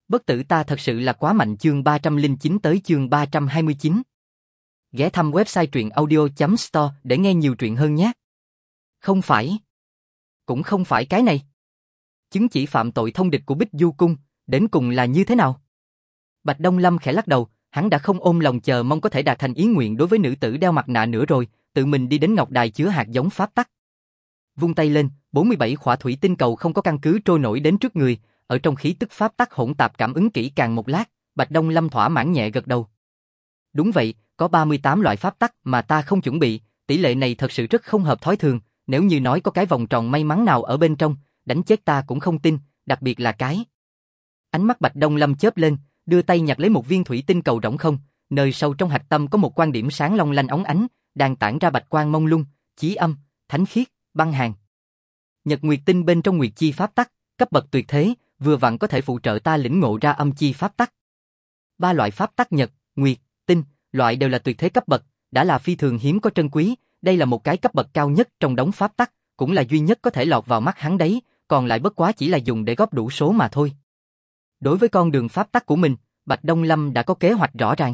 Bất tử ta thật sự là quá mạnh. Chương 309 tới chương 329. Ghé thăm website truyện audio.store để nghe nhiều truyện hơn nhé. Không phải. Cũng không phải cái này. Chứng chỉ phạm tội thông địch của Bích Du Cung, đến cùng là như thế nào? Bạch Đông Lâm khẽ lắc đầu, hắn đã không ôm lòng chờ mong có thể đạt thành ý nguyện đối với nữ tử đeo mặt nạ nữa rồi, tự mình đi đến ngọc đài chứa hạt giống pháp tắc. Vung tay lên, 47 khỏa thủy tinh cầu không có căn cứ trôi nổi đến trước người, ở trong khí tức pháp tắc hỗn tạp cảm ứng kỹ càng một lát, Bạch Đông Lâm thỏa mãn nhẹ gật đầu. Đúng vậy, có 38 loại pháp tắc mà ta không chuẩn bị, tỷ lệ này thật sự rất không hợp thói thường, nếu như nói có cái vòng tròn may mắn nào ở bên trong, đánh chết ta cũng không tin, đặc biệt là cái. Ánh mắt Bạch Đông Lâm chớp lên, đưa tay nhặt lấy một viên thủy tinh cầu rỗng không, nơi sâu trong hạch tâm có một quan điểm sáng long lanh óng ánh, đang tản ra bạch quang mông lung, chí âm, thánh khiết, băng hàn. Nhật Nguyệt tinh bên trong Nguyệt chi pháp tắc, cấp bậc tuyệt thế, vừa vặn có thể phụ trợ ta lĩnh ngộ ra âm chi pháp tắc. Ba loại pháp tắc Nhật, Nguyệt, Tinh, loại đều là tuyệt thế cấp bậc, đã là phi thường hiếm có trân quý, đây là một cái cấp bậc cao nhất trong đống pháp tắc, cũng là duy nhất có thể lọt vào mắt hắn đấy, còn lại bất quá chỉ là dùng để góp đủ số mà thôi. Đối với con đường pháp tắc của mình, Bạch Đông Lâm đã có kế hoạch rõ ràng.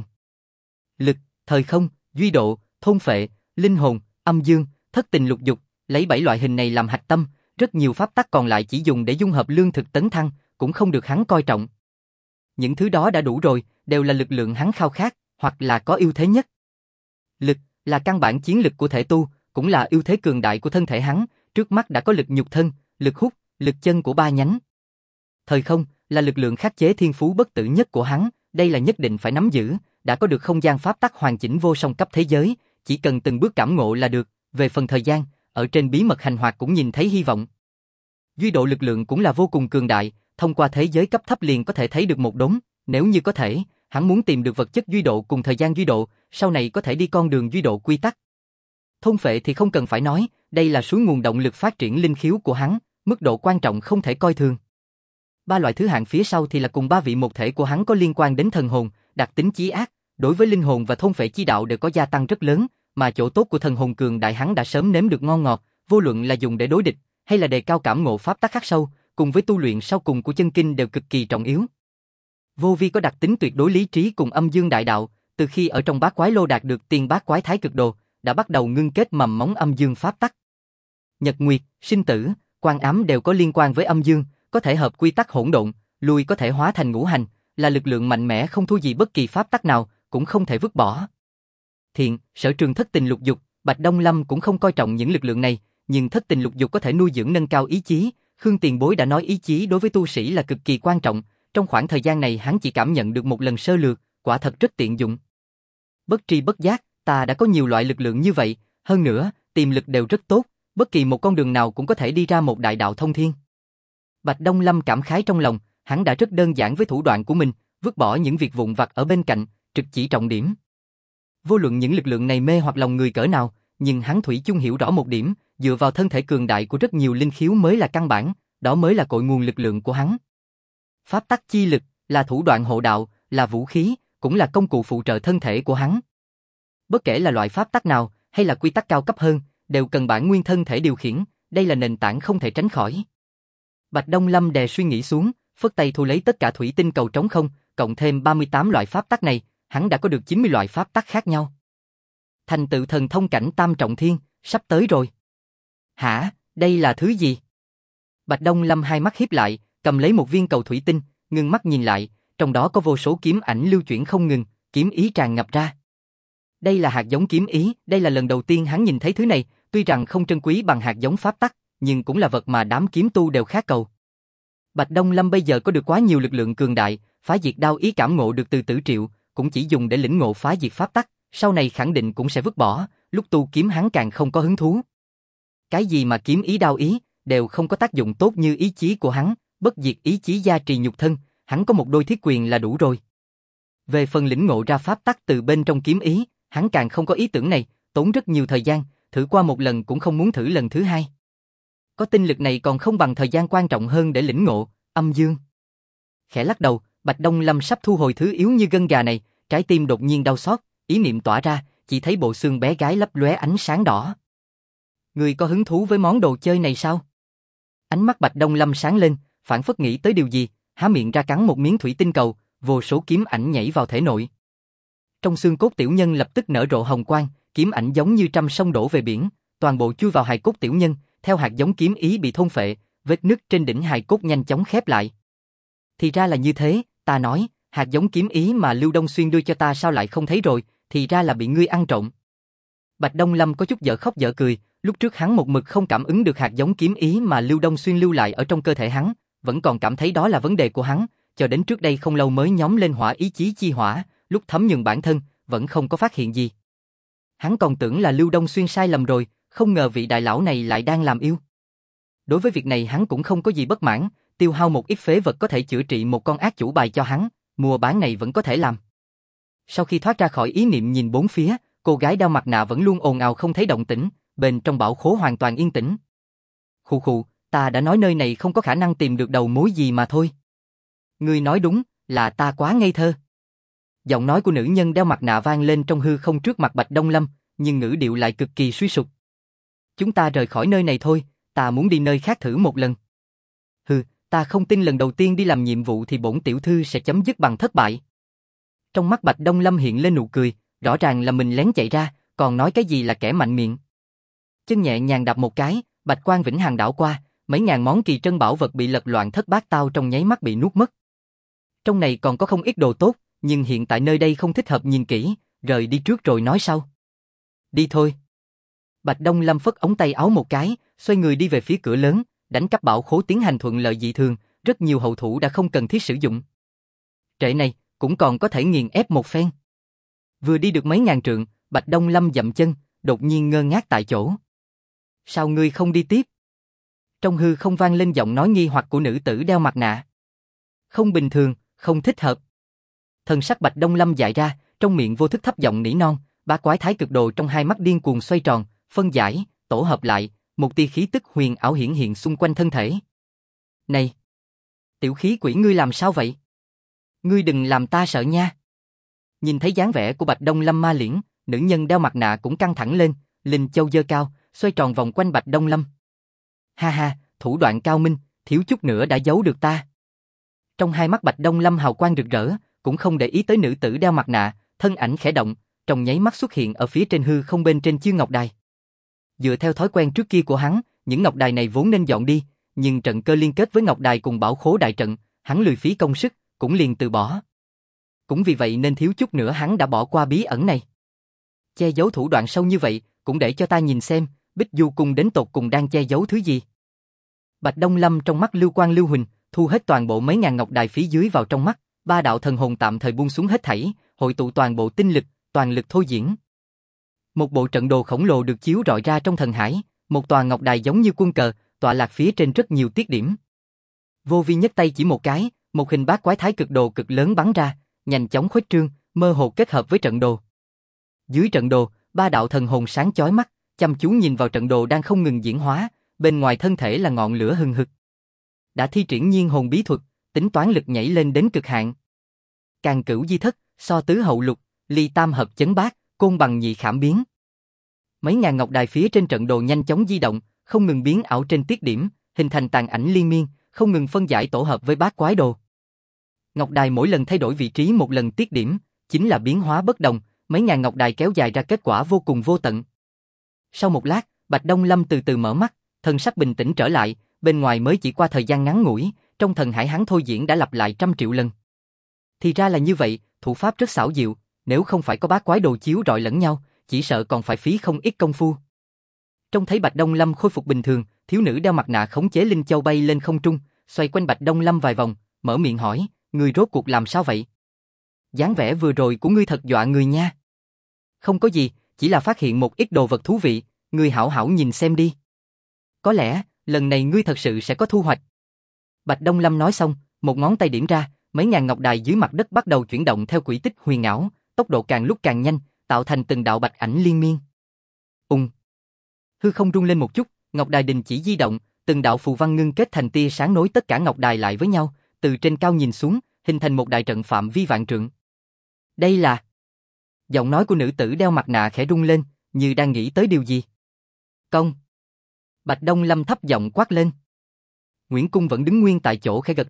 Lực, thời không, duy độ, thôn phệ, linh hồn, âm dương, thất tình lục dục, lấy 7 loại hình này làm hạch tâm, rất nhiều pháp tắc còn lại chỉ dùng để dung hợp lương thực tấn thăng, cũng không được hắn coi trọng. Những thứ đó đã đủ rồi, đều là lực lượng hắn khao khát, hoặc là có ưu thế nhất. Lực là căn bản chiến lực của thể tu, cũng là ưu thế cường đại của thân thể hắn, trước mắt đã có lực nhục thân, lực hút, lực chân của 3 nhánh. Thời không là lực lượng khắc chế thiên phú bất tử nhất của hắn, đây là nhất định phải nắm giữ, đã có được không gian pháp tắc hoàn chỉnh vô song cấp thế giới, chỉ cần từng bước cảm ngộ là được, về phần thời gian, ở trên bí mật hành hoạt cũng nhìn thấy hy vọng. Duy độ lực lượng cũng là vô cùng cường đại, thông qua thế giới cấp thấp liền có thể thấy được một đống, nếu như có thể, hắn muốn tìm được vật chất duy độ cùng thời gian duy độ, sau này có thể đi con đường duy độ quy tắc. Thôn phệ thì không cần phải nói, đây là suối nguồn động lực phát triển linh khiếu của hắn, mức độ quan trọng không thể coi thường. Ba loại thứ hạng phía sau thì là cùng ba vị một thể của hắn có liên quan đến thần hồn, đặc tính chí ác, đối với linh hồn và thôn phệ chi đạo đều có gia tăng rất lớn, mà chỗ tốt của thần hồn cường đại hắn đã sớm nếm được ngon ngọt, vô luận là dùng để đối địch hay là đề cao cảm ngộ pháp tắc khắc sâu, cùng với tu luyện sau cùng của chân kinh đều cực kỳ trọng yếu. Vô vi có đặc tính tuyệt đối lý trí cùng âm dương đại đạo, từ khi ở trong bát quái lô đạt được tiên bát quái thái cực đồ, đã bắt đầu ngưng kết mầm móng âm dương pháp tắc. Nhật Nguyệt, sinh tử, quan ám đều có liên quan với âm dương, có thể hợp quy tắc hỗn độn, lui có thể hóa thành ngũ hành, là lực lượng mạnh mẽ không thua gì bất kỳ pháp tắc nào, cũng không thể vứt bỏ. Thiện, sở trường thất tình lục dục, Bạch Đông Lâm cũng không coi trọng những lực lượng này, nhưng thất tình lục dục có thể nuôi dưỡng nâng cao ý chí, Khương Tiền Bối đã nói ý chí đối với tu sĩ là cực kỳ quan trọng, trong khoảng thời gian này hắn chỉ cảm nhận được một lần sơ lược, quả thật rất tiện dụng. Bất tri bất giác, ta đã có nhiều loại lực lượng như vậy, hơn nữa, tiềm lực đều rất tốt, bất kỳ một con đường nào cũng có thể đi ra một đại đạo thông thiên. Bạch Đông Lâm cảm khái trong lòng, hắn đã rất đơn giản với thủ đoạn của mình, vứt bỏ những việc vụn vặt ở bên cạnh, trực chỉ trọng điểm. Vô luận những lực lượng này mê hoặc lòng người cỡ nào, nhưng hắn thủy chung hiểu rõ một điểm, dựa vào thân thể cường đại của rất nhiều linh khiếu mới là căn bản, đó mới là cội nguồn lực lượng của hắn. Pháp tắc chi lực là thủ đoạn hộ đạo, là vũ khí, cũng là công cụ phụ trợ thân thể của hắn. Bất kể là loại pháp tắc nào, hay là quy tắc cao cấp hơn, đều cần bản nguyên thân thể điều khiển, đây là nền tảng không thể tránh khỏi. Bạch Đông Lâm đè suy nghĩ xuống, phất tay thu lấy tất cả thủy tinh cầu trống không, cộng thêm 38 loại pháp tắc này, hắn đã có được 90 loại pháp tắc khác nhau. Thành tựu thần thông cảnh tam trọng thiên, sắp tới rồi. Hả, đây là thứ gì? Bạch Đông Lâm hai mắt híp lại, cầm lấy một viên cầu thủy tinh, ngưng mắt nhìn lại, trong đó có vô số kiếm ảnh lưu chuyển không ngừng, kiếm ý tràn ngập ra. Đây là hạt giống kiếm ý, đây là lần đầu tiên hắn nhìn thấy thứ này, tuy rằng không trân quý bằng hạt giống pháp tắc, nhưng cũng là vật mà đám kiếm tu đều khát cầu. Bạch Đông Lâm bây giờ có được quá nhiều lực lượng cường đại, phá diệt đao ý cảm ngộ được từ Tử Triệu, cũng chỉ dùng để lĩnh ngộ phá diệt pháp tắc, sau này khẳng định cũng sẽ vứt bỏ, lúc tu kiếm hắn càng không có hứng thú. Cái gì mà kiếm ý đao ý, đều không có tác dụng tốt như ý chí của hắn, bất diệt ý chí gia trì nhục thân, hắn có một đôi thiết quyền là đủ rồi. Về phần lĩnh ngộ ra pháp tắc từ bên trong kiếm ý, hắn càng không có ý tưởng này, tốn rất nhiều thời gian, thử qua một lần cũng không muốn thử lần thứ hai. Có tinh lực này còn không bằng thời gian quan trọng hơn để lĩnh ngộ, âm dương. Khẽ lắc đầu, Bạch Đông Lâm sắp thu hồi thứ yếu như gân gà này, trái tim đột nhiên đau xót, ý niệm tỏa ra, chỉ thấy bộ xương bé gái lấp lóe ánh sáng đỏ. Người có hứng thú với món đồ chơi này sao? Ánh mắt Bạch Đông Lâm sáng lên, phảng phất nghĩ tới điều gì, há miệng ra cắn một miếng thủy tinh cầu, vô số kiếm ảnh nhảy vào thể nội. Trong xương cốt tiểu nhân lập tức nở rộ hồng quang, kiếm ảnh giống như trăm sông đổ về biển, toàn bộ chui vào hài cốt tiểu nhân, theo hạt giống kiếm ý bị thôn phệ, vết nứt trên đỉnh hài cốt nhanh chóng khép lại. Thì ra là như thế, ta nói, hạt giống kiếm ý mà Lưu Đông Xuyên đưa cho ta sao lại không thấy rồi, thì ra là bị ngươi ăn trộm. Bạch Đông Lâm có chút dở khóc dở cười, lúc trước hắn một mực không cảm ứng được hạt giống kiếm ý mà Lưu Đông Xuyên lưu lại ở trong cơ thể hắn, vẫn còn cảm thấy đó là vấn đề của hắn, cho đến trước đây không lâu mới nhóm lên hỏa ý chí chi hỏa, lúc thấm nhuần bản thân, vẫn không có phát hiện gì. Hắn còn tưởng là Lưu Đông Xuyên sai lầm rồi, không ngờ vị đại lão này lại đang làm yêu. Đối với việc này hắn cũng không có gì bất mãn, tiêu hao một ít phế vật có thể chữa trị một con ác chủ bài cho hắn, mua bán này vẫn có thể làm. Sau khi thoát ra khỏi ý niệm nhìn bốn phía, cô gái đeo mặt nạ vẫn luôn ồn ào không thấy động tĩnh, bên trong bảo khố hoàn toàn yên tĩnh. Khụ khụ, ta đã nói nơi này không có khả năng tìm được đầu mối gì mà thôi. Ngươi nói đúng, là ta quá ngây thơ. Giọng nói của nữ nhân đeo mặt nạ vang lên trong hư không trước mặt Bạch Đông Lâm, nhưng ngữ điệu lại cực kỳ suy sụp. Chúng ta rời khỏi nơi này thôi, ta muốn đi nơi khác thử một lần. Hừ, ta không tin lần đầu tiên đi làm nhiệm vụ thì bổn tiểu thư sẽ chấm dứt bằng thất bại. Trong mắt Bạch Đông Lâm hiện lên nụ cười, rõ ràng là mình lén chạy ra, còn nói cái gì là kẻ mạnh miệng. Chân nhẹ nhàng đạp một cái, bạch quang vĩnh hằng đảo qua, mấy ngàn món kỳ trân bảo vật bị lật loạn thất bát tao trong nháy mắt bị nuốt mất. Trong này còn có không ít đồ tốt, nhưng hiện tại nơi đây không thích hợp nhìn kỹ, rời đi trước rồi nói sau. Đi thôi. Bạch Đông Lâm phất ống tay áo một cái, xoay người đi về phía cửa lớn, đánh cắp bảo khố tiến hành thuận lợi dị thường, rất nhiều hậu thủ đã không cần thiết sử dụng. Trệ này, cũng còn có thể nghiền ép một phen. Vừa đi được mấy ngàn trượng, Bạch Đông Lâm dậm chân, đột nhiên ngơ ngác tại chỗ. Sao ngươi không đi tiếp? Trong hư không vang lên giọng nói nghi hoặc của nữ tử đeo mặt nạ. Không bình thường, không thích hợp. Thần sắc Bạch Đông Lâm dại ra, trong miệng vô thức thấp giọng nỉ non, bá quái thái cực đồ trong hai mắt điên cuồng xoay tròn, phân giải, tổ hợp lại, một tia khí tức huyền ảo hiển hiện xung quanh thân thể. Này! Tiểu khí quỷ ngươi làm sao vậy? Ngươi đừng làm ta sợ nha. Nhìn thấy dáng vẻ của Bạch Đông Lâm ma liễn, nữ nhân đeo mặt nạ cũng căng thẳng lên, linh châu giơ cao, xoay tròn vòng quanh Bạch Đông Lâm. Ha ha, thủ đoạn cao minh, thiếu chút nữa đã giấu được ta. Trong hai mắt Bạch Đông Lâm hào quang rực rỡ, cũng không để ý tới nữ tử đeo mặt nạ, thân ảnh khẽ động, trong nháy mắt xuất hiện ở phía trên hư không bên trên chiêu ngọc đài. Dựa theo thói quen trước kia của hắn, những ngọc đài này vốn nên dọn đi, nhưng trận cơ liên kết với ngọc đài cùng bảo khố đại trận, hắn lười phí công sức, cũng liền từ bỏ. Cũng vì vậy nên thiếu chút nữa hắn đã bỏ qua bí ẩn này. Che giấu thủ đoạn sâu như vậy, cũng để cho ta nhìn xem, Bích Du Cung đến tột cùng đang che giấu thứ gì. Bạch Đông Lâm trong mắt lưu quang lưu huỳnh, thu hết toàn bộ mấy ngàn ngọc đài phía dưới vào trong mắt, ba đạo thần hồn tạm thời buông xuống hết thảy, hội tụ toàn bộ tinh lực, toàn lực thôi diễn. Một bộ trận đồ khổng lồ được chiếu rọi ra trong thần hải, một tòa ngọc đài giống như quân cờ, tọa lạc phía trên rất nhiều tiết điểm. Vô Vi nhấc tay chỉ một cái, một hình bát quái thái cực đồ cực lớn bắn ra, nhanh chóng khuếch trương, mơ hồ kết hợp với trận đồ. Dưới trận đồ, ba đạo thần hồn sáng chói mắt, chăm chú nhìn vào trận đồ đang không ngừng diễn hóa, bên ngoài thân thể là ngọn lửa hừng hực. Đã thi triển nhiên hồn bí thuật, tính toán lực nhảy lên đến cực hạn. Càn cửu di thất, so tứ hậu lục, ly tam hợp chấn bát, côn bằng nhị khảm biến. Mấy ngàn ngọc đài phía trên trận đồ nhanh chóng di động, không ngừng biến ảo trên tiết điểm, hình thành tàn ảnh liên miên, không ngừng phân giải tổ hợp với bát quái đồ. Ngọc đài mỗi lần thay đổi vị trí một lần tiết điểm, chính là biến hóa bất đồng, mấy ngàn ngọc đài kéo dài ra kết quả vô cùng vô tận. Sau một lát, Bạch Đông Lâm từ từ mở mắt, thân sắc bình tĩnh trở lại, bên ngoài mới chỉ qua thời gian ngắn ngủi, trong thần hải hắn thôi diễn đã lặp lại 100 triệu lần. Thì ra là như vậy, thủ pháp rất xảo diệu, nếu không phải có bát quái đồ chiếu rọi lẫn nhau, chỉ sợ còn phải phí không ít công phu. Trông thấy Bạch Đông Lâm khôi phục bình thường, thiếu nữ đeo mặt nạ khống chế linh châu bay lên không trung, xoay quanh Bạch Đông Lâm vài vòng, mở miệng hỏi, ngươi rốt cuộc làm sao vậy? Dáng vẻ vừa rồi của ngươi thật dọa người nha. Không có gì, chỉ là phát hiện một ít đồ vật thú vị, ngươi hảo hảo nhìn xem đi. Có lẽ, lần này ngươi thật sự sẽ có thu hoạch. Bạch Đông Lâm nói xong, một ngón tay điểm ra, mấy ngàn ngọc đài dưới mặt đất bắt đầu chuyển động theo quỹ tích huyền ảo, tốc độ càng lúc càng nhanh, tạo thành từng đạo bạch ảnh liên miên. Hư không rung lên một chút, ngọc đài đình chỉ di động, từng đạo phù văn ngưng kết thành tia sáng nối tất cả ngọc đài lại với nhau, từ trên cao nhìn xuống, hình thành một đại trận phạm vi vạn trượng. Đây là... Giọng nói của nữ tử đeo mặt nạ khẽ rung lên, như đang nghĩ tới điều gì. Công! Bạch Đông Lâm thấp giọng quát lên. Nguyễn Cung vẫn đứng nguyên tại chỗ khẽ gật đầu,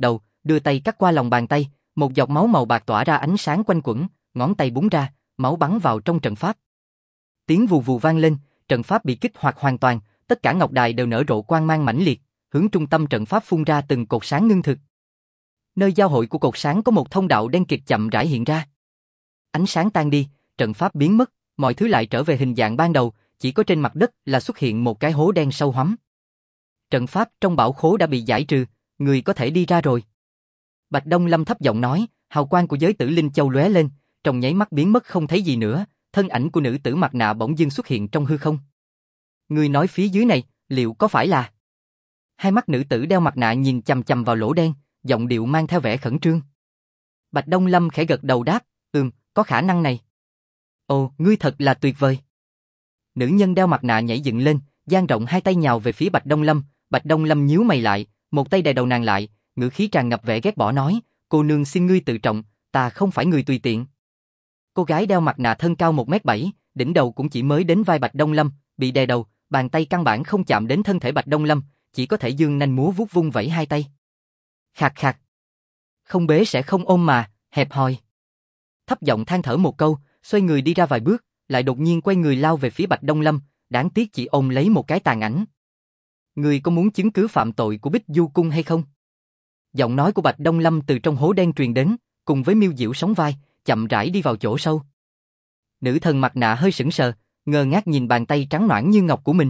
đưa tay cắt qua lòng bàn tay, một giọt máu màu bạc tỏa ra ánh sáng quanh quẩn, ngón tay búng ra, máu bắn vào trong trận pháp. Tiếng vù vù vang lên, trận pháp bị kích hoạt hoàn toàn, tất cả ngọc đài đều nở rộ quang mang mãnh liệt, hướng trung tâm trận pháp phun ra từng cột sáng ngưng thực. Nơi giao hội của cột sáng có một thông đạo đen kịt chậm rãi hiện ra. Ánh sáng tan đi, trận pháp biến mất, mọi thứ lại trở về hình dạng ban đầu, chỉ có trên mặt đất là xuất hiện một cái hố đen sâu hoắm. Trận pháp trong bảo khố đã bị giải trừ, người có thể đi ra rồi. Bạch Đông Lâm thấp giọng nói, hào quang của giới tử linh châu lóe lên, trong nháy mắt biến mất không thấy gì nữa, thân ảnh của nữ tử mặt nạ bỗng dưng xuất hiện trong hư không. Người nói phía dưới này, liệu có phải là... Hai mắt nữ tử đeo mặt nạ nhìn chằm chằm vào lỗ đen, giọng điệu mang theo vẻ khẩn trương. Bạch Đông Lâm khẽ gật đầu đáp, có khả năng này. Ồ, ngươi thật là tuyệt vời. Nữ nhân đeo mặt nạ nhảy dựng lên, dang rộng hai tay nhào về phía Bạch Đông Lâm. Bạch Đông Lâm nhíu mày lại, một tay đè đầu nàng lại, ngữ khí tràn ngập vẻ ghét bỏ nói, cô nương xin ngươi tự trọng, ta không phải người tùy tiện. Cô gái đeo mặt nạ thân cao 1m7, đỉnh đầu cũng chỉ mới đến vai Bạch Đông Lâm, bị đè đầu, bàn tay căn bản không chạm đến thân thể Bạch Đông Lâm, chỉ có thể dương nanh múa vuốt vung vẩy hai tay. Khạc khạc. Không bế sẽ không ôm mà, hẹp hòi. Thấp giọng than thở một câu, xoay người đi ra vài bước, lại đột nhiên quay người lao về phía Bạch Đông Lâm, đáng tiếc chỉ ôm lấy một cái tàn ảnh. Ngươi có muốn chứng cứ phạm tội của Bích Du Cung hay không? Giọng nói của Bạch Đông Lâm từ trong hố đen truyền đến, cùng với Miêu Diệu sóng vai, chậm rãi đi vào chỗ sâu. Nữ thần mặt nạ hơi sững sờ, ngơ ngác nhìn bàn tay trắng nõn như ngọc của mình.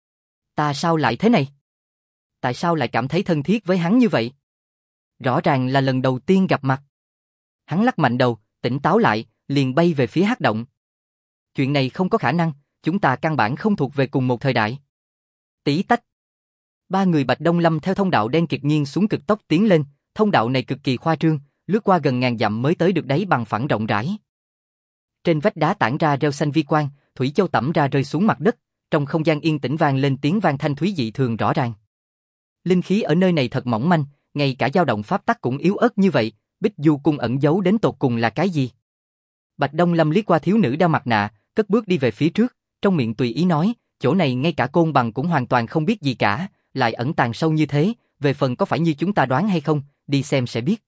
Ta sao lại thế này? Tại sao lại cảm thấy thân thiết với hắn như vậy? Rõ ràng là lần đầu tiên gặp mặt. Hắn lắc mạnh đầu, tỉnh táo lại, liền bay về phía hắc động. Chuyện này không có khả năng, chúng ta căn bản không thuộc về cùng một thời đại. Tí tách. Ba người Bạch Đông Lâm theo thông đạo đen kịt nghiêng xuống cực tốc tiến lên, thông đạo này cực kỳ khoa trương, lướt qua gần ngàn dặm mới tới được đáy bằng phẳng rộng rãi. Trên vách đá tản ra rêu xanh vi quang, thủy châu tẩm ra rơi xuống mặt đất, trong không gian yên tĩnh vang lên tiếng vang thanh thúy dị thường rõ ràng. Linh khí ở nơi này thật mỏng manh, ngay cả dao động pháp tắc cũng yếu ớt như vậy, Bích Du Cung ẩn giấu đến tột cùng là cái gì? Bạch Đông Lâm liếc qua thiếu nữ đeo mặt nạ, cất bước đi về phía trước, trong miệng tùy ý nói, chỗ này ngay cả côn bằng cũng hoàn toàn không biết gì cả, lại ẩn tàng sâu như thế, về phần có phải như chúng ta đoán hay không, đi xem sẽ biết.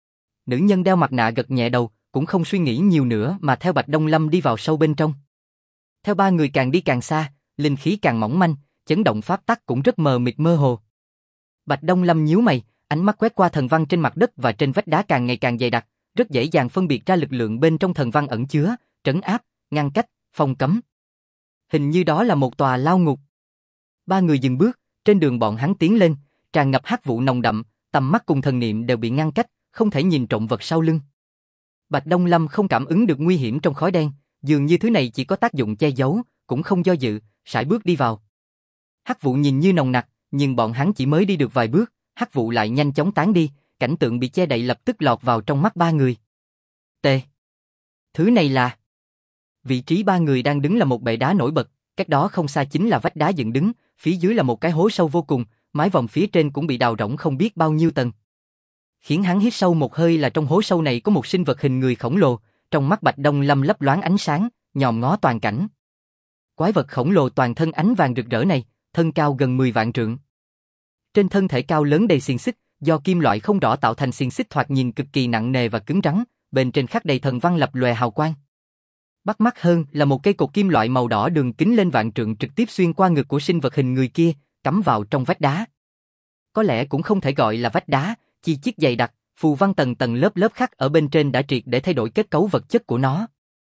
Nữ nhân đeo mặt nạ gật nhẹ đầu, cũng không suy nghĩ nhiều nữa mà theo Bạch Đông Lâm đi vào sâu bên trong. Theo ba người càng đi càng xa, linh khí càng mỏng manh, chấn động pháp tắc cũng rất mờ mịt mơ hồ. Bạch Đông Lâm nhíu mày, ánh mắt quét qua thần văn trên mặt đất và trên vách đá càng ngày càng dày đặc, rất dễ dàng phân biệt ra lực lượng bên trong thần văn ẩn chứa, trấn áp, ngăn cách, phong cấm. Hình như đó là một tòa lao ngục. Ba người dừng bước, trên đường bọn hắn tiến lên, tràn ngập hắc vụ nồng đậm, tầm mắt cùng thần niệm đều bị ngăn cách, không thể nhìn trộm vật sau lưng. Bạch Đông Lâm không cảm ứng được nguy hiểm trong khói đen, dường như thứ này chỉ có tác dụng che giấu, cũng không do dự, sải bước đi vào. Hắc vụ nhìn như nồng nặc, nhưng bọn hắn chỉ mới đi được vài bước, hắc vụ lại nhanh chóng tán đi, cảnh tượng bị che đậy lập tức lọt vào trong mắt ba người. T. Thứ này là... Vị trí ba người đang đứng là một bệ đá nổi bật, cách đó không xa chính là vách đá dựng đứng, phía dưới là một cái hố sâu vô cùng, mái vòm phía trên cũng bị đào rỗng không biết bao nhiêu tầng. Khiến hắn hít sâu một hơi là trong hố sâu này có một sinh vật hình người khổng lồ, trong mắt Bạch Đông Lâm lấp loáng ánh sáng, nhòm ngó toàn cảnh. Quái vật khổng lồ toàn thân ánh vàng rực rỡ này, thân cao gần 10 vạn trượng. Trên thân thể cao lớn đầy xiềng xích, do kim loại không rõ tạo thành xiềng xích thoạt nhìn cực kỳ nặng nề và cứng rắn, bên trên khắc đầy thần văn lập lòe hào quang. Bắt mắt hơn là một cây cột kim loại màu đỏ đường kính lên vạn trượng trực tiếp xuyên qua ngực của sinh vật hình người kia, cắm vào trong vách đá. Có lẽ cũng không thể gọi là vách đá, chi chít dày đặc, phù văn tầng tầng lớp lớp khắc ở bên trên đã triệt để thay đổi kết cấu vật chất của nó.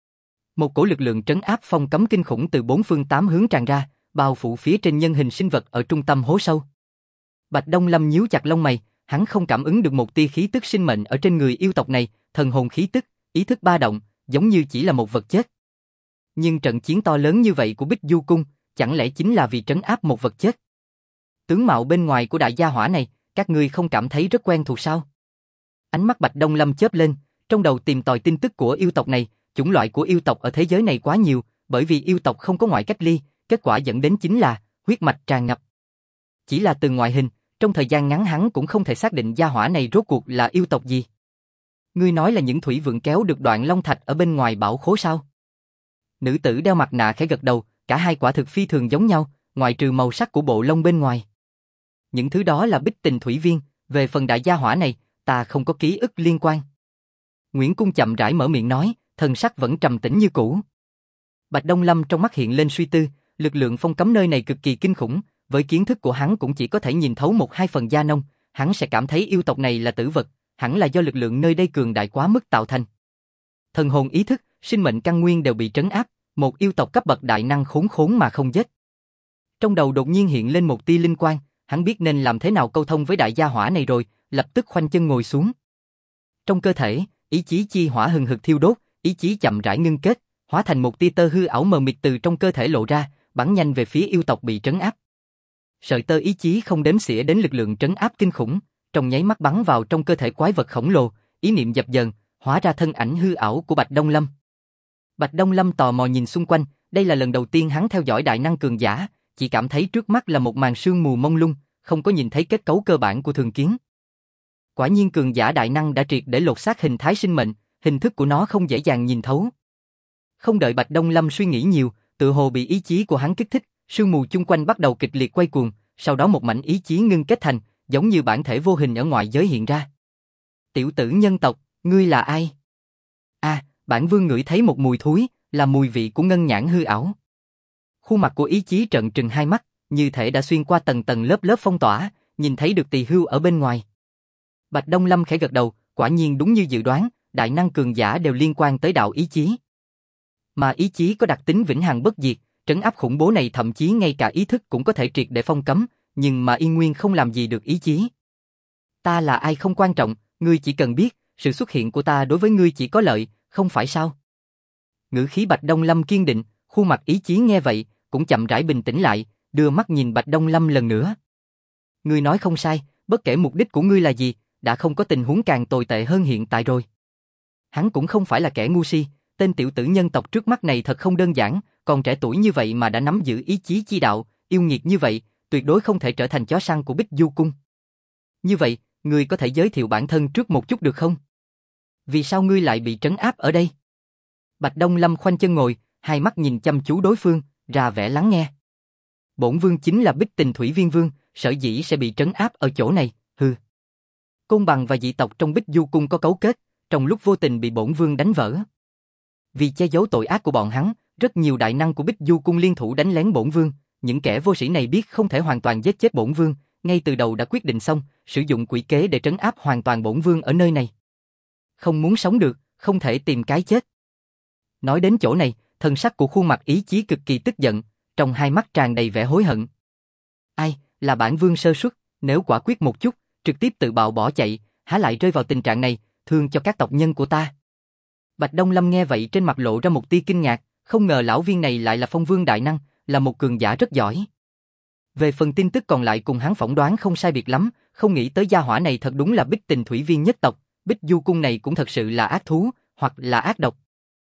Một cổ lực lượng trấn áp phong cấm kinh khủng từ bốn phương tám hướng tràn ra, bao phủ phía trên nhân hình sinh vật ở trung tâm hố sâu. Bạch Đông Lâm nhíu chặt lông mày, hắn không cảm ứng được một tia khí tức sinh mệnh ở trên người yêu tộc này, thần hồn khí tức, ý thức ba động, giống như chỉ là một vật chết. Nhưng trận chiến to lớn như vậy của Bích Du Cung, chẳng lẽ chính là vì trấn áp một vật chết? Tướng mạo bên ngoài của đại gia hỏa này, các ngươi không cảm thấy rất quen thuộc sao? Ánh mắt Bạch Đông Lâm chớp lên, trong đầu tìm tòi tin tức của yêu tộc này, chủng loại của yêu tộc ở thế giới này quá nhiều, bởi vì yêu tộc không có ngoại cách ly, kết quả dẫn đến chính là huyết mạch tràn ngập. Chỉ là từ ngoại hình, trong thời gian ngắn hắn cũng không thể xác định gia hỏa này rốt cuộc là yêu tộc gì. Ngươi nói là những thủy vượng kéo được đoạn long thạch ở bên ngoài bảo khố sao? Nữ tử đeo mặt nạ khẽ gật đầu, cả hai quả thực phi thường giống nhau, ngoại trừ màu sắc của bộ lông bên ngoài. Những thứ đó là Bích Tình thủy viên, về phần đại gia hỏa này, ta không có ký ức liên quan. Nguyễn Cung chậm rãi mở miệng nói, thần sắc vẫn trầm tĩnh như cũ. Bạch Đông Lâm trong mắt hiện lên suy tư, lực lượng phong cấm nơi này cực kỳ kinh khủng, với kiến thức của hắn cũng chỉ có thể nhìn thấu 1-2 phần da nông, hắn sẽ cảm thấy yêu tộc này là tử vật, hẳn là do lực lượng nơi đây cường đại quá mức tạo thành. Thần hồn ý thức, sinh mệnh căn nguyên đều bị trấn áp, một yêu tộc cấp bậc đại năng khốn mà không giết. Trong đầu đột nhiên hiện lên một tia linh quang, hắn biết nên làm thế nào câu thông với đại gia hỏa này rồi, lập tức khoanh chân ngồi xuống. Trong cơ thể, ý chí chi hỏa hừng hực thiêu đốt, ý chí chậm rãi ngưng kết, hóa thành một tia tơ hư ảo mờ mịt từ trong cơ thể lộ ra, bắn nhanh về phía yêu tộc bị trấn áp. Sợi tơ ý chí không đếm xỉa đến lực lượng trấn áp kinh khủng, trong nháy mắt bắn vào trong cơ thể quái vật khổng lồ, ý niệm dập dờn, hóa ra thân ảnh hư ảo của Bạch Đông Lâm. Bạch Đông Lâm tò mò nhìn xung quanh, đây là lần đầu tiên hắn theo dõi đại năng cường giả, chỉ cảm thấy trước mắt là một màn sương mù mông lung, không có nhìn thấy kết cấu cơ bản của thường kiến. Quả nhiên cường giả đại năng đã triệt để lột xác hình thái sinh mệnh, hình thức của nó không dễ dàng nhìn thấu. Không đợi Bạch Đông Lâm suy nghĩ nhiều, tự hồ bị ý chí của hắn kích thích, sương mù chung quanh bắt đầu kịch liệt quay cuồng, sau đó một mảnh ý chí ngưng kết thành, giống như bản thể vô hình ở ngoại giới hiện ra. Tiểu tử nhân tộc, ngươi là ai? Bản vương ngửi thấy một mùi thối, là mùi vị của ngân nhãn hư ảo. Khuôn mặt của ý chí trợn trừng hai mắt, như thể đã xuyên qua tầng tầng lớp lớp phong tỏa, nhìn thấy được tỳ hưu ở bên ngoài. Bạch Đông Lâm khẽ gật đầu, quả nhiên đúng như dự đoán, đại năng cường giả đều liên quan tới đạo ý chí. Mà ý chí có đặc tính vĩnh hằng bất diệt, trấn áp khủng bố này thậm chí ngay cả ý thức cũng có thể triệt để phong cấm, nhưng mà Yên Nguyên không làm gì được ý chí. Ta là ai không quan trọng, ngươi chỉ cần biết, sự xuất hiện của ta đối với ngươi chỉ có lợi, không phải sao? Ngữ khí Bạch Đông Lâm kiên định, khuôn mặt ý chí nghe vậy, cũng chậm rãi bình tĩnh lại, đưa mắt nhìn Bạch Đông Lâm lần nữa. Ngươi nói không sai, bất kể mục đích của ngươi là gì, đã không có tình huống càng tồi tệ hơn hiện tại rồi. Hắn cũng không phải là kẻ ngu si, tên tiểu tử nhân tộc trước mắt này thật không đơn giản, còn trẻ tuổi như vậy mà đã nắm giữ ý chí chi đạo, yêu nghiệt như vậy, tuyệt đối không thể trở thành chó săn của Bích Du Cung. Như vậy, ngươi có thể giới thiệu bản thân trước một chút được không? Vì sao ngươi lại bị trấn áp ở đây? Bạch Đông Lâm khoanh chân ngồi, hai mắt nhìn chăm chú đối phương, ra vẻ lắng nghe. Bổn vương chính là Bích Tình Thủy Viên Vương, sở dĩ sẽ bị trấn áp ở chỗ này, hừ. Côn bằng và dị tộc trong Bích Du Cung có cấu kết, trong lúc vô tình bị bổn vương đánh vỡ. Vì che giấu tội ác của bọn hắn, rất nhiều đại năng của Bích Du Cung liên thủ đánh lén bổn vương, những kẻ vô sĩ này biết không thể hoàn toàn giết chết bổn vương, ngay từ đầu đã quyết định xong, sử dụng quỷ kế để trấn áp hoàn toàn bổn vương ở nơi này. Không muốn sống được, không thể tìm cái chết. Nói đến chỗ này, thần sắc của khuôn mặt ý chí cực kỳ tức giận, trong hai mắt tràn đầy vẻ hối hận. Ai, là bản vương sơ suất, nếu quả quyết một chút, trực tiếp tự bạo bỏ chạy, há lại rơi vào tình trạng này, thương cho các tộc nhân của ta. Bạch Đông Lâm nghe vậy trên mặt lộ ra một tia kinh ngạc, không ngờ lão viên này lại là phong vương đại năng, là một cường giả rất giỏi. Về phần tin tức còn lại cùng hắn phỏng đoán không sai biệt lắm, không nghĩ tới gia hỏa này thật đúng là Bích Tình Thủy Viên nhất tộc, Bích Du Cung này cũng thật sự là ác thú, hoặc là ác độc.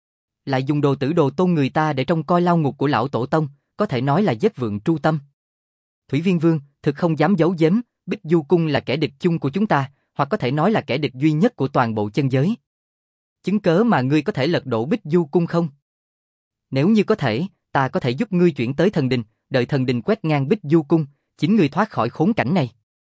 Lại dùng đồ tử đồ tôn người ta để trông coi lao ngục của lão tổ tông, có thể nói là giết vượn tru tâm. Thủy Viên Vương, thực không dám giấu giếm, Bích Du Cung là kẻ địch chung của chúng ta, hoặc có thể nói là kẻ địch duy nhất của toàn bộ chân giới. Chứng cớ mà ngươi có thể lật đổ Bích Du Cung không? Nếu như có thể, ta có thể giúp ngươi chuyển tới thần đình, đợi thần đình quét ngang Bích Du Cung, chính ngươi thoát khỏi khốn cảnh này.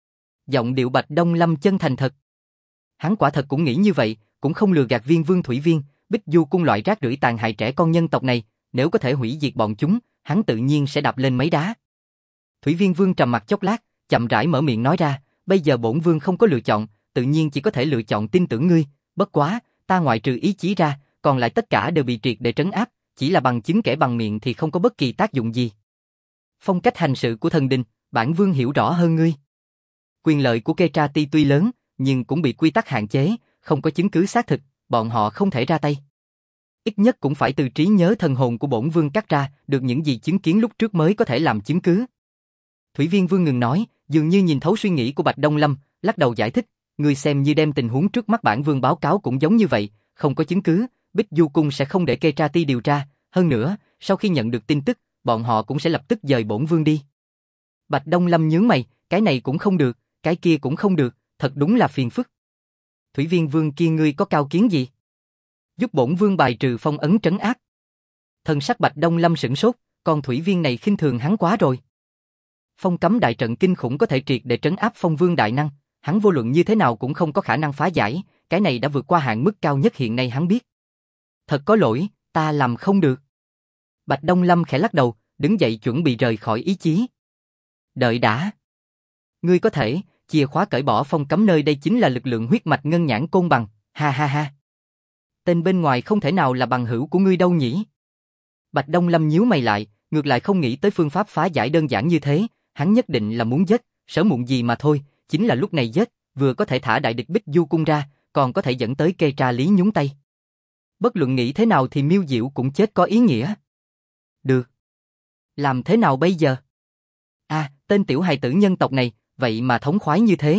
Giọng điệu Bạch Đông Lâm chân thành thật. Hắn quả thật cũng nghĩ như vậy, cũng không lừa gạt Viên Vương Thủy Viên, Bích Du Cung loại rác rưởi tàn hại trẻ con nhân tộc này, nếu có thể hủy diệt bọn chúng, hắn tự nhiên sẽ đạp lên mấy đá. Thủy Viên Vương trầm mặt chốc lát, chậm rãi mở miệng nói ra, bây giờ bổn vương không có lựa chọn, tự nhiên chỉ có thể lựa chọn tin tưởng ngươi, bất quá, ta ngoại trừ ý chí ra, còn lại tất cả đều bị triệt để trấn áp, chỉ là bằng chứng kể bằng miệng thì không có bất kỳ tác dụng gì. Phong cách hành sự của thần đình, bản vương hiểu rõ hơn ngươi. Quyền lợi của Ketrati tuy lớn, nhưng cũng bị quy tắc hạn chế, không có chứng cứ xác thực, bọn họ không thể ra tay. Ít nhất cũng phải từ trí nhớ thần hồn của bổn vương cắt ra được những gì chứng kiến lúc trước mới có thể làm chứng cứ. Thủy Viên Vương ngừng nói, dường như nhìn thấu suy nghĩ của Bạch Đông Lâm, lắc đầu giải thích, ngươi xem như đem tình huống trước mắt bản vương báo cáo cũng giống như vậy, không có chứng cứ, Bích Du Cung sẽ không để Ketrati điều tra, hơn nữa, sau khi nhận được tin tức, bọn họ cũng sẽ lập tức dời bổn vương đi. Bạch Đông Lâm nhướng mày, cái này cũng không được, cái kia cũng không được, thật đúng là phiền phức. Thủy Viên Vương kia ngươi có cao kiến gì? Giúp bổn vương bài trừ phong ấn trấn áp. Thần sắc Bạch Đông Lâm sửng sốt, con Thủy Viên này khinh thường hắn quá rồi. Phong cấm đại trận kinh khủng có thể triệt để trấn áp phong vương đại năng, hắn vô luận như thế nào cũng không có khả năng phá giải, cái này đã vượt qua hạn mức cao nhất hiện nay hắn biết. Thật có lỗi, ta làm không được. Bạch Đông Lâm khẽ lắc đầu, đứng dậy chuẩn bị rời khỏi ý chí. Đợi đã. Ngươi có thể, chìa khóa cởi bỏ phong cấm nơi đây chính là lực lượng huyết mạch ngân nhãn côn bằng, ha ha ha. Tên bên ngoài không thể nào là bằng hữu của ngươi đâu nhỉ? Bạch Đông Lâm nhíu mày lại, ngược lại không nghĩ tới phương pháp phá giải đơn giản như thế, hắn nhất định là muốn giết, sớm muộn gì mà thôi, chính là lúc này giết, vừa có thể thả đại địch Bích Du cung ra, còn có thể dẫn tới kê tra lý nhúng tay. Bất luận nghĩ thế nào thì Miêu Diệu cũng chết có ý nghĩa. Được. Làm thế nào bây giờ? Tên tiểu hài tử nhân tộc này, vậy mà thống khoái như thế.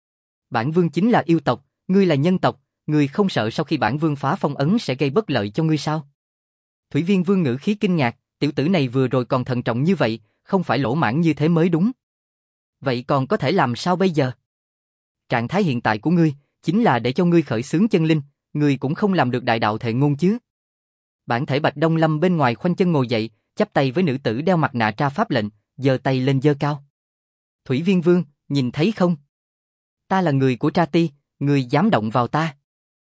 Bản vương chính là yêu tộc, ngươi là nhân tộc, ngươi không sợ sau khi bản vương phá phong ấn sẽ gây bất lợi cho ngươi sao? Thủy Viên Vương ngữ khí kinh ngạc, tiểu tử này vừa rồi còn thận trọng như vậy, không phải lỗ mãng như thế mới đúng. Vậy còn có thể làm sao bây giờ? Trạng thái hiện tại của ngươi, chính là để cho ngươi khởi xướng chân linh, ngươi cũng không làm được đại đạo thệ ngôn chứ. Bản thể Bạch Đông Lâm bên ngoài khoanh chân ngồi dậy, chắp tay với nữ tử đeo mặt nạ tra pháp lệnh, giơ tay lên giơ cao. Thủy Viên Vương, nhìn thấy không? Ta là người của Tra Ti, ngươi dám động vào ta?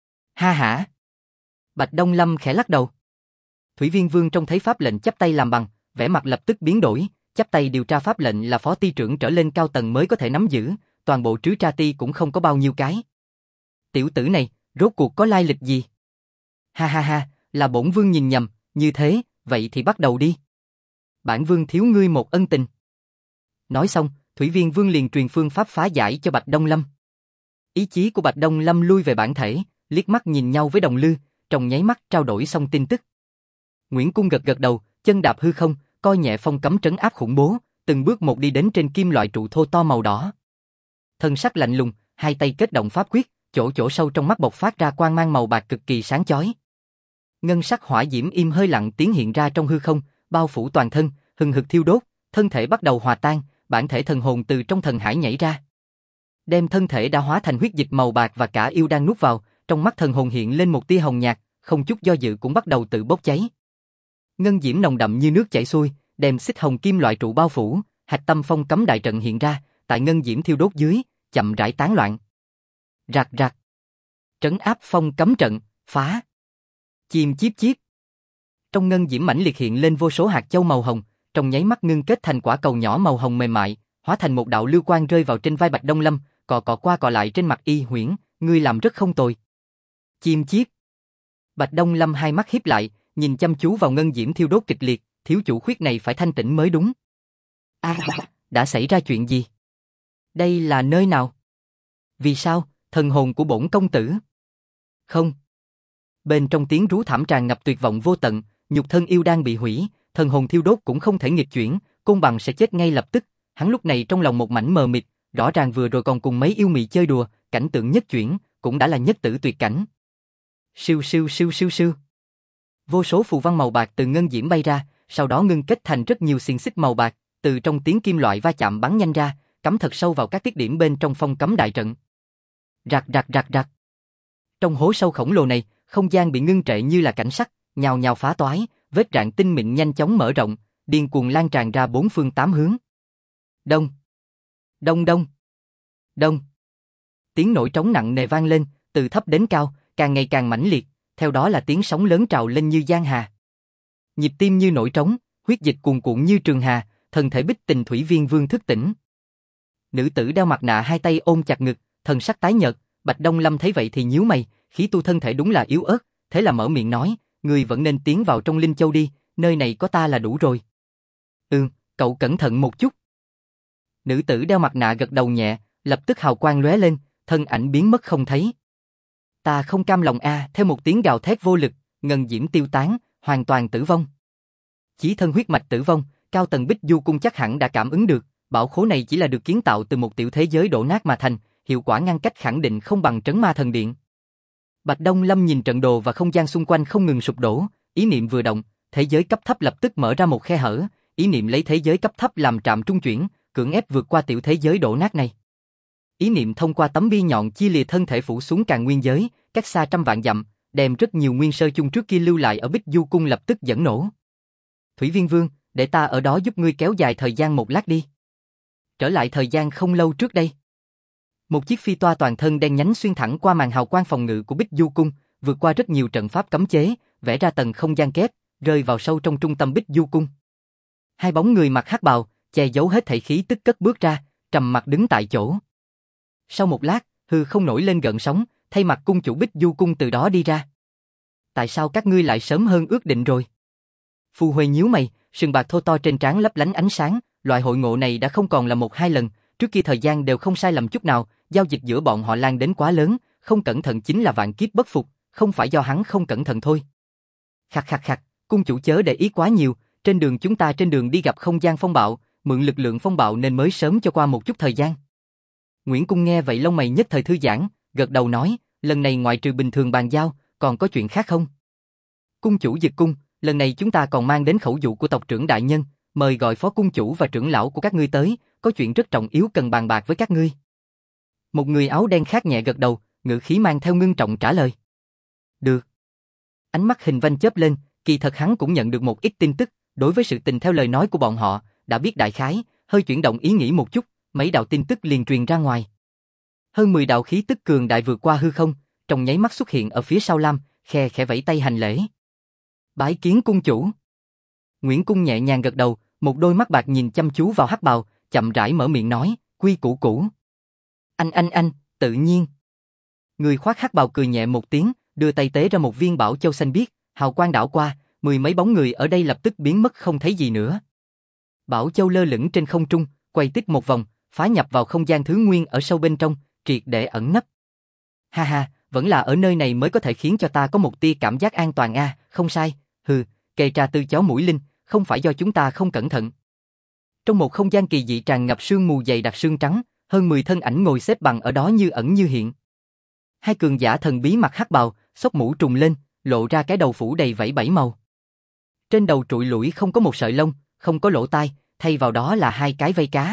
Ha hả? Bạch Đông Lâm khẽ lắc đầu. Thủy Viên Vương trông thấy pháp lệnh chắp tay làm bằng, vẻ mặt lập tức biến đổi, chắp tay điều tra pháp lệnh là phó ty trưởng trở lên cao tầng mới có thể nắm giữ, toàn bộ trứ Tra Ti cũng không có bao nhiêu cái. Tiểu tử này, rốt cuộc có lai lịch gì? Ha ha ha, là bổn vương nhìn nhầm, như thế, vậy thì bắt đầu đi. Bản vương thiếu ngươi một ân tình. Nói xong, Thủy Viên Vương liền truyền phương pháp phá giải cho Bạch Đông Lâm. Ý chí của Bạch Đông Lâm lui về bản thể, liếc mắt nhìn nhau với Đồng Lư, trong nháy mắt trao đổi xong tin tức. Nguyễn Cung gật gật đầu, chân đạp hư không, coi nhẹ phong cấm trấn áp khủng bố, từng bước một đi đến trên kim loại trụ thô to màu đỏ. Thân sắc lạnh lùng, hai tay kết động pháp quyết, chỗ sâu trong mắt bộc phát ra quang mang màu bạc cực kỳ sáng chói. Ngân sắc hỏa diễm im hơi lặng tiếng hiện ra trong hư không, bao phủ toàn thân, hừng hực thiêu đốt, thân thể bắt đầu hòa tan, bản thể thần hồn từ trong thần hải nhảy ra. Đem thân thể đã hóa thành huyết dịch màu bạc và cả yêu đang nuốt vào, trong mắt thần hồn hiện lên một tia hồng nhạt, không chút do dự cũng bắt đầu tự bốc cháy. Ngân diễm nồng đậm như nước chảy xuôi, đem xích hồng kim loại trụ bao phủ, hạch tâm phong cấm đại trận hiện ra, tại ngân diễm thiêu đốt dưới, chậm rãi tán loạn. Rạc rạc. Trấn áp phong cấm trận, phá. Chim chíp chíp. Trong ngân diễm mãnh liệt hiện lên vô số hạt châu màu hồng, trong nháy mắt ngưng kết thành quả cầu nhỏ màu hồng mềm mại, hóa thành một đạo lưu quang rơi vào trên vai Bạch Đông Lâm, cọ qua cọ lại trên mặt y Huyễn, ngươi làm rất không tồi. Chim chiếp. Bạch Đông Lâm hai mắt híp lại, nhìn chăm chú vào ngân diễm thiêu đốt kịch liệt, thiếu chủ khuyết này phải thanh tĩnh mới đúng. Đã xảy ra chuyện gì? Đây là nơi nào? Vì sao, thần hồn của bổn công tử? Không. Bên trong tiếng rú thảm tràn ngập tuyệt vọng vô tận, nhục thân yêu đang bị hủy, thần hồn thiêu đốt cũng không thể nghịch chuyển, côn bằng sẽ chết ngay lập tức. Hắn lúc này trong lòng một mảnh mờ mịt, rõ ràng vừa rồi còn cùng mấy yêu mị chơi đùa, cảnh tượng nhất chuyển, cũng đã là nhất tử tuyệt cảnh. Siêu siêu siêu siêu siêu. Vô số phù văn màu bạc từ ngân diễm bay ra, sau đó ngưng kết thành rất nhiều xiềng xích màu bạc, từ trong tiếng kim loại va chạm bắn nhanh ra, cắm thật sâu vào các tiết điểm bên trong phong cấm đại trận. Rạc rạc rạc rạc. Trong hố sâu khổng lồ này, không gian bị ngưng trệ như là cảnh sắt, nhào nhào phá toái, vết rạn tinh mịn nhanh chóng mở rộng, điên cuồng lan tràn ra bốn phương tám hướng. Đông, đông đông, đông. Tiếng nổi trống nặng nề vang lên, từ thấp đến cao, càng ngày càng mãnh liệt, theo đó là tiếng sóng lớn trào lên như giang hà. Nhịp tim như nổi trống, huyết dịch cuồn cuộn như trường hà, thân thể Bích Tình Thủy Viên Vương thức tỉnh. Nữ tử đeo mặt nạ hai tay ôm chặt ngực, thần sắc tái nhợt, Bạch Đông Lâm thấy vậy thì nhíu mày, khí tu thân thể đúng là yếu ớt, thế là mở miệng nói, người vẫn nên tiến vào trong Linh Châu đi, nơi này có ta là đủ rồi. Cậu cẩn thận một chút. Nữ tử đeo mặt nạ gật đầu nhẹ, lập tức hào quang lóe lên, thân ảnh biến mất không thấy. Ta không cam lòng theo một tiếng gào thét vô lực, ngân diễm tiêu tán, hoàn toàn tử vong. Chí thân huyết mạch tử vong, cao tầng Bích Du cung chắc hẳn đã cảm ứng được, bảo khố này chỉ là được kiến tạo từ một tiểu thế giới đổ nát mà thành, hiệu quả ngăn cách khẳng định không bằng trấn ma thần điện. Bạch Đông Lâm nhìn trận đồ và không gian xung quanh không ngừng sụp đổ, ý niệm vừa động, thế giới cấp thấp lập tức mở ra một khe hở, ý niệm lấy thế giới cấp thấp làm trạm trung chuyển, cưỡng ép vượt qua tiểu thế giới đổ nát này. Ý niệm thông qua tấm bi nhọn chia lìa thân thể phủ xuống Càn Nguyên giới, cách xa trăm vạn dặm, đem rất nhiều nguyên sơ chung trước kia lưu lại ở Bích Du cung lập tức dẫn nổ. Thủy Viên Vương, để ta ở đó giúp ngươi kéo dài thời gian một lát đi. Trở lại thời gian không lâu trước đây. Một chiếc phi toa toàn thân đen nhánh xuyên thẳng qua màn hào quang phòng ngự của Bích Du Cung, vượt qua rất nhiều trận pháp cấm chế, vẽ ra tầng không gian kép, rơi vào sâu trong trung tâm Bích Du Cung. Hai bóng người mặc hắc bào, che giấu hết thảy khí tức cất bước ra, trầm mặc đứng tại chỗ. Sau một lát, hư không nổi lên gợn sóng, thay mặt cung chủ Bích Du Cung từ đó đi ra. Tại sao các ngươi lại sớm hơn ước định rồi? Phù Huệ nhíu mày, sừng bạc thô to trên trán lấp lánh ánh sáng, loại hội ngộ này đã không còn là một hai lần, trước kia thời gian đều không sai lầm chút nào, giao dịch giữa bọn họ lan đến quá lớn, không cẩn thận chính là vạn kiếp bất phục, không phải do hắn không cẩn thận thôi. Khặt khặt khặt, cung chủ chớ để ý quá nhiều, trên đường đi gặp không gian phong bạo, mượn lực lượng phong bạo nên mới sớm cho qua một chút thời gian. Nguyễn Cung nghe vậy lông mày nhất thời thư giãn, gật đầu nói, lần này ngoại trừ bình thường bàn giao, còn có chuyện khác không? Cung chủ Dực Cung, lần này chúng ta còn mang đến khẩu dụ của tộc trưởng đại nhân, mời gọi phó cung chủ và trưởng lão của các ngươi tới, có chuyện rất trọng yếu cần bàn bạc với các ngươi. Một người áo đen khác nhẹ gật đầu, ngữ khí mang theo ngưng trọng trả lời. Được. Ánh mắt Hình Vanh chớp lên, kỳ thật hắn cũng nhận được một ít tin tức, đối với sự tình theo lời nói của bọn họ, đã biết đại khái, hơi chuyển động ý nghĩ một chút, mấy đạo tin tức liền truyền ra ngoài. Hơn 10 đạo khí tức cường đại vượt qua hư không, trong nháy mắt xuất hiện ở phía sau Lam, khe khẽ vẫy tay hành lễ. Bái kiến cung chủ. Nguyễn Cung nhẹ nhàng gật đầu, một đôi mắt bạc nhìn chăm chú vào hắc bào, chậm rãi mở miệng nói, quy củ cũ. Anh, tự nhiên. Người khoác hắc bào cười nhẹ một tiếng, đưa tay tế ra một viên bảo châu xanh biếc, hào quang đảo qua, mười mấy bóng người ở đây lập tức biến mất không thấy gì nữa. Bảo châu lơ lửng trên không trung, quay tiếp một vòng, phá nhập vào không gian thứ nguyên ở sâu bên trong, triệt để ẩn nấp. Ha ha, vẫn là ở nơi này mới có thể khiến cho ta có một tia cảm giác an toàn a, không sai, kê tra tư chó mũi linh, không phải do chúng ta không cẩn thận. Trong một không gian kỳ dị tràn ngập sương mù dày đặc sương trắng, hơn 10 thân ảnh ngồi xếp bằng ở đó như ẩn như hiện. Hai cường giả thần bí mặc hắc bào, xốc mũ trùng lên, lộ ra cái đầu phủ đầy vảy 7 màu. Trên đầu trụi lủi không có một sợi lông, không có lỗ tai, thay vào đó là hai cái vây cá.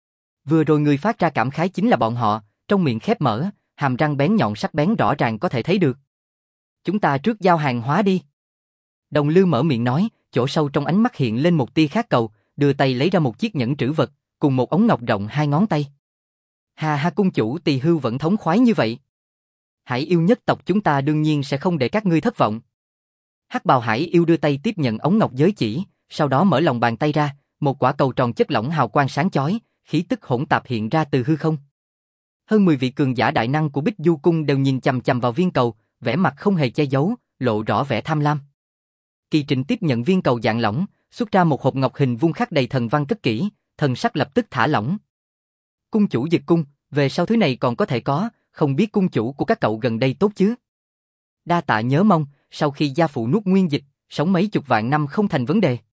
Vừa rồi người phát ra cảm khái chính là bọn họ, trong miệng khép mở, hàm răng bén nhọn sắc bén rõ ràng có thể thấy được. Chúng ta trước giao hàng hóa đi. Đồng Lư mở miệng nói, chỗ sâu trong ánh mắt hiện lên một tia khát cầu, đưa tay lấy ra một chiếc nhẫn trữ vật, cùng một ống ngọc rộng 2 ngón tay. Hà ha, cung chủ Tỳ Hưu vẫn thống khoái như vậy. Hải yêu nhất tộc chúng ta đương nhiên sẽ không để các ngươi thất vọng. Hắc bào Hải yêu đưa tay tiếp nhận ống ngọc giới chỉ, sau đó mở lòng bàn tay ra, một quả cầu tròn chất lỏng hào quang sáng chói, khí tức hỗn tạp hiện ra từ hư không. Hơn 10 vị cường giả đại năng của Bích Du Cung đều nhìn chằm chằm vào viên cầu, vẻ mặt không hề che giấu, lộ rõ vẻ tham lam. Kỳ Trịnh tiếp nhận viên cầu dạng lỏng, xuất ra một hộp ngọc hình vuông khắc đầy thần văn cất kỹ, thần sắc lập tức thả lỏng. Cung chủ Dực Cung, về sau thứ này còn có thể có, không biết cung chủ của các cậu gần đây tốt chứ? Đa tạ nhớ mong, sau khi gia phụ nuốt nguyên dịch, sống mấy chục vạn năm không thành vấn đề.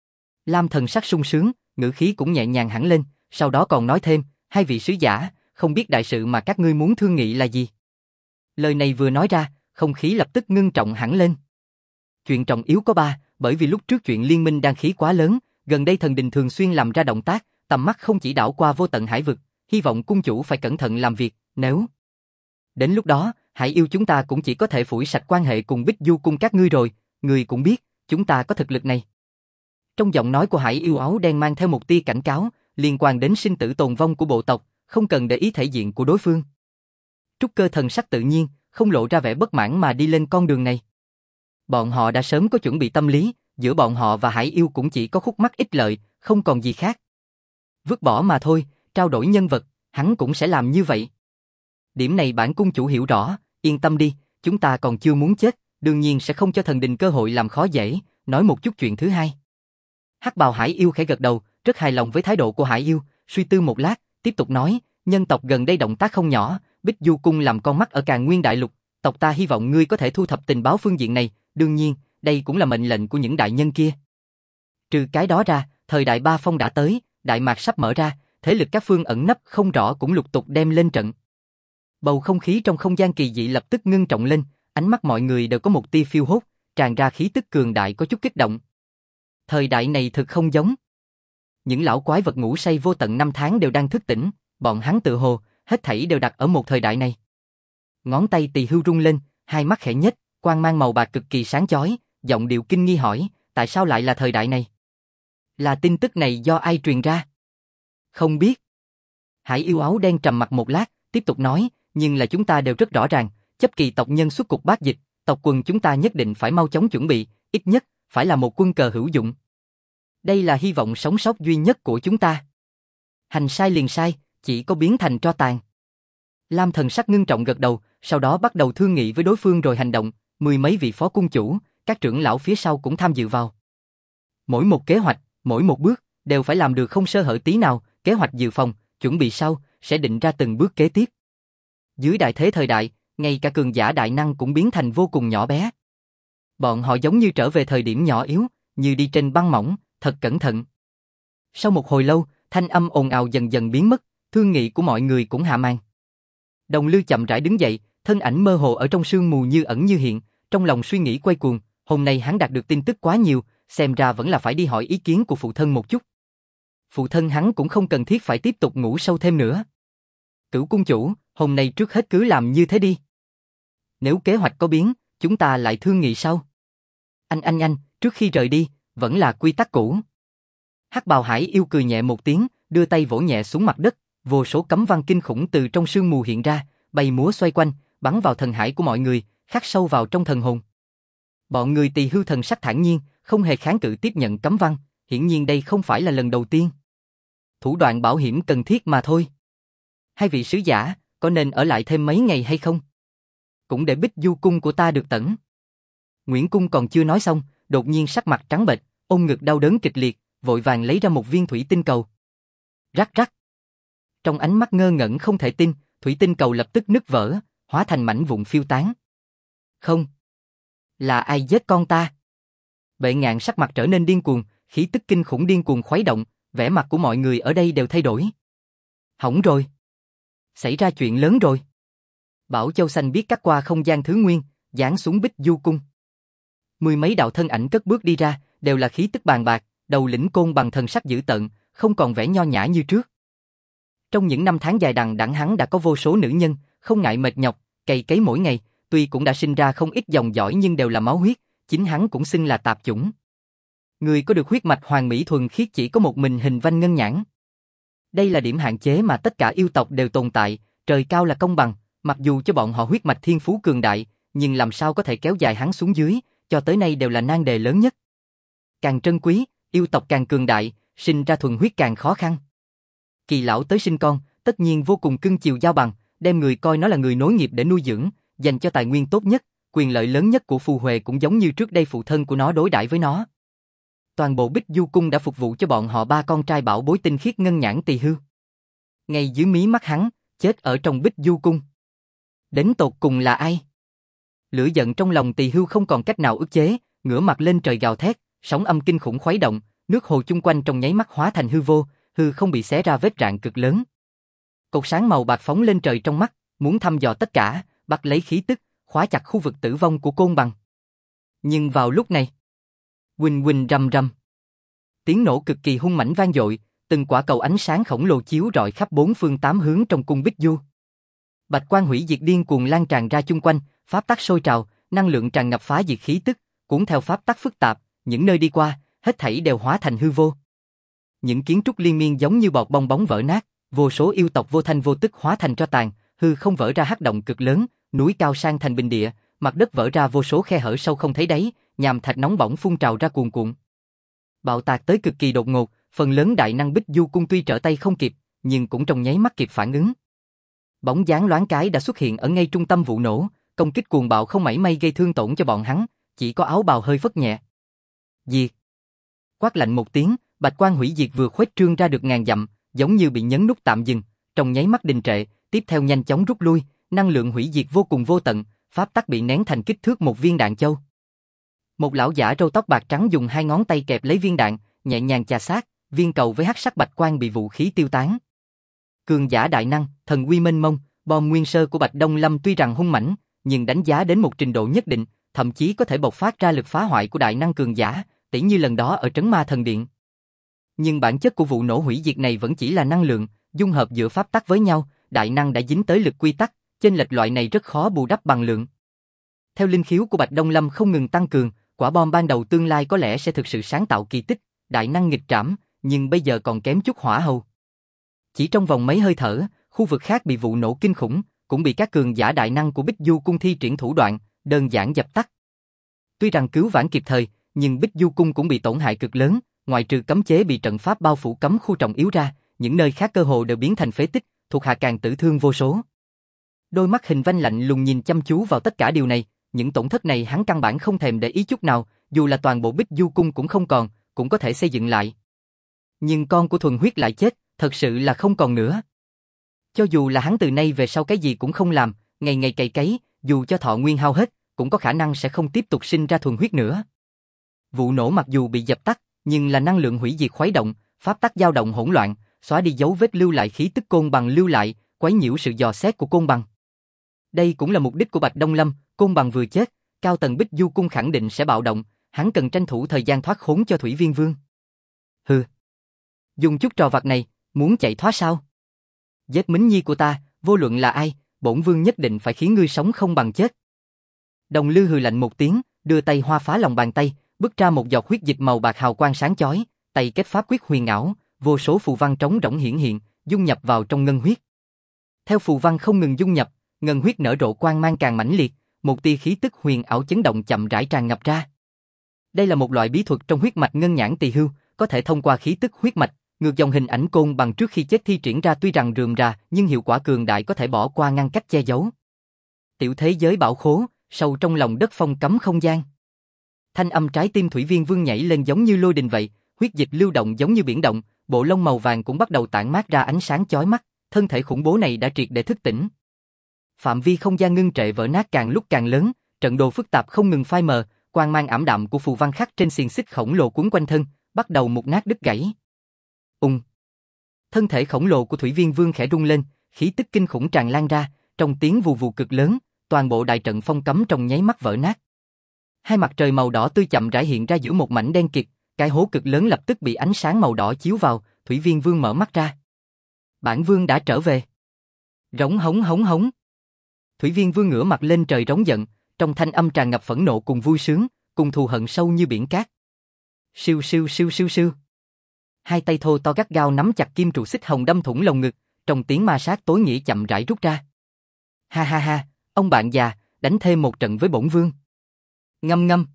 Lam thần sắc sung sướng, ngữ khí cũng nhẹ nhàng hẳn lên, sau đó còn nói thêm, hai vị sứ giả, không biết đại sự mà các ngươi muốn thương nghị là gì? Lời này vừa nói ra, không khí lập tức ngưng trọng hẳn lên. Chuyện trọng yếu có 3, bởi vì lúc trước chuyện liên minh đan khí quá lớn, gần đây thần đình thường xuyên làm ra động tác, tầm mắt không chỉ đảo qua vô tận hải vực, hy vọng cung chủ phải cẩn thận làm việc, nếu đến lúc đó, Hải yêu chúng ta cũng chỉ có thể phủi sạch quan hệ cùng Bích Du Cung các ngươi rồi, ngươi cũng biết, chúng ta có thực lực này. Trong giọng nói của Hải yêu áo đen mang theo một tia cảnh cáo, liên quan đến sinh tử tồn vong của bộ tộc, không cần để ý thể diện của đối phương. Trúc Cơ thần sắc tự nhiên, không lộ ra vẻ bất mãn mà đi lên con đường này. Bọn họ đã sớm có chuẩn bị tâm lý, giữa bọn họ và Hải yêu cũng chỉ có khúc mắc ích lợi, không còn gì khác. Vứt bỏ mà thôi, trao đổi nhân vật, hắn cũng sẽ làm như vậy. Điểm này bản cung chủ hiểu rõ, yên tâm đi, chúng ta còn chưa muốn chết, đương nhiên sẽ không cho thần đình cơ hội làm khó dễ, nói một chút chuyện thứ hai. Hắc bào Hải yêu khẽ gật đầu, rất hài lòng với thái độ của Hải yêu, suy tư một lát, tiếp tục nói, nhân tộc gần đây động tác không nhỏ, Bích Du Cung làm con mắt ở Càn Nguyên Đại Lục, tộc ta hy vọng ngươi có thể thu thập tình báo phương diện này, đương nhiên, đây cũng là mệnh lệnh của những đại nhân kia. Trừ cái đó ra, thời đại Ba Phong đã tới, Đại Mạc sắp mở ra, thế lực các phương ẩn nấp không rõ cũng lục tục đem lên trận. Bầu không khí trong không gian kỳ dị lập tức ngưng trọng lên, ánh mắt mọi người đều có một tia phiêu hốt, tràn ra khí tức cường đại có chút kích động. Thời đại này thực không giống. Những lão quái vật ngủ say vô tận 5 tháng đều đang thức tỉnh, bọn hắn tự hồ, hết thảy đều đặt ở một thời đại này. Ngón tay Tỳ Hưu rung lên, hai mắt khẽ nhếch, quang mang màu bạc cực kỳ sáng chói, giọng điệu kinh nghi hỏi, tại sao lại là thời đại này? Là tin tức này do ai truyền ra? Không biết. Hải yêu áo đen trầm mặt một lát, tiếp tục nói, nhưng là chúng ta đều rất rõ ràng, chấp kỳ tộc nhân xuất cục bát dịch, tộc quần chúng ta nhất định phải mau chóng chuẩn bị, ít nhất, phải là một quân cờ hữu dụng. Đây là hy vọng sống sót duy nhất của chúng ta. Hành sai liền sai, chỉ có biến thành tro tàn. Lam thần sắc ngưng trọng gật đầu, sau đó bắt đầu thương nghị với đối phương rồi hành động, mười mấy vị phó cung chủ, các trưởng lão phía sau cũng tham dự vào. Mỗi một kế hoạch, mỗi một bước, đều phải làm được không sơ hở tí nào, kế hoạch dự phòng, chuẩn bị sau, sẽ định ra từng bước kế tiếp. Dưới đại thế thời đại, ngay cả cường giả đại năng cũng biến thành vô cùng nhỏ bé. Bọn họ giống như trở về thời điểm nhỏ yếu, như đi trên băng mỏng, thật cẩn thận. Sau một hồi lâu, thanh âm ồn ào dần dần biến mất, thương nghị của mọi người cũng hạ màn. Đồng Lư chậm rãi đứng dậy, thân ảnh mơ hồ ở trong sương mù như ẩn như hiện, trong lòng suy nghĩ quay cuồng, hôm nay hắn đạt được tin tức quá nhiều, xem ra vẫn là phải đi hỏi ý kiến của phụ thân một chút. Phụ thân hắn cũng không cần thiết phải tiếp tục ngủ sâu thêm nữa. Cửu cung chủ, hôm nay trước hết cứ làm như thế đi. Nếu kế hoạch có biến, chúng ta lại thương nghị sau. Anh, trước khi rời đi, vẫn là quy tắc cũ. Hắc Bào Hải yêu cười nhẹ một tiếng, đưa tay vỗ nhẹ xuống mặt đất, vô số cấm văn kinh khủng từ trong sương mù hiện ra, bay múa xoay quanh, bắn vào thần hải của mọi người, khắc sâu vào trong thần hồn. Bọn người Tỳ Hưu thần sắc thản nhiên, không hề kháng cự tiếp nhận cấm văn, hiển nhiên đây không phải là lần đầu tiên. Thủ đoạn bảo hiểm cần thiết mà thôi. Hai vị sứ giả, có nên ở lại thêm mấy ngày hay không? Cũng để Bích Du cung của ta được tẩn. Nguyễn Cung còn chưa nói xong, đột nhiên sắc mặt trắng bệch, ôm ngực đau đớn kịch liệt, vội vàng lấy ra một viên thủy tinh cầu. Rắc rắc. Trong ánh mắt ngơ ngẩn không thể tin, thủy tinh cầu lập tức nứt vỡ, hóa thành mảnh vụn phiêu tán. Không. Là ai giết con ta? Bệ Ngạn sắc mặt trở nên điên cuồng, khí tức kinh khủng điên cuồng khuấy động, vẻ mặt của mọi người ở đây đều thay đổi. Hỏng rồi. Xảy ra chuyện lớn rồi. Bảo Châu Xanh biết cắt qua không gian thứ nguyên, giáng xuống Bích Du cung. Mười mấy đạo thân ảnh cất bước đi ra, đều là khí tức bàn bạc, đầu lĩnh côn bằng thần sắc dữ tợn, không còn vẻ nho nhã như trước. Trong những năm tháng dài đằng đẵng hắn đã có vô số nữ nhân, không ngại mệt nhọc, cày cấy mỗi ngày, tuy cũng đã sinh ra không ít dòng dõi nhưng đều là máu huyết, chính hắn cũng xưng là tạp chủng. Người có được huyết mạch hoàn mỹ thuần khiết chỉ có một mình Hình Vanh Ngân Nhãn. Đây là điểm hạn chế mà tất cả yêu tộc đều tồn tại, trời cao là công bằng, mặc dù cho bọn họ huyết mạch thiên phú cường đại, nhưng làm sao có thể kéo dài hắn xuống dưới, cho tới nay đều là nan đề lớn nhất. Càng trân quý, yêu tộc càng cường đại, sinh ra thuần huyết càng khó khăn. Kỳ lão tới sinh con, tất nhiên vô cùng cưng chiều giao bằng, đem người coi nó là người nối nghiệp để nuôi dưỡng, dành cho tài nguyên tốt nhất, quyền lợi lớn nhất của Phù Huệ cũng giống như trước đây phụ thân của nó đối đãi với nó. Toàn bộ Bích Du cung đã phục vụ cho bọn họ ba con trai bảo bối tinh khiết Ngân Nhãn Tỳ Hưu. Ngay dưới mí mắt hắn, chết ở trong Bích Du cung. Đến tột cùng là ai? Lửa giận trong lòng Tỳ Hưu không còn cách nào ức chế, ngửa mặt lên trời gào thét, sóng âm kinh khủng khuấy động, nước hồ chung quanh trong nháy mắt hóa thành hư vô, hư không bị xé ra vết rạn cực lớn. Cột sáng màu bạc phóng lên trời trong mắt, muốn thăm dò tất cả, bắt lấy khí tức, khóa chặt khu vực tử vong của côn bằng. Nhưng vào lúc này, huỳnh huỳnh rầm rầm, tiếng nổ cực kỳ hung mãnh vang dội, từng quả cầu ánh sáng khổng lồ chiếu rọi khắp bốn phương tám hướng trong cung Bích Du. Bạch quang hủy diệt điên cuồng lan tràn ra chung quanh, pháp tắc sôi trào, năng lượng tràn ngập phá diệt khí tức, cuốn theo pháp tắc phức tạp, những nơi đi qua, hết thảy đều hóa thành hư vô. Những kiến trúc liên miên giống như bọt bong bóng vỡ nát, vô số yêu tộc vô thanh vô tức hóa thành tro tàn, hư không vỡ ra hắc động cực lớn, núi cao sang thành bình địa, mặt đất vỡ ra vô số khe hở sâu không thấy đáy, nhàm thạch nóng bỏng phun trào ra cuồn cuộn. Bạo tạc tới cực kỳ đột ngột, phần lớn đại năng Bích Du cung tuy trở tay không kịp, nhưng cũng trong nháy mắt kịp phản ứng. Bóng dáng loáng cái đã xuất hiện ở ngay trung tâm vụ nổ, công kích cuồng bạo không mảy may gây thương tổn cho bọn hắn, chỉ có áo bào hơi phất nhẹ. Diệt. Quát lạnh một tiếng, bạch quang hủy diệt vừa khuếch trương ra được ngàn dặm, giống như bị nhấn nút tạm dừng, trong nháy mắt đình trệ, tiếp theo nhanh chóng rút lui, năng lượng hủy diệt vô cùng vô tận, pháp tắc bị nén thành kích thước một viên đạn châu. Một lão giả râu tóc bạc trắng dùng hai ngón tay kẹp lấy viên đạn, nhẹ nhàng chà sát, viên cầu với hắc sắc bạch quang bị vũ khí tiêu tán. Cường giả đại năng, thần uy mênh mông, bom nguyên sơ của Bạch Đông Lâm tuy rằng hung mãnh, nhưng đánh giá đến một trình độ nhất định, thậm chí có thể bộc phát ra lực phá hoại của đại năng cường giả, tỉ như lần đó ở Trấn Ma Thần Điện. Nhưng bản chất của vụ nổ hủy diệt này vẫn chỉ là năng lượng, dung hợp giữa pháp tắc với nhau, đại năng đã dính tới lực quy tắc, chênh lệch loại này rất khó bù đắp bằng lượng. Theo linh khiếu của Bạch Đông Lâm không ngừng tăng cường, quả bom ban đầu tương lai có lẽ sẽ thực sự sáng tạo kỳ tích, đại năng nghịch trảm, nhưng bây giờ còn kém chút hỏa hầu. Chỉ trong vòng mấy hơi thở, khu vực khác bị vụ nổ kinh khủng, cũng bị các cường giả đại năng của Bích Du Cung thi triển thủ đoạn, đơn giản dập tắt. Tuy rằng cứu vãn kịp thời, nhưng Bích Du Cung cũng bị tổn hại cực lớn, ngoại trừ cấm chế bị trận pháp bao phủ cấm khu trọng yếu ra, những nơi khác cơ hồ đều biến thành phế tích, thuộc hạ càng tử thương vô số. Đôi mắt Hình Vanh lạnh lùng nhìn chăm chú vào tất cả điều này, những tổn thất này hắn căn bản không thèm để ý chút nào, dù là toàn bộ Bích Du Cung cũng không còn, cũng có thể xây dựng lại. Nhưng con của thuần huyết lại chết, thật sự là không còn nữa. Cho dù là hắn từ nay về sau cái gì cũng không làm, ngày ngày cày cấy, dù cho thọ nguyên hao hết, cũng có khả năng sẽ không tiếp tục sinh ra thuần huyết nữa. Vụ nổ mặc dù bị dập tắt, nhưng là năng lượng hủy diệt khuấy động, pháp tắc dao động hỗn loạn, xóa đi dấu vết lưu lại khí tức côn bằng lưu lại, quấy nhiễu sự dò xét của côn bằng. Đây cũng là mục đích của Bạch Đông Lâm, côn bằng vừa chết, cao tầng Bích Du Cung khẳng định sẽ bạo động, hắn cần tranh thủ thời gian thoát khốn cho Thủy Viên Vương. Hừ, dùng chút trò vặt này, muốn chạy thoát sao? Giết Mính Nhi của ta, vô luận là ai, bổn vương nhất định phải khiến ngươi sống không bằng chết. Đồng Lư hừ lạnh một tiếng, đưa tay hoa phá lòng bàn tay, bứt ra một giọt huyết dịch màu bạc hào quang sáng chói, tay kết pháp quyết huyền ảo, vô số phù văn trống rỗng hiển hiện, dung nhập vào trong ngân huyết. Theo phù văn không ngừng dung nhập, ngân huyết nở rộ quang mang càng mãnh liệt, một tia khí tức huyền ảo chấn động chậm rãi tràn ngập ra. Đây là một loại bí thuật trong huyết mạch ngân nhãn tỳ hưu, có thể thông qua khí tức huyết mạch, ngược dòng hình ảnh côn bằng trước khi chết thi triển ra, tuy rằng rườm rà, nhưng hiệu quả cường đại có thể bỏ qua ngăn cách che giấu. Tiểu thế giới bảo khố, sâu trong lòng đất phong cấm không gian. Thanh âm trái tim Thủy Viên Vương nhảy lên giống như lôi đình vậy, huyết dịch lưu động giống như biển động, bộ lông màu vàng cũng bắt đầu tản mát ra ánh sáng chói mắt, thân thể khủng bố này đã triệt để thức tỉnh. Phạm vi không gian ngưng trệ vỡ nát càng lúc càng lớn, trận đồ phức tạp không ngừng phai mờ, quang mang ảm đạm của phù văn khắc trên xiềng xích khổng lồ quấn quanh thân, bắt đầu mục nát đứt gãy. Thân thể khổng lồ của Thủy Viên Vương khẽ rung lên, khí tức kinh khủng tràn lan ra, trong tiếng vù vù cực lớn, toàn bộ đại trận phong cấm trong nháy mắt vỡ nát. Hai mặt trời màu đỏ tươi chậm rãi hiện ra giữa một mảnh đen kịt, cái hố cực lớn lập tức bị ánh sáng màu đỏ chiếu vào, Thủy Viên Vương mở mắt ra. Bản vương đã trở về. Rống hống hống hống. Thủy Viên Vương ngửa mặt lên trời rống giận, trong thanh âm tràn ngập phẫn nộ cùng vui sướng, cùng thù hận sâu như biển cát. Siêu siêu siêu siêu siêu. Hai tay thô to gắt gao nắm chặt kim trụ xích hồng đâm thủng lồng ngực, trong tiếng ma sát tối nghĩa chậm rãi rút ra. Ha ha ha, ông bạn già, đánh thêm một trận với bổn vương. Ngâm ngâm.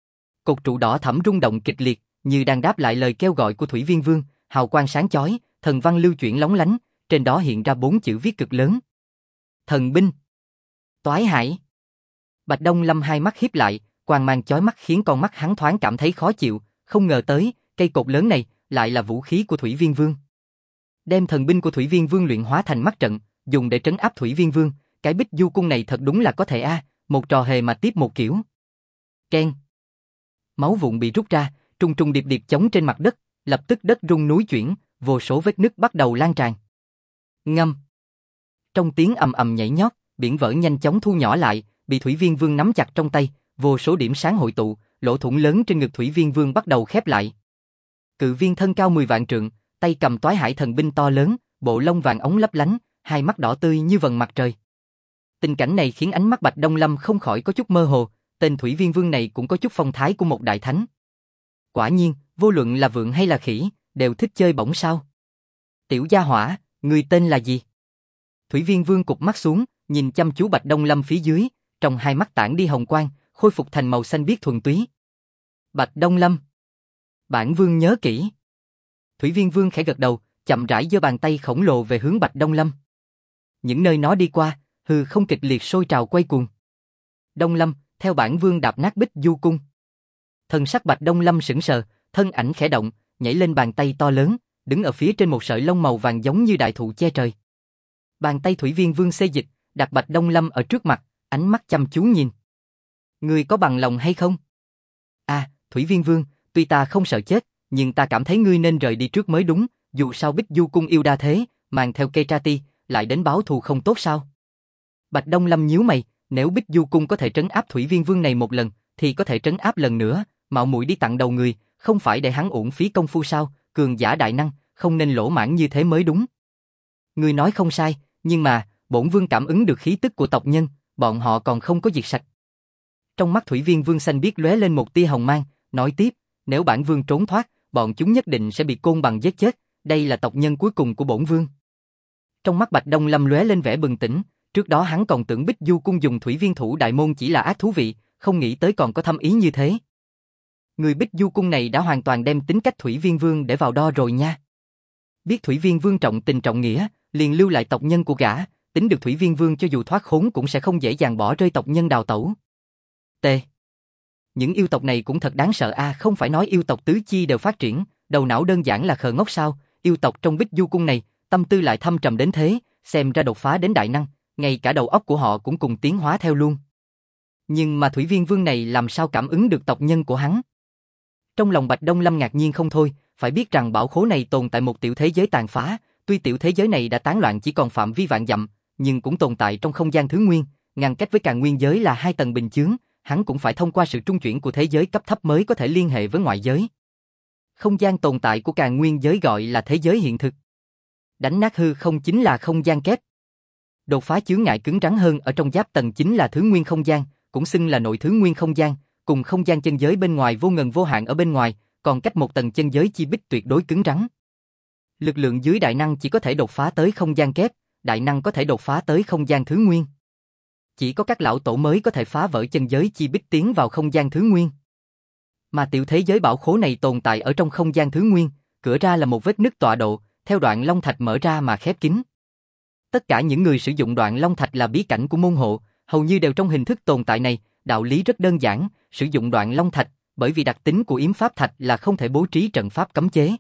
Cột trụ đỏ thẫm rung động kịch liệt, như đang đáp lại lời kêu gọi của Thủy Viên Vương, hào quang sáng chói, thần văn lưu chuyển lóng lánh, trên đó hiện ra 4 chữ viết cực lớn. Thần binh. Toái hải. Bạch Đông Lâm hai mắt híp lại, quang mang chói mắt khiến con mắt hắn thoáng cảm thấy khó chịu, không ngờ tới, cây cột lớn này lại là vũ khí của Thủy Viên Vương. Đem thần binh của Thủy Viên Vương luyện hóa thành mắt trận, dùng để trấn áp Thủy Viên Vương, cái Bích Du Cung này thật đúng là có thể một trò hề mà tiếp một kiểu. Keng. Máu vụn bị rút ra, trùng trùng điệp điệp chống trên mặt đất, lập tức đất rung núi chuyển, vô số vết nứt bắt đầu lan tràn. Ngâm. Trong tiếng ầm ầm nhảy nhót, biển vỡ nhanh chóng thu nhỏ lại, bị Thủy Viên Vương nắm chặt trong tay, vô số điểm sáng hội tụ, lỗ thủng lớn trên ngực Thủy Viên Vương bắt đầu khép lại. Cự viên thân cao 10 vạn trượng, tay cầm toái hải thần binh to lớn, bộ lông vàng óng lấp lánh, hai mắt đỏ tươi như vầng mặt trời. Tình cảnh này khiến ánh mắt Bạch Đông Lâm không khỏi có chút mơ hồ, tên Thủy Viên Vương này cũng có chút phong thái của một đại thánh. Quả nhiên, vô luận là vượn hay là khỉ, đều thích chơi bổng sao. Tiểu gia hỏa, người tên là gì? Thủy Viên Vương cụp mắt xuống, nhìn chăm chú Bạch Đông Lâm phía dưới, trong hai mắt tản đi hồng quang, khôi phục thành màu xanh biếc thuần túy. Bạch Đông Lâm. Bản vương nhớ kỹ. Thủy Viên Vương khẽ gật đầu, chậm rãi giơ bàn tay khổng lồ về hướng Bạch Đông Lâm. Những nơi nó đi qua, hư không kịch liệt sôi trào quay cuồng. Đông Lâm, theo bản vương đạp nát Bích Du Cung. Thần sắc Bạch Đông Lâm sững sờ, thân ảnh khẽ động, nhảy lên bàn tay to lớn, đứng ở phía trên một sợi lông màu vàng giống như đại thụ che trời. Bàn tay Thủy Viên Vương xê dịch, đặt Bạch Đông Lâm ở trước mặt, ánh mắt chăm chú nhìn. Ngươi có bằng lòng hay không? Thủy Viên Vương, tuy ta không sợ chết, nhưng ta cảm thấy ngươi nên rời đi trước mới đúng, dù sao Bích Du Cung yêu đa thế, mang theo cây tra ti, lại đến báo thù không tốt sao? Bạch Đông Lâm nhíu mày, nếu Bích Du Cung có thể trấn áp Thủy Viên Vương này một lần, thì có thể trấn áp lần nữa, mạo muội đi tặng đầu người, không phải để hắn uổng phí công phu sao? Cường giả đại năng, không nên lỗ mãng như thế mới đúng. Ngươi nói không sai, nhưng mà, bổn vương cảm ứng được khí tức của tộc nhân, bọn họ còn không có diệt sạch. Trong mắt Thủy Viên Vương xanh biếc lóe lên một tia hồng mang, nói tiếp, nếu bản vương trốn thoát, bọn chúng nhất định sẽ bị côn bằng giết chết, đây là tộc nhân cuối cùng của bổn vương. Trong mắt Bạch Đông Lâm lóe lên vẻ bừng tỉnh, trước đó hắn còn tưởng Bích Du Cung dùng thủy viên thủ đại môn chỉ là ác thú vị, không nghĩ tới còn có thâm ý như thế. Người Bích Du Cung này đã hoàn toàn đem tính cách Thủy Viên Vương để vào đo rồi nha. Biết Thủy Viên Vương trọng tình trọng nghĩa, liền lưu lại tộc nhân của gã, tính được Thủy Viên Vương cho dù thoát khốn cũng sẽ không dễ dàng bỏ rơi tộc nhân đào tẩu. T. Những yêu tộc này cũng thật đáng sợ a, không phải nói yêu tộc tứ chi đều phát triển, đầu não đơn giản là khờ ngốc sao, yêu tộc trong Bích Du Cung này, tâm tư lại thâm trầm đến thế, xem ra đột phá đến đại năng, ngay cả đầu óc của họ cũng cùng tiến hóa theo luôn. Nhưng mà Thủy Viên Vương này làm sao cảm ứng được tộc nhân của hắn? Trong lòng Bạch Đông Lâm ngạc nhiên không thôi, phải biết rằng bảo khố này tồn tại một tiểu thế giới tàn phá, tuy tiểu thế giới này đã tán loạn chỉ còn phạm vi vạn dặm, nhưng cũng tồn tại trong không gian thứ nguyên, ngăn cách với Càn Nguyên giới là 2 tầng bình chướng, hắn cũng phải thông qua sự trung chuyển của thế giới cấp thấp mới có thể liên hệ với ngoại giới. Không gian tồn tại của Càn Nguyên giới gọi là thế giới hiện thực. Đánh nát hư không chính là không gian kép. Đột phá chướng ngại cứng rắn hơn ở trong giáp tầng chính là thứ nguyên không gian, cũng xưng là nội thứ nguyên không gian, cùng không gian chân giới bên ngoài vô ngần vô hạn ở bên ngoài, còn cách một tầng chân giới chi bích tuyệt đối cứng rắn. Lực lượng dưới đại năng chỉ có thể đột phá tới không gian kép, đại năng có thể đột phá tới không gian thứ nguyên. Chỉ có các lão tổ mới có thể phá vỡ chân giới chi bích tiến vào không gian thứ nguyên. Mà tiểu thế giới bảo khố này tồn tại ở trong không gian thứ nguyên, cửa ra là một vết nứt tọa độ, theo đoạn long thạch mở ra mà khép kín. Tất cả những người sử dụng đoạn long thạch là bí cảnh của môn hộ, hầu như đều trong hình thức tồn tại này, đạo lý rất đơn giản, sử dụng đoạn long thạch, bởi vì đặc tính của yếm pháp thạch là không thể bố trí trận pháp cấm chế.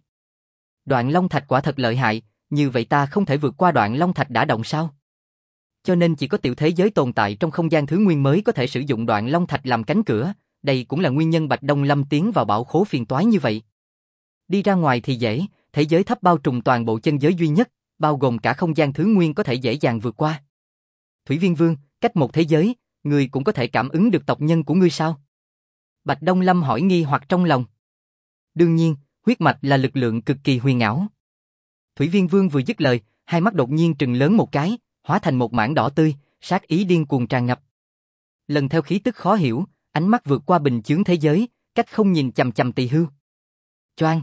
Đoạn long thạch quả thật lợi hại, như vậy ta không thể vượt qua đoạn long thạch đã động sao? Cho nên chỉ có tiểu thế giới tồn tại trong không gian thứ nguyên mới có thể sử dụng đoạn long thạch làm cánh cửa, đây cũng là nguyên nhân Bạch Đông Lâm tiến vào bảo khố phiền toái như vậy. Đi ra ngoài thì dễ, thế giới thấp bao trùm toàn bộ chân giới duy nhất, bao gồm cả không gian thứ nguyên có thể dễ dàng vượt qua. Thủy Viên Vương, cách một thế giới, ngươi cũng có thể cảm ứng được tộc nhân của ngươi sao? Bạch Đông Lâm hỏi nghi hoặc trong lòng. Đương nhiên, huyết mạch là lực lượng cực kỳ huyền ảo. Thủy Viên Vương vừa dứt lời, hai mắt đột nhiên trừng lớn một cái, hóa thành một mảng đỏ tươi, sát ý điên cuồng tràn ngập. Lần theo khí tức khó hiểu, ánh mắt vượt qua bình chướng thế giới, cách không nhìn chằm chằm Tỳ Hưu. Choang.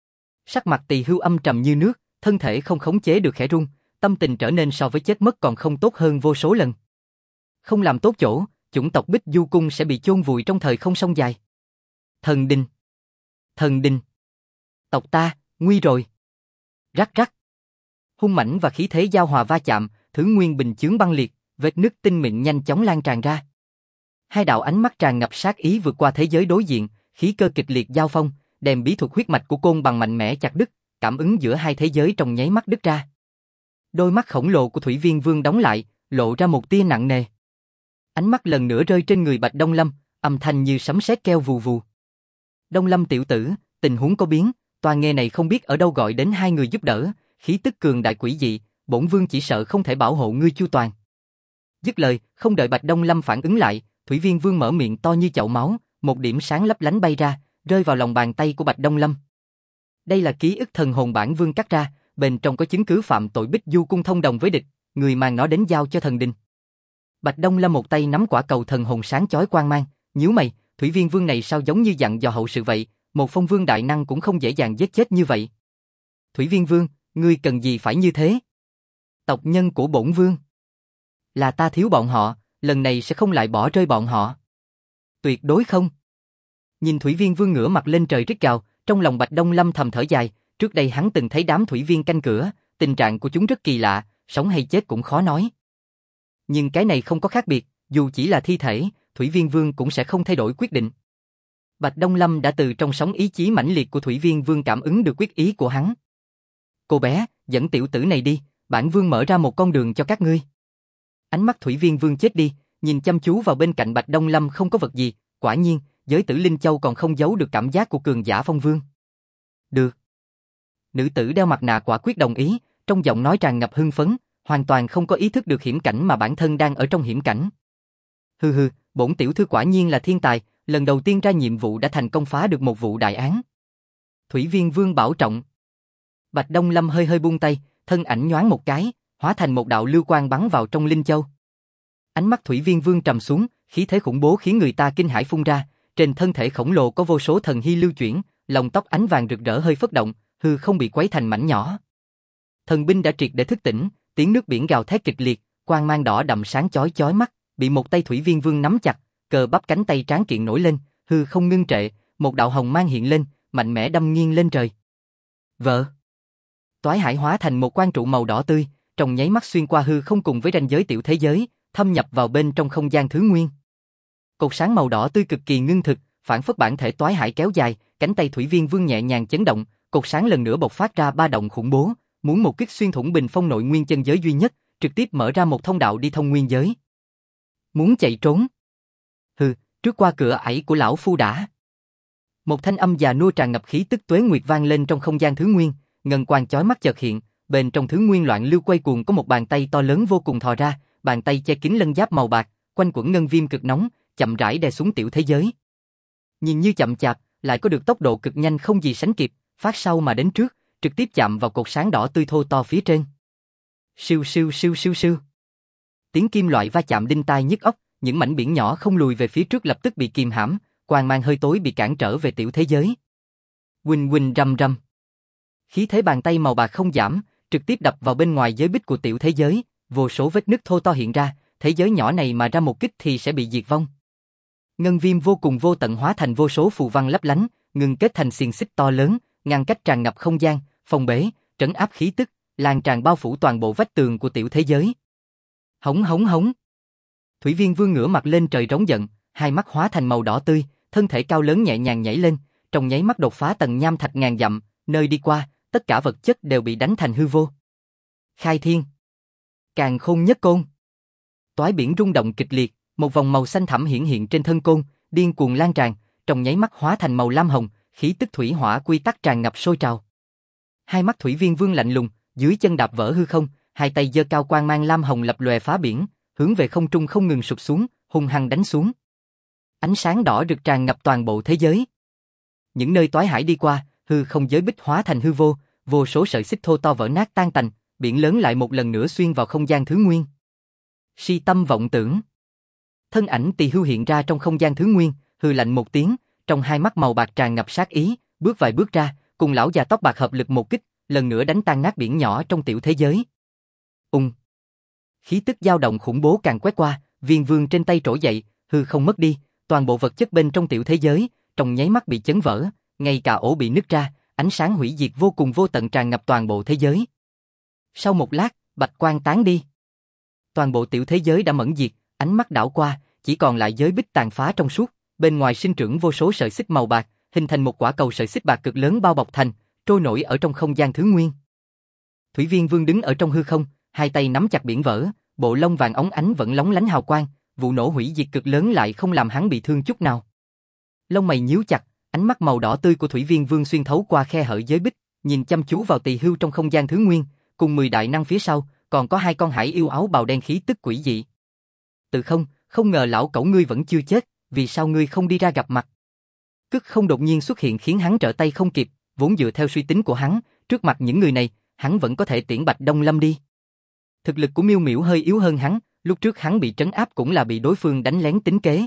Sắc mặt Tỳ Hưu âm trầm như nước, thân thể không khống chế được khẽ run, tâm tình trở nên so với chết mất còn không tốt hơn vô số lần. Không làm tốt chỗ, chủng tộc Bích Du Cung sẽ bị chôn vùi trong thời không sông dài. Thần đình. Thần đình. Tộc ta, nguy rồi. Rắc rắc. Hung mãnh và khí thế giao hòa va chạm, thứ nguyên bình chướng băng liệt, vết nứt tinh mịn nhanh chóng lan tràn ra. Hai đạo ánh mắt tràn ngập sát ý vượt qua thế giới đối diện, khí cơ kịch liệt giao phong, đem bí thuật huyết mạch của côn bằng mạnh mẽ chặt đứt, cảm ứng giữa hai thế giới trong nháy mắt đứt ra. Đôi mắt khổng lồ của Thủy Viên Vương đóng lại, lộ ra một tia nặng nề. Ánh mắt lần nữa rơi trên người Bạch Đông Lâm, âm thanh như sấm sét kêu vù vù. Đông Lâm tiểu tử, tình huống có biến, tòa nghề này không biết ở đâu gọi đến hai người giúp đỡ, khí tức cường đại quỷ dị, bổn vương chỉ sợ không thể bảo hộ ngươi chu toàn. Dứt lời, không đợi Bạch Đông Lâm phản ứng lại, Thủy Viên Vương mở miệng to như chậu máu, một điểm sáng lấp lánh bay ra, rơi vào lòng bàn tay của Bạch Đông Lâm. Đây là ký ức thần hồn bản vương cắt ra, bên trong có chứng cứ phạm tội Bích Du Cung thông đồng với địch, người mang nó đến giao cho thần đình. Bạch Đông Lâm một tay nắm quả cầu thần hồn sáng chói quang mang, nhíu mày, Thủy Viên Vương này sao giống như dặn dò hậu sự vậy, một phong vương đại năng cũng không dễ dàng giết chết như vậy. Thủy Viên Vương, ngươi cần gì phải như thế? Tộc nhân của bổn vương. Là ta thiếu bọn họ, lần này sẽ không lại bỏ rơi bọn họ. Tuyệt đối không. Nhìn Thủy Viên Vương ngửa mặt lên trời rít gào, trong lòng Bạch Đông Lâm thầm thở dài, trước đây hắn từng thấy đám thủy viên canh cửa, tình trạng của chúng rất kỳ lạ, sống hay chết cũng khó nói. Nhưng cái này không có khác biệt, dù chỉ là thi thể, Thủy Viên Vương cũng sẽ không thay đổi quyết định. Bạch Đông Lâm đã từ trong sóng ý chí mãnh liệt của Thủy Viên Vương cảm ứng được quyết ý của hắn. Cô bé, dẫn tiểu tử này đi, bản vương mở ra một con đường cho các ngươi. Ánh mắt Thủy Viên Vương chết đi, nhìn chăm chú vào bên cạnh Bạch Đông Lâm không có vật gì, quả nhiên, giới tử Linh Châu còn không giấu được cảm giác của cường giả phong vương. Được. Nữ tử đeo mặt nạ quả quyết đồng ý, trong giọng nói tràn ngập hưng phấn, hoàn toàn không có ý thức được hiểm cảnh mà bản thân đang ở trong hiểm cảnh. Hừ hừ, bổn tiểu thư quả nhiên là thiên tài, lần đầu tiên ra nhiệm vụ đã thành công phá được một vụ đại án. Thủy Viên Vương bảo trọng. Bạch Đông Lâm hơi hơi buông tay, thân ảnh nhoáng một cái, hóa thành một đạo lưu quang bắn vào trong Linh Châu. Ánh mắt Thủy Viên Vương trầm xuống, khí thế khủng bố khiến người ta kinh hãi phun ra, trên thân thể khổng lồ có vô số thần hy lưu chuyển, lông tóc ánh vàng rực rỡ hơi phất động, hư không bị quấy thành mảnh nhỏ. Thần binh đã triệt để thức tỉnh, tiếng nước biển gào thét kịch liệt, quang mang đỏ đậm sáng chói chói mắt, bị một tay Thủy Viên Vương nắm chặt, cơ bắp cánh tay tráng kiện nổi lên, hư không ngưng trệ, một đạo hồng mang hiện lên, mạnh mẽ đâm nghiêng lên trời. Vợ. Toái hải hóa thành một quang trụ màu đỏ tươi, trong nháy mắt xuyên qua hư không cùng với ranh giới tiểu thế giới, thâm nhập vào bên trong không gian thứ nguyên. Cột sáng màu đỏ tươi cực kỳ ngưng thực, phản phất bản thể toái hải kéo dài, cánh tay Thủy Viên Vương nhẹ nhàng chấn động, cột sáng lần nữa bộc phát ra ba động khủng bố, muốn một kích xuyên thủng bình phong nội nguyên chân giới duy nhất, trực tiếp mở ra một thông đạo đi thông nguyên giới. Muốn chạy trốn? Hừ, trước qua cửa ải của lão phu đã. Một thanh âm già nua tràn ngập khí tức tuế nguyệt vang lên trong không gian thứ nguyên, ngân quang chói mắt chợt hiện, bên trong thứ nguyên loạn lưu quay cuồng có một bàn tay to lớn vô cùng thò ra, bàn tay che kín lân giáp màu bạc, quanh quẩn ngân viêm cực nóng, chậm rãi đè xuống tiểu thế giới. Nhìn như chậm chạp, lại có được tốc độ cực nhanh không gì sánh kịp, phát sau mà đến trước, trực tiếp chạm vào cột sáng đỏ tươi thô to phía trên. Siêu siêu siêu siêu siêu. Tiếng kim loại va chạm đinh tai nhức óc, những mảnh biển nhỏ không lùi về phía trước lập tức bị kìm hãm, quang mang hơi tối bị cản trở về tiểu thế giới. Huỳnh huỳnh rầm rầm. Khí thế bàn tay màu bạc không giảm, trực tiếp đập vào bên ngoài giới bích của tiểu thế giới, vô số vết nứt thô to hiện ra, thế giới nhỏ này mà ra một kích thì sẽ bị diệt vong. Ngân viêm vô cùng vô tận hóa thành vô số phù văn lấp lánh, ngưng kết thành xiềng xích to lớn, ngăn cách tràn ngập không gian, phong bế, trấn áp khí tức, lan tràn bao phủ toàn bộ vách tường của tiểu thế giới. Hống hống hống. Thủy Viên Vương ngửa mặt lên trời rống giận, hai mắt hóa thành màu đỏ tươi, thân thể cao lớn nhẹ nhàng nhảy lên, trong nháy mắt đột phá tầng nham thạch ngàn dặm, nơi đi qua, tất cả vật chất đều bị đánh thành hư vô. Khai thiên. Càn khôn nhất côn. Toái biển rung động kịch liệt, một vòng màu xanh thẳm hiển hiện trên thân côn, điên cuồng lan tràn, trong nháy mắt hóa thành màu lam hồng, khí tức thủy hỏa quy tắc tràn ngập sôi trào. Hai mắt Thủy Viên Vương lạnh lùng, dưới chân đạp vỡ hư không, hai tay giơ cao quang mang lam hồng lập lòe phá biển, hướng về không trung không ngừng sụp xuống, hung hăng đánh xuống. Ánh sáng đỏ rực tràn ngập toàn bộ thế giới. Những nơi toái hải đi qua, hư không giới bích hóa thành hư vô, vô số sợi xích thô to vỡ nát tan tành, biển lớn lại một lần nữa xuyên vào không gian thứ nguyên. Si tâm vọng tưởng. Thân ảnh Tỳ Hưu hiện ra trong không gian thứ nguyên, hư lạnh một tiếng, trong hai mắt màu bạc tràn ngập sát ý, bước vài bước ra, cùng lão già tóc bạc hợp lực một kích, lần nữa đánh tan nát biển nhỏ trong tiểu thế giới. Khí tức dao động khủng bố càng quét qua, Viên Vương trên tay trỗi dậy, hư không mất đi, toàn bộ vật chất bên trong tiểu thế giới, trong nháy mắt bị chấn vỡ, ngay cả ổ bị nứt ra, ánh sáng hủy diệt vô cùng vô tận tràn ngập toàn bộ thế giới. Sau một lát, bạch quang tán đi. Toàn bộ tiểu thế giới đã mẫn diệt, ánh mắt đảo qua, chỉ còn lại giới bích tàn phá trong suốt, bên ngoài sinh trưởng vô số sợi xích màu bạc, hình thành một quả cầu sợi xích bạc cực lớn bao bọc thành, trôi nổi ở trong không gian thứ nguyên. Thủy Viên Vương đứng ở trong hư không, hai tay nắm chặt biển vỡ, bộ lông vàng óng ánh vẫn lóng lánh hào quang, vụ nổ hủy diệt cực lớn lại không làm hắn bị thương chút nào. Lông mày nhíu chặt, ánh mắt màu đỏ tươi của Thủy Viên Vương xuyên thấu qua khe hở giới bích, nhìn chăm chú vào Tỳ Hưu trong không gian thứ nguyên, cùng 10 đại năng phía sau, còn có hai con hải yêu áo bào đen khí tức quỷ dị. Từ không ngờ lão cẩu ngươi vẫn chưa chết, vì sao ngươi không đi ra gặp mặt? Cức không đột nhiên xuất hiện khiến hắn trở tay không kịp, vốn dựa theo suy tính của hắn, trước mặt những người này, hắn vẫn có thể tiễn Bạch Đông Lâm đi. Thực lực của Miêu Miểu hơi yếu hơn hắn, lúc trước hắn bị trấn áp cũng là bị đối phương đánh lén tính kế.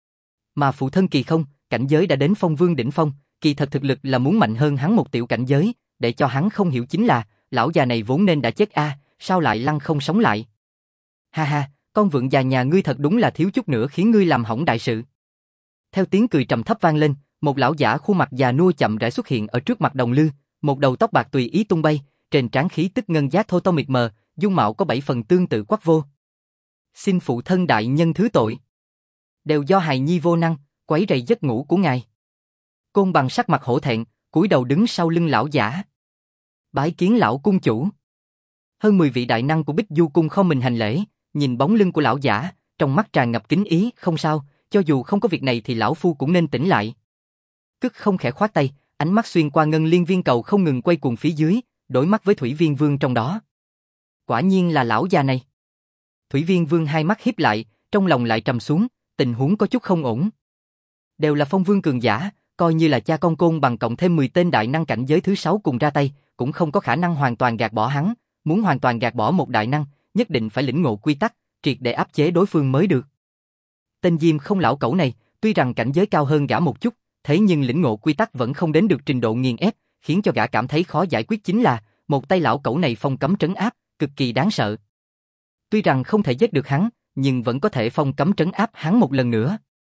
Mà phụ thân Kỳ Không, cảnh giới đã đến Phong Vương đỉnh phong, kỳ thật thực lực là muốn mạnh hơn hắn một tiểu cảnh giới, để cho hắn không hiểu chính là, lão già này vốn nên đã chết sao lại lăn không sống lại. Ha ha, con vượng già nhà ngươi thật đúng là thiếu chút nữa khiến ngươi làm hỏng đại sự. Theo tiếng cười trầm thấp vang lên, một lão giả khuôn mặt già nua chậm rãi xuất hiện ở trước mặt Đồng Lư, một đầu tóc bạc tùy ý tung bay, trên trán khí tức ngân giác thô to mịt mờ, dung mạo có 7 phần tương tự Quắc Vô. Xin phụ thân đại nhân thứ tội. Đều do hài nhi vô năng, quấy rầy giấc ngủ của ngài. Côn Bằng sắc mặt hổ thẹn, cúi đầu đứng sau lưng lão giả. Bái kiến lão cung chủ. Hơn 10 vị đại năng của Bích Du cung không mình hành lễ, nhìn bóng lưng của lão giả, trong mắt tràn ngập kính ý, không sao, cho dù không có việc này thì lão phu cũng nên tỉnh lại. Cức không khẽ khoát tay, ánh mắt xuyên qua ngân liên viên cầu không ngừng quay cuồng phía dưới, đối mắt với Thủy Viên Vương trong đó. Quả nhiên là lão già này. Thủy Viên Vương hai mắt híp lại, trong lòng lại trầm xuống, tình huống có chút không ổn. Đều là Phong Vương cường giả, coi như là cha con Côn Bằng cộng thêm 10 tên đại năng cảnh giới thứ 6 cùng ra tay, cũng không có khả năng hoàn toàn gạt bỏ hắn, muốn hoàn toàn gạt bỏ một đại năng, nhất định phải lĩnh ngộ quy tắc, triệt để áp chế đối phương mới được. Tên Diêm Không lão cẩu này, tuy rằng cảnh giới cao hơn gã một chút, thế nhưng lĩnh ngộ quy tắc vẫn không đến được trình độ nghiền ép, khiến cho gã cảm thấy khó giải quyết chính là, một tay lão cẩu này phong cấm trấn áp, cực kỳ đáng sợ. Tuy rằng không thể giết được hắn, nhưng vẫn có thể phong cấm trấn áp hắn một lần nữa.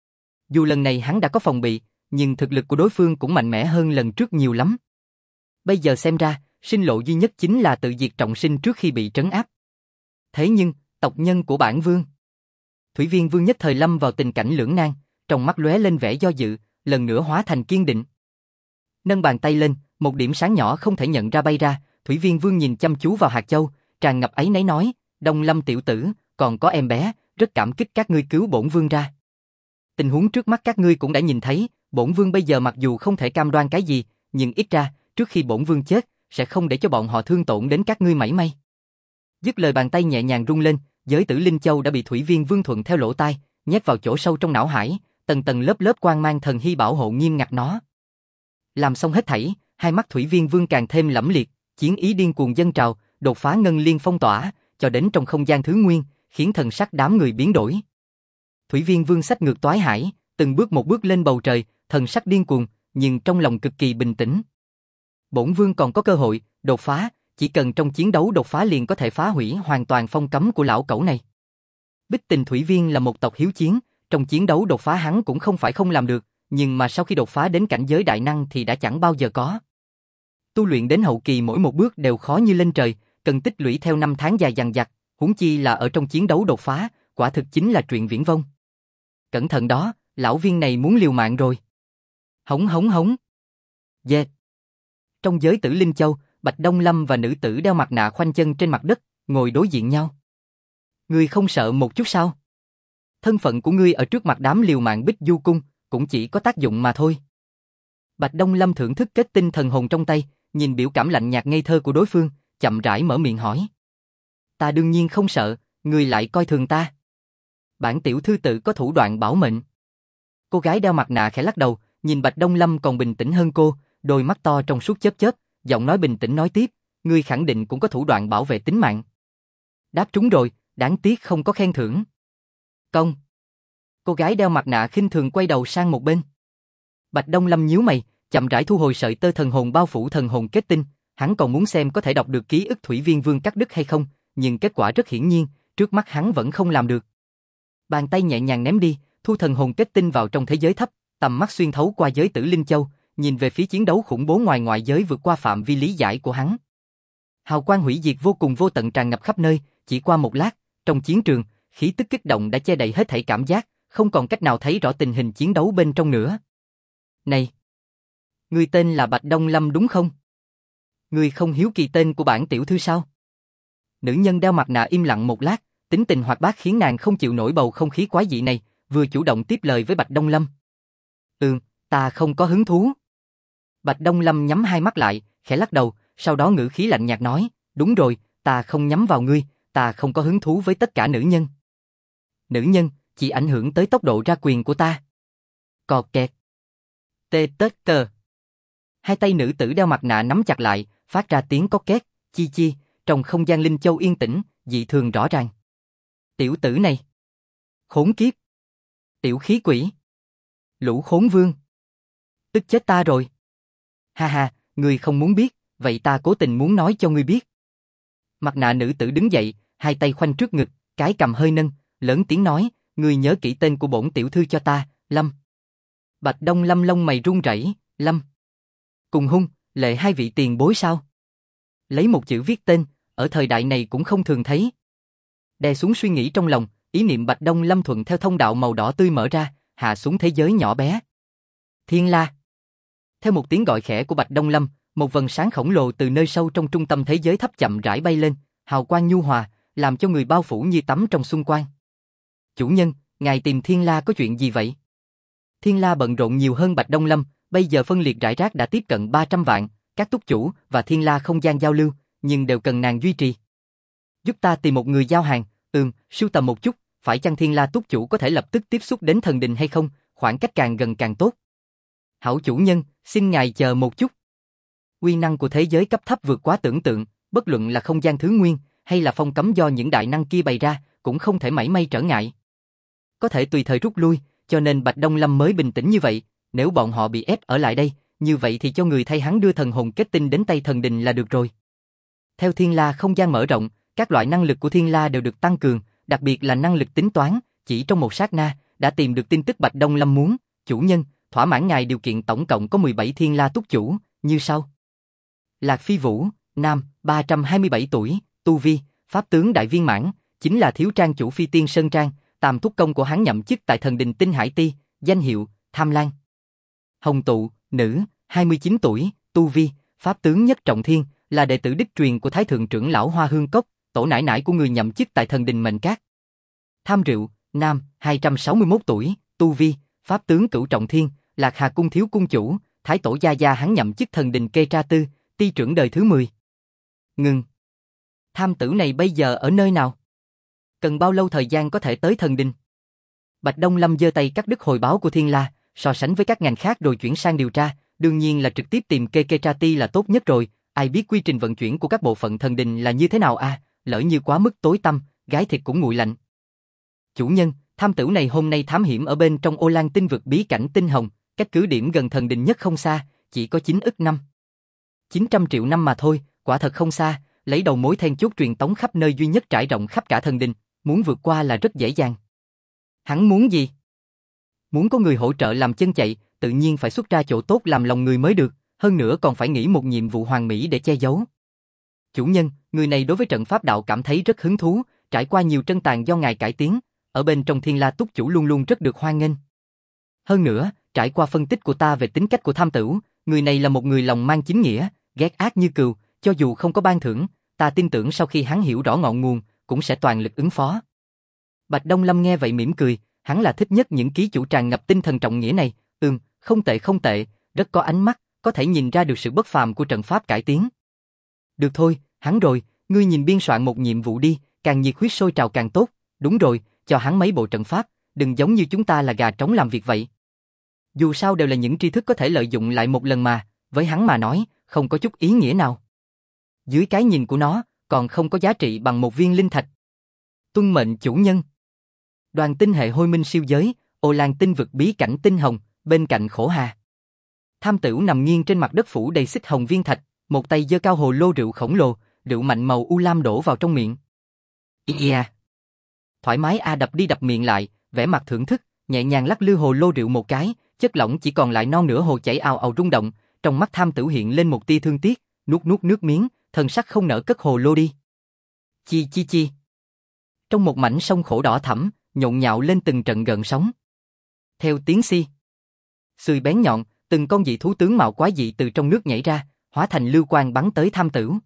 Dù lần này hắn đã có phòng bị, nhưng thực lực của đối phương cũng mạnh mẽ hơn lần trước nhiều lắm. Bây giờ xem ra, sinh lộ duy nhất chính là tự diệt trọng sinh trước khi bị trấn áp. Thế nhưng, tộc nhân của bản vương. Thủy Viên Vương nhất thời lâm vào tình cảnh lưỡng nan, trong mắt lóe lên vẻ do dự, lần nữa hóa thành kiên định. Nâng bàn tay lên, một điểm sáng nhỏ không thể nhận ra bay ra, Thủy Viên Vương nhìn chăm chú vào hạt châu, tràn ngập áy náy nói, Đông Lâm tiểu tử, còn có em bé, rất cảm kích các ngươi cứu bổn vương ra. Tình huống trước mắt các ngươi cũng đã nhìn thấy, bổn vương bây giờ mặc dù không thể cam đoan cái gì, nhưng ít ra, trước khi bổn vương chết, sẽ không để cho bọn họ thương tổn đến các ngươi mảy may. Dứt lời bàn tay nhẹ nhàng rung lên, giới tử linh châu đã bị Thủy Viên Vương thuận theo lỗ tai, nhét vào chỗ sâu trong não hải, tầng tầng lớp lớp quang mang thần hy bảo hộ nghiêm ngặt nó. Làm xong hết thảy, hai mắt Thủy Viên Vương càng thêm lẫm liệt, chiến ý điên cuồng dâng trào, đột phá ngân liên phong tỏa, cho đến trong không gian thứ nguyên, khiến thần sắc đám người biến đổi. Thủy Viên Vương xách ngược toái hải, từng bước một bước lên bầu trời, thần sắc điên cuồng, nhưng trong lòng cực kỳ bình tĩnh. Bổn vương còn có cơ hội đột phá, chỉ cần trong chiến đấu đột phá liền có thể phá hủy hoàn toàn phong cấm của lão cẩu này. Bích Tình Thủy Viên là một tộc hiếu chiến, trong chiến đấu đột phá hắn cũng không phải không làm được, nhưng mà sau khi đột phá đến cảnh giới đại năng thì đã chẳng bao giờ có. Tu luyện đến hậu kỳ mỗi một bước đều khó như lên trời, cần tích lũy theo năm tháng dài dằng dặc, huống chi là ở trong chiến đấu đột phá, quả thực chính là chuyện viển vông. Cẩn thận đó, lão viên này muốn liều mạng rồi. Hống hống hống. Dê. Trong giới tử linh châu, Bạch Đông Lâm và nữ tử đeo mặt nạ khoanh chân trên mặt đất, ngồi đối diện nhau. Ngươi không sợ một chút sao? Thân phận của ngươi ở trước mặt đám liều mạng Bích Du Cung, cũng chỉ có tác dụng mà thôi. Bạch Đông Lâm thưởng thức kết tinh thần hồn trong tay, nhìn biểu cảm lạnh nhạt ngây thơ của đối phương, chậm rãi mở miệng hỏi. Ta đương nhiên không sợ, ngươi lại coi thường ta. Bản tiểu thư tự có thủ đoạn bảo mệnh. Cô gái đeo mặt nạ khẽ lắc đầu, nhìn Bạch Đông Lâm còn bình tĩnh hơn cô, đôi mắt to trong suốt chớp chớp, giọng nói bình tĩnh nói tiếp, ngươi khẳng định cũng có thủ đoạn bảo vệ tính mạng. Đáp trúng rồi, đáng tiếc không có khen thưởng. Công. Cô gái đeo mặt nạ khinh thường quay đầu sang một bên. Bạch Đông Lâm nhíu mày, chậm rãi thu hồi sợi tơ thần hồn bao phủ thần hồn kết tinh, hắn còn muốn xem có thể đọc được ký ức Thủy Viên Vương cắt đứt hay không, nhưng kết quả rất hiển nhiên, trước mắt hắn vẫn không làm được. Bàn tay nhẹ nhàng ném đi, thu thần hồn kết tinh vào trong thế giới thấp, tầm mắt xuyên thấu qua giới tử linh châu, nhìn về phía chiến đấu khủng bố ngoài ngoại giới vượt qua phạm vi lý giải của hắn. Hào quang hủy diệt vô cùng vô tận tràn ngập khắp nơi, chỉ qua một lát, trong chiến trường, khí tức kích động đã che đậy hết thảy cảm giác, không còn cách nào thấy rõ tình hình chiến đấu bên trong nữa. Này! Ngươi tên là Bạch Đông Lâm đúng không? Ngươi không hiếu kỳ tên của bản tiểu thư sao? Nữ nhân đeo mặt nạ im lặng một lát, tính tình hoạt bát khiến nàng không chịu nổi bầu không khí quái dị này, vừa chủ động tiếp lời với Bạch Đông Lâm. Ta không có hứng thú. Bạch Đông Lâm nhắm hai mắt lại, khẽ lắc đầu, sau đó ngữ khí lạnh nhạt nói, đúng rồi, ta không nhắm vào ngươi, ta không có hứng thú với tất cả nữ nhân. Nữ nhân, chỉ ảnh hưởng tới tốc độ ra quyền của ta. Cò kẹt. Tê tết tờ. Hai tay nữ tử đeo mặt nạ nắm chặt lại, phát ra tiếng có két, chi chi, trong không gian linh châu yên tĩnh, dị thường rõ ràng. Tiểu tử này. Khốn kiếp. Tiểu khí quỷ. Lũ khốn vương. Tức chết ta rồi. Ha ha, ngươi không muốn biết, vậy ta cố tình muốn nói cho ngươi biết. Mặt nạ nữ tử đứng dậy, hai tay khoanh trước ngực, cái cầm hơi nâng, lớn tiếng nói, ngươi nhớ kỹ tên của bổn tiểu thư cho ta, Lâm. Bạch Đông Lâm lông mày run rẩy, Lâm. Cùng hung, lệ hai vị tiền bối sao? Lấy một chữ viết tên, ở thời đại này cũng không thường thấy. Đè xuống suy nghĩ trong lòng, ý niệm Bạch Đông Lâm thuận theo thông đạo màu đỏ tươi mở ra, hạ xuống thế giới nhỏ bé. Thiên La. Theo một tiếng gọi khẽ của Bạch Đông Lâm, một vầng sáng khổng lồ từ nơi sâu trong trung tâm thế giới thấp chậm rãi bay lên, hào quang nhu hòa, làm cho người bao phủ như tắm trong xuân quang. Chủ nhân, ngài tìm Thiên La có chuyện gì vậy? Thiên La bận rộn nhiều hơn Bạch Đông Lâm, bây giờ phân liệt rải rác đã tiếp cận 300 vạn, các túc chủ và Thiên La không gian giao lưu, nhưng đều cần nàng duy trì. Giúp ta tìm một người giao hàng, sưu tầm một chút, phải chăng Thiên La túc chủ có thể lập tức tiếp xúc đến thần đình hay không, khoảng cách càng gần càng tốt. Hảo chủ nhân, xin ngài chờ một chút. Uy năng của thế giới cấp thấp vượt quá tưởng tượng, bất luận là không gian thứ nguyên, hay là phong cấm do những đại năng kia bày ra, cũng không thể mảy may trở ngại. Có thể tùy thời rút lui, cho nên Bạch Đông Lâm mới bình tĩnh như vậy, nếu bọn họ bị ép ở lại đây, như vậy thì cho người thay hắn đưa thần hồn kết tinh đến tay thần đình là được rồi. Theo Thiên La không gian mở rộng, Các loại năng lực của Thiên La đều được tăng cường, đặc biệt là năng lực tính toán, chỉ trong một sát na, đã tìm được tin tức Bạch Đông Lâm muốn, chủ nhân, thỏa mãn ngài điều kiện tổng cộng có 17 Thiên La túc chủ, như sau. Lạc Phi Vũ, nam, 327 tuổi, tu vi, pháp tướng đại viên mãn, chính là thiếu trang chủ Phi Tiên Sơn Trang, tam thúc công của hắn nhậm chức tại thần đình Tinh Hải Ti, danh hiệu, Tham Lan. Hồng Tụ, nữ, 29 tuổi, tu vi, pháp tướng nhất trọng thiên, là đệ tử đích truyền của Thái Thượng trưởng lão Hoa Hương Cốc, tổ nải nải của người nhậm chức tại thần đình Mệnh Cát. Tham Rượu, nam, 261 tuổi, tu vi, pháp tướng cửu trọng thiên, Lạc Hà cung thiếu cung chủ, Thái tổ gia gia hắn nhậm chức thần đình Kê Tra Tư, ti trưởng đời thứ 10. Ngừng. Tham tử này bây giờ ở nơi nào? Cần bao lâu thời gian có thể tới thần đình? Bạch Đông Lâm giơ tay cắt đứt hồi báo của Thiên La, so sánh với các ngành khác rồi chuyển sang điều tra, đương nhiên là trực tiếp tìm Kê Tra Ti là tốt nhất rồi, ai biết quy trình vận chuyển của các bộ phận thần đình là như thế nào à, lỡ như quá mức tối tăm, gái thịt cũng nguội lạnh. Chủ nhân, tham tử này hôm nay thám hiểm ở bên trong Ô Lan tinh vực bí cảnh Tinh Hồng, cách cứ điểm gần thần đình nhất không xa, chỉ có 9 ức năm. 900 triệu năm mà thôi, quả thật không xa, lấy đầu mối then chốt truyền tống khắp nơi duy nhất trải rộng khắp cả thần đình, muốn vượt qua là rất dễ dàng. Hắn muốn gì? Muốn có người hỗ trợ làm chân chạy, tự nhiên phải xuất ra chỗ tốt làm lòng người mới được, hơn nữa còn phải nghĩ một nhiệm vụ hoàn mỹ để che giấu. Chủ nhân, người này đối với trận pháp đạo cảm thấy rất hứng thú, trải qua nhiều trân tàn do ngài cải tiến, ở bên trong Thiên La túc chủ luôn luôn rất được hoan nghênh. Hơn nữa, trải qua phân tích của ta về tính cách của tham tử, người này là một người lòng mang chính nghĩa, ghét ác như cừu, cho dù không có ban thưởng, ta tin tưởng sau khi hắn hiểu rõ ngọn nguồn, cũng sẽ toàn lực ứng phó. Bạch Đông Lâm nghe vậy mỉm cười, hắn là thích nhất những ký chủ tràn ngập tinh thần trọng nghĩa này, không tệ, rất có ánh mắt, có thể nhìn ra được sự bất phàm của trận pháp cải tiến. Được thôi, hắn rồi, ngươi nhìn biên soạn một nhiệm vụ đi, càng nhiệt huyết sôi trào càng tốt, đúng rồi, cho hắn mấy bộ trận pháp, đừng giống như chúng ta là gà trống làm việc vậy. Dù sao đều là những tri thức có thể lợi dụng lại một lần mà, với hắn mà nói, không có chút ý nghĩa nào. Dưới cái nhìn của nó, còn không có giá trị bằng một viên linh thạch. Tuân mệnh chủ nhân. Đoàn tinh hệ hôi minh siêu giới, Ô Lan tinh vực bí cảnh Tinh Hồng, bên cạnh Khổ Hà. Tham Tửu nằm nghiêng trên mặt đất phủ đầy xích hồng viên thạch, một tay giơ cao hồ lô rượu khổng lồ, rượu mạnh màu u lam đổ vào trong miệng. Yeah. Thoải mái đập đi đập miệng lại, vẻ mặt thưởng thức, nhẹ nhàng lắc lư hồ lô rượu một cái, chất lỏng chỉ còn lại non nửa hồ chảy ào ào rung động, trong mắt Tham Tửu hiện lên một tia thương tiếc, nuốt nước miếng, thần sắc không nỡ cất hồ lô đi. Chi. Trong một mảnh sông khổ đỏ thẫm, nhộn nhạo lên từng trận gợn sóng. Theo tiếng xì bén nhọn, từng con dị thú tướng mạo quái dị từ trong nước nhảy ra, hóa thành lưu quang bắn tới Tham Tửu.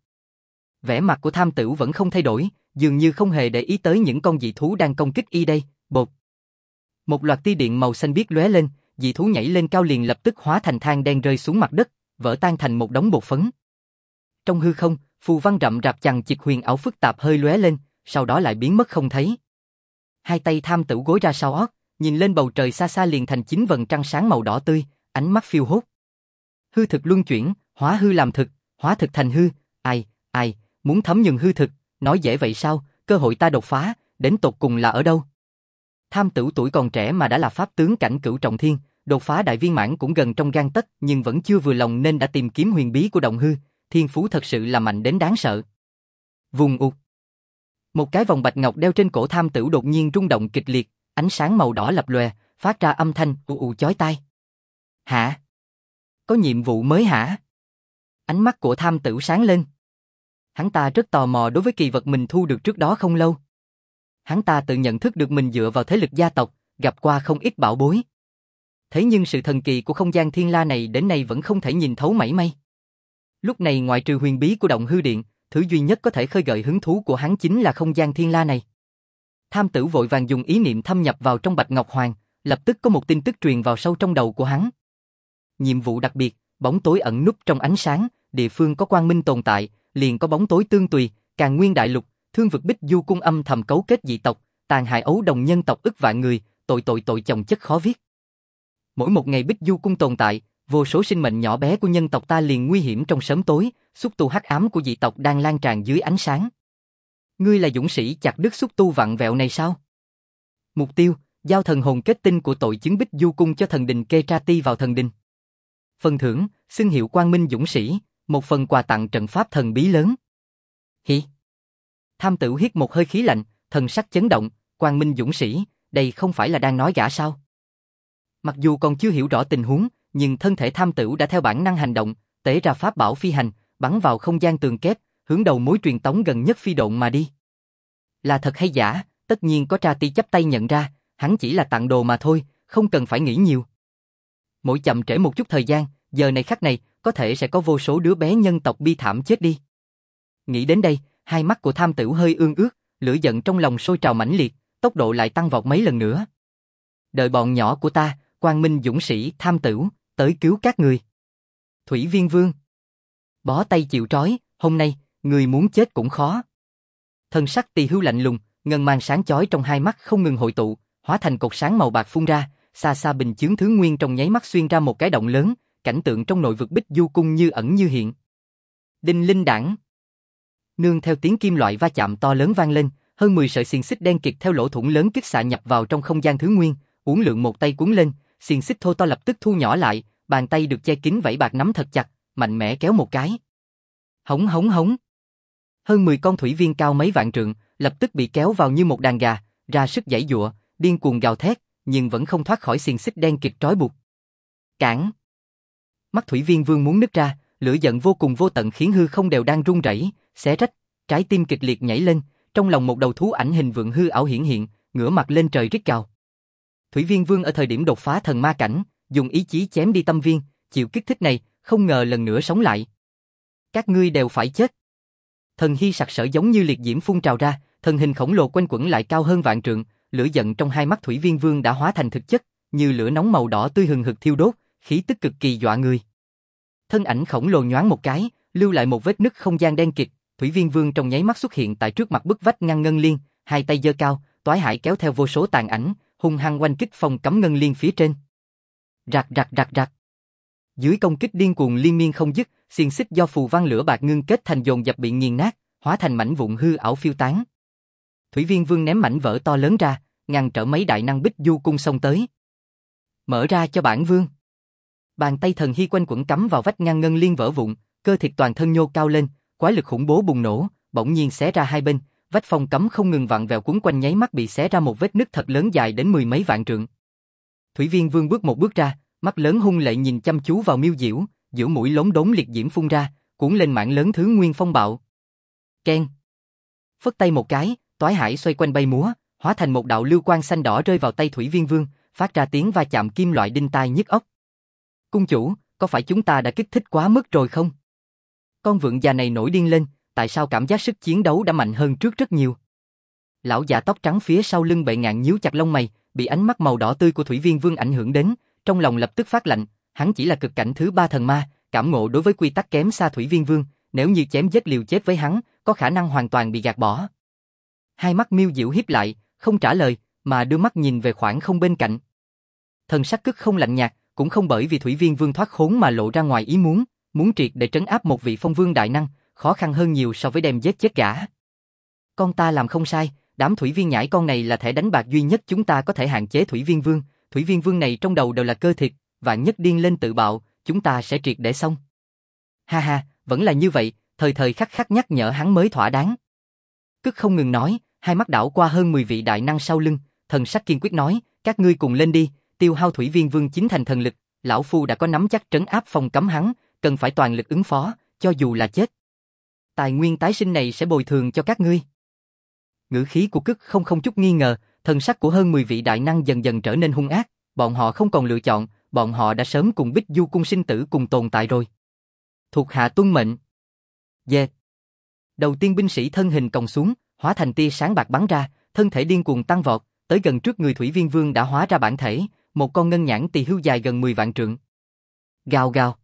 Vẻ mặt của Tham Tửu vẫn không thay đổi, dường như không hề để ý tới những con dị thú đang công kích y đây. Bột. Một loạt tia điện màu xanh biếc lóe lên, dị thú nhảy lên cao liền lập tức hóa thành than đen rơi xuống mặt đất, vỡ tan thành một đống bột phấn. Trong hư không, phù văn rậm rạp chằng chịt huyền ảo phức tạp hơi lóe lên, sau đó lại biến mất không thấy. Hai tay Tham Tửu gối ra sau ót, nhìn lên bầu trời xa xa liền thành 9 vầng trăng sáng màu đỏ tươi, ánh mắt phiêu hốt. Hư thực luân chuyển, hóa hư làm thực, hóa thực thành hư, ai, muốn thấm nhuần hư thực, nói dễ vậy sao, cơ hội ta đột phá, đến tột cùng là ở đâu? Tham Tửu tuổi còn trẻ mà đã là pháp tướng cảnh cửu trọng thiên, đột phá đại viên mãn cũng gần trong gang tấc, nhưng vẫn chưa vừa lòng nên đã tìm kiếm huyền bí của động hư, thiên phú thật sự là mạnh đến đáng sợ. Vùng ụt. Một cái vòng bạch ngọc đeo trên cổ Tham Tửu đột nhiên rung động kịch liệt, ánh sáng màu đỏ lập lòe, phát ra âm thanh ù chói tai. Hả? Có nhiệm vụ mới hả? Ánh mắt của Tham Tửu sáng lên. Hắn ta rất tò mò đối với kỳ vật mình thu được trước đó không lâu. Hắn ta tự nhận thức được mình dựa vào thế lực gia tộc, gặp qua không ít bảo bối. Thế nhưng sự thần kỳ của không gian thiên la này đến nay vẫn không thể nhìn thấu mảy may. Lúc này ngoại trừ huyền bí của động hư điện, thứ duy nhất có thể khơi gợi hứng thú của hắn chính là không gian thiên la này. Tham Tửu vội vàng dùng ý niệm thâm nhập vào trong Bạch Ngọc Hoàng, lập tức có một tin tức truyền vào sâu trong đầu của hắn. Nhiệm vụ đặc biệt, bóng tối ẩn núp trong ánh sáng, địa phương có quang minh tồn tại, liền có bóng tối tương tùy, Càn Nguyên đại lục, thương vực Bích Du cung âm thầm cấu kết dị tộc, tàn hại ấu đồng nhân tộc ức vạn người, tội chồng chất khó viết. Mỗi một ngày Bích Du cung tồn tại, vô số sinh mệnh nhỏ bé của nhân tộc ta liền nguy hiểm trong sớm tối, xúc tu hắc ám của dị tộc đang lan tràn dưới ánh sáng. Ngươi là dũng sĩ chặt đứt xúc tu vặn vẹo này sao? Mục tiêu, giao thần hồn kết tinh của tội chứng Bích Du cung cho thần đình Kê Tra Ti vào thần đình. Phần thưởng, xưng hiệu Quang Minh dũng sĩ, một phần quà tặng trận pháp thần bí lớn. Hỉ. Tham Tửu hít một hơi khí lạnh, thần sắc chấn động, Quang Minh dũng sĩ, đây không phải là đang nói gã sao? Mặc dù còn chưa hiểu rõ tình huống, nhưng thân thể Tham Tửu đã theo bản năng hành động, tế ra pháp bảo phi hành, bắn vào không gian tường kép, hướng đầu mối truyền tống gần nhất phi độn mà đi. Là thật hay giả, tất nhiên có Tra Ti chắp tay nhận ra, hắn chỉ là tặng đồ mà thôi, không cần phải nghĩ nhiều. Mỗi chậm trễ một chút thời gian, giờ này khắc này, có thể sẽ có vô số đứa bé nhân tộc bi thảm chết đi. Nghĩ đến đây, hai mắt của Tham Tửu hơi ương ướt, lửa giận trong lòng sôi trào mãnh liệt, tốc độ lại tăng vọt mấy lần nữa. Đợi bọn nhỏ của ta, Quang Minh dũng sĩ Tham Tửu, tới cứu các người. Thủy Viên Vương. Bó tay chịu trói, hôm nay, người muốn chết cũng khó. Thân sắc Tỳ Hưu lạnh lùng, ngân mang sáng chói trong hai mắt không ngừng hội tụ, hóa thành cột sáng màu bạc phun ra, xa xa bình chướng thứ nguyên trong nháy mắt xuyên ra một cái động lớn, cảnh tượng trong nội vực Bích Du cung như ẩn như hiện. Đinh linh đảng. Nương theo tiếng kim loại va chạm to lớn vang lên, hơn 10 sợi xiềng xích đen kịt theo lỗ thủng lớn kích xạ nhập vào trong không gian thứ nguyên, uốn lượn một tay cuốn lên, xiềng xích thô to lập tức thu nhỏ lại, bàn tay được che kín vảy bạc nắm thật chặt, mạnh mẽ kéo một cái. Hống hống hống. Hơn 10 con thủy viên cao mấy vạn trượng, lập tức bị kéo vào như một đàn gà, ra sức giãy giụa, điên cuồng gào thét, nhưng vẫn không thoát khỏi xiềng xích đen kịt trói buộc. Cản! Mắt Thủy Viên Vương muốn nứt ra, lửa giận vô cùng vô tận khiến hư không đều đang rung rẩy, xé rách, trái tim kịch liệt nhảy lên, trong lòng một đầu thú ảnh hình vượng hư ảo hiển hiện, ngửa mặt lên trời rít gào. Thủy Viên Vương ở thời điểm đột phá thần ma cảnh, dùng ý chí chém đi tâm viên, chịu kích thích này, không ngờ lần nữa sống lại. Các ngươi đều phải chết. Thần hy sặc sỡ giống như liệt diễm phun trào ra, thân hình khổng lồ quanh quẩn lại cao hơn vạn trượng, lửa giận trong hai mắt Thủy Viên Vương đã hóa thành thực chất, như lửa nóng màu đỏ tươi hừng hực thiêu đốt, khí tức cực kỳ dọa người. Thân ảnh khổng lồ nhoáng một cái, lưu lại một vết nứt không gian đen kịt, Thủy Viên Vương trong nháy mắt xuất hiện tại trước mặt bức vách ngăn ngân liên, hai tay giơ cao, toái hải kéo theo vô số tàn ảnh, hung hăng oanh kích phong cấm ngân liên phía trên. Rạc rạc rạc rạc. Dưới công kích điên cuồng liên miên không dứt, xiềng xích do phù văn lửa bạc ngưng kết thành dồn dập bị nghiền nát, hóa thành mảnh vụn hư ảo phiêu tán. Thủy Viên Vương ném mảnh vỡ to lớn ra, ngăn trở mấy đại năng Bích Du cung xông tới. Mở ra cho bản vương. Bàn tay thần hy quanh quẩn cắm vào vách ngăn ngân liên vỡ vụn, cơ thịt toàn thân nhô cao lên, quái lực khủng bố bùng nổ, bỗng nhiên xé ra hai bên, vách phong cấm không ngừng vặn vẹo cuốn quanh nháy mắt bị xé ra một vết nứt thật lớn dài đến 10 mấy vạn trượng. Thủy Viên Vương bước một bước ra, mắt lớn hung lệ nhìn chăm chú vào Miêu Diễu, giữa mũi lốm đốm liệt diễm phun ra, cuốn lên mảng lớn thứ nguyên phong bạo. Keng. Phất tay một cái, toái hải xoay quanh bay múa, hóa thành một đạo lưu quang xanh đỏ rơi vào tay Thủy Viên Vương, phát ra tiếng va chạm kim loại đinh tai nhức óc. Cung chủ, có phải chúng ta đã kích thích quá mức rồi không? Con vượn già này nổi điên lên, tại sao cảm giác sức chiến đấu đã mạnh hơn trước rất nhiều? Lão già tóc trắng phía sau lưng bệ ngạn nhíu chặt lông mày, bị ánh mắt màu đỏ tươi của Thủy Viên Vương ảnh hưởng đến, trong lòng lập tức phát lạnh, hắn chỉ là cực cảnh thứ 3 thần ma, cảm ngộ đối với quy tắc kém xa Thủy Viên Vương, nếu như chém giết liều chết với hắn, có khả năng hoàn toàn bị gạt bỏ. Hai mắt Miêu Diễu híp lại, không trả lời, mà đưa mắt nhìn về khoảng không bên cạnh. Thần sắc cực không lạnh nhạt, cũng không bởi vì Thủy Viên Vương thoát khốn mà lộ ra ngoài ý muốn triệt để trấn áp một vị phong vương đại năng, khó khăn hơn nhiều so với đem giết chết gã. Con ta làm không sai, đám Thủy Viên nhãi con này là thẻ đánh bạc duy nhất chúng ta có thể hạn chế Thủy Viên Vương, Thủy Viên Vương này trong đầu đều là cơ thịt, vạn nhất điên lên tự bạo, chúng ta sẽ triệt để xong. Ha ha, vẫn là như vậy, thời thời khắc khắc nhắc nhở hắn mới thỏa đáng. Cực không ngừng nói, hai mắt đảo qua hơn 10 vị đại năng sau lưng, thần sắc kiên quyết nói, các ngươi cùng lên đi, tiêu hao Thủy Viên Vương chính thành thần lực, lão phu đã có nắm chắc trấn áp phong cấm hắn, cần phải toàn lực ứng phó, cho dù là chết. Tài nguyên tái sinh này sẽ bồi thường cho các ngươi. Ngữ khí của Cực không chút nghi ngờ, thần sắc của hơn 10 vị đại năng dần dần trở nên hung ác, bọn họ không còn lựa chọn, bọn họ đã sớm cùng Bích Du cung sinh tử cùng tồn tại rồi. Thuộc hạ tuân mệnh. Dệt. Đầu tiên binh sĩ thân hình còng xuống, hóa thành tia sáng bạc bắn ra, thân thể điên cuồng tăng vọt, tới gần trước người Thủy Viên Vương đã hóa ra bản thể, một con ngân nhãn tỳ hưu dài gần 10 vạn trượng. Gào gào.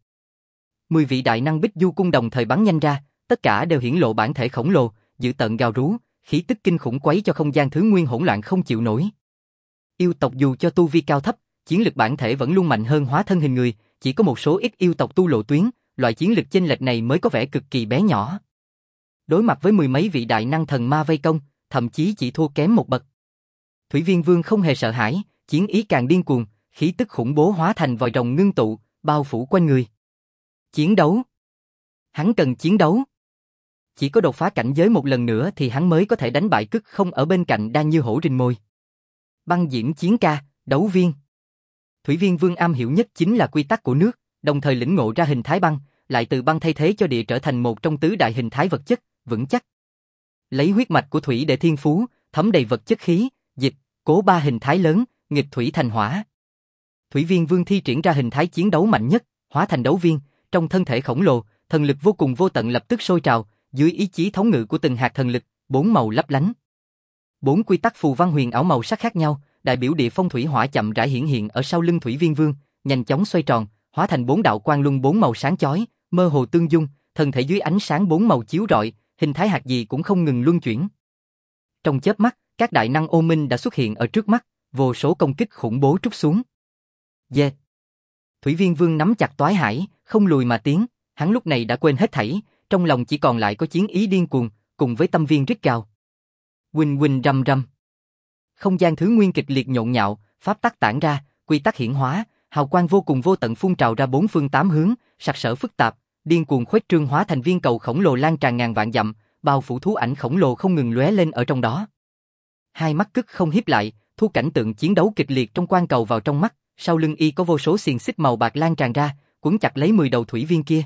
10 vị đại năng Bích Du cung đồng thời bắn nhanh ra, tất cả đều hiển lộ bản thể khổng lồ, dữ tợn gào rú, khí tức kinh khủng quấy cho không gian thứ nguyên hỗn loạn không chịu nổi. Yêu tộc dù cho tu vi cao thấp, chiến lực bản thể vẫn luôn mạnh hơn hóa thân hình người, chỉ có một số ít yêu tộc tu lộ tuyến, loại chiến lực chênh lệch này mới có vẻ cực kỳ bé nhỏ. Đối mặt với 10 mấy vị đại năng thần ma vây công, thậm chí chỉ thua kém một bậc. Thủy Viên Vương không hề sợ hãi, chiến ý càng điên cuồng, khí tức khủng bố hóa thành vòi rồng ngưng tụ, bao phủ quanh người. Chiến đấu. Hắn cần chiến đấu. Chỉ có đột phá cảnh giới một lần nữa thì hắn mới có thể đánh bại Cức Không ở bên cạnh đang như hổ rình mồi. Băng Diễm Chiến Ca, đấu viên. Thủy Viên Vương am hiểu nhất chính là quy tắc của nước, đồng thời lĩnh ngộ ra hình thái băng, lại từ băng thay thế cho địa trở thành một trong tứ đại hình thái vật chất, vững chắc. Lấy huyết mạch của thủy để thiên phú, thấm đầy vật chất khí, dịch, cố ba hình thái lớn, nghịch thủy thành hỏa. Thủy Viên Vương thi triển ra hình thái chiến đấu mạnh nhất, hóa thành đấu viên, trong thân thể khổng lồ, thần lực vô cùng vô tận lập tức sôi trào, dưới ý chí thống ngự của từng hạt thần lực, bốn màu lấp lánh. Bốn quy tắc phù văn huyền ảo màu sắc khác nhau, đại biểu địa phong thủy hỏa chậm rãi hiển hiện ở sau lưng Thủy Viên Vương, nhanh chóng xoay tròn, hóa thành bốn đạo quang luân bốn màu sáng chói, mơ hồ tương dung, thân thể dưới ánh sáng bốn màu chiếu rọi, hình thái hạt gì cũng không ngừng luân chuyển. Trong chớp mắt, các đại năng ô minh đã xuất hiện ở trước mắt, vô số công kích khủng bố trút xuống. Yeah. Thủy Viên Vương nắm chặt toái hải, không lùi mà tiến, hắn lúc này đã quên hết thảy, trong lòng chỉ còn lại có chiến ý điên cuồng, cùng với tâm viên rít gào. Huỳnh huỳnh rầm rầm. Không gian thứ nguyên kịch liệt nhộn nhạo, pháp tắc tản ra, quy tắc hiển hóa, hào quang vô cùng vô tận phun trào ra bốn phương tám hướng, sặc sỡ phức tạp, điên cuồng khuếch trương hóa thành viên cầu khổng lồ lan tràn ngàn vạn dặm, bao phủ thú ảnh khổng lồ không ngừng lóe lên ở trong đó. Hai mắt Cức Không híp lại, thu cảnh tượng chiến đấu kịch liệt trong quang cầu vào trong mắt, sau lưng y có vô số xiềng xích màu bạc lan tràn ra, quấn chặt lấy 10 đầu thủy viên kia.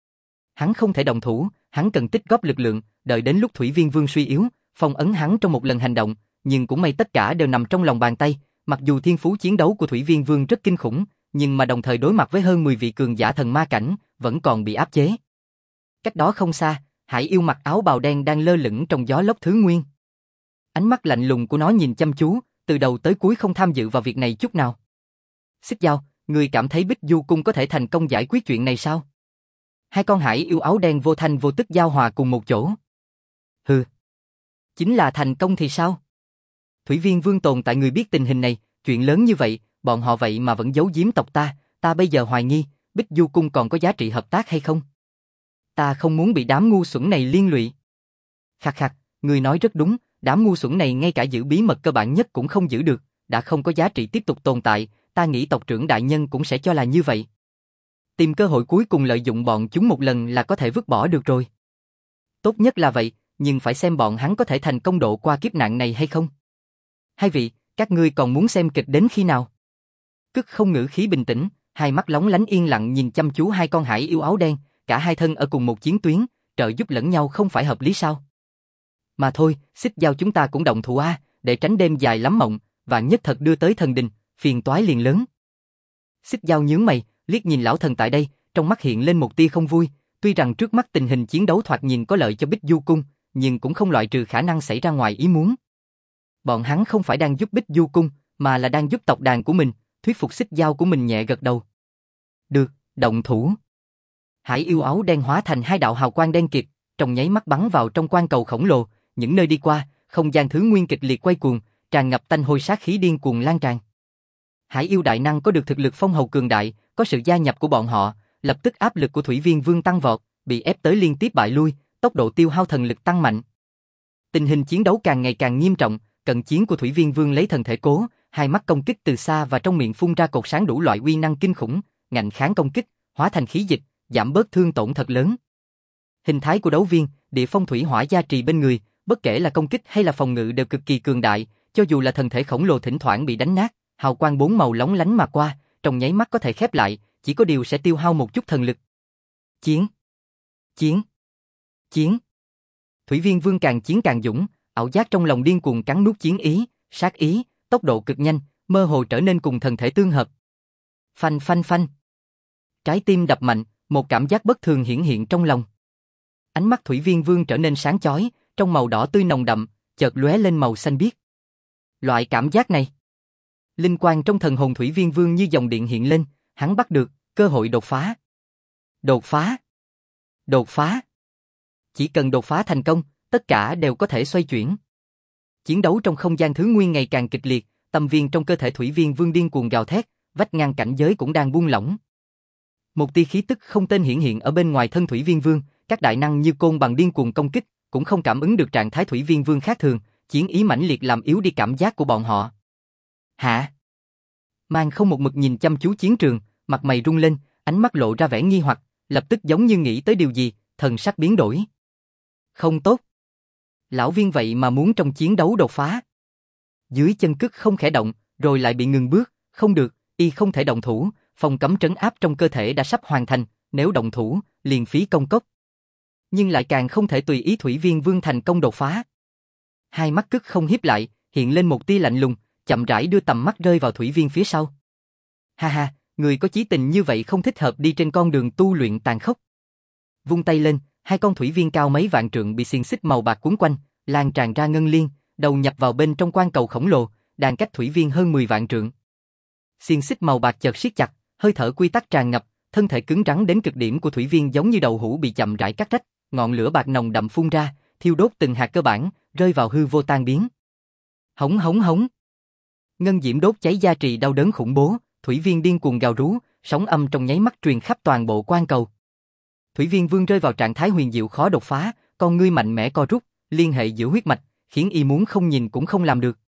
Hắn không thể động thủ, hắn cần tích góp lực lượng, đợi đến lúc Thủy Viên Vương suy yếu, phong ấn hắn trong một lần hành động, nhưng cũng may tất cả đều nằm trong lòng bàn tay, mặc dù thiên phú chiến đấu của Thủy Viên Vương rất kinh khủng, nhưng mà đồng thời đối mặt với hơn 10 vị cường giả thần ma cảnh, vẫn còn bị áp chế. Cách đó không xa, Hải yêu mặc áo bào đen đang lơ lửng trong gió lốc thứ nguyên. Ánh mắt lạnh lùng của nó nhìn chăm chú, từ đầu tới cuối không tham dự vào việc này chút nào. Xích Dao, ngươi cảm thấy Bích Du Cung có thể thành công giải quyết chuyện này sao? Hai con hải yêu áo đen vô thanh vô tức giao hòa cùng một chỗ. Hừ. Chính là thành công thì sao? Thủy Viên Vương tồn tại người biết tình hình này, chuyện lớn như vậy, bọn họ vậy mà vẫn giấu giếm tộc ta bây giờ hoài nghi, Bích Du Cung còn có giá trị hợp tác hay không? Ta không muốn bị đám ngu xuẩn này liên lụy. Khặc khặc, người nói rất đúng, đám ngu xuẩn này ngay cả giữ bí mật cơ bản nhất cũng không giữ được, đã không có giá trị tiếp tục tồn tại, ta nghĩ tộc trưởng đại nhân cũng sẽ cho là như vậy. Tìm cơ hội cuối cùng lợi dụng bọn chúng một lần là có thể vứt bỏ được rồi. Tốt nhất là vậy, nhưng phải xem bọn hắn có thể thành công độ qua kiếp nạn này hay không. Hai vị, các ngươi còn muốn xem kịch đến khi nào? Cức Không ngữ khí bình tĩnh, hai mắt lóng lánh yên lặng nhìn chăm chú hai con hải yêu áo đen, cả hai thân ở cùng một chiến tuyến, trợ giúp lẫn nhau không phải hợp lý sao? Mà thôi, Xích Dao chúng ta cũng động thủ để tránh đêm dài lắm mộng, và nhất thật đưa tới thần đình, phiền toái liền lớn. Xích Dao nhướng mày, liếc nhìn lão thần tại đây, trong mắt hiện lên một tia không vui, tuy rằng trước mắt tình hình chiến đấu thoạt nhìn có lợi cho Bích Du Cung, nhưng cũng không loại trừ khả năng xảy ra ngoài ý muốn. Bọn hắn không phải đang giúp Bích Du Cung, mà là đang giúp tộc đàn của mình, thuyết phục Xích Dao của mình nhẹ gật đầu. Được, động thủ. Hải yêu áo đen hóa thành hai đạo hào quang đen kịt, trong nháy mắt bắn vào trong quang cầu khổng lồ, những nơi đi qua, không gian thứ nguyên kịch liệt quay cuồng, tràn ngập tanh hôi sát khí điên cuồng lan tràn. Hải yêu đại năng có được thực lực phong hầu cường đại, có sự gia nhập của bọn họ, lập tức áp lực của Thủy Viên Vương tăng vọt, bị ép tới liên tiếp bại lui, tốc độ tiêu hao thần lực tăng mạnh. Tình hình chiến đấu càng ngày càng nghiêm trọng, cận chiến của Thủy Viên Vương lấy thần thể cố, hai mắt công kích từ xa và trong miệng phun ra cột sáng đủ loại uy năng kinh khủng, ngạnh kháng công kích, hóa thành khí dịch, giảm bớt thương tổn thật lớn. Hình thái của đấu viên, địa phong thủy hỏa gia trì bên người, bất kể là công kích hay là phòng ngự đều cực kỳ cường đại, cho dù là thần thể khổng lồ thỉnh thoảng bị đánh nát, hào quang bốn màu lóng lánh mà qua, trong nháy mắt có thể khép lại, chỉ có điều sẽ tiêu hao một chút thần lực. Chiến, chiến, chiến. Thủy Viên Vương càng chiến càng dũng, ảo giác trong lòng điên cuồng cắn nuốt chiến ý, sát ý, tốc độ cực nhanh, mơ hồ trở nên cùng thần thể tương hợp. Phanh phanh phanh. Trái tim đập mạnh, một cảm giác bất thường hiển hiện trong lòng. Ánh mắt Thủy Viên Vương trở nên sáng chói, trong màu đỏ tươi nồng đậm, chợt lóe lên màu xanh biếc. Loại cảm giác này, linh quang trong thần hồn Thủy Viên Vương như dòng điện hiện lên, hắn bắt được cơ hội đột phá. Đột phá. Đột phá. Chỉ cần đột phá thành công, tất cả đều có thể xoay chuyển. Chiến đấu trong không gian thứ nguyên ngày càng kịch liệt, tâm viên trong cơ thể Thủy Viên Vương điên cuồng gào thét, vách ngăn cảnh giới cũng đang buông lỏng. Một tia khí tức không tên hiển hiện ở bên ngoài thân Thủy Viên Vương, các đại năng như côn bằng điên cuồng công kích, cũng không cảm ứng được trạng thái Thủy Viên Vương khác thường, chiến ý mãnh liệt làm yếu đi cảm giác của bọn họ. Hả? Mang không một mực nhìn chăm chú chiến trường, mặt mày rung lên, ánh mắt lộ ra vẻ nghi hoặc, lập tức giống như nghĩ tới điều gì, thần sắc biến đổi. Không tốt. Lão viên vậy mà muốn trong chiến đấu đột phá. Dưới chân Cức không khẽ động, rồi lại bị ngừng bước, không được, y không thể động thủ, phòng cấm trấn áp trong cơ thể đã sắp hoàn thành, nếu động thủ, liền phí công cốc. Nhưng lại càng không thể tùy ý Thủy Viên Vương thành công đột phá. Hai mắt Cức không hiếp lại, hiện lên một tia lạnh lùng, chậm rãi đưa tầm mắt rơi vào Thủy Viên phía sau. Ha ha, người có chí tình như vậy không thích hợp đi trên con đường tu luyện tàn khốc. Vung tay lên, hai con thủy viên cao mấy vạn trượng bị xiềng xích màu bạc cuốn quanh, lan tràn ra ngân liên, đầu nhập vào bên trong quan cầu khổng lồ, đàn cách thủy viên hơn 10 vạn trượng. Xiềng xích màu bạc chợt siết chặt, hơi thở quy tắc tràn ngập, thân thể cứng rắn đến cực điểm của thủy viên giống như đậu hũ bị chậm rãi cắt rách, ngọn lửa bạc nồng đậm phun ra, thiêu đốt từng hạt cơ bản, rơi vào hư vô tan biến. Hống hống hống. Ngân diễm đốt cháy gia trì đau đớn khủng bố, thủy viên điên cuồng gào rú, sóng âm trong nháy mắt truyền khắp toàn bộ quan cầu. Thủy Viên Vương rơi vào trạng thái huyền diệu khó đột phá, con ngươi mạnh mẽ co rút, liên hệ giữa huyết mạch, khiến y muốn không nhìn cũng không làm được.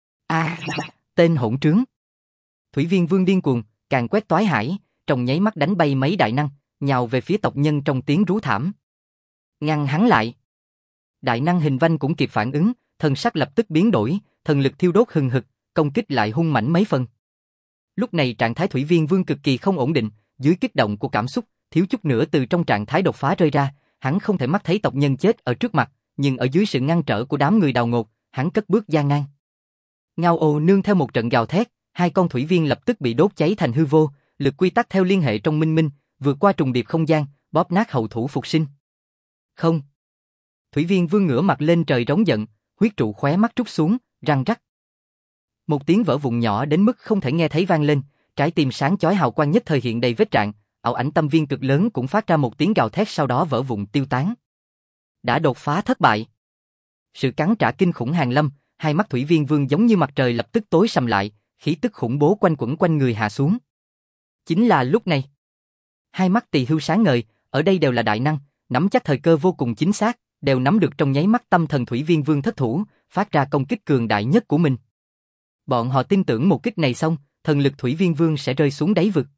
Tên hỗn trướng. Thủy Viên Vương điên cuồng, càng quét toái hải, trong nháy mắt đánh bay mấy đại năng, nhào về phía tộc nhân trong tiếng rú thảm. Ngăn hắn lại. Đại năng Hình Vanh cũng kịp phản ứng, thần sắc lập tức biến đổi, thần lực thiêu đốt hừng hực, công kích lại hung mãnh mấy phần. Lúc này trạng thái Thủy Viên Vương cực kỳ không ổn định, dưới kích động của cảm xúc, thiếu chút nữa từ trong trạng thái đột phá rơi ra, hắn không thể mắt thấy tộc nhân chết ở trước mặt, nhưng ở dưới sự ngăn trở của đám người đào ngột, hắn cất bước gian nan. Ngao ồ nương theo một trận gào thét, hai con thủy viên lập tức bị đốt cháy thành hư vô, lực quy tắc theo liên hệ trong minh minh, vượt qua trùng điệp không gian, bóp nát hậu thủ phục sinh. Không. Thủy Viên Vương ngửa mặt lên trời rống giận, huyết trụ khóe mắt trút xuống, răng rắc. Một tiếng vỡ vụn nhỏ đến mức không thể nghe thấy vang lên, trái tim sáng chói hào quang nhất thời hiện đầy vết rạn, ảo ảnh tâm viên cực lớn cũng phát ra một tiếng gào thét sau đó vỡ vụn tiêu tán. Đã đột phá thất bại. Sự cắn trả kinh khủng hàng lâm, hai mắt Thủy Viên Vương giống như mặt trời lập tức tối sầm lại, khí tức khủng bố quanh quẩn quanh người hạ xuống. Chính là lúc này, hai mắt Tỳ Hưu sáng ngời, ở đây đều là đại năng, nắm chắc thời cơ vô cùng chính xác, đều nắm được trong nháy mắt tâm thần Thủy Viên Vương thất thủ, phát ra công kích cường đại nhất của mình. Bọn họ tin tưởng một kích này xong, thần lực Thủy Viên Vương sẽ rơi xuống đáy vực.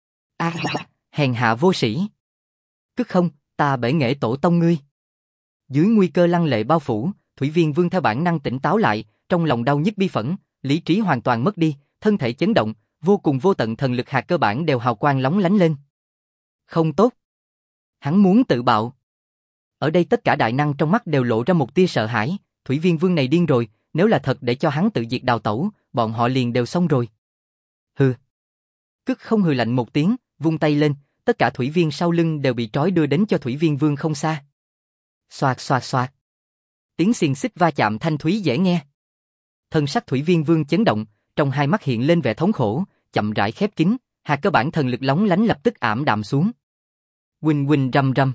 Hèn hạ vô sĩ. Cức không, ta bể nghệ tổ tông ngươi. Dưới nguy cơ lăng lệ bao phủ, Thủy Viên Vương theo bản năng tỉnh táo lại, trong lòng đau nhức bi phẫn, lý trí hoàn toàn mất đi, thân thể chấn động, vô cùng vô tận thần lực hạt cơ bản đều hào quang lóng lánh lên. Không tốt. Hắn muốn tự bạo. Ở đây tất cả đại năng trong mắt đều lộ ra một tia sợ hãi, Thủy Viên Vương này điên rồi, nếu là thật để cho hắn tự diệt đào tẩu, bọn họ liền đều xong rồi. Hừ. Cức không hừ lạnh một tiếng, vung tay lên, tất cả thủy viên sau lưng đều bị trói đưa đến cho Thủy Viên Vương không xa. Xoạt xoạt xoạt. Tiếng xiềng xích va chạm thanh thúy dễ nghe. Thân sắc Thủy Viên Vương chấn động, trong hai mắt hiện lên vẻ thống khổ, chậm rãi khép kín, hạt cơ bản thần lực lóng lánh lập tức ảm đạm xuống. Huỳnh huỳnh rầm rầm.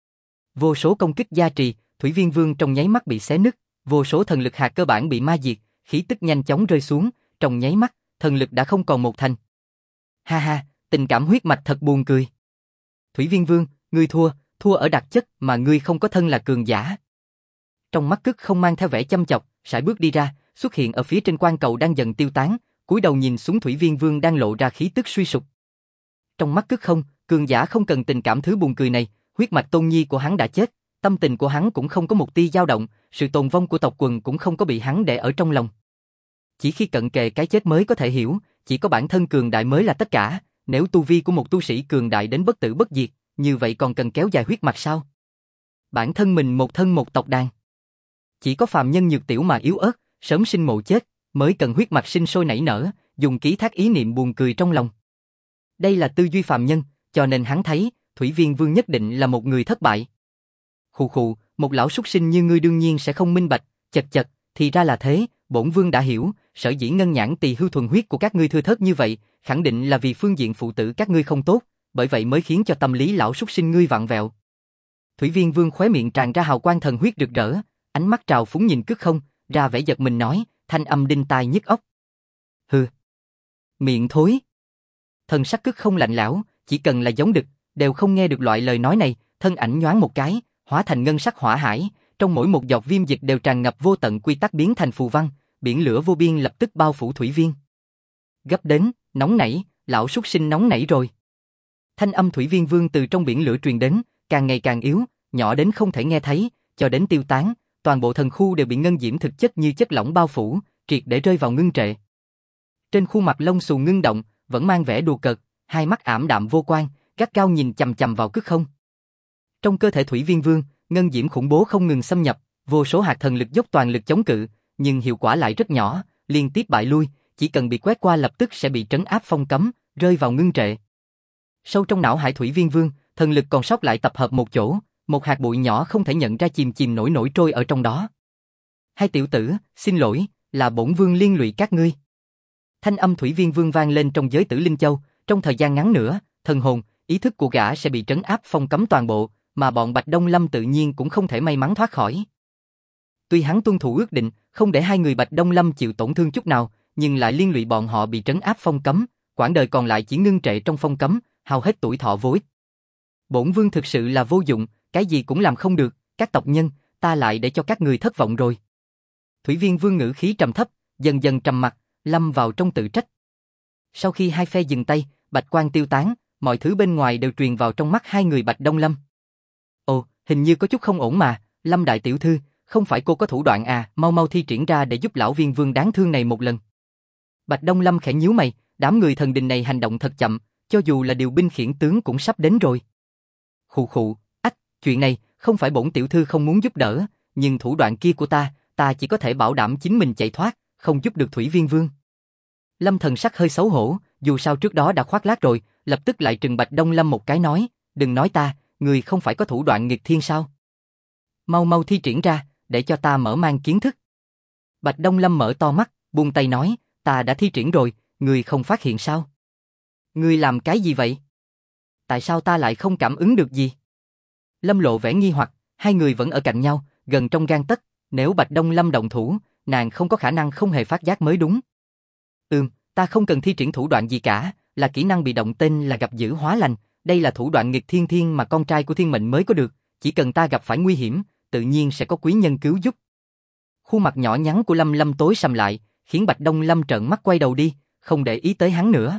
Vô số công kích gia trì, Thủy Viên Vương trong nháy mắt bị xé nứt, vô số thần lực hạt cơ bản bị ma diệt, khí tức nhanh chóng rơi xuống, trong nháy mắt, thần lực đã không còn một thành. Ha ha, tình cảm huyết mạch thật buồn cười. Thủy Viên Vương, ngươi thua ở đặc chất mà ngươi không có thân là cường giả. Trong mắt Cức không mang theo vẻ châm chọc, sải bước đi ra, xuất hiện ở phía trên quan cầu đang dần tiêu tán, cúi đầu nhìn xuống Thủy Viên Vương đang lộ ra khí tức suy sụp. Trong mắt Cức không, cường giả không cần tình cảm thứ buồn cười này, huyết mạch tôn nhi của hắn đã chết, tâm tình của hắn cũng không có một tia dao động, sự tồn vong của tộc quần cũng không có bị hắn để ở trong lòng. Chỉ khi cận kề cái chết mới có thể hiểu, chỉ có bản thân cường đại mới là tất cả, nếu tu vi của một tu sĩ cường đại đến bất tử bất diệt, như vậy còn cần kéo dài huyết mạch sao? Bản thân mình một thân một tộc đàn. Chỉ có phàm nhân nhược tiểu mà yếu ớt, sớm sinh mộ chết, mới cần huyết mạch sinh sôi nảy nở, dùng ký thác ý niệm buồn cười trong lòng. Đây là tư duy phàm nhân, cho nên hắn thấy, Thủy Viên Vương nhất định là một người thất bại. Khụ khụ, một lão súc sinh như ngươi đương nhiên sẽ không minh bạch, chật chật, thì ra là thế, bổn vương đã hiểu, sở dĩ ngân nhãn Tỳ Hưu thuần huyết của các ngươi thưa thớt như vậy, khẳng định là vì phương diện phụ tử các ngươi không tốt, bởi vậy mới khiến cho tâm lý lão súc sinh ngươi vặn vẹo. Thủy Viên Vương khóe miệng tràn ra hào quang thần huyết rực rỡ, ánh mắt trào phúng nhìn Cức không, ra vẻ giật mình nói, thanh âm đinh tai nhức óc. Hừ. Miệng thối. Thần sắc Cức không lạnh lẽo, chỉ cần là giống đực, đều không nghe được loại lời nói này, thân ảnh nhoáng một cái, hóa thành ngân sắc hỏa hải, trong mỗi một giọt viêm dịch đều tràn ngập vô tận quy tắc biến thành phù văn, biển lửa vô biên lập tức bao phủ Thủy Viên. Gấp đến, nóng nảy, lão súc sinh nóng nảy rồi. Thanh âm Thủy Viên Vương từ trong biển lửa truyền đến, càng ngày càng yếu, nhỏ đến không thể nghe thấy, cho đến tiêu tán, toàn bộ thần khu đều bị ngân diễm thực chất như chất lỏng bao phủ, triệt để rơi vào ngưng trệ. Trên khuôn mặt lông xù ngưng động, vẫn mang vẻ đùa cợt, hai mắt ảm đạm vô quan, gắt gao nhìn chằm chằm vào cước không. Trong cơ thể Thủy Viên Vương, ngân diễm khủng bố không ngừng xâm nhập, vô số hạt thần lực dốc toàn lực chống cự, nhưng hiệu quả lại rất nhỏ, liên tiếp bại lui, chỉ cần bị quét qua lập tức sẽ bị trấn áp phong cấm, rơi vào ngưng trệ. Sâu trong não hải Thủy Viên Vương, thần lực còn sót lại tập hợp một chỗ, một hạt bụi nhỏ không thể nhận ra chìm chìm nổi nổi trôi ở trong đó. Hai tiểu tử, xin lỗi, là bổn vương liên lụy các ngươi. Thanh âm Thủy Viên Vương vang lên trong giới Tử Linh Châu, trong thời gian ngắn nữa, thần hồn, ý thức của gã sẽ bị trấn áp phong cấm toàn bộ, mà bọn Bạch Đông Lâm tự nhiên cũng không thể may mắn thoát khỏi. Tuy hắn tuân thủ ước định, không để hai người Bạch Đông Lâm chịu tổn thương chút nào, nhưng lại liên lụy bọn họ bị trấn áp phong cấm, quãng đời còn lại chỉ ngưng trệ trong phong cấm, hao hết tuổi thọ vô ích. Bổn vương thực sự là vô dụng, cái gì cũng làm không được, các tộc nhân, ta lại để cho các người thất vọng rồi. Thủy Viên Vương ngữ khí trầm thấp, dần dần trầm mặc, lâm vào trong tự trách. Sau khi hai phe dừng tay, bạch quang tiêu tán, mọi thứ bên ngoài đều truyền vào trong mắt hai người Bạch Đông Lâm. Ồ, hình như có chút không ổn mà, Lâm đại tiểu thư, không phải cô có thủ đoạn à, mau mau thi triển ra để giúp lão Viên Vương đáng thương này một lần. Bạch Đông Lâm khẽ nhíu mày, đám người thần đình này hành động thật chậm, cho dù là điều binh khiển tướng cũng sắp đến rồi. Khụ khụ, ách, chuyện này, không phải bổn tiểu thư không muốn giúp đỡ, nhưng thủ đoạn kia của ta chỉ có thể bảo đảm chính mình chạy thoát, không giúp được Thủy Viên Vương. Lâm Thần sắc hơi xấu hổ, dù sao trước đó đã khoác lác rồi, lập tức lại trừng Bạch Đông Lâm một cái nói, đừng nói ta, người không phải có thủ đoạn nghịch thiên sao? Mau mau thi triển ra, để cho ta mở mang kiến thức. Bạch Đông Lâm mở to mắt, buông tay nói, ta đã thi triển rồi, người không phát hiện sao? Người làm cái gì vậy? Tại sao ta lại không cảm ứng được gì? Lâm lộ vẻ nghi hoặc, hai người vẫn ở cạnh nhau, gần trong gang tấc, nếu Bạch Đông Lâm động thủ, nàng không có khả năng không hề phát giác mới đúng. Ta không cần thi triển thủ đoạn gì cả, là kỹ năng bị động tên là gặp dữ hóa lành, đây là thủ đoạn nghịch thiên thiên mà con trai của thiên mệnh mới có được, chỉ cần ta gặp phải nguy hiểm, tự nhiên sẽ có quý nhân cứu giúp. Khuôn mặt nhỏ nhắn của Lâm Lâm tối sầm lại, khiến Bạch Đông Lâm trợn mắt quay đầu đi, không để ý tới hắn nữa.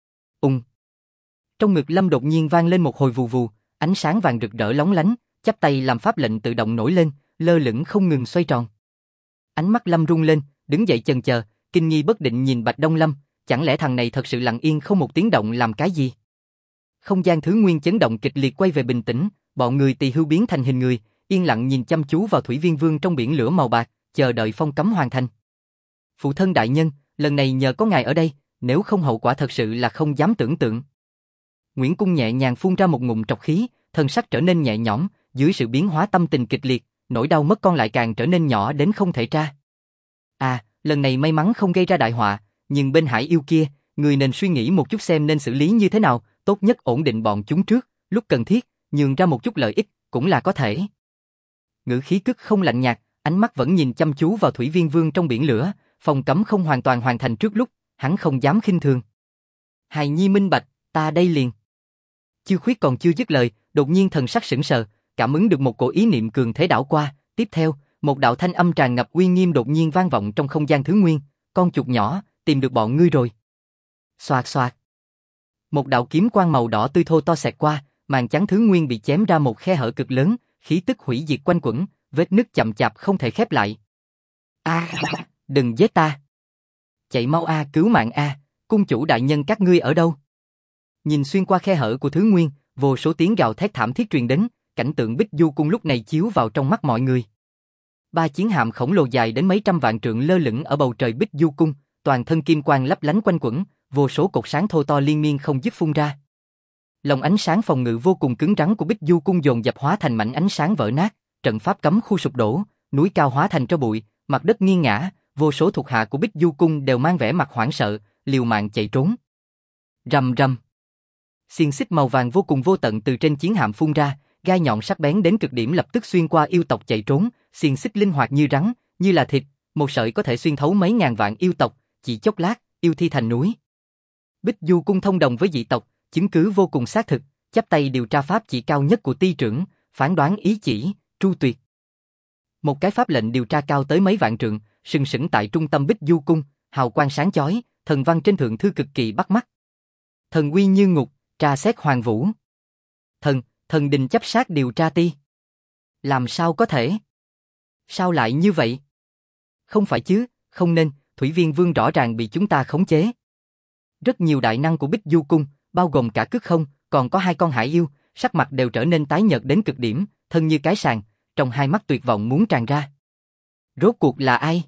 Trong ngực Lâm đột nhiên vang lên một hồi vù vù, ánh sáng vàng rực rỡ lóng lánh, chắp tay làm pháp lệnh tự động nổi lên, lơ lửng không ngừng xoay tròn. Ánh mắt Lâm rung lên, đứng dậy chần chờ, kinh nghi bất định nhìn Bạch Đông Lâm, chẳng lẽ thằng này thật sự lặng yên không một tiếng động làm cái gì? Không gian thứ nguyên chấn động kịch liệt quay về bình tĩnh, bọn người Tỳ Hưu biến thành hình người, yên lặng nhìn chăm chú vào Thủy Viên Vương trong biển lửa màu bạc, chờ đợi phong cấm hoàn thành. Phụ thân đại nhân, lần này nhờ có ngài ở đây, nếu không hậu quả thật sự là không dám tưởng tượng. Nguyễn Cung nhẹ nhàng phun ra một ngụm trọc khí, thân sắc trở nên nhẹ nhõm, dưới sự biến hóa tâm tình kịch liệt, nỗi đau mất con lại càng trở nên nhỏ đến không thể tra. Lần này may mắn không gây ra đại họa, nhưng bên hải yêu kia, người nên suy nghĩ một chút xem nên xử lý như thế nào, tốt nhất ổn định bọn chúng trước, lúc cần thiết, nhường ra một chút lợi ích, cũng là có thể. Ngữ khí cất không lạnh nhạt, ánh mắt vẫn nhìn chăm chú vào Thủy Viên Vương trong biển lửa, phòng cấm không hoàn toàn hoàn thành trước lúc, hắn không dám khinh thường. Hài nhi minh bạch, ta đây liền. Chiêu Khuyết còn chưa dứt lời, đột nhiên thần sắc sững sờ, cảm ứng được một cổ ý niệm cường thế đảo qua, tiếp theo, một đạo thanh âm tràn ngập uy nghiêm đột nhiên vang vọng trong không gian thứ nguyên, con chuột nhỏ, tìm được bọn ngươi rồi. Xoạt xoạt. Một đạo kiếm quang màu đỏ tươi thô to xẹt qua, màn chắn thứ nguyên bị chém ra một khe hở cực lớn, khí tức hủy diệt quanh quẩn, vết nứt chậm chạp không thể khép lại. Đừng giết ta. Chạy mau cứu mạng cung chủ đại nhân các ngươi ở đâu? Nhìn xuyên qua khe hở của thứ nguyên, vô số tiếng gào thét thảm thiết truyền đến, cảnh tượng Bích Du cung lúc này chiếu vào trong mắt mọi người. 3 chiến hạm khổng lồ dài đến mấy trăm vạn trượng lơ lửng ở bầu trời Bích Du cung, toàn thân kim quang lấp lánh quanh quẩn, vô số cột sáng thô to liên miên không dứt phun ra. Lồng ánh sáng phòng ngự vô cùng cứng rắn của Bích Du cung dồn dập hóa thành mảnh ánh sáng vỡ nát, trận pháp cấm khu sụp đổ, núi cao hóa thành tro bụi, mặt đất nghiêng ngã, vô số thuộc hạ của Bích Du cung đều mang vẻ mặt hoảng sợ, liều mạng chạy trốn. Rầm rầm. Xiên xích màu vàng vô cùng vô tận từ trên chiến hạm phun ra, gai nhọn sắc bén đến cực điểm lập tức xuyên qua yêu tộc chạy trốn, xiên xích linh hoạt như rắn, như là thịt, một sợi có thể xuyên thấu mấy ngàn vạn yêu tộc, chỉ chốc lát, yêu thi thành núi. Bích Du cung thông đồng với dị tộc, chứng cứ vô cùng xác thực, chắp tay điều tra pháp chỉ cao nhất của ty trưởng, phán đoán ý chỉ, tru tuyệt. Một cái pháp lệnh điều tra cao tới mấy vạn trượng, sừng sững tại trung tâm Bích Du cung, hào quang sáng chói, thần văn trên thượng thư cực kỳ bắt mắt. Thần uy như ngục, tra xét hoàng vũ. Thần đình chấp sát điều tra ti. Làm sao có thể? Sao lại như vậy? Không phải chứ, không nên, Thủy Viên Vương rõ ràng bị chúng ta khống chế. Rất nhiều đại năng của Bích Du Cung, bao gồm cả Cức Không, còn có 2 con hải yêu, sắc mặt đều trở nên tái nhợt đến cực điểm, thân như cái sàng, trong hai mắt tuyệt vọng muốn tràn ra. Rốt cuộc là ai?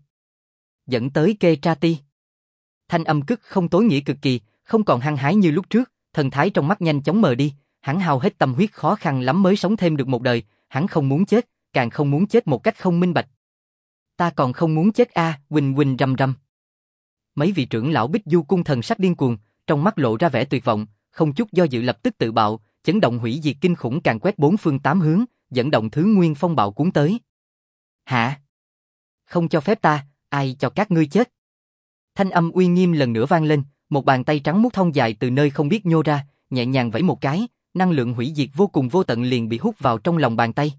Dẫn tới Ketrati. Thanh âm Cức Không tối nghĩa cực kỳ, không còn hăng hái như lúc trước, thần thái trong mắt nhanh chóng mờ đi, hắn hao hết tâm huyết khó khăn lắm mới sống thêm được một đời, hắn không muốn chết, càng không muốn chết một cách không minh bạch. Ta còn không muốn chết a, huỳnh huỳnh rầm rầm. Mấy vị trưởng lão Bích Du Cung thần sắc điên cuồng, trong mắt lộ ra vẻ tuyệt vọng, không chút do dự lập tức tự bạo, chấn động hủy diệt kinh khủng càng quét bốn phương tám hướng, dẫn động thứ nguyên phong bạo cuốn tới. Hả? Không cho phép ta, ai cho các ngươi chết? Thanh âm uy nghiêm lần nữa vang lên, một bàn tay trắng muốt thon dài từ nơi không biết nhô ra, nhẹ nhàng vẫy một cái, năng lượng hủy diệt vô cùng vô tận liền bị hút vào trong lòng bàn tay.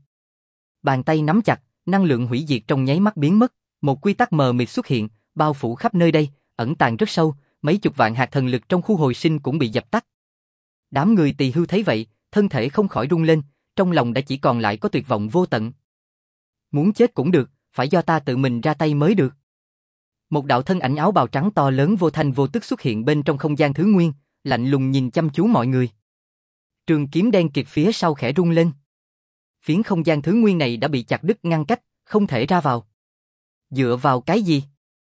Bàn tay nắm chặt, năng lượng hủy diệt trong nháy mắt biến mất, một quy tắc mờ mịt xuất hiện, bao phủ khắp nơi đây, ẩn tàng rất sâu, mấy chục vạn hạt thần lực trong khu hồi sinh cũng bị dập tắt. Đám người Tỳ Hưu thấy vậy, thân thể không khỏi rung lên, trong lòng đã chỉ còn lại có tuyệt vọng vô tận. Muốn chết cũng được, phải do ta tự mình ra tay mới được. Một đạo thân ảnh áo bào trắng to lớn vô thanh vô tức xuất hiện bên trong không gian thứ nguyên, lạnh lùng nhìn chăm chú mọi người. Trường kiếm đen kịt phía sau khẽ rung lên. Phiến không gian thứ nguyên này đã bị chặt đứt ngăn cách, không thể ra vào. Dựa vào cái gì?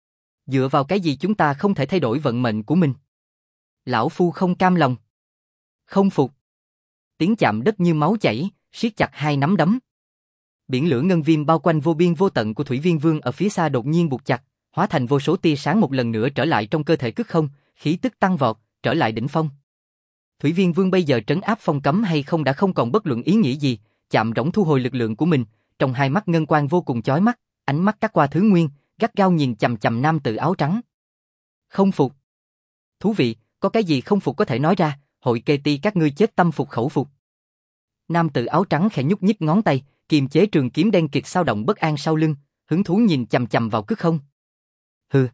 Dựa vào cái gì chúng ta không thể thay đổi vận mệnh của mình? Lão Phu không cam lòng. Không phục. Tiếng chạm đất như máu chảy, siết chặt hai nắm đấm. Biển lửa ngân viêm bao quanh vô biên vô tận của Thủy Viên Vương ở phía xa đột nhiên buộc chặt, hóa thành vô số tia sáng một lần nữa trở lại trong cơ thể Cức Không, khí tức tăng vọt, trở lại đỉnh phong. Thủy Viên Vương bây giờ trấn áp phong cấm hay không đã không còn bất luận ý nghĩa gì, chạm rỗng thu hồi lực lượng của mình, trong hai mắt ngân quang vô cùng chói mắt, ánh mắt cắt qua thứ nguyên, gắt gao nhìn chằm chằm nam tử áo trắng. Không phục. Thú vị, có cái gì không phục có thể nói ra, hội kê ti các ngươi chết tâm phục khẩu phục. Nam tử áo trắng khẽ nhúc nhích ngón tay, kiềm chế trường kiếm đen kịt sao động bất an sau lưng, hứng thú nhìn chằm chằm vào Cức Không. Hừ.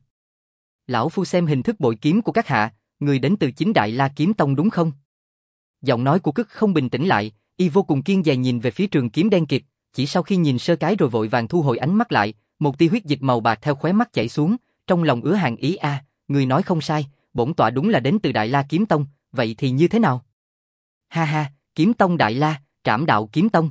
Lão Phu xem hình thức bội kiếm của các hạ, người đến từ chính Đại La Kiếm Tông đúng không? Giọng nói của Cức Không bình tĩnh lại, y vô cùng kiên dè nhìn về phía trường kiếm đen kịt, chỉ sau khi nhìn sơ cái rồi vội vàng thu hồi ánh mắt lại, một tia huyết dịch màu bạc theo khóe mắt chảy xuống, trong lòng ứa hàn ý a, người nói không sai, bổn tọa đúng là đến từ Đại La Kiếm Tông, vậy thì như thế nào? Ha ha, Kiếm Tông Đại La, Trảm Đạo Kiếm Tông.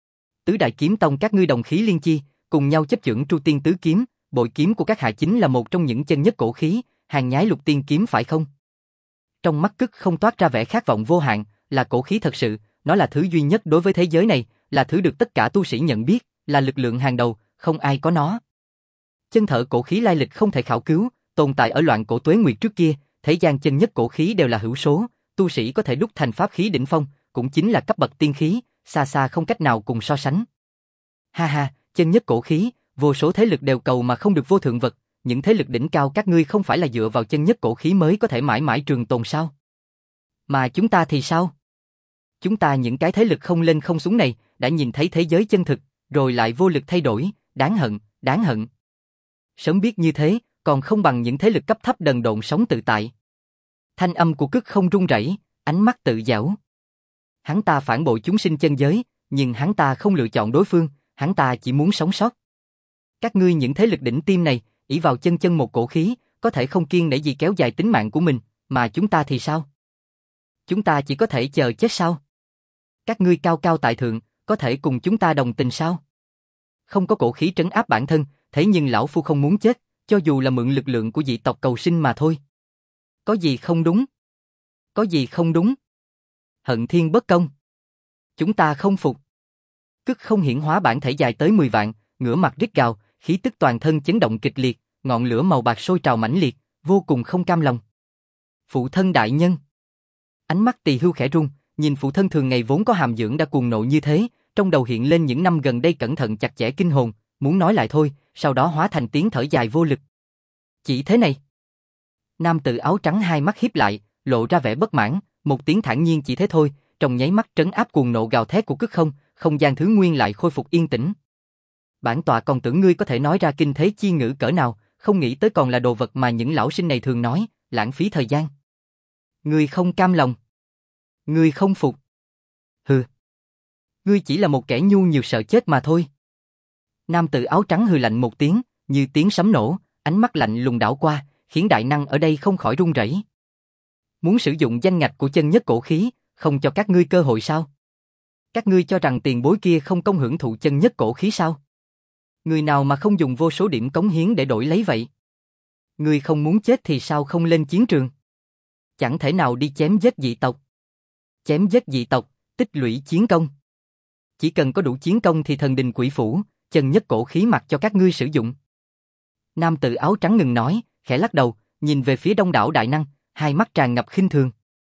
Tứ Đại Kiếm Tông các ngươi đồng khí liên chi, cùng nhau chấp chưởng Tru Tiên Tứ Kiếm, bội kiếm của các hạ chính là một trong những chân nhất cổ khí, hàng nhái Lục Tiên kiếm phải không? Trong mắt Cức Không toát ra vẻ khát vọng vô hạn, là cổ khí thật sự, nó là thứ duy nhất đối với thế giới này, là thứ được tất cả tu sĩ nhận biết, là lực lượng hàng đầu, không ai có nó. Chân thợ cổ khí lai lịch không thể khảo cứu, tồn tại ở loạn cổ tuế nguyệt trước kia, thế gian chân nhất cổ khí đều là hữu số, tu sĩ có thể đúc thành pháp khí đỉnh phong, cũng chính là cấp bậc tiên khí, xa xa không cách nào cùng so sánh. Ha ha, chân nhất cổ khí, vô số thế lực đều cầu mà không được vô thượng vật, những thế lực đỉnh cao các ngươi không phải là dựa vào chân nhất cổ khí mới có thể mãi mãi trường tồn sao? Mà chúng ta thì sao? Chúng ta những cái thế lực không lên không xuống này, đã nhìn thấy thế giới chân thực, rồi lại vô lực thay đổi, đáng hận, đáng hận. Sớm biết như thế, còn không bằng những thế lực cấp thấp đần độn sống tự tại. Thanh âm của Cức Không run rẩy, ánh mắt tự giễu. Hắn ta phản bội chúng sinh chân giới, nhưng hắn ta không lựa chọn đối phương, hắn ta chỉ muốn sống sót. Các ngươi những thế lực đỉnh tiêm này, ỷ vào chân chân một cổ khí, có thể không kiêng nể gì kéo dài tính mạng của mình, mà chúng ta thì sao? Chúng ta chỉ có thể chờ chết sao? Các ngươi cao cao tại thượng, có thể cùng chúng ta đồng tình sao? Không có cổ khí trấn áp bản thân, thế nhưng lão phu không muốn chết, cho dù là mượn lực lượng của dị tộc cầu sinh mà thôi. Có gì không đúng? Có gì không đúng? Hận thiên bất công. Chúng ta không phục. Cức Không hiển hóa bản thể dài tới 10 vạn, ngửa mặt rít gào, khí tức toàn thân chấn động kịch liệt, ngọn lửa màu bạc sôi trào mãnh liệt, vô cùng không cam lòng. Phụ thân đại nhân. Ánh mắt Tỳ Hưu khẽ run, nhìn phụ thân thường ngày vốn có hàm dưỡng đã cuồng nộ như thế, trong đầu hiện lên những năm gần đây cẩn thận chặt chẽ kinh hồn, muốn nói lại thôi, sau đó hóa thành tiếng thở dài vô lực. Chỉ thế này. Nam tử áo trắng hai mắt híp lại, lộ ra vẻ bất mãn, một tiếng thản nhiên chỉ thế thôi, trong nháy mắt trấn áp cuồng nộ gào thét của Cức Không, không gian thứ nguyên lại khôi phục yên tĩnh. Bản tọa còn tưởng ngươi có thể nói ra kinh thế chi ngữ cỡ nào, không nghĩ tới còn là đồ vật mà những lão sinh này thường nói, lãng phí thời gian. Ngươi không cam lòng. Ngươi không phục. Hừ. Ngươi chỉ là một kẻ nhu nhược sợ chết mà thôi. Nam tử áo trắng hừ lạnh một tiếng, như tiếng sấm nổ, ánh mắt lạnh lùng đảo qua, khiến đại năng ở đây không khỏi run rẩy. Muốn sử dụng danh ngạch của chân nhất cổ khí, không cho các ngươi cơ hội sao? Các ngươi cho rằng tiền bối kia không công hưởng thụ chân nhất cổ khí sao? Người nào mà không dùng vô số điểm cống hiến để đổi lấy vậy? Ngươi không muốn chết thì sao không lên chiến trường? Chẳng thể nào đi chém giết dị tộc. Chém giết dị tộc, tích lũy chiến công. Chỉ cần có đủ chiến công thì thần đình quỷ phủ, chân nhất cổ khí mặc cho các ngươi sử dụng. Nam tử áo trắng ngừng nói, khẽ lắc đầu, nhìn về phía đông đảo đại năng, hai mắt tràn ngập khinh thường.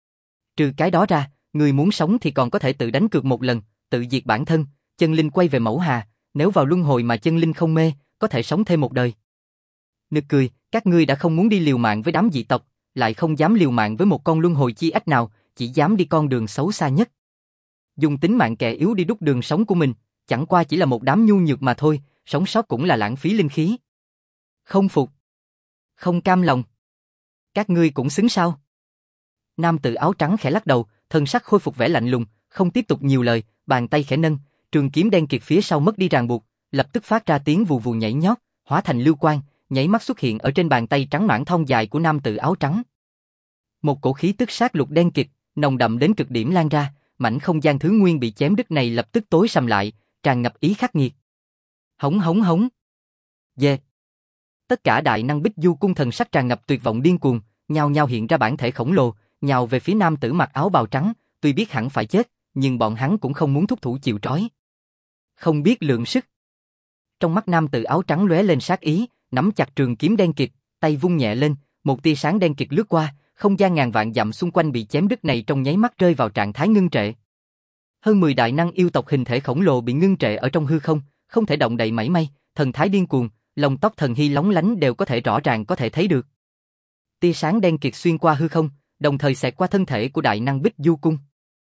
Trừ cái đó ra, người muốn sống thì còn có thể tự đánh cược một lần, tự diệt bản thân, chân linh quay về mẫu hà, nếu vào luân hồi mà chân linh không mê, có thể sống thêm một đời. Nực cười, các ngươi đã không muốn đi liều mạng với đám dị tộc, lại không dám liều mạng với một con luân hồi chi ách nào, chỉ dám đi con đường xấu xa nhất. Dùng tính mạng kẻ yếu đi đúc đường sống của mình, chẳng qua chỉ là một đám nhu nhược mà thôi, sống sót cũng là lãng phí linh khí. Không phục. Không cam lòng. Các ngươi cũng xứng sao? Nam tử áo trắng khẽ lắc đầu, thân sắc khôi phục vẻ lạnh lùng, không tiếp tục nhiều lời, bàn tay khẽ nâng, trường kiếm đen kịt phía sau mất đi ràng buộc, lập tức phát ra tiếng vù vù nhảy nhót, hóa thành lưu quang, nháy mắt xuất hiện ở trên bàn tay trắng nõn thon dài của nam tử áo trắng. Một cổ khí tức sát lục đen kịt, nồng đậm đến cực điểm lan ra, mảnh không gian thứ nguyên bị chém đứt này lập tức tối sầm lại, tràn ngập ý khắc nghiệt. Hống hống hống. Dê. Tất cả đại năng Bích Du cung thần sắc tràn ngập tuyệt vọng điên cuồng, nhao nhao hiện ra bản thể khổng lồ, nhào về phía nam tử mặc áo bào trắng, tuy biết hẳn phải chết, nhưng bọn hắn cũng không muốn thúc thủ chịu trói. Không biết lượng sức. Trong mắt nam tử áo trắng lóe lên sát ý, nắm chặt trường kiếm đen kịt, tay vung nhẹ lên, một tia sáng đen kịt lướt qua, không gian ngàn vạn dặm xung quanh bị chém đứt này trong nháy mắt rơi vào trạng thái ngưng trệ. Hơn 10 đại năng yêu tộc hình thể khổng lồ bị ngưng trệ ở trong hư không, không thể động đậy mảy may, thần thái điên cuồng, lông tóc thần hy lóng lánh đều có thể rõ ràng có thể thấy được. Tia sáng đen kịt xuyên qua hư không, đồng thời xẹt qua thân thể của đại năng Bích Du cung.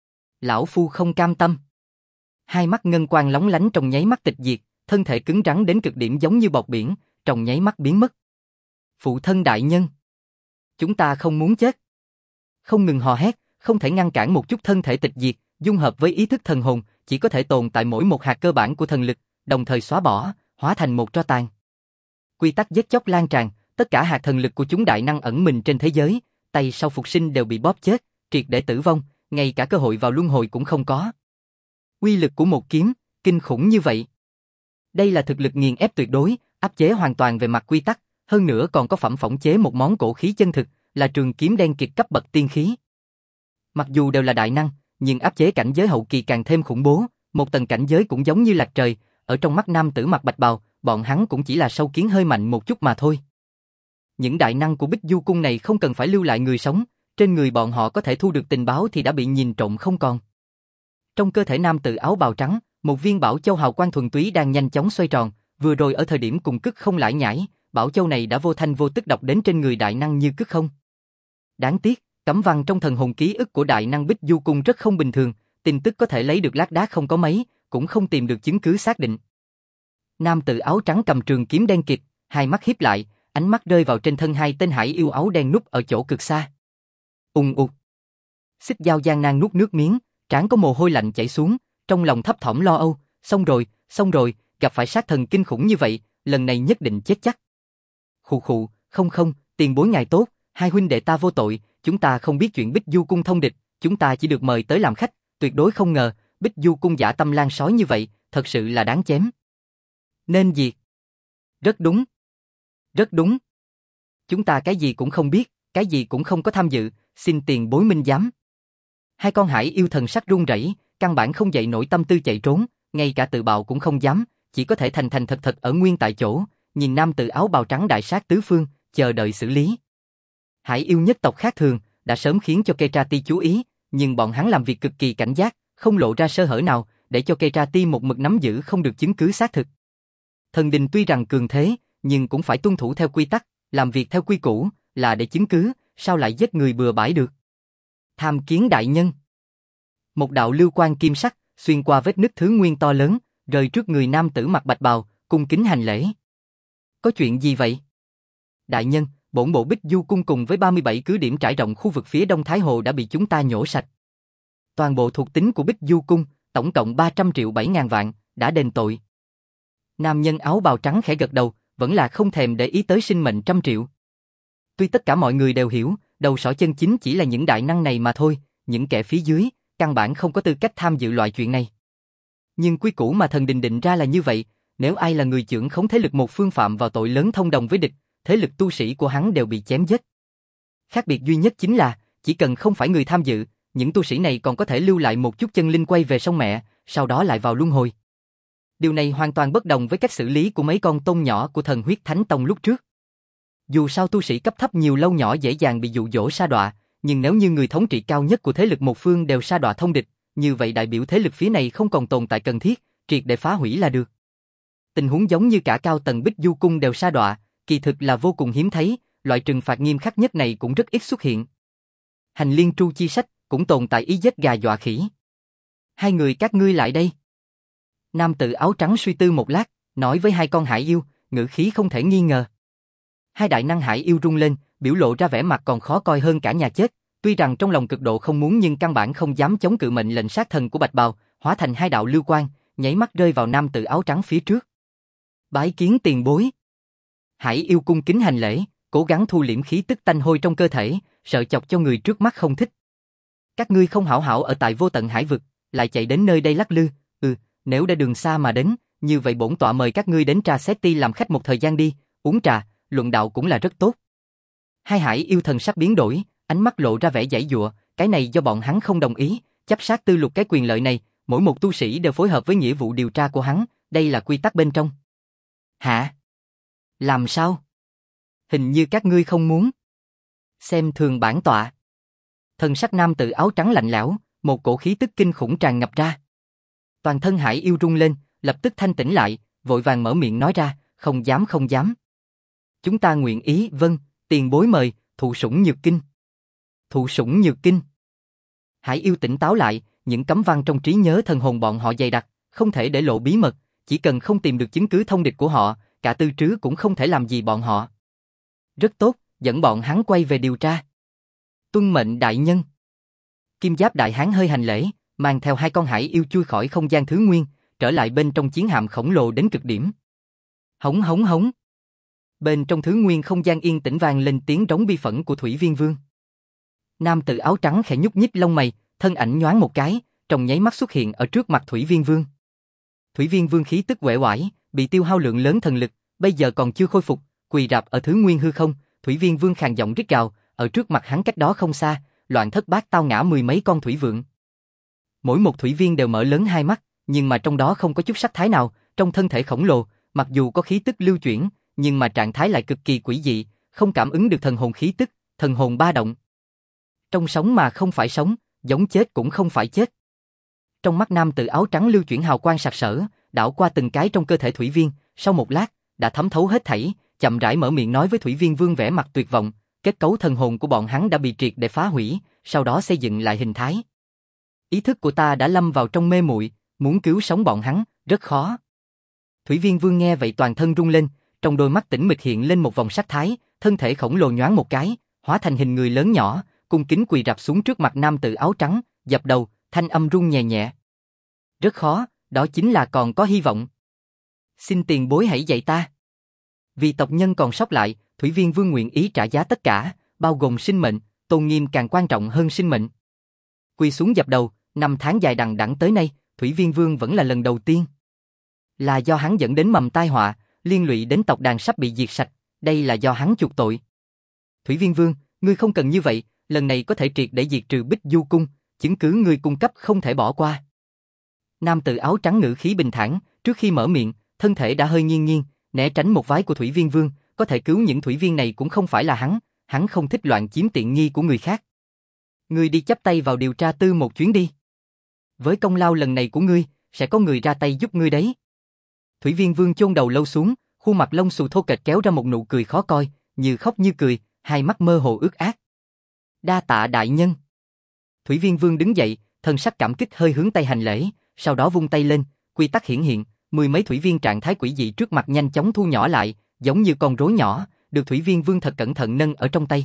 Lão phu không cam tâm. Hai mắt ngân quang lóng lánh trong nháy mắt tịch diệt, thân thể cứng rắn đến cực điểm giống như bọt biển, trong nháy mắt biến mất. Phụ thân đại nhân, chúng ta không muốn chết. Không ngừng hò hét, không thể ngăn cản một chút thân thể tịch diệt, dung hợp với ý thức thần hồn, chỉ có thể tồn tại mỗi một hạt cơ bản của thần lực, đồng thời xóa bỏ, hóa thành một tro tàn. Quy tắc giết chóc lan tràn, tất cả hạt thần lực của chúng đại năng ẩn mình trên thế giới, tay sau phục sinh đều bị bóp chết, triệt để tử vong, ngay cả cơ hội vào luân hồi cũng không có. Uy lực của một kiếm, kinh khủng như vậy. Đây là thực lực nghiền ép tuyệt đối, áp chế hoàn toàn về mặt quy tắc, hơn nữa còn có phẩm phỏng chế một món cổ khí chân thực, là trường kiếm đen kịt cấp bậc tiên khí. Mặc dù đều là đại năng, nhưng áp chế cảnh giới hậu kỳ càng thêm khủng bố, một tầng cảnh giới cũng giống như lạc trời, ở trong mắt nam tử mặc bạch bào, bọn hắn cũng chỉ là sâu kiến hơi mạnh một chút mà thôi. Những đại năng của Bích Du cung này không cần phải lưu lại người sống, trên người bọn họ có thể thu được tình báo thì đã bị nhìn trộm không còn. Trong cơ thể nam tử áo bào trắng, một viên bảo châu hào quang thuần túy đang nhanh chóng xoay tròn, vừa rồi ở thời điểm cùng Cức Không lải nhải, bảo châu này đã vô thanh vô tức đọc đến trên người đại năng như Cức Không. Đáng tiếc, cấm văn trong thần hồn ký ức của đại năng Bích Du cung rất không bình thường, tin tức có thể lấy được lác đác không có mấy, cũng không tìm được chứng cứ xác định. Nam tử áo trắng cầm trường kiếm đen kịt, hai mắt híp lại, ánh mắt rơi vào trên thân hai tên hải yêu áo đen núp ở chỗ cực xa. Ùng ục. Xích Dao gian nan nuốt nước miếng, trán có mồ hôi lạnh chảy xuống, trong lòng thấp thỏm lo âu, xong rồi, gặp phải sát thần kinh khủng như vậy, lần này nhất định chết chắc. Khụ khụ, không, tiền bối ngài tốt, hai huynh đệ ta vô tội, chúng ta không biết chuyện Bích Du cung thông địch, chúng ta chỉ được mời tới làm khách, tuyệt đối không ngờ, Bích Du cung dã tâm lan sói như vậy, thật sự là đáng chém. Nên diệt. Rất đúng. Rất đúng. Chúng ta cái gì cũng không biết, cái gì cũng không có tham dự, xin tiền bối minh giám. Hai con hải yêu thần sắc run rẩy, căn bản không dậy nổi tâm tư chạy trốn, ngay cả tự bạo cũng không dám, chỉ có thể thành thật ở nguyên tại chỗ, nhìn nam tử áo bào trắng đại sát tứ phương, chờ đợi xử lý. Hải yêu nhất tộc khác thường, đã sớm khiến cho Ketrati chú ý, nhưng bọn hắn làm việc cực kỳ cảnh giác, không lộ ra sơ hở nào, để cho Ketrati một mực nắm giữ không được chứng cứ xác thực. Thần đình tuy rằng cường thế, nhưng cũng phải tuân thủ theo quy tắc, làm việc theo quy củ, là để chứng cứ, sao lại giết người bừa bãi được. Tham kiến đại nhân. Một đạo lưu quang kim sắc, xuyên qua vết nứt thứ nguyên to lớn, rơi trước người nam tử mặc bạch bào, cung kính hành lễ. Có chuyện gì vậy? Đại nhân, bổn bộ Bích Du cung cùng với 37 cứ điểm trải rộng khu vực phía đông Thái Hồ đã bị chúng ta nhổ sạch. Toàn bộ thuộc tính của Bích Du cung, tổng cộng 300 triệu 7.000 vạn, đã đền tội. Nam nhân áo bào trắng khẽ gật đầu, vẫn là không thèm để ý tới sinh mệnh trăm triệu. Tuy tất cả mọi người đều hiểu, đầu sỏ chân chính chỉ là những đại năng này mà thôi, những kẻ phía dưới, căn bản không có tư cách tham dự loại chuyện này. Nhưng quy củ mà thần đình định ra là như vậy, nếu ai là người chưởng khống thế lực một phương phạm vào tội lớn thông đồng với địch, thế lực tu sĩ của hắn đều bị chém giết. Khác biệt duy nhất chính là, chỉ cần không phải người tham dự, những tu sĩ này còn có thể lưu lại một chút chân linh quay về sông mẹ, sau đó lại vào luân hồi. Điều này hoàn toàn bất đồng với cách xử lý của mấy con tôm nhỏ của thần huyết thánh tông lúc trước. Dù sao tu sĩ cấp thấp nhiều lâu nhỏ dễ dàng bị dụ dỗ sa đọa, nhưng nếu như người thống trị cao nhất của thế lực một phương đều sa đọa thông địch, như vậy đại biểu thế lực phía này không còn tồn tại cần thiết, triệt để phá hủy là được. Tình huống giống như cả cao tầng Bích Du cung đều sa đọa, kỳ thực là vô cùng hiếm thấy, loại trừng phạt nghiêm khắc nhất này cũng rất ít xuất hiện. Hành Liên Tru chi sách cũng tồn tại ý giết gà dọa khỉ. Hai người các ngươi lại đây. Nam tử áo trắng suy tư một lát, nói với hai con hải yêu, ngữ khí không thể nghi ngờ. Hai đại năng hải yêu rung lên, biểu lộ ra vẻ mặt còn khó coi hơn cả nhà chết, tuy rằng trong lòng cực độ không muốn nhưng căn bản không dám chống cự mệnh lệnh sát thần của Bạch Bào, hóa thành hai đạo lưu quang, nháy mắt rơi vào nam tử áo trắng phía trước. Bái kiến tiền bối. Hải yêu cung kính hành lễ, cố gắng thu liễm khí tức tanh hôi trong cơ thể, sợ chọc cho người trước mắt không thích. Các ngươi không hảo hảo ở tại vô tận hải vực, lại chạy đến nơi đây lắc lư, nếu đã đường xa mà đến, như vậy bổn tọa mời các ngươi đến Trà City làm khách một thời gian đi, uống trà, luận đạo cũng là rất tốt. Hai hải yêu thần sắc biến đổi, ánh mắt lộ ra vẻ giãy giụa, cái này do bọn hắn không đồng ý, chấp sát tư lục cái quyền lợi này, mỗi một tu sĩ đều phối hợp với nghĩa vụ điều tra của hắn, đây là quy tắc bên trong. Hả? Làm sao? Hình như các ngươi không muốn. Xem thường bản tọa. Thần sắc nam tử áo trắng lạnh lẽo, một cổ khí tức kinh khủng tràn ngập ra. Toàn thân hải yêu rung lên, lập tức thanh tĩnh lại, vội vàng mở miệng nói ra, không dám không dám. Chúng ta nguyện ý, vâng, tiền bối mời, thụ sủng nhược kinh. Thụ sủng nhược kinh. Hải yêu tỉnh táo lại, những cấm văn trong trí nhớ thần hồn bọn họ dày đặc, không thể để lộ bí mật, chỉ cần không tìm được chứng cứ thông địch của họ, cả tư trứ cũng không thể làm gì bọn họ. Rất tốt, dẫn bọn hắn quay về điều tra. Tuân mệnh đại nhân. Kim Giáp đại hán hơi hành lễ, mang theo hai con hải yêu chui khỏi không gian thứ nguyên, trở lại bên trong chiến hạm khổng lồ đến cực điểm. Hống hống hống. Bên trong thứ nguyên không gian yên tĩnh vang lên tiếng rống bi phẫn của Thủy Viên Vương. Nam tử áo trắng khẽ nhúc nhích lông mày, thân ảnh nhoáng một cái, trong nháy mắt xuất hiện ở trước mặt Thủy Viên Vương. Thủy Viên Vương khí tức uể oải, bị tiêu hao lượng lớn thần lực, bây giờ còn chưa khôi phục, quỳ rạp ở thứ nguyên hư không. Thủy Viên Vương khàn giọng rít gào, ở trước mặt hắn cách đó không xa, loạn thất bát tao ngã mười mấy con thủy vượn. Mỗi một thủy viên đều mở lớn hai mắt, nhưng mà trong đó không có chút sắc thái nào, trong thân thể khổng lồ, mặc dù có khí tức lưu chuyển, nhưng mà trạng thái lại cực kỳ quỷ dị, không cảm ứng được thần hồn khí tức, thần hồn ba động. Trong sống mà không phải sống, giống chết cũng không phải chết. Trong mắt nam tử áo trắng lưu chuyển hào quang sặc sỡ, đảo qua từng cái trong cơ thể thủy viên, sau một lát, đã thấm thấu hết thảy, chậm rãi mở miệng nói với Thủy Viên Vương vẻ mặt tuyệt vọng, kết cấu thần hồn của bọn hắn đã bị triệt để phá hủy, sau đó xây dựng lại hình thái. Ý thức của ta đã lâm vào trong mê muội, muốn cứu sống bọn hắn, rất khó. Thủy Viên Vương nghe vậy toàn thân rung lên, trong đôi mắt tĩnh mịch hiện lên một vòng sắc thái, thân thể khổng lồ nhoáng một cái, hóa thành hình người lớn nhỏ, cung kính quỳ rạp xuống trước mặt nam tử áo trắng, dập đầu, thanh âm run nhẹ nhẹ. Rất khó, đó chính là còn có hy vọng. Xin tiền bối hãy dạy ta. Vì tộc nhân còn sót lại, Thủy Viên Vương nguyện ý trả giá tất cả, bao gồm sinh mệnh, tôn nghiêm càng quan trọng hơn sinh mệnh. Quỳ xuống dập đầu, 5 tháng dài đằng đẵng tới nay, Thủy Viên Vương vẫn là lần đầu tiên. Là do hắn dẫn đến mầm tai họa, liên lụy đến tộc đàn sắp bị diệt sạch, đây là do hắn chuộc tội. Thủy Viên Vương, ngươi không cần như vậy, lần này có thể triệt để diệt trừ Bích Du cung, chứng cứ ngươi cung cấp không thể bỏ qua. Nam tử áo trắng ngữ khí bình thản, trước khi mở miệng, thân thể đã hơi nghiêng nghiêng, né tránh một vái của Thủy Viên Vương, có thể cứu những thủy viên này cũng không phải là hắn không thích loạn chiếm tiện nghi của người khác. Ngươi đi chắp tay vào điều tra tư một chuyến đi. Với công lao lần này của ngươi, sẽ có người ra tay giúp ngươi đấy. Thủy Viên Vương chôn đầu lâu xuống, khuôn mặt lông xù thô kệch kéo ra một nụ cười khó coi, như khóc như cười, hai mắt mơ hồ ướt át. Đa tạ đại nhân. Thủy Viên Vương đứng dậy, thân sắc cảm kích hơi hướng tay hành lễ, sau đó vung tay lên, quy tắc hiển hiện, mười mấy thủy viên trạng thái quỷ dị trước mặt nhanh chóng thu nhỏ lại, giống như con rối nhỏ, được Thủy Viên Vương thật cẩn thận nâng ở trong tay.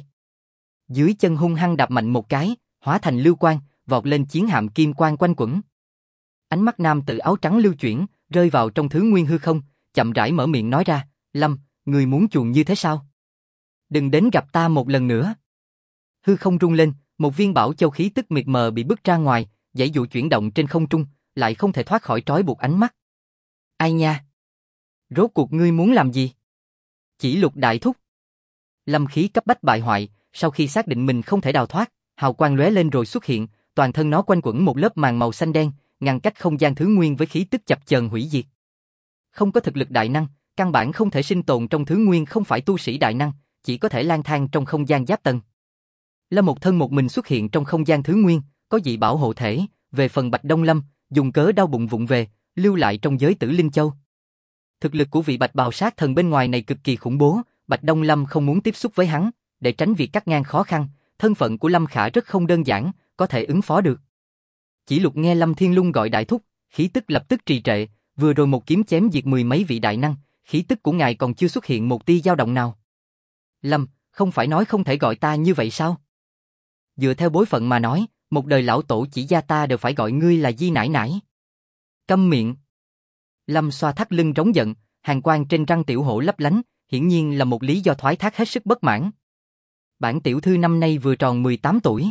Dưới chân hung hăng đạp mạnh một cái, hóa thành lưu quang, vọt lên chiến hạm kim quang quanh quẩn. Ánh mắt nam tử áo trắng lưu chuyển, rơi vào trong thứ nguyên hư không, chậm rãi mở miệng nói ra, Lâm, người muốn chuồn như thế sao? Đừng đến gặp ta một lần nữa. Hư không rung lên, một viên bảo châu khí tức mịt mờ bị bứt ra ngoài, dãy dụ chuyển động trên không trung, lại không thể thoát khỏi trói buộc ánh mắt. Ai nha? Rốt cuộc ngươi muốn làm gì? Chỉ Lục đại thúc. Lâm khí cấp bách bại hoại, sau khi xác định mình không thể đào thoát, hào quang lóe lên rồi xuất hiện, toàn thân nó quanh quẩn một lớp màn màu xanh đen, ngăn cách không gian thứ nguyên với khí tức chập chờn hủy diệt. Không có thực lực đại năng, căn bản không thể sinh tồn trong thứ nguyên, không phải tu sĩ đại năng, chỉ có thể lang thang trong không gian giáp tầng. Lâm một thân một mình xuất hiện trong không gian thứ nguyên, có dị bảo hộ thể, về phần Bạch Đông Lâm, dùng cớ đau bụng vụng về, lưu lại trong giới Tử Linh Châu. Thực lực của vị Bạch Bào sát thần bên ngoài này cực kỳ khủng bố, Bạch Đông Lâm không muốn tiếp xúc với hắn, để tránh việc cắt ngang khó khăn, thân phận của Lâm Khả rất không đơn giản, có thể ứng phó được. Chỉ Lục nghe Lâm Thiên Lung gọi đại thúc, khí tức lập tức trì trệ, vừa rồi một kiếm chém diệt mười mấy vị đại năng, khí tức của ngài còn chưa xuất hiện một tia dao động nào. Lâm, không phải nói không thể gọi ta như vậy sao? Dựa theo bối phận mà nói, một đời lão tổ chỉ gia ta đều phải gọi ngươi là Di nải nải. Câm miệng. Lâm xoa thắt lưng rống giận, hàn quang trên răng tiểu hổ lấp lánh, hiển nhiên là một lý do thoái thác hết sức bất mãn. Bản tiểu thư năm nay vừa tròn 18 tuổi.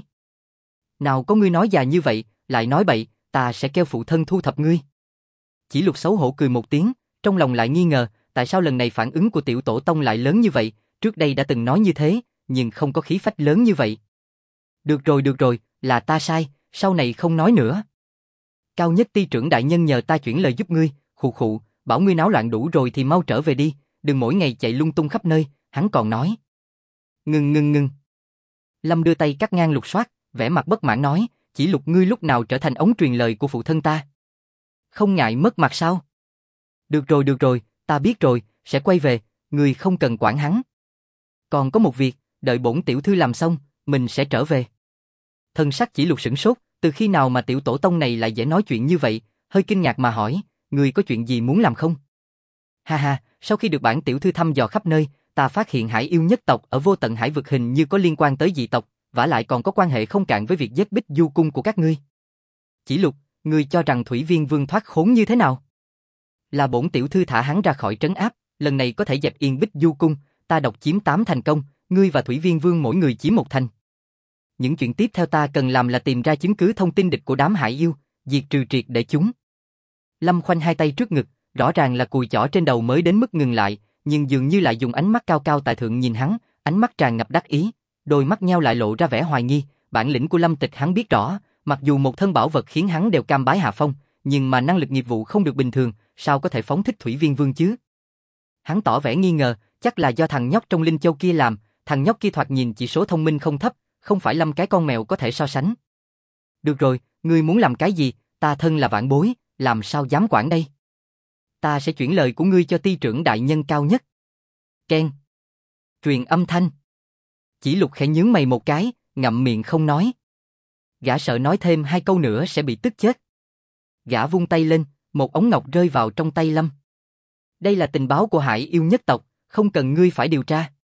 Nào có ngươi nói già như vậy, lại nói bậy, ta sẽ kêu phụ thân thu thập ngươi. Chỉ Lục xấu hổ cười một tiếng, trong lòng lại nghi ngờ, tại sao lần này phản ứng của tiểu tổ tông lại lớn như vậy, trước đây đã từng nói như thế, nhưng không có khí phách lớn như vậy. Được rồi, là ta sai, sau này không nói nữa. Cao nhất ty trưởng đại nhân nhờ ta chuyển lời giúp ngươi, khụ khụ, bảo ngươi náo loạn đủ rồi thì mau trở về đi, đừng mỗi ngày chạy lung tung khắp nơi, hắn còn nói. Ngừng. Lâm đưa tay cắt ngang Lục Soát, vẻ mặt bất mãn nói, Chỉ Lục ngươi lúc nào trở thành ống truyền lời của phụ thân ta? Không ngại mất mặt sao? Được rồi, ta biết rồi, sẽ quay về, ngươi không cần quản hắn. Còn có một việc, đợi bổn tiểu thư làm xong, mình sẽ trở về. Thân sắc Chỉ Lục sửng sốt, từ khi nào mà tiểu tổ tông này lại dễ nói chuyện như vậy, hơi kinh ngạc mà hỏi, ngươi có chuyện gì muốn làm không? Ha, sau khi được bản tiểu thư thăm dò khắp nơi, ta phát hiện Hải yêu nhất tộc ở Vô Tận Hải vực hình như có liên quan tới dị tộc, vả lại còn có quan hệ không cạn với việc giết Bích Du cung của các ngươi. Chỉ Lục, ngươi cho rằng Thủy Viên Vương thoát khốn như thế nào? Là bổn tiểu thư thả hắn ra khỏi trấn áp, lần này có thể dẹp yên Bích Du cung, ta độc chiếm 8 thành công, ngươi và Thủy Viên Vương mỗi người chiếm 1 thành. Những chuyện tiếp theo ta cần làm là tìm ra chứng cứ thông tin địch của đám Hải yêu, diệt trừ triệt để chúng. Lâm khoanh hai tay trước ngực, rõ ràng là cùi chỏ trên đầu mới đến mức ngừng lại, nhưng dường như lại dùng ánh mắt cao cao tại thượng nhìn hắn, ánh mắt tràn ngập đắc ý, đôi mắt nheo lại lộ ra vẻ hoài nghi, bản lĩnh của Lâm Tịch hắn biết rõ, mặc dù một thân bảo vật khiến hắn đều cam bái hạ phong, nhưng mà năng lực nghiệp vụ không được bình thường, sao có thể phóng thích Thủy Viên Vương chứ? Hắn tỏ vẻ nghi ngờ, chắc là do thằng nhóc trong Linh Châu kia làm, thằng nhóc kia thoạt nhìn chỉ số thông minh không thấp, không phải Lâm cái con mèo có thể so sánh. Được rồi, ngươi muốn làm cái gì, ta thân là vạn bối, làm sao dám quản đây? Ta sẽ chuyển lời của ngươi cho ty trưởng đại nhân cao nhất. Ken. Truyền âm thanh. Chỉ Lục khẽ nhướng mày một cái, ngậm miệng không nói. Gã sợ nói thêm 2 câu nữa sẽ bị tức chết. Gã vung tay lên, một ống ngọc rơi vào trong tay Lâm. Đây là tình báo của Hải yêu nhất tộc, không cần ngươi phải điều tra.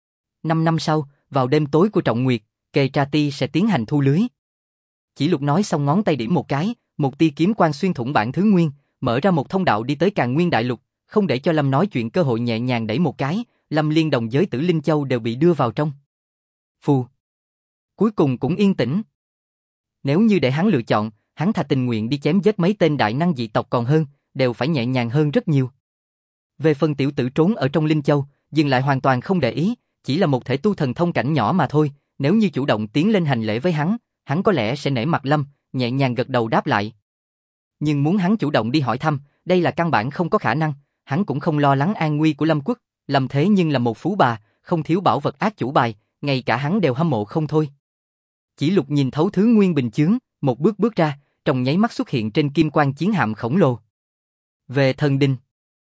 5 năm sau, vào đêm tối của Trọng Nguyệt, Kề Tra Ti sẽ tiến hành thu lưới. Chỉ Lục nói xong ngón tay điểm một cái, một tia kiếm quang xuyên thủng bản thứ nguyên, mở ra một thông đạo đi tới Càn Nguyên Đại Lục, không để cho Lâm nói chuyện cơ hội, nhẹ nhàng đẩy một cái, Lâm liên đồng giới Tử Linh Châu đều bị đưa vào trong. Phù. Cuối cùng cũng yên tĩnh. Nếu như để hắn lựa chọn, hắn thà tình nguyện đi chém giết mấy tên đại năng dị tộc còn hơn, đều phải nhẹ nhàng hơn rất nhiều. Về phần tiểu tử trốn ở trong Linh Châu, dừng lại hoàn toàn không để ý, chỉ là một thể tu thần thông cảnh nhỏ mà thôi, nếu như chủ động tiến lên hành lễ với hắn có lẽ sẽ nể mặt Lâm, nhẹ nhàng gật đầu đáp lại. Nhưng muốn hắn chủ động đi hỏi thăm, đây là căn bản không có khả năng, hắn cũng không lo lắng an nguy của Lâm Quốc, Lâm thế nhưng là một phú bà, không thiếu bảo vật ác chủ bài, ngay cả hắn đều hâm mộ không thôi. Chỉ Lục nhìn thấu thứ nguyên bình chướng, một bước ra, trong nháy mắt xuất hiện trên kim quang chiến hạm khổng lồ. Về thần đình.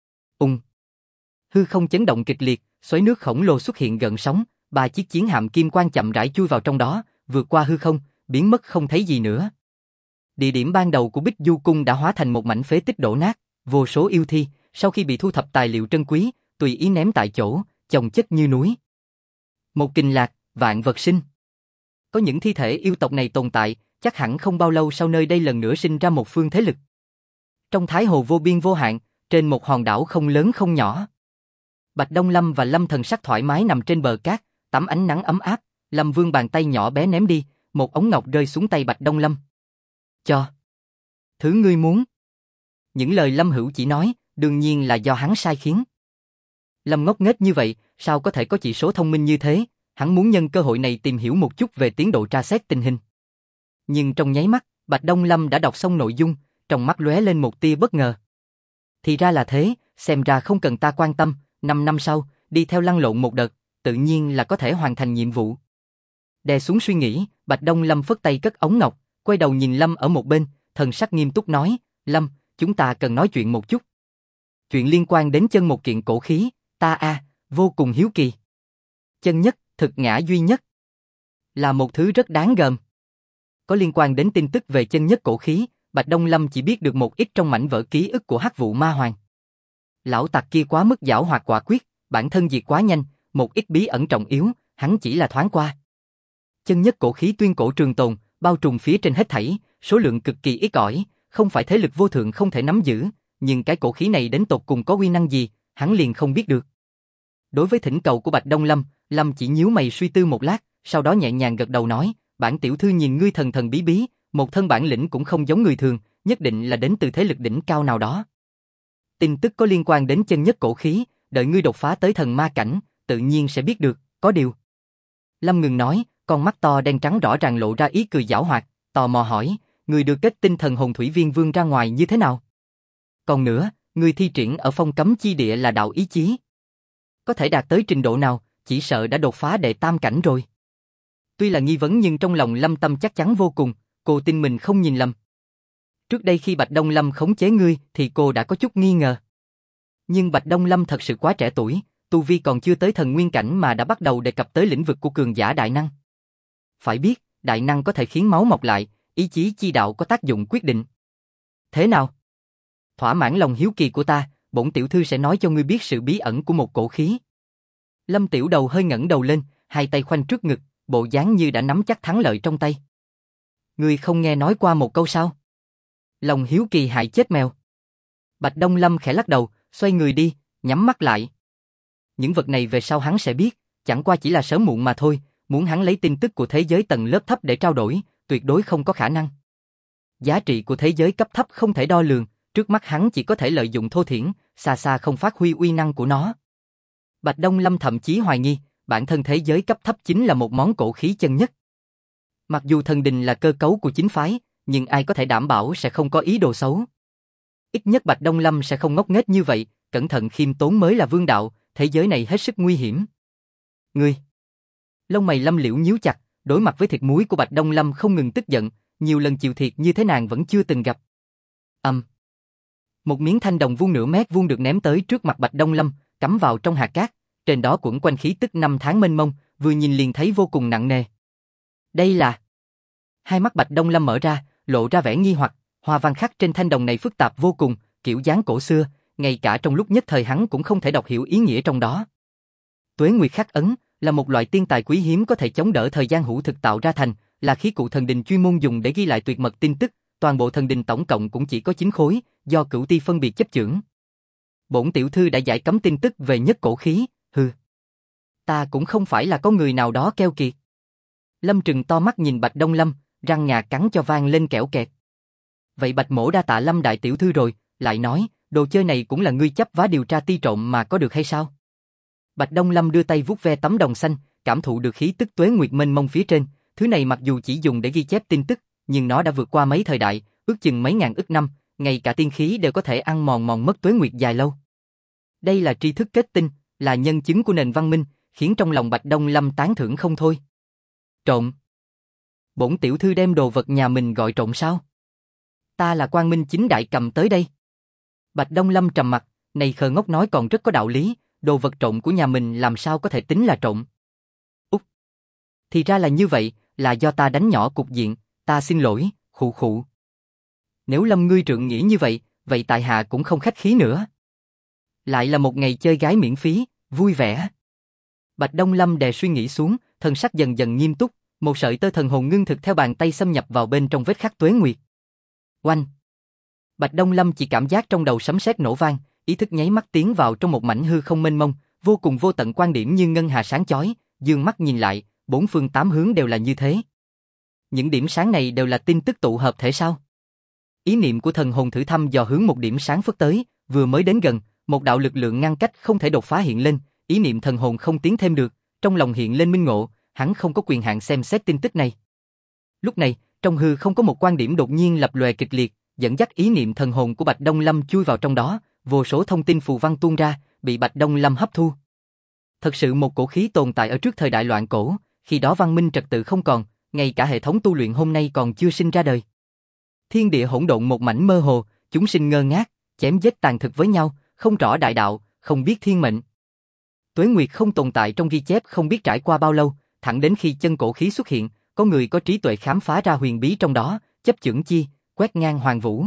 Hư không chấn động kịch liệt, xoáy nước khổng lồ xuất hiện gần sóng, 3 chiếc chiến hạm kim quang chậm rãi chui vào trong đó, vượt qua hư không, biến mất không thấy gì nữa. Địa điểm ban đầu của Bích Du cung đã hóa thành một mảnh phế tích đổ nát, vô số yêu thi, sau khi bị thu thập tài liệu trân quý, tùy ý ném tại chỗ, chồng chất như núi. Một kình lạc, vạn vật sinh. Có những thi thể yêu tộc này tồn tại, chắc hẳn không bao lâu sau nơi đây lần nữa sinh ra một phương thế lực. Trong thái hồ vô biên vô hạn, trên một hòn đảo không lớn không nhỏ. Bạch Đông Lâm và Lâm Thần Sắc thoải mái nằm trên bờ cát, tắm ánh nắng ấm áp. Lâm Vương bàn tay nhỏ bé ném đi, một ống ngọc rơi xuống tay Bạch Đông Lâm. Cho. Thứ ngươi muốn. Những lời Lâm Hữu chỉ nói, đương nhiên là do hắn sai khiến. Lâm ngốc nghếch như vậy, sao có thể có chỉ số thông minh như thế? Hắn muốn nhân cơ hội này tìm hiểu một chút về tiến độ tra xét tình hình. Nhưng trong nháy mắt, Bạch Đông Lâm đã đọc xong nội dung, trong mắt lóe lên một tia bất ngờ. Thì ra là thế, xem ra không cần ta quan tâm, 5 năm sau, đi theo lăn lộn một đợt, tự nhiên là có thể hoàn thành nhiệm vụ. Đè xuống suy nghĩ, Bạch Đông Lâm phất tay cất ống ngọc, quay đầu nhìn Lâm ở một bên, thần sắc nghiêm túc nói, Lâm, chúng ta cần nói chuyện một chút. Chuyện liên quan đến chân một kiện cổ khí, ta vô cùng hiếu kỳ. Chân nhất, thực ngã duy nhất. Là một thứ rất đáng gờm. Có liên quan đến tin tức về chân nhất cổ khí, Bạch Đông Lâm chỉ biết được một ít trong mảnh vỡ ký ức của Hắc Vụ Ma Hoàng. Lão tặc kia quá mức giảo hoạt quả quyết, bản thân diệt quá nhanh, một ít bí ẩn trọng yếu, hắn chỉ là thoáng qua. Chân nhất cổ khí tuyên cổ trường tồn, bao trùm phía trên hết thảy, số lượng cực kỳ ít ỏi, không phải thế lực vô thượng không thể nắm giữ, nhưng cái cổ khí này đến tột cùng có uy năng gì, hắn liền không biết được. Đối với thỉnh cầu của Bạch Đông Lâm, Lâm chỉ nhíu mày suy tư một lát, sau đó nhẹ nhàng gật đầu nói, bản tiểu thư nhìn ngươi thần thần bí bí, một thân bản lĩnh cũng không giống người thường, nhất định là đến từ thế lực đỉnh cao nào đó. Tin tức có liên quan đến chân nhất cổ khí, đợi ngươi đột phá tới thần ma cảnh, tự nhiên sẽ biết được, có điều. Lâm ngừng nói, con mắt to đen trắng rõ ràng lộ ra ý cười giảo hoạt, tò mò hỏi, ngươi được kết tinh thần hồn thủy viên vương ra ngoài như thế nào? Còn nữa, ngươi thi triển ở phong cấm chi địa là đạo ý chí. Có thể đạt tới trình độ nào, chỉ sợ đã đột phá đệ tam cảnh rồi. Tuy là nghi vấn nhưng trong lòng Lâm Tâm chắc chắn vô cùng, cô tin mình không nhìn lầm. Trước đây khi Bạch Đông Lâm khống chế ngươi thì cô đã có chút nghi ngờ. Nhưng Bạch Đông Lâm thật sự quá trẻ tuổi, tu vi còn chưa tới thần nguyên cảnh mà đã bắt đầu đề cập tới lĩnh vực của cường giả đại năng. Phải biết, đại năng có thể khiến máu mọc lại, ý chí chi đạo có tác dụng quyết định. Thế nào? Thỏa mãn lòng hiếu kỳ của ta, bổn tiểu thư sẽ nói cho ngươi biết sự bí ẩn của một cổ khí. Lâm Tiểu Đầu hơi ngẩng đầu lên, hai tay khoanh trước ngực, bộ dáng như đã nắm chắc thắng lợi trong tay. Ngươi không nghe nói qua một câu sao? Lòng hiếu kỳ hại chết mèo. Bạch Đông Lâm khẽ lắc đầu, xoay người đi, nhắm mắt lại. Những vật này về sau hắn sẽ biết, chẳng qua chỉ là sớm muộn mà thôi, muốn hắn lấy tin tức của thế giới tầng lớp thấp để trao đổi, tuyệt đối không có khả năng. Giá trị của thế giới cấp thấp không thể đo lường, trước mắt hắn chỉ có thể lợi dụng thô thiển, xa xa không phát huy uy năng của nó. Bạch Đông Lâm thậm chí hoài nghi, bản thân thế giới cấp thấp chính là một món cổ khí chân nhất. Mặc dù thần đình là cơ cấu của chính phái, nhưng ai có thể đảm bảo sẽ không có ý đồ xấu. Ít nhất Bạch Đông Lâm sẽ không ngốc nghếch như vậy, cẩn thận khiêm tốn mới là vương đạo, thế giới này hết sức nguy hiểm. Ngươi! Lông mày Lâm Liễu nhíu chặt, đối mặt với thịt muối của Bạch Đông Lâm không ngừng tức giận, nhiều lần chịu thiệt như thế nàng vẫn chưa từng gặp. Một miếng thanh đồng vuông nửa mét vuông được ném tới trước mặt Bạch Đông Lâm, cắm vào trong hạt cát, trên đó quẩn quanh khí tức năm tháng mênh mông, vừa nhìn liền thấy vô cùng nặng nề. Đây là... Hai mắt Bạch Đông Lâm mở ra, lộ ra vẻ nghi hoặc, hoa văn khắc trên thanh đồng này phức tạp vô cùng, kiểu dáng cổ xưa, ngay cả trong lúc nhất thời hắn cũng không thể đọc hiểu ý nghĩa trong đó. Tuế Nguyệt khắc ấn là một loại tiên tài quý hiếm có thể chống đỡ thời gian hữu thực tạo ra thành, là khí cụ thần đình chuyên môn dùng để ghi lại tuyệt mật tin tức, toàn bộ thần đình tổng cộng cũng chỉ có 9 khối, do Cửu Ti phân biệt chấp chưởng. Bổn tiểu thư đã giải cấm tin tức về nhất cổ khí, hừ. Ta cũng không phải là có người nào đó keo kiệt. Lâm trừng to mắt nhìn Bạch Đông Lâm, răng ngà cắn cho vang lên kẽo kẹt. Vậy Bạch mỗ đa tạ Lâm đại tiểu thư rồi, lại nói, đồ chơi này cũng là ngươi chấp vá điều tra ti trộm mà có được hay sao? Bạch Đông Lâm đưa tay vuốt ve tấm đồng xanh, cảm thụ được khí tức tuế nguyệt mênh mông phía trên, thứ này mặc dù chỉ dùng để ghi chép tin tức, nhưng nó đã vượt qua mấy thời đại, ước chừng mấy ngàn ức năm, ngay cả tiên khí đều có thể ăn mòn mất tuế nguyệt dài lâu. Đây là tri thức kết tinh, là nhân chứng của nền văn minh, khiến trong lòng Bạch Đông Lâm tán thưởng không thôi. Trộm? Bổn tiểu thư đem đồ vật nhà mình gọi trộm sao? Ta là Quang Minh chính đại cầm tới đây. Bạch Đông Lâm trầm mặt, này khờ ngốc nói còn rất có đạo lý, đồ vật trộm của nhà mình làm sao có thể tính là trộm? Út! Thì ra là như vậy, là do ta đánh nhỏ cục diện, ta xin lỗi, khụ khụ. Nếu Lâm ngươi trượng nghĩ như vậy, vậy tại hạ cũng không khách khí nữa. Lại là một ngày chơi gái miễn phí, vui vẻ. Bạch Đông Lâm đè suy nghĩ xuống, thần sắc dần dần nghiêm túc, một sợi tơ thần hồn ngưng thực theo bàn tay xâm nhập vào bên trong vết khắc tuế nguyệt. Oanh! Bạch Đông Lâm chỉ cảm giác trong đầu sấm sét nổ vang, ý thức nháy mắt tiến vào trong một mảnh hư không mênh mông, vô cùng vô tận quan điểm như ngân hà sáng chói, dương mắt nhìn lại, bốn phương tám hướng đều là như thế. Những điểm sáng này đều là tin tức tụ hợp thể sao? Ý niệm của thần hồn thử thăm dò hướng một điểm sáng phất tới, vừa mới đến gần, một đạo lực lượng ngăn cách không thể đột phá hiện lên, ý niệm thần hồn không tiến thêm được, trong lòng hiện lên minh ngộ, hắn không có quyền hạn xem xét tin tức này. Lúc này, trong hư không có một quan điểm đột nhiên lập lòe kịch liệt, dẫn dắt ý niệm thần hồn của Bạch Đông Lâm chui vào trong đó, vô số thông tin phù văn tuôn ra, bị Bạch Đông Lâm hấp thu. Thật sự một cổ khí tồn tại ở trước thời đại loạn cổ, khi đó văn minh trật tự không còn, ngay cả hệ thống tu luyện hôm nay còn chưa sinh ra đời. Thiên địa hỗn độn một mảnh mơ hồ, chúng sinh ngơ ngác, chém giết tàn thực với nhau, không rõ đại đạo, không biết thiên mệnh. Tuế Nguyệt không tồn tại trong ghi chép không biết trải qua bao lâu, thẳng đến khi chân cổ khí xuất hiện, có người có trí tuệ khám phá ra huyền bí trong đó, chấp chưởng chi, quét ngang hoàng vũ.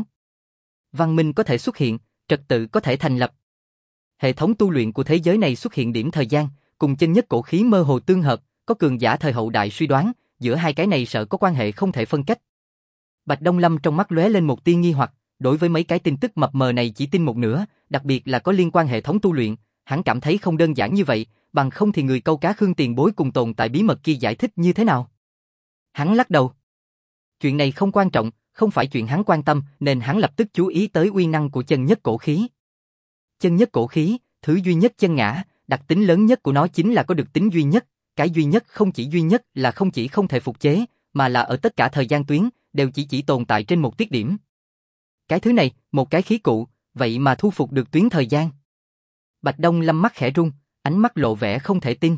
Văn minh có thể xuất hiện, trật tự có thể thành lập. Hệ thống tu luyện của thế giới này xuất hiện điểm thời gian, cùng chân nhất cổ khí mơ hồ tương hợp, có cường giả thời hậu đại suy đoán, giữa hai cái này sợ có quan hệ không thể phân cách. Bạch Đông Lâm trong mắt lóe lên một tia nghi hoặc, đối với mấy cái tin tức mập mờ này chỉ tin một nửa, đặc biệt là có liên quan hệ thống tu luyện, hắn cảm thấy không đơn giản như vậy, bằng không thì người câu cá Khương tiền bối cùng tồn tại bí mật kia giải thích như thế nào? Hắn lắc đầu. Chuyện này không quan trọng, không phải chuyện hắn quan tâm, nên hắn lập tức chú ý tới uy năng của chân nhất cổ khí. Chân nhất cổ khí, thứ duy nhất chân ngã, đặc tính lớn nhất của nó chính là có được tính duy nhất, cái duy nhất không chỉ duy nhất là không chỉ không thể phục chế, mà là ở tất cả thời gian tuyến, đều chỉ tồn tại trên một tiết điểm. Cái thứ này, một cái khí cụ, vậy mà thu phục được tuyến thời gian. Bạch Đông Lâm mắt khẽ run, ánh mắt lộ vẻ không thể tin.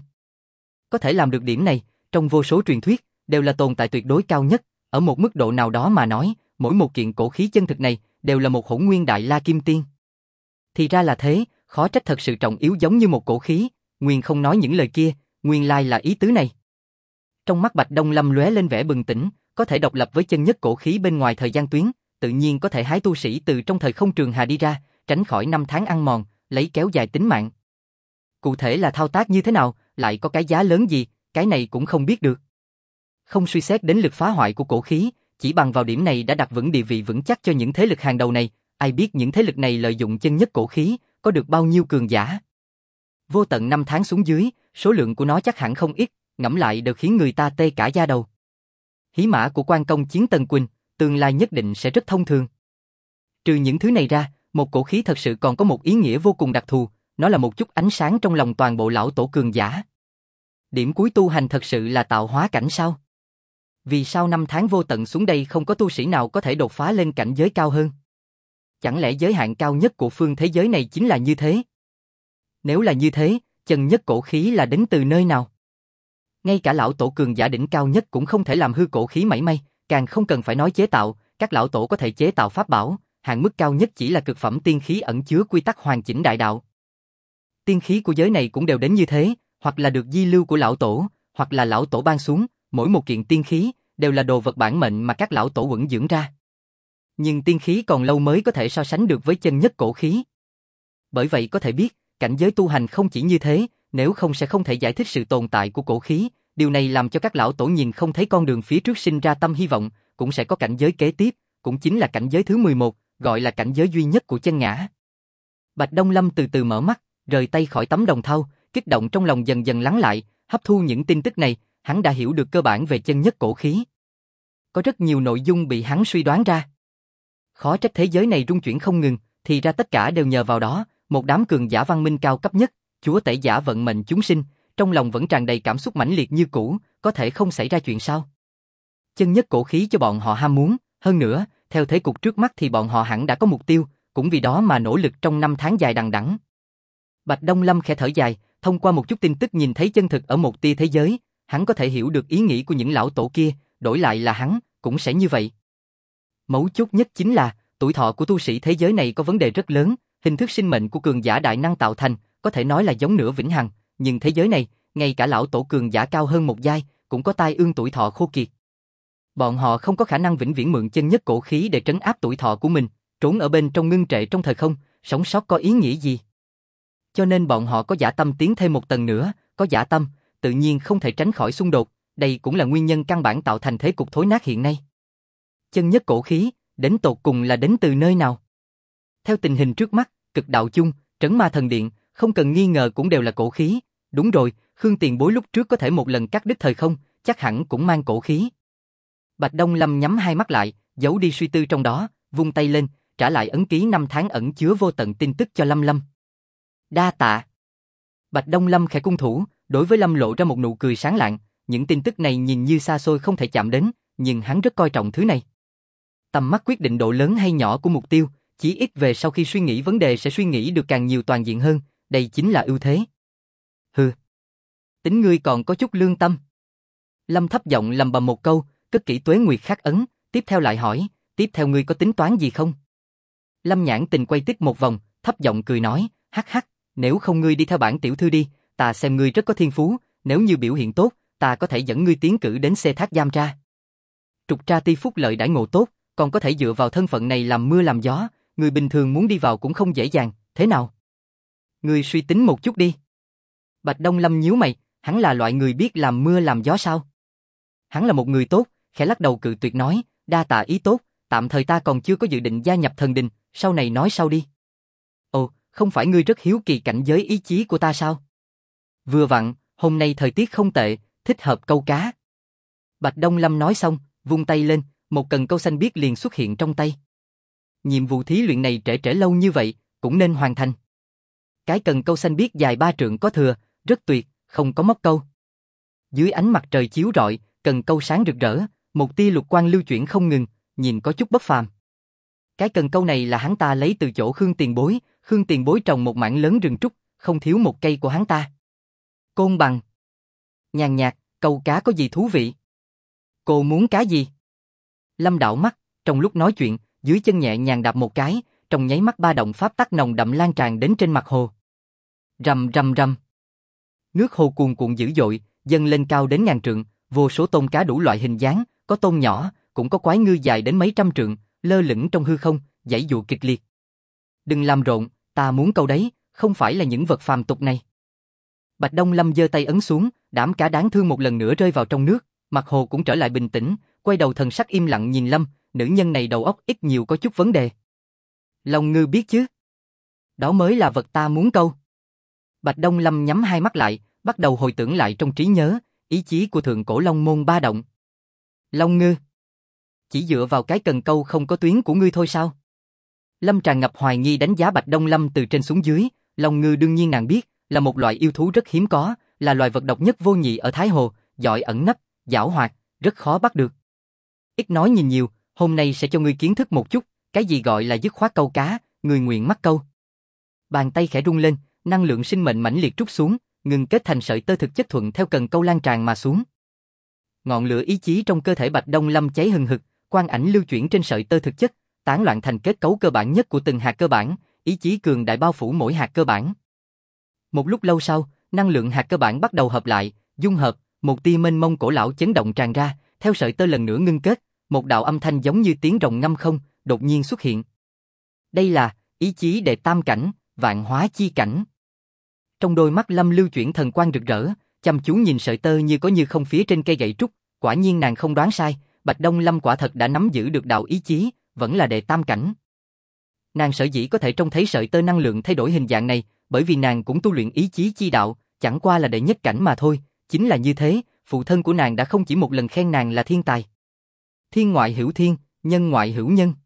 Có thể làm được điểm này, trong vô số truyền thuyết, đều là tồn tại tuyệt đối cao nhất, ở một mức độ nào đó mà nói, mỗi một kiện cổ khí chân thực này, đều là một hỗn nguyên đại la kim tiên. Thì ra là thế, khó trách thật sự trọng yếu giống như một cổ khí, Nguyên không nói những lời kia, nguyên lai là ý tứ này. Trong mắt Bạch Đông Lâm lóe lên vẻ bừng tỉnh, có thể độc lập với chân nhất cổ khí bên ngoài thời gian tuyến, tự nhiên có thể hái tu sĩ từ trong thời không trường hà đi ra, tránh khỏi năm tháng ăn mòn, lấy kéo dài tính mạng. Cụ thể là thao tác như thế nào, lại có cái giá lớn gì, cái này cũng không biết được. Không suy xét đến lực phá hoại của cổ khí, chỉ bằng vào điểm này đã đặt vững địa vị vững chắc cho những thế lực hàng đầu này, ai biết những thế lực này lợi dụng chân nhất cổ khí, có được bao nhiêu cường giả. Vô tận năm tháng xuống dưới, số lượng của nó chắc hẳn không ít, ngẫm lại đều khiến người ta tê cả da đầu. Hí mã của quan công chiến Tần Quỳnh, tương lai nhất định sẽ rất thông thường. Trừ những thứ này ra, một cổ khí thật sự còn có một ý nghĩa vô cùng đặc thù, nó là một chút ánh sáng trong lòng toàn bộ lão tổ cường giả. Điểm cuối tu hành thật sự là tạo hóa cảnh sao? Vì sao năm tháng vô tận xuống đây không có tu sĩ nào có thể đột phá lên cảnh giới cao hơn? Chẳng lẽ giới hạn cao nhất của phương thế giới này chính là như thế? Nếu là như thế, chân nhất cổ khí là đến từ nơi nào? Ngay cả lão tổ cường giả đỉnh cao nhất cũng không thể làm hư cổ khí mảy may, càng không cần phải nói chế tạo, các lão tổ có thể chế tạo pháp bảo, hạn mức cao nhất chỉ là cực phẩm tiên khí ẩn chứa quy tắc hoàn chỉnh đại đạo. Tiên khí của giới này cũng đều đến như thế, hoặc là được di lưu của lão tổ, hoặc là lão tổ ban xuống, mỗi một kiện tiên khí đều là đồ vật bản mệnh mà các lão tổ uẩn dưỡng ra. Nhưng tiên khí còn lâu mới có thể so sánh được với chân nhất cổ khí. Bởi vậy có thể biết, cảnh giới tu hành không chỉ như thế, nếu không sẽ không thể giải thích sự tồn tại của cổ khí, điều này làm cho các lão tổ nhìn không thấy con đường phía trước sinh ra tâm hy vọng, cũng sẽ có cảnh giới kế tiếp, cũng chính là cảnh giới thứ 11, gọi là cảnh giới duy nhất của chân ngã. Bạch Đông Lâm từ từ mở mắt, rời tay khỏi tấm đồng thau, kích động trong lòng dần dần lắng lại, hấp thu những tin tức này, hắn đã hiểu được cơ bản về chân nhất cổ khí. Có rất nhiều nội dung bị hắn suy đoán ra. Khó trách thế giới này rung chuyển không ngừng, thì ra tất cả đều nhờ vào đó, một đám cường giả văn minh cao cấp nhất, chúa tể giả vận mệnh chúng sinh, trong lòng vẫn tràn đầy cảm xúc mãnh liệt như cũ, có thể không xảy ra chuyện sao? Chân nhất cổ khí cho bọn họ ham muốn, hơn nữa, theo thế cục trước mắt thì bọn họ hẳn đã có mục tiêu, cũng vì đó mà nỗ lực trong năm tháng dài đằng đẵng. Bạch Đông Lâm khẽ thở dài, thông qua một chút tin tức nhìn thấy chân thực ở một tia thế giới, hắn có thể hiểu được ý nghĩ của những lão tổ kia, đổi lại là hắn, cũng sẽ như vậy. Mấu chốt nhất chính là, tuổi thọ của tu sĩ thế giới này có vấn đề rất lớn, hình thức sinh mệnh của cường giả đại năng tạo thành, có thể nói là giống nửa vĩnh hằng, nhưng thế giới này, ngay cả lão tổ cường giả cao hơn một giai, cũng có tai ương tuổi thọ khô kiệt. Bọn họ không có khả năng vĩnh viễn mượn chân nhất cổ khí để trấn áp tuổi thọ của mình, trốn ở bên trong ngưng trệ trong thời không, sống sót có ý nghĩa gì? Cho nên bọn họ có dã tâm tiến thêm một tầng nữa, có dã tâm, tự nhiên không thể tránh khỏi xung đột, đây cũng là nguyên nhân căn bản tạo thành thế cục thối nát hiện nay. Chân nhất cổ khí, đến tột cùng là đến từ nơi nào? Theo tình hình trước mắt, Cực Đạo Chung, Trấn Ma Thần Điện, không cần nghi ngờ cũng đều là cổ khí. Đúng rồi, Khương Tiền Bối lúc trước có thể một lần cắt đứt thời không, chắc hẳn cũng mang cổ khí. Bạch Đông Lâm nhắm hai mắt lại, giấu đi suy tư trong đó, vung tay lên, trả lại ấn ký 5 tháng ẩn chứa vô tận tin tức cho Lâm Lâm. Đa tạ. Bạch Đông Lâm khẽ cung thủ, đối với Lâm lộ ra một nụ cười sáng lạng, những tin tức này nhìn như xa xôi không thể chạm đến, nhưng hắn rất coi trọng thứ này. Tầm mắt quyết định độ lớn hay nhỏ của mục tiêu, chỉ ít về sau khi suy nghĩ vấn đề sẽ suy nghĩ được càng nhiều toàn diện hơn, đây chính là ưu thế. Hừ. Tính ngươi còn có chút lương tâm. Lâm thấp giọng lầm bầm một câu, cất kỹ Tuế Nguyệt khắc ấn, tiếp theo lại hỏi, tiếp theo ngươi có tính toán gì không? Lâm Nhãn Tình quay tít một vòng, thấp giọng cười nói, hắc hắc, nếu không ngươi đi theo bản tiểu thư đi, ta xem ngươi rất có thiên phú, nếu như biểu hiện tốt, ta có thể dẫn ngươi tiến cử đến Xê Thác Giam Tra. Trục Tra Ti phúc lợi đãi ngộ tốt, còn có thể dựa vào thân phận này làm mưa làm gió, người bình thường muốn đi vào cũng không dễ dàng, thế nào? Ngươi suy tính một chút đi. Bạch Đông Lâm nhíu mày, hắn là loại người biết làm mưa làm gió sao? Hắn là một người tốt, khẽ lắc đầu cự tuyệt nói, đa tạ ý tốt, tạm thời ta còn chưa có dự định gia nhập thần đình, sau này nói sau đi. Ồ, không phải ngươi rất hiếu kỳ cảnh giới ý chí của ta sao? Vừa vặn, hôm nay thời tiết không tệ, thích hợp câu cá. Bạch Đông Lâm nói xong, vung tay lên, một cần câu xanh biếc liền xuất hiện trong tay. Nhiệm vụ thí luyện này trễ lâu như vậy, cũng nên hoàn thành. Cái cần câu xanh biếc dài 3 trượng có thừa, rất tuyệt, không có móc câu. Dưới ánh mặt trời chiếu rọi, cần câu sáng rực rỡ, một tia lục quang lưu chuyển không ngừng, nhìn có chút bất phàm. Cái cần câu này là hắn ta lấy từ chỗ Khương Tiền Bối trồng một mảng lớn rừng trúc, không thiếu một cây của hắn ta. Côn bằng. Nhàn nhạt, câu cá có gì thú vị? Cô muốn cá gì? Lâm đảo mắt, trong lúc nói chuyện, dưới chân nhẹ nhàng đạp một cái, trong nháy mắt ba động pháp tắc nồng đậm lan tràn đến trên mặt hồ. Rầm rầm rầm. Nước hồ cuồn cuộn dữ dội, dâng lên cao đến ngàn trượng, vô số tôm cá đủ loại hình dáng, có tôm nhỏ, cũng có quái ngư dài đến mấy trăm trượng, lơ lửng trong hư không, giãy giụa kịch liệt. Đừng làm rộn, ta muốn câu đấy, không phải là những vật phàm tục này. Bạch Đông Lâm giơ tay ấn xuống, đảm cá đáng thương một lần nữa rơi vào trong nước, mặt hồ cũng trở lại bình tĩnh, quay đầu thần sắc im lặng nhìn Lâm, nữ nhân này đầu óc ít nhiều có chút vấn đề. Long ngư biết chứ? Đó mới là vật ta muốn câu. Bạch Đông Lâm nhắm hai mắt lại, bắt đầu hồi tưởng lại trong trí nhớ, ý chí của thượng cổ Long môn ba động. Long ngư? Chỉ dựa vào cái cần câu không có tuyến của ngươi thôi sao? Lâm tràn ngập hoài nghi đánh giá Bạch Đông Lâm từ trên xuống dưới, Long ngư đương nhiên nàng biết, là một loại yêu thú rất hiếm có, là loài vật độc nhất vô nhị ở Thái Hồ, giỏi ẩn nấp, giảo hoạt, rất khó bắt được. Ít nói nhìn nhiều, hôm nay sẽ cho ngươi kiến thức một chút, cái gì gọi là dứt khoát câu cá, người nguyện mắc câu. Bàn tay khẽ rung lên, năng lượng sinh mệnh mãnh liệt trút xuống, ngừng kết thành sợi tơ thực chất thuận theo cần câu lan tràn mà xuống. Ngọn lửa ý chí trong cơ thể Bạch Đông Lâm cháy hừng hực, quang ảnh lưu chuyển trên sợi tơ thực chất, tán loạn thành kết cấu cơ bản nhất của từng hạt cơ bản, ý chí cường đại bao phủ mỗi hạt cơ bản. Một lúc lâu sau, năng lượng hạt cơ bản bắt đầu hợp lại, dung hợp, một tia mênh mông cổ lão chấn động tràn ra, theo sợi tơ lần nữa ngưng kết, một đạo âm thanh giống như tiếng rồng ngâm không, đột nhiên xuất hiện. Đây là ý chí đệ tam cảnh, vạn hóa chi cảnh. Trong đôi mắt Lâm lưu chuyển thần quang rực rỡ, chăm chú nhìn sợi tơ như có như không phía trên cây gậy trúc, quả nhiên nàng không đoán sai, Bạch Đông Lâm quả thật đã nắm giữ được đạo ý chí, vẫn là đệ tam cảnh. Nàng sở dĩ có thể trông thấy sợi tơ năng lượng thay đổi hình dạng này, bởi vì nàng cũng tu luyện ý chí chi đạo, chẳng qua là đệ nhất cảnh mà thôi, chính là như thế, phụ thân của nàng đã không chỉ một lần khen nàng là thiên tài. Thiên ngoại hữu thiên, nhân ngoại hữu nhân.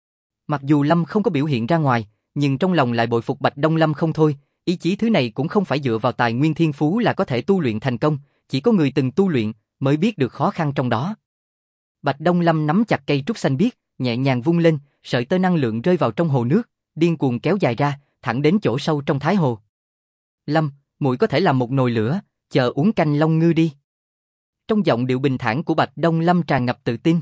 Mặc dù Lâm không có biểu hiện ra ngoài, nhưng trong lòng lại bội phục Bạch Đông Lâm không thôi, ý chí thứ này cũng không phải dựa vào tài nguyên thiên phú là có thể tu luyện thành công, chỉ có người từng tu luyện mới biết được khó khăn trong đó. Bạch Đông Lâm nắm chặt cây trúc xanh biếc, nhẹ nhàng vung lên, sợi tơ năng lượng rơi vào trong hồ nước, điên cuồng kéo dài ra, thẳng đến chỗ sâu trong thái hồ. Lâm, muội có thể làm một nồi lửa, chờ uống canh long ngư đi. Trong giọng điệu bình thản của Bạch Đông Lâm tràn ngập tự tin.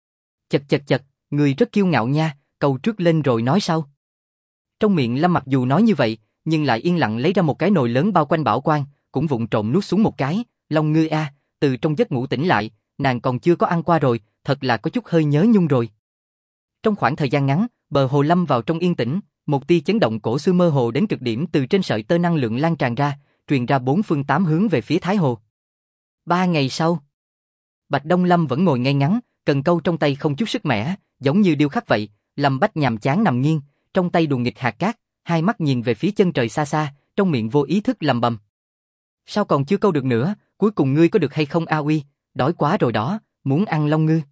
Chật, người rất kiêu ngạo nha, câu trước lên rồi nói sau. Trong miệng Lâm mặc dù nói như vậy, nhưng lại yên lặng lấy ra một cái nồi lớn bao quanh bảo quan, cũng vụng trộm nuốt xuống một cái. Long ngư a, từ trong giấc ngủ tỉnh lại, nàng còn chưa có ăn qua rồi, thật là có chút hơi nhớ nhung rồi. Trong khoảng thời gian ngắn, bờ hồ lâm vào trong yên tĩnh, một tia chấn động cổ xưa mơ hồ đến cực điểm từ trên sợi tơ năng lượng lan tràn ra, truyền ra bốn phương tám hướng về phía thái hồ. 3 ngày sau, Bạch Đông Lâm vẫn ngồi ngay ngắn, cần câu trong tay không chút sức mẻ, giống như điêu khắc vậy. Lâm Bách nhàm chán nằm nghiêng, trong tay đùn nghịch hạt cát, hai mắt nhìn về phía chân trời xa xa, trong miệng vô ý thức lầm bầm. Sao còn chưa câu được nữa, cuối cùng ngươi có được hay không A Uy, đói quá rồi đó, muốn ăn long ngư.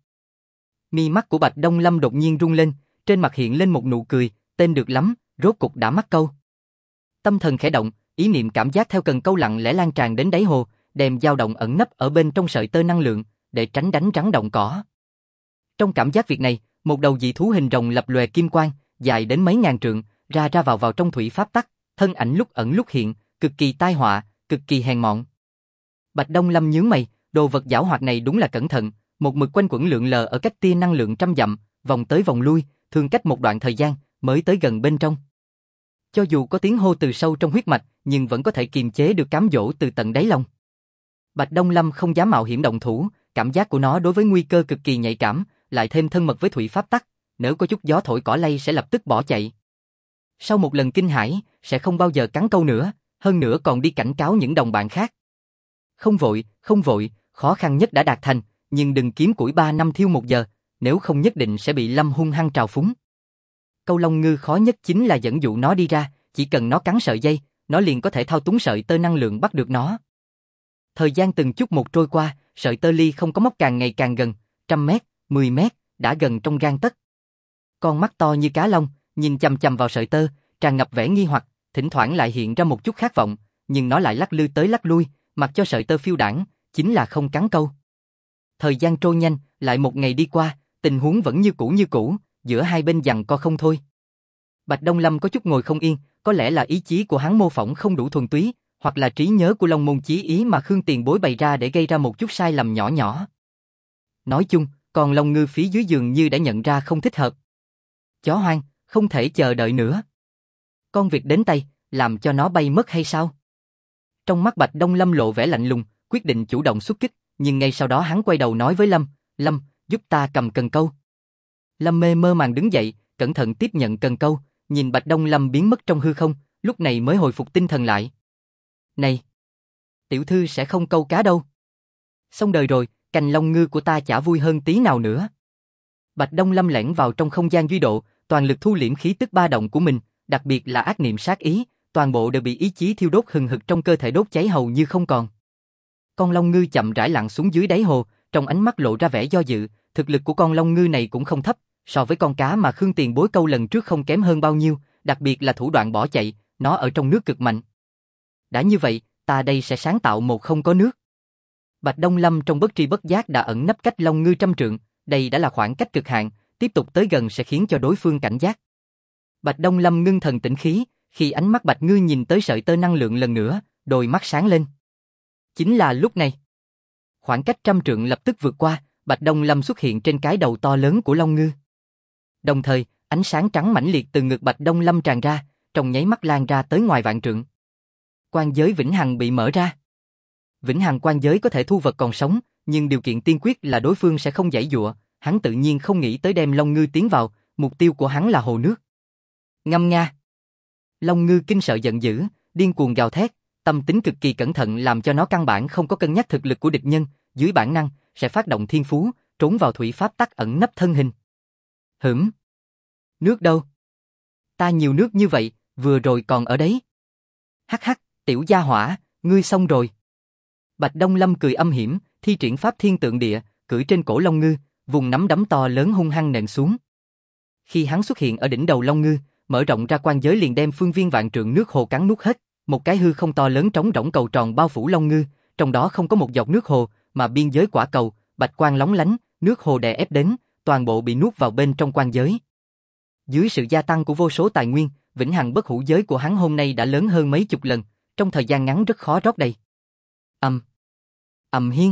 Mi mắt của Bạch Đông Lâm đột nhiên rung lên, trên mặt hiện lên một nụ cười, tên được lắm, rốt cục đã mắc câu. Tâm thần khẽ động, ý niệm cảm giác theo cần câu lặng lẽ lan tràn đến đáy hồ, đem dao động ẩn nấp ở bên trong sợi tơ năng lượng, để tránh đánh rắn động cỏ. Trong cảm giác việc này, một đầu dị thú hình rồng lập lòe kim quang, dài đến mấy ngàn trượng, ra ra vào trong thủy pháp tắc, thân ảnh lúc ẩn lúc hiện, cực kỳ tai họa, cực kỳ hèn mọn. Bạch Đông Lâm nhướng mày, đồ vật giảo hoạt này đúng là cẩn thận, một mực quanh quẩn lượn lờ ở cách tia năng lượng trăm dặm, vòng tới vòng lui, thường cách một đoạn thời gian mới tới gần bên trong. Cho dù có tiếng hô từ sâu trong huyết mạch, nhưng vẫn có thể kiềm chế được cám dỗ từ tận đáy lòng. Bạch Đông Lâm không dám mạo hiểm động thủ, cảm giác của nó đối với nguy cơ cực kỳ nhạy cảm, lại thêm thân mật với thủy pháp tắc, nếu có chút gió thổi cỏ lay sẽ lập tức bỏ chạy. Sau một lần kinh hãi, sẽ không bao giờ cắn câu nữa, hơn nữa còn đi cảnh cáo những đồng bạn khác. Không vội, khó khăn nhất đã đạt thành, nhưng đừng kiếm củi 3 năm thiêu 1 giờ, nếu không nhất định sẽ bị Lâm hung hăng trào phúng. Câu long ngư khó nhất chính là dẫn dụ nó đi ra, chỉ cần nó cắn sợi dây, nó liền có thể thao túng sợi tơ năng lượng bắt được nó. Thời gian từng chút một trôi qua, sợi tơ ly không có móc càng ngày càng gần, 100 mét, 10 mét, đã gần trong gang tấc. Con mắt to như cá long, nhìn chằm chằm vào sợi tơ, tràn ngập vẻ nghi hoặc, thỉnh thoảng lại hiện ra một chút khát vọng, nhưng nó lại lắc lư tới lắc lui, mặc cho sợi tơ phiêu đãng, chính là không cắn câu. Thời gian trôi nhanh, lại một ngày đi qua, tình huống vẫn như cũ, giữa hai bên giằng co không thôi. Bạch Đông Lâm có chút ngồi không yên, có lẽ là ý chí của hắn mô phỏng không đủ thuần túy, hoặc là trí nhớ của Long môn chí ý mà Khương Tiền Bối bày ra để gây ra một chút sai lầm nhỏ nhỏ. Nói chung, còn Long ngư phía dưới dường như đã nhận ra không thích hợp. Chó hoang, không thể chờ đợi nữa. Con vịt đến tay, làm cho nó bay mất hay sao? Trong mắt Bạch Đông Lâm lộ vẻ lạnh lùng, quyết định chủ động xuất kích, nhưng ngay sau đó hắn quay đầu nói với Lâm, Lâm, giúp ta cầm cần câu. Lâm mơ màng đứng dậy, cẩn thận tiếp nhận cần câu, nhìn Bạch Đông Lâm biến mất trong hư không, lúc này mới hồi phục tinh thần lại. Này, tiểu thư sẽ không câu cá đâu. Xong đời rồi, cành long ngư của ta chả vui hơn tí nào nữa. Bạch Đông Lâm lẻn vào trong không gian duy độ, toàn lực thu liễm khí tức ba động của mình, đặc biệt là ác niệm sát ý, toàn bộ đều bị ý chí thiêu đốt hừng hực trong cơ thể đốt cháy hầu như không còn. Con long ngư chậm rãi lặn xuống dưới đáy hồ, trong ánh mắt lộ ra vẻ do dự, thực lực của con long ngư này cũng không thấp, so với con cá mà Khương Tiền Bối câu lần trước không kém hơn bao nhiêu, đặc biệt là thủ đoạn bỏ chạy, nó ở trong nước cực mạnh. Đã như vậy, ta đây sẽ sáng tạo một không có nước. Bạch Đông Lâm trong bất tri bất giác đã ẩn nấp cách long ngư 100 trượng, đây đã là khoảng cách cực hạn, tiếp tục tới gần sẽ khiến cho đối phương cảnh giác. Bạch Đông Lâm ngưng thần tĩnh khí, khi ánh mắt Bạch Ngư nhìn tới sợi tơ năng lượng lần nữa, đôi mắt sáng lên. Chính là lúc này. Khoảng cách 100 trượng lập tức vượt qua, Bạch Đông Lâm xuất hiện trên cái đầu to lớn của long ngư. Đồng thời, ánh sáng trắng mãnh liệt từ ngực Bạch Đông Lâm tràn ra, trong nháy mắt lan ra tới ngoài vạn trượng. Quan giới vĩnh hằng bị mở ra. Vĩnh hằng quan giới có thể thu vật còn sống, nhưng điều kiện tiên quyết là đối phương sẽ không giãy giụa, hắn tự nhiên không nghĩ tới đem long ngư tiến vào, mục tiêu của hắn là hồ nước. Ngâm nga. Long ngư kinh sợ giận dữ, điên cuồng gào thét, tâm tính cực kỳ cẩn thận làm cho nó căn bản không có cân nhắc thực lực của địch nhân, dưới bản năng sẽ phát động thiên phú, trốn vào thủy pháp tắc ẩn nấp thân hình. Nước đâu? Ta nhiều nước như vậy, vừa rồi còn ở đấy. Hắc hắc, tiểu gia hỏa, ngươi xong rồi. Bạch Đông Lâm cười âm hiểm, thi triển pháp thiên tượng địa, cưỡi trên cổ long ngư, vùng nắm đấm to lớn hung hăng nện xuống. Khi hắn xuất hiện ở đỉnh đầu long ngư, mở rộng ra quan giới liền đem phương viên vạn trượng nước hồ cắn nuốt hết, một cái hư không to lớn trống rỗng cầu tròn bao phủ long ngư, trong đó không có một giọt nước hồ, mà biên giới quả cầu, bạch quang lóng lánh, nước hồ đè ép đến, toàn bộ bị nuốt vào bên trong quan giới. Dưới sự gia tăng của vô số tài nguyên, vĩnh hằng bất hủ giới của hắn hôm nay đã lớn hơn mấy chục lần, trong thời gian ngắn rất khó rót đầy. Hiên.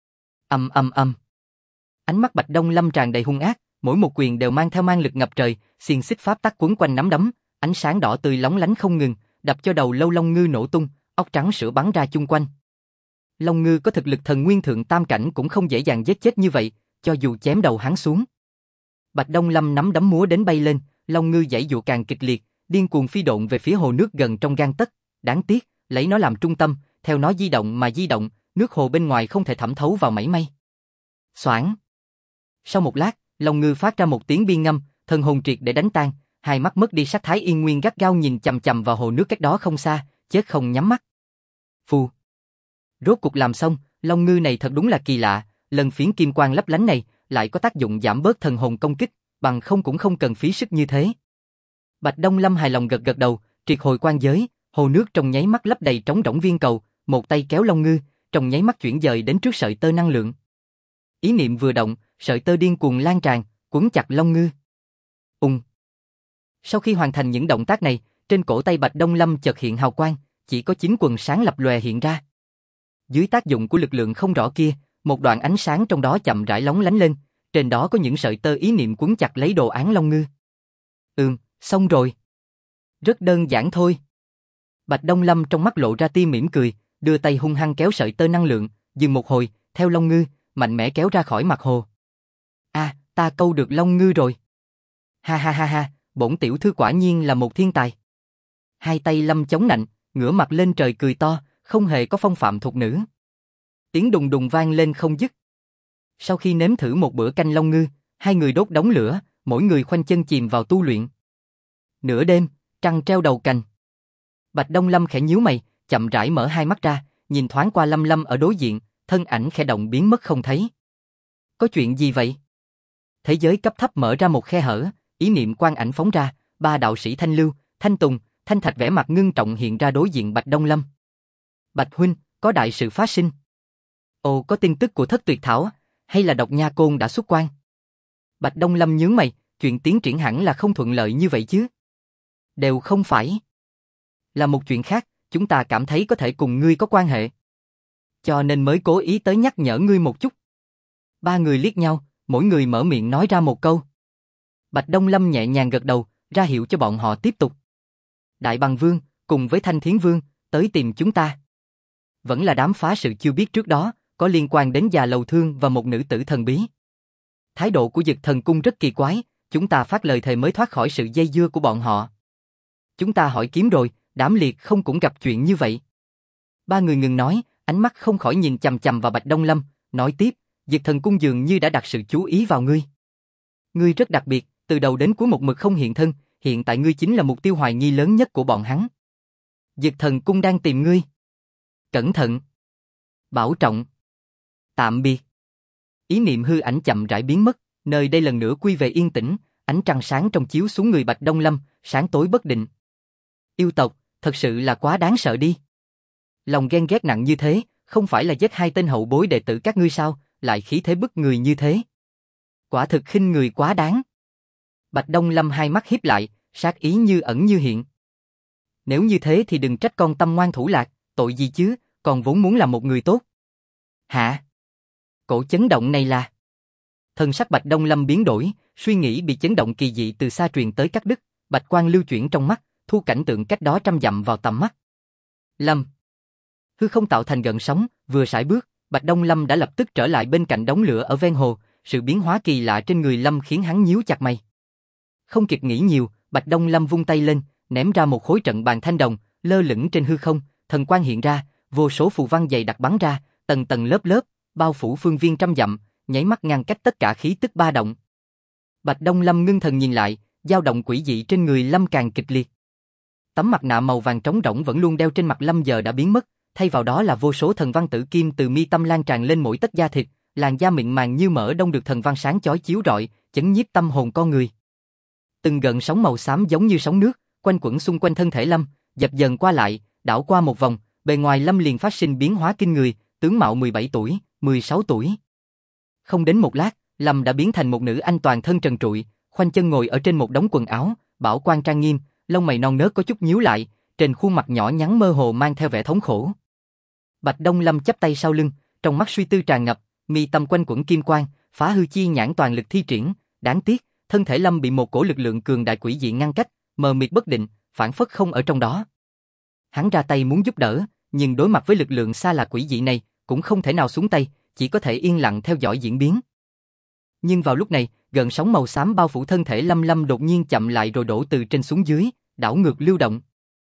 Ánh mắt Bạch Đông Lâm tràn đầy hung ác, mỗi một quyền đều mang theo mang lực ngập trời, xiềng xích pháp tắc quấn quanh nắm đấm, ánh sáng đỏ tươi lóng lánh không ngừng, đập cho đầu lâu long ngư nổ tung, óc trắng sữa bắn ra chung quanh. Long ngư có thực lực thần nguyên thượng tam cảnh cũng không dễ dàng giết chết như vậy, cho dù chém đầu hắn xuống. Bạch Đông Lâm nắm đấm múa đến bay lên, long ngư giãy giụa càng kịch liệt, điên cuồng phi độn về phía hồ nước gần trong gang tấc, đáng tiếc, lấy nó làm trung tâm, theo nó di động mà di động, nước hồ bên ngoài không thể thẩm thấu vào mảy may. Xoảng. Sau một lát, long ngư phát ra một tiếng biên ngâm, thần hồn triệt để đánh tan, hai mắt mất đi sắc thái yên nguyên gắt gao nhìn chằm chằm vào hồ nước cách đó không xa, chết không nhắm mắt. Phù. Rốt cục làm xong, long ngư này thật đúng là kỳ lạ, lần phiến kim quang lấp lánh này lại có tác dụng giảm bớt thần hồn công kích, bằng không cũng không cần phí sức như thế. Bạch Đông Lâm hài lòng gật gật đầu, triệt hồi quan giới, hồ nước trong nháy mắt lấp đầy trống rỗng viên cầu, một tay kéo long ngư, trong nháy mắt chuyển dời đến trước sợi tơ năng lượng. Ý niệm vừa động, sợi tơ điên cuồng lan tràn, quấn chặt long ngư. Sau khi hoàn thành những động tác này, trên cổ tay Bạch Đông Lâm chợt hiện hào quang, chỉ có 9 quầng sáng lập lòe hiện ra. Dưới tác dụng của lực lượng không rõ kia, một đoạn ánh sáng trong đó chậm rãi lóng lánh lên, trên đó có những sợi tơ ý niệm quấn chặt lấy đồ án long ngư. Xong rồi. Rất đơn giản thôi. Bạch Đông Lâm trong mắt lộ ra tia mỉm cười, đưa tay hung hăng kéo sợi tơ năng lượng, dừng một hồi, theo long ngư, mạnh mẽ kéo ra khỏi mặt hồ. Ta câu được long ngư rồi. Ha ha ha ha, bổn tiểu thư quả nhiên là một thiên tài. Hai tay Lâm chống nạnh, ngửa mặt lên trời cười to, không hề có phong phạm thục nữ. Tiếng đùng đùng vang lên không dứt. Sau khi nếm thử một bữa canh long ngư, hai người đốt đống lửa, mỗi người khoanh chân chìm vào tu luyện. Nửa đêm, trăng treo đầu cành. Bạch Đông Lâm khẽ nhíu mày, chậm rãi mở hai mắt ra, nhìn thoáng qua Lâm Lâm ở đối diện, thân ảnh khẽ động biến mất không thấy. Có chuyện gì vậy? Thế giới cấp thấp mở ra một khe hở, ý niệm quang ảnh phóng ra, ba đạo sĩ Thanh Lưu, Thanh Tùng, Thanh Thạch vẻ mặt ngưng trọng hiện ra đối diện Bạch Đông Lâm. Bạch huynh, có đại sự phát sinh. Ồ, có tin tức của Thất Tuyệt Thảo, hay là Độc Nha Côn đã xuất quan? Bạch Đông Lâm nhướng mày, chuyện tiến triển hẳn là không thuận lợi như vậy chứ? Đều không phải. Là một chuyện khác, chúng ta cảm thấy có thể cùng ngươi có quan hệ. Cho nên mới cố ý tới nhắc nhở ngươi một chút. Ba người liếc nhau, mỗi người mở miệng nói ra một câu. Bạch Đông Lâm nhẹ nhàng gật đầu, ra hiệu cho bọn họ tiếp tục. Đại Bằng Vương, cùng với Thanh Thiến Vương, tới tìm chúng ta. Vẫn là đám phá sự chưa biết trước đó, có liên quan đến già lầu thương và một nữ tử thần bí. Thái độ của Dực Thần Cung rất kỳ quái, chúng ta phát lời thề mới thoát khỏi sự dây dưa của bọn họ. Chúng ta hỏi kiếm rồi, Đám Liệt không cũng gặp chuyện như vậy. Ba người ngừng nói, ánh mắt không khỏi nhìn chằm chằm vào Bạch Đông Lâm, nói tiếp, Dực Thần Cung dường như đã đặt sự chú ý vào ngươi. Ngươi rất đặc biệt, từ đầu đến cuối một mực không hiện thân, hiện tại ngươi chính là mục tiêu hoài nghi lớn nhất của bọn hắn. Dực Thần Cung đang tìm ngươi. Cẩn thận. Bảo trọng. Tạm biệt. Ý niệm hư ảnh chậm rãi biến mất, nơi đây lần nữa quy về yên tĩnh, ánh trăng sáng trong chiếu xuống người Bạch Đông Lâm, sáng tối bất định. Yêu tộc, thật sự là quá đáng sợ đi. Lòng ghen ghét nặng như thế, không phải là giết hai tên hậu bối đệ tử các ngươi sao, lại khí thế bức người như thế. Quả thực khinh người quá đáng. Bạch Đông Lâm hai mắt híp lại, sát ý như ẩn như hiện. Nếu như thế thì đừng trách con tâm ngoan thủ lạc, tội gì chứ, còn vốn muốn làm một người tốt. Hả? Cổ chấn động này là... Thần sắc Bạch Đông Lâm biến đổi, suy nghĩ bị chấn động kỳ dị từ xa truyền tới cắt đứt, bạch quang lưu chuyển trong mắt, thu cảnh tượng cách đó trăm dặm vào tầm mắt. Lâm. Hư không tạo thành gợn sóng, vừa sải bước, Bạch Đông Lâm đã lập tức trở lại bên cạnh đống lửa ở ven hồ, sự biến hóa kỳ lạ trên người Lâm khiến hắn nhíu chặt mày. Không kịp nghĩ nhiều, Bạch Đông Lâm vung tay lên, ném ra một khối trận bàn thanh đồng, lơ lửng trên hư không, thần quang hiện ra, vô số phù văn dày đặc bắn ra, tầng tầng lớp lớp, bao phủ phương viên trăm dặm, nháy mắt ngăn cách tất cả khí tức ba động. Bạch Đông Lâm ngưng thần nhìn lại, dao động quỷ dị trên người Lâm càng kịch liệt. Tấm mặt nạ màu vàng trống rỗng vẫn luôn đeo trên mặt Lâm giờ đã biến mất, thay vào đó là vô số thần văn tử kim từ mi tâm lan tràn lên mỗi tấc da thịt, làn da mịn màng như mỡ đông được thần văn sáng chói chiếu rọi, chấn nhiếp tâm hồn con người. Từng gợn sóng màu xám giống như sóng nước, quanh quẩn xung quanh thân thể Lâm, dập dờn qua lại, đảo qua một vòng, bề ngoài Lâm liền phát sinh biến hóa kinh người, tướng mạo 17 tuổi, 16 tuổi. Không đến một lát, Lâm đã biến thành một nữ anh toàn thân trần trụi, khoanh chân ngồi ở trên một đống quần áo, bảo quan trang nghiêm, lông mày non nớt có chút nhíu lại, trên khuôn mặt nhỏ nhắn mơ hồ mang theo vẻ thống khổ. Bạch Đông Lâm chắp tay sau lưng, trong mắt suy tư tràn ngập, mi tâm quanh quẩn kim quang, phá hư chi nhãn toàn lực thi triển, đáng tiếc, thân thể Lâm bị một cổ lực lượng cường đại quỷ dị ngăn cách, mờ mịt bất định, phản phất không ở trong đó. Hắn ra tay muốn giúp đỡ, nhưng đối mặt với lực lượng xa lạ quỷ dị này, cũng không thể nào xuống tay, chỉ có thể yên lặng theo dõi diễn biến. Nhưng vào lúc này, gợn sóng màu xám bao phủ thân thể Lâm đột nhiên chậm lại rồi đổ từ trên xuống dưới, đảo ngược lưu động.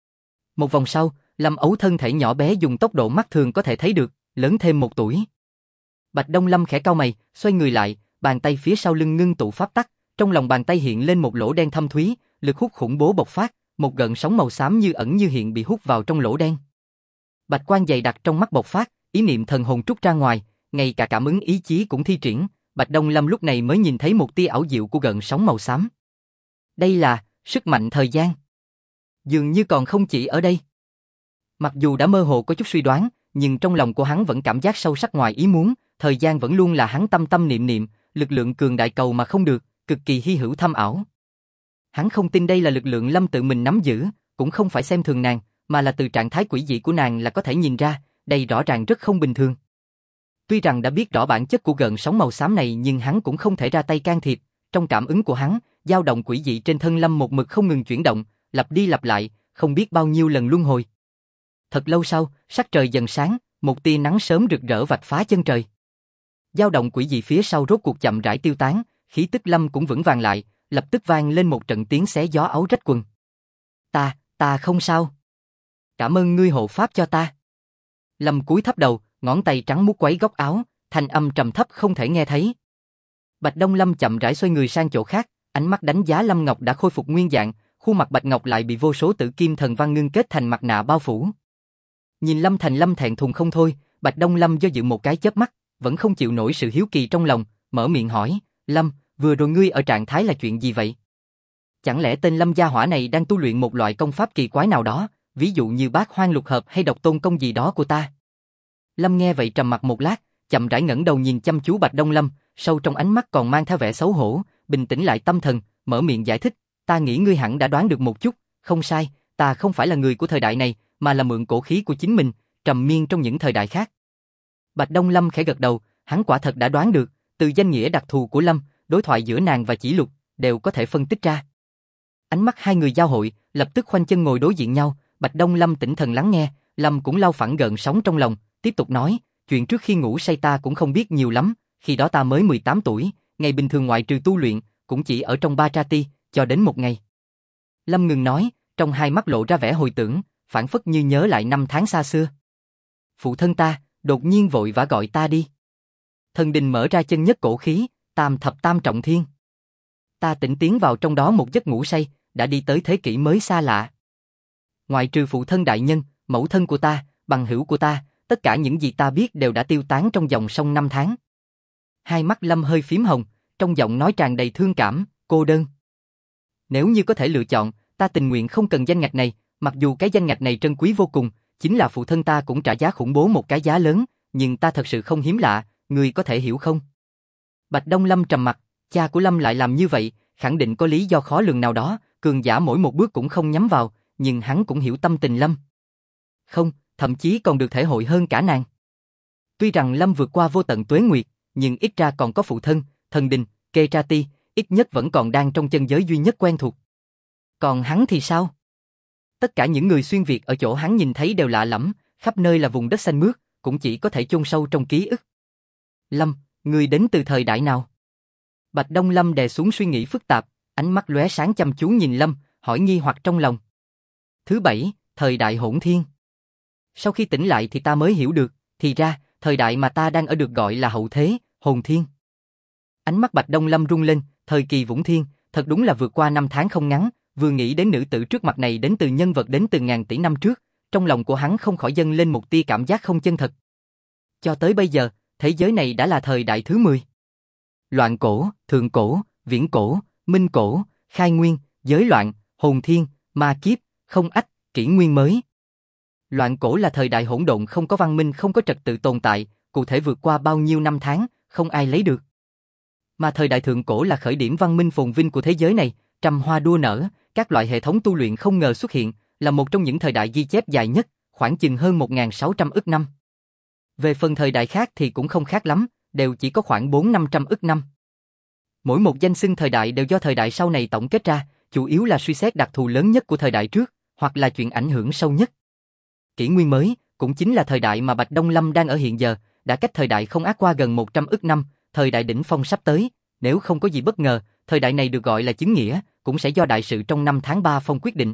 Một vòng sau, Lâm ấu thân thể nhỏ bé dùng tốc độ mắt thường có thể thấy được, lớn thêm 1 tuổi. Bạch Đông Lâm khẽ cau mày, xoay người lại, bàn tay phía sau lưng ngưng tụ pháp tắc, Trong lòng bàn tay hiện lên một lỗ đen thâm thúy, lực hút khủng bố bộc phát, một gợn sóng màu xám như ẩn như hiện bị hút vào trong lỗ đen. Bạch quang dày đặc trong mắt bộc phát, ý niệm thần hồn trút ra ngoài, ngay cả cảm ứng ý chí cũng thi triển, Bạch Đông Lâm lúc này mới nhìn thấy một tia ảo diệu của gợn sóng màu xám. Đây là sức mạnh thời gian. Dường như còn không chỉ ở đây. Mặc dù đã mơ hồ có chút suy đoán, nhưng trong lòng của hắn vẫn cảm giác sâu sắc ngoài ý muốn, thời gian vẫn luôn là hắn tâm tâm niệm niệm, lực lượng cường đại cầu mà không được, cực kỳ hy hữu thâm ảo. Hắn không tin đây là lực lượng Lâm tự mình nắm giữ, cũng không phải xem thường nàng, mà là từ trạng thái quỷ dị của nàng là có thể nhìn ra, đây rõ ràng rất không bình thường. Tuy rằng đã biết rõ bản chất của gợn sóng màu xám này nhưng hắn cũng không thể ra tay can thiệp, trong cảm ứng của hắn, dao động quỷ dị trên thân Lâm một mực không ngừng chuyển động, lặp đi lặp lại, không biết bao nhiêu lần luân hồi. Thật lâu sau, sắc trời dần sáng, một tia nắng sớm rực rỡ vạch phá chân trời. Dao động quỷ dị phía sau rốt cuộc chậm rãi tiêu tán, khí tức Lâm cũng vững vàng lại, lập tức vang lên một trận tiếng xé gió áo rách quần. Ta không sao. Cảm ơn ngươi hộ pháp cho ta. Lâm cúi thấp đầu, ngón tay trắng muốt quấy góc áo, thanh âm trầm thấp không thể nghe thấy. Bạch Đông Lâm chậm rãi xoay người sang chỗ khác, ánh mắt đánh giá Lâm Ngọc đã khôi phục nguyên dạng, khuôn mặt Bạch Ngọc lại bị vô số tử kim thần văn ngưng kết thành mặt nạ bao phủ. Nhìn Lâm Thành Lâm thẹn thùng không thôi, Bạch Đông Lâm do dự một cái chớp mắt, vẫn không chịu nổi sự hiếu kỳ trong lòng, mở miệng hỏi, Lâm, vừa rồi ngươi ở trạng thái là chuyện gì vậy? Chẳng lẽ tên Lâm gia hỏa này đang tu luyện một loại công pháp kỳ quái nào đó, ví dụ như Bát Hoang Lục Hợp hay Độc Tôn Công gì đó của ta? Lâm nghe vậy trầm mặc một lát, chậm rãi ngẩng đầu nhìn chăm chú Bạch Đông Lâm, sâu trong ánh mắt còn mang theo vẻ xấu hổ, bình tĩnh lại tâm thần, mở miệng giải thích, ta nghĩ ngươi hẳn đã đoán được một chút, không sai, ta không phải là người của thời đại này, mà là mượn cổ khí của chính mình, trầm miên trong những thời đại khác. Bạch Đông Lâm khẽ gật đầu, hắn quả thật đã đoán được, từ danh nghĩa đặc thù của Lâm, đối thoại giữa nàng và Chỉ Lục đều có thể phân tích ra. Ánh mắt hai người giao hội, lập tức khoanh chân ngồi đối diện nhau, Bạch Đông Lâm tĩnh thần lắng nghe, Lâm cũng lau phẳng gợn sóng trong lòng, tiếp tục nói, chuyện trước khi ngủ say ta cũng không biết nhiều lắm, khi đó ta mới 18 tuổi, ngày bình thường ngoại trừ tu luyện, cũng chỉ ở trong ba tra ti, cho đến một ngày. Lâm ngừng nói, trong hai mắt lộ ra vẻ hồi tưởng, phảng phất như nhớ lại năm tháng xa xưa. Phụ thân ta, đột nhiên vội vã gọi ta đi. Thần đình mở ra chân nhất cổ khí, tam thập tam trọng thiên. Ta tỉnh tiến vào trong đó một giấc ngủ say, đã đi tới thế kỷ mới xa lạ. Ngoại trừ phụ thân đại nhân, mẫu thân của ta, bằng hữu của ta, tất cả những gì ta biết đều đã tiêu tán trong dòng sông năm tháng. Hai mắt Lâm hơi phím hồng, trong giọng nói tràn đầy thương cảm, cô đơn. Nếu như có thể lựa chọn, ta tình nguyện không cần danh ngạch này, mặc dù cái danh ngạch này trân quý vô cùng, chính là phụ thân ta cũng trả giá khủng bố một cái giá lớn, nhưng ta thật sự không hiếm lạ, người có thể hiểu không? Bạch Đông Lâm trầm mặt, cha của Lâm lại làm như vậy, khẳng định có lý do khó lường nào đó, cường giả mỗi một bước cũng không nhắm vào, nhưng hắn cũng hiểu tâm tình Lâm. Không, thậm chí còn được thể hội hơn cả nàng. Tuy rằng Lâm vượt qua vô tận tuế nguyệt, nhưng ít ra còn có phụ thân, thần đình, kê tra ti, ít nhất vẫn còn đang trong chân giới duy nhất quen thuộc. Còn hắn thì sao? Tất cả những người xuyên Việt ở chỗ hắn nhìn thấy đều lạ lẫm, khắp nơi là vùng đất xanh mướt, cũng chỉ có thể chôn sâu trong ký ức. Lâm, người đến từ thời đại nào? Bạch Đông Lâm đè xuống suy nghĩ phức tạp, ánh mắt lóe sáng chăm chú nhìn Lâm, hỏi nghi hoặc trong lòng. Thứ bảy, thời đại hỗn thiên. Sau khi tỉnh lại thì ta mới hiểu được, thì ra, thời đại mà ta đang ở được gọi là hậu thế, hồn thiên. Ánh mắt Bạch Đông Lâm rung lên, thời kỳ Vũng Thiên, thật đúng là vượt qua năm tháng không ngắn, vừa nghĩ đến nữ tử trước mặt này đến từ nhân vật đến từ ngàn tỷ năm trước, trong lòng của hắn không khỏi dâng lên một tia cảm giác không chân thật. Cho tới bây giờ, thế giới này đã là thời đại thứ 10. Loạn cổ, thượng cổ, viễn cổ, minh cổ, khai nguyên, giới loạn, hồn thiên, ma kiếp, không ách, kỷ nguyên mới. Loạn cổ là thời đại hỗn độn không có văn minh không có trật tự tồn tại, cụ thể vượt qua bao nhiêu năm tháng, không ai lấy được. Mà thời đại thượng cổ là khởi điểm văn minh phồn vinh của thế giới này, trăm hoa đua nở, các loại hệ thống tu luyện không ngờ xuất hiện, là một trong những thời đại ghi chép dài nhất, khoảng chừng hơn 1.600 ức năm. Về phần thời đại khác thì cũng không khác lắm, đều chỉ có khoảng 400-500 ức năm. Mỗi một danh xưng thời đại đều do thời đại sau này tổng kết ra, chủ yếu là suy xét đặc thù lớn nhất của thời đại trước, hoặc là chuyện ảnh hưởng sâu nhất. Kỷ nguyên mới, cũng chính là thời đại mà Bạch Đông Lâm đang ở hiện giờ, đã cách thời đại không ác qua gần 100 ức năm, thời đại đỉnh phong sắp tới, nếu không có gì bất ngờ, thời đại này được gọi là chứng nghĩa, cũng sẽ do đại sự trong năm tháng 3 phong quyết định.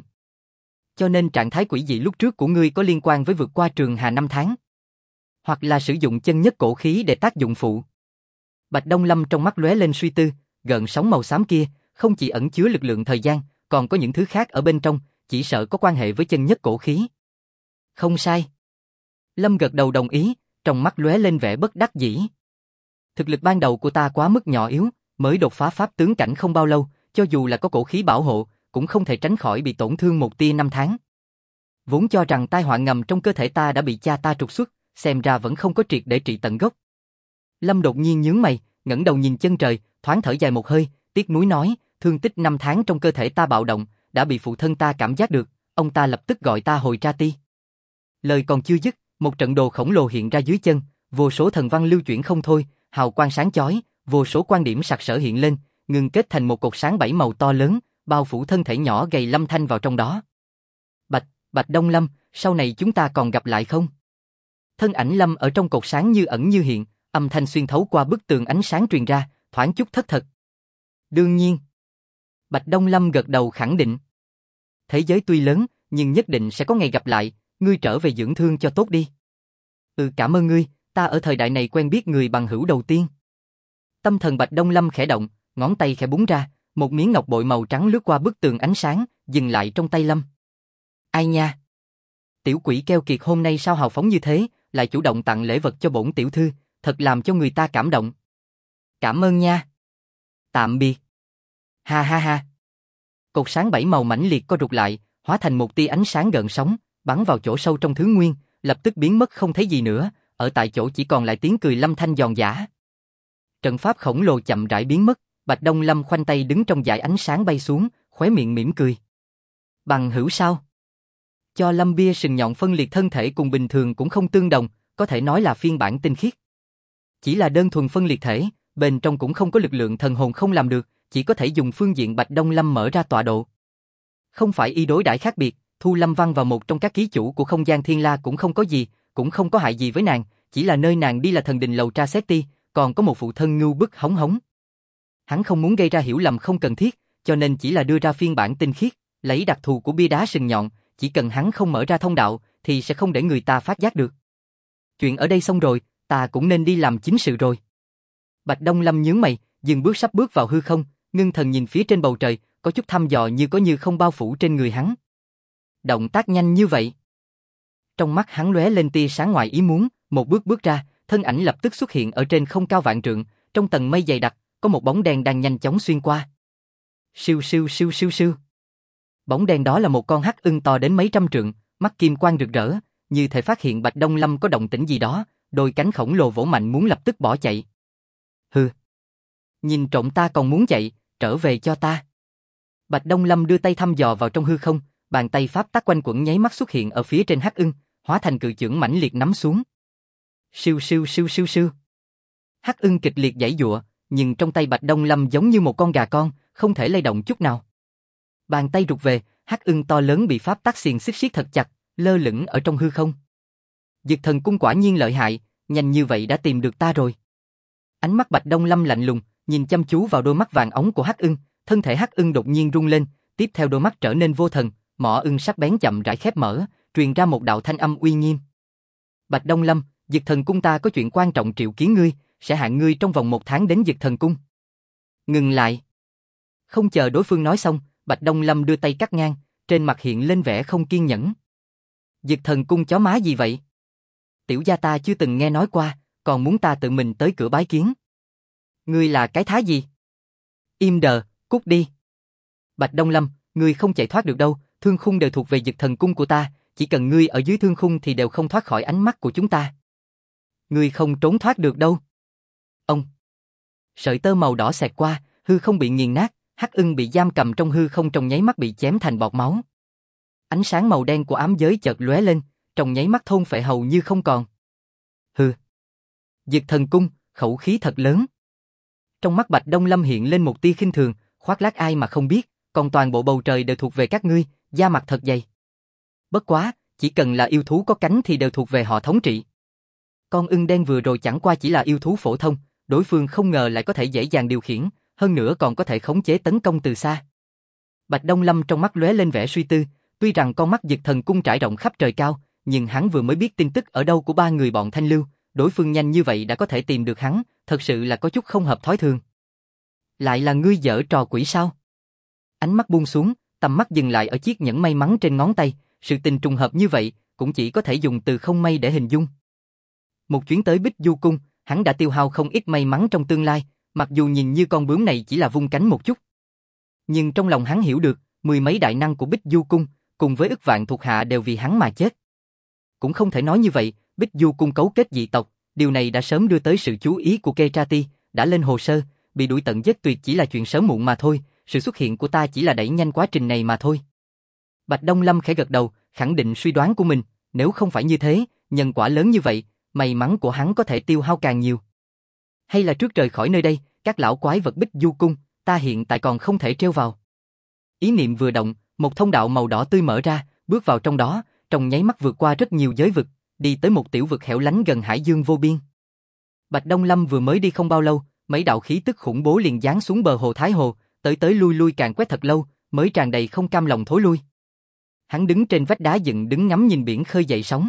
Cho nên trạng thái quỷ dị lúc trước của ngươi có liên quan với vượt qua trường hà năm tháng, hoặc là sử dụng chân nhất cổ khí để tác dụng phụ. Bạch Đông Lâm trong mắt lóe lên suy tư, gợn sóng màu xám kia, không chỉ ẩn chứa lực lượng thời gian, còn có những thứ khác ở bên trong, chỉ sợ có quan hệ với chân nhất cổ khí. Không sai. Lâm gật đầu đồng ý, trong mắt lóe lên vẻ bất đắc dĩ. Thực lực ban đầu của ta quá mức nhỏ yếu, mới đột phá pháp tướng cảnh không bao lâu, cho dù là có cổ khí bảo hộ, cũng không thể tránh khỏi bị tổn thương một tia năm tháng. Vốn cho rằng tai họa ngầm trong cơ thể ta đã bị cha ta trục xuất, xem ra vẫn không có triệt để trị tận gốc. Lâm đột nhiên nhướng mày, ngẩng đầu nhìn chân trời, thoáng thở dài một hơi, tiếc nuối nói, thương tích 5 tháng trong cơ thể ta bạo động, đã bị phụ thân ta cảm giác được, ông ta lập tức gọi ta hồi tra ti. Lời còn chưa dứt, một trận đồ khổng lồ hiện ra dưới chân, vô số thần văn lưu chuyển không thôi, hào quang sáng chói, vô số quan điểm sặc sỡ hiện lên, ngưng kết thành một cột sáng 7 màu to lớn, bao phủ thân thể nhỏ gầy Lâm Thanh vào trong đó. Bạch Đông Lâm, sau này chúng ta còn gặp lại không? Thân ảnh Lâm ở trong cột sáng như ẩn như hiện, âm thanh xuyên thấu qua bức tường ánh sáng truyền ra, thoáng chút thất thật. Đương nhiên. Bạch Đông Lâm gật đầu khẳng định. Thế giới tuy lớn, nhưng nhất định sẽ có ngày gặp lại, ngươi trở về dưỡng thương cho tốt đi. Cảm ơn ngươi, ta ở thời đại này quen biết người bằng hữu đầu tiên. Tâm thần Bạch Đông Lâm khẽ động, ngón tay khẽ búng ra, một miếng ngọc bội màu trắng lướt qua bức tường ánh sáng, dừng lại trong tay Lâm. Ai nha? Tiểu quỷ keo kiệt hôm nay sao hào phóng như thế, lại chủ động tặng lễ vật cho bổn tiểu thư, thật làm cho người ta cảm động. Cảm ơn nha. Tạm biệt. Ha ha ha. Cột sáng 7 màu mãnh liệt co rụt lại, hóa thành một tia ánh sáng gợn sóng, bắn vào chỗ sâu trong thứ nguyên, lập tức biến mất không thấy gì nữa, ở tại chỗ chỉ còn lại tiếng cười Lâm Thanh giòn giã. Trận pháp khổng lồ chậm rãi biến mất, Bạch Đông Lâm khoanh tay đứng trong dải ánh sáng bay xuống, khóe miệng mỉm cười. Bằng hữu sao? Cho Lâm bia sừng nhọn phân liệt thân thể cùng bình thường cũng không tương đồng, có thể nói là phiên bản tinh khiết. Chỉ là đơn thuần phân liệt thể, bên trong cũng không có lực lượng thần hồn không làm được, chỉ có thể dùng phương diện Bạch Đông Lâm mở ra tọa độ. Không phải y đối đãi khác biệt, thu Lâm Văn vào một trong các ký chủ của không gian thiên la cũng không có gì, cũng không có hại gì với nàng, chỉ là nơi nàng đi là thần đình lầu tra xét ti, còn có một phụ thân ngưu bức hống hống. Hắn không muốn gây ra hiểu lầm không cần thiết, cho nên chỉ là đưa ra phiên bản tinh khiết, lấy đặc thù của bia đá sừng nhọn, chỉ cần hắn không mở ra thông đạo, thì sẽ không để người ta phát giác được. Chuyện ở đây xong rồi, ta cũng nên đi làm chính sự rồi. Bạch Đông Lâm nhướng mày, dừng bước sắp bước vào hư không, ngưng thần nhìn phía trên bầu trời, có chút thăm dò như có như không bao phủ trên người hắn. Động tác nhanh như vậy. Trong mắt hắn lóe lên tia sáng ngoài ý muốn, một bước bước ra, thân ảnh lập tức xuất hiện ở trên không cao vạn trượng, trong tầng mây dày đặc, có một bóng đen đang nhanh chóng xuyên qua. Siêu siêu siêu siêu siêu. Bóng đen đó là một con hắc ưng to đến mấy trăm trượng, mắt kim quang rực rỡ, như thể phát hiện Bạch Đông Lâm có động tĩnh gì đó, đôi cánh khổng lồ vỗ mạnh muốn lập tức bỏ chạy. Hừ. Nhìn trộm ta còn muốn chạy, trở về cho ta. Bạch Đông Lâm đưa tay thăm dò vào trong hư không, bàn tay pháp tắc quanh quẩn nháy mắt xuất hiện ở phía trên hắc ưng, hóa thành cự chưởng mãnh liệt nắm xuống. Siêu siêu siêu siêu siêu. Hắc ưng kịch liệt giãy giụa, nhưng trong tay Bạch Đông Lâm giống như một con gà con, không thể lay động chút nào. Bàn tay rụt về, hắc ưng to lớn bị pháp tắc xiềng xích siết thật chặt, lơ lửng ở trong hư không. Dực thần cung quả nhiên lợi hại, nhanh như vậy đã tìm được ta rồi. Ánh mắt Bạch Đông Lâm lạnh lùng, nhìn chăm chú vào đôi mắt vàng óng của hắc ưng, thân thể hắc ưng đột nhiên rung lên, tiếp theo đôi mắt trở nên vô thần, mỏ ưng sắc bén chậm rãi khép mở, truyền ra một đạo thanh âm uy nghiêm. Bạch Đông Lâm, Dực thần cung ta có chuyện quan trọng triệu kiến ngươi, sẽ hạn ngươi trong vòng 1 tháng đến Dực thần cung. Ngừng lại. Không chờ đối phương nói xong, Bạch Đông Lâm đưa tay cắt ngang, trên mặt hiện lên vẻ không kiên nhẫn. Dực thần cung chó má gì vậy? Tiểu gia ta chưa từng nghe nói qua, còn muốn ta tự mình tới cửa bái kiến. Ngươi là cái thá gì? Im đờ, cút đi. Bạch Đông Lâm, ngươi không chạy thoát được đâu, thương khung đều thuộc về Dực thần cung của ta, chỉ cần ngươi ở dưới thương khung thì đều không thoát khỏi ánh mắt của chúng ta. Ngươi không trốn thoát được đâu. Ông. Sợi tơ màu đỏ xẹt qua, hư không bị nghiền nát, hắc ưng bị giam cầm trong hư không trong nháy mắt bị chém thành bọt máu. Ánh sáng màu đen của ám giới chợt lóe lên, trong nháy mắt thôn phệ hầu như không còn. Hừ. Dực thần cung, khẩu khí thật lớn. Trong mắt Bạch Đông Lâm hiện lên một tia khinh thường, khoác lác ai mà không biết, còn toàn bộ bầu trời đều thuộc về các ngươi, da mặt thật dày. Bất quá, chỉ cần là yêu thú có cánh thì đều thuộc về họ thống trị. Con ưng đen vừa rồi chẳng qua chỉ là yêu thú phổ thông, đối phương không ngờ lại có thể dễ dàng điều khiển, hơn nữa còn có thể khống chế tấn công từ xa. Bạch Đông Lâm trong mắt lóe lên vẻ suy tư, tuy rằng con mắt Dực thần cung trải rộng khắp trời cao, nhưng hắn vừa mới biết tin tức ở đâu của 3 người bọn Thanh Lưu, đối phương nhanh như vậy đã có thể tìm được hắn, thật sự là có chút không hợp thói thường. Lại là ngươi giở trò quỷ sao? Ánh mắt buông xuống, tầm mắt dừng lại ở chiếc nhẫn may mắn trên ngón tay, sự tình trùng hợp như vậy, cũng chỉ có thể dùng từ không may để hình dung. Một chuyến tới Bích Du Cung, hắn đã tiêu hao không ít may mắn trong tương lai, mặc dù nhìn như con bướm này chỉ là vung cánh một chút. Nhưng trong lòng hắn hiểu được, mười mấy đại năng của Bích Du Cung, cùng với ức vạn thuộc hạ đều vì hắn mà chết. Cũng không thể nói như vậy, Bích Du Cung cấu kết dị tộc, điều này đã sớm đưa tới sự chú ý của Ketrati, đã lên hồ sơ, bị đuổi tận giết tuyệt chỉ là chuyện sớm muộn mà thôi, sự xuất hiện của ta chỉ là đẩy nhanh quá trình này mà thôi. Bạch Đông Lâm khẽ gật đầu, khẳng định suy đoán của mình, nếu không phải như thế, nhân quả lớn như vậy, may mắn của hắn có thể tiêu hao càng nhiều. Hay là trước rời khỏi nơi đây, các lão quái vật Bích Du Cung, ta hiện tại còn không thể treo vào. Ý niệm vừa động, một thông đạo màu đỏ tươi mở ra, bước vào trong đó, trong nháy mắt vượt qua rất nhiều giới vực, đi tới một tiểu vực hẻo lánh gần hải dương vô biên. Bạch Đông Lâm vừa mới đi không bao lâu, mấy đạo khí tức khủng bố liền giáng xuống bờ hồ Thái Hồ, tới tới lui lui càng quét thật lâu, mới tràn đầy không cam lòng thối lui. Hắn đứng trên vách đá dựng đứng ngắm nhìn biển khơi dậy sóng.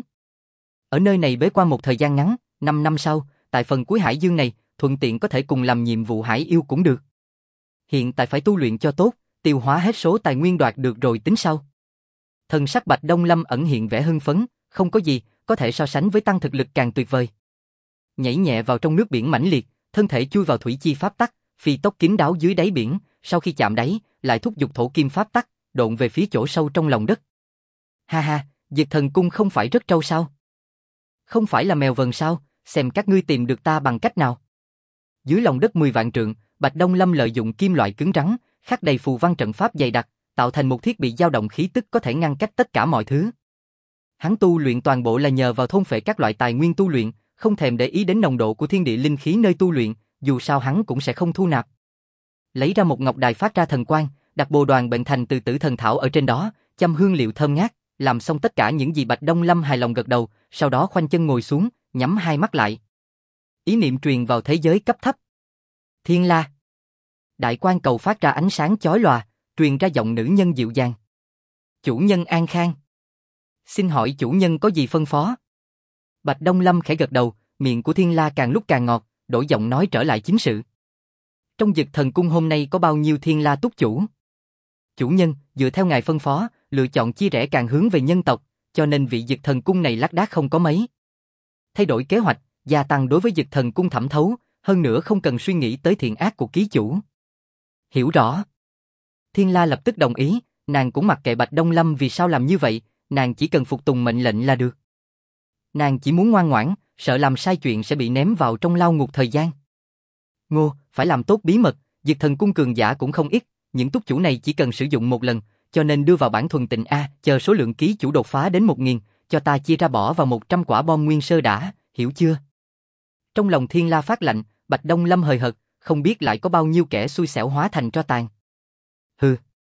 Ở nơi này bế quan một thời gian ngắn, 5 năm sau, tại phần cuối hải dương này, thuận tiện có thể cùng làm nhiệm vụ hải yêu cũng được. Hiện tại phải tu luyện cho tốt, tiêu hóa hết số tài nguyên đoạt được rồi tính sau. Thần sắc Bạch Đông Lâm ẩn hiện vẻ hưng phấn, không có gì có thể so sánh với tăng thực lực càng tuyệt vời. Nhảy nhẹ vào trong nước biển mãnh liệt, thân thể chui vào thủy chi pháp tắc, phi tốc kín đáo dưới đáy biển, sau khi chạm đáy, lại thúc giục thổ kim pháp tắc, độn về phía chỗ sâu trong lòng đất. Ha ha, Diệt Thần Cung không phải rất trâu sao? Không phải là mèo vờn sao? Xem các ngươi tìm được ta bằng cách nào? Dưới lòng đất 10 vạn trượng, Bạch Đông Lâm lợi dụng kim loại cứng rắn, khắc đầy phù văn trận pháp dày đặc, tạo thành một thiết bị dao động khí tức có thể ngăn cách tất cả mọi thứ. Hắn tu luyện toàn bộ là nhờ vào thôn phệ các loại tài nguyên tu luyện, không thèm để ý đến nồng độ của thiên địa linh khí nơi tu luyện, dù sao hắn cũng sẽ không thu nạp. Lấy ra một ngọc đài phát ra thần quang, đặt bồ đoàn bệnh thành từ tử thần thảo ở trên đó, châm hương liệu thơm ngát, làm xong tất cả những gì Bạch Đông Lâm hài lòng gật đầu, sau đó khoanh chân ngồi xuống, nhắm hai mắt lại. Ý niệm truyền vào thế giới cấp thấp. Thiên La. Đại quan cầu phát ra ánh sáng chói lòa, truyền ra giọng nữ nhân dịu dàng. Chủ nhân an khang. Xin hỏi chủ nhân có gì phân phó? Bạch Đông Lâm khẽ gật đầu, miệng của Thiên La càng lúc càng ngọt, đổi giọng nói trở lại chính sự. Trong Dực Thần Cung hôm nay có bao nhiêu Thiên La túc chủ? Chủ nhân, dựa theo ngài phân phó, lựa chọn chia rẽ càng hướng về nhân tộc, cho nên vị Dực Thần Cung này lác đác không có mấy. Thay đổi kế hoạch, gia tăng đối với Dực Thần Cung thẩm thấu, hơn nữa không cần suy nghĩ tới thiện ác của ký chủ. Hiểu rõ. Thiên La lập tức đồng ý, nàng cũng mặc kệ Bạch Đông Lâm vì sao làm như vậy, nàng chỉ cần phục tùng mệnh lệnh là được. Nàng chỉ muốn ngoan ngoãn, sợ làm sai chuyện sẽ bị ném vào trong lao ngục thời gian. Ngô, phải làm tốt bí mật, Dực Thần Cung cường giả cũng không ít, những túc chủ này chỉ cần sử dụng một lần, cho nên đưa vào bản thuần tịnh A, chờ số lượng ký chủ đột phá đến 1000, cho ta chia ra bỏ vào 100 quả bom nguyên sơ đã, hiểu chưa? Trong lòng Thiên La phát lạnh, Bạch Đông Lâm hời hợt, không biết lại có bao nhiêu kẻ xui xẻo hóa thành tro tàn. Hừ.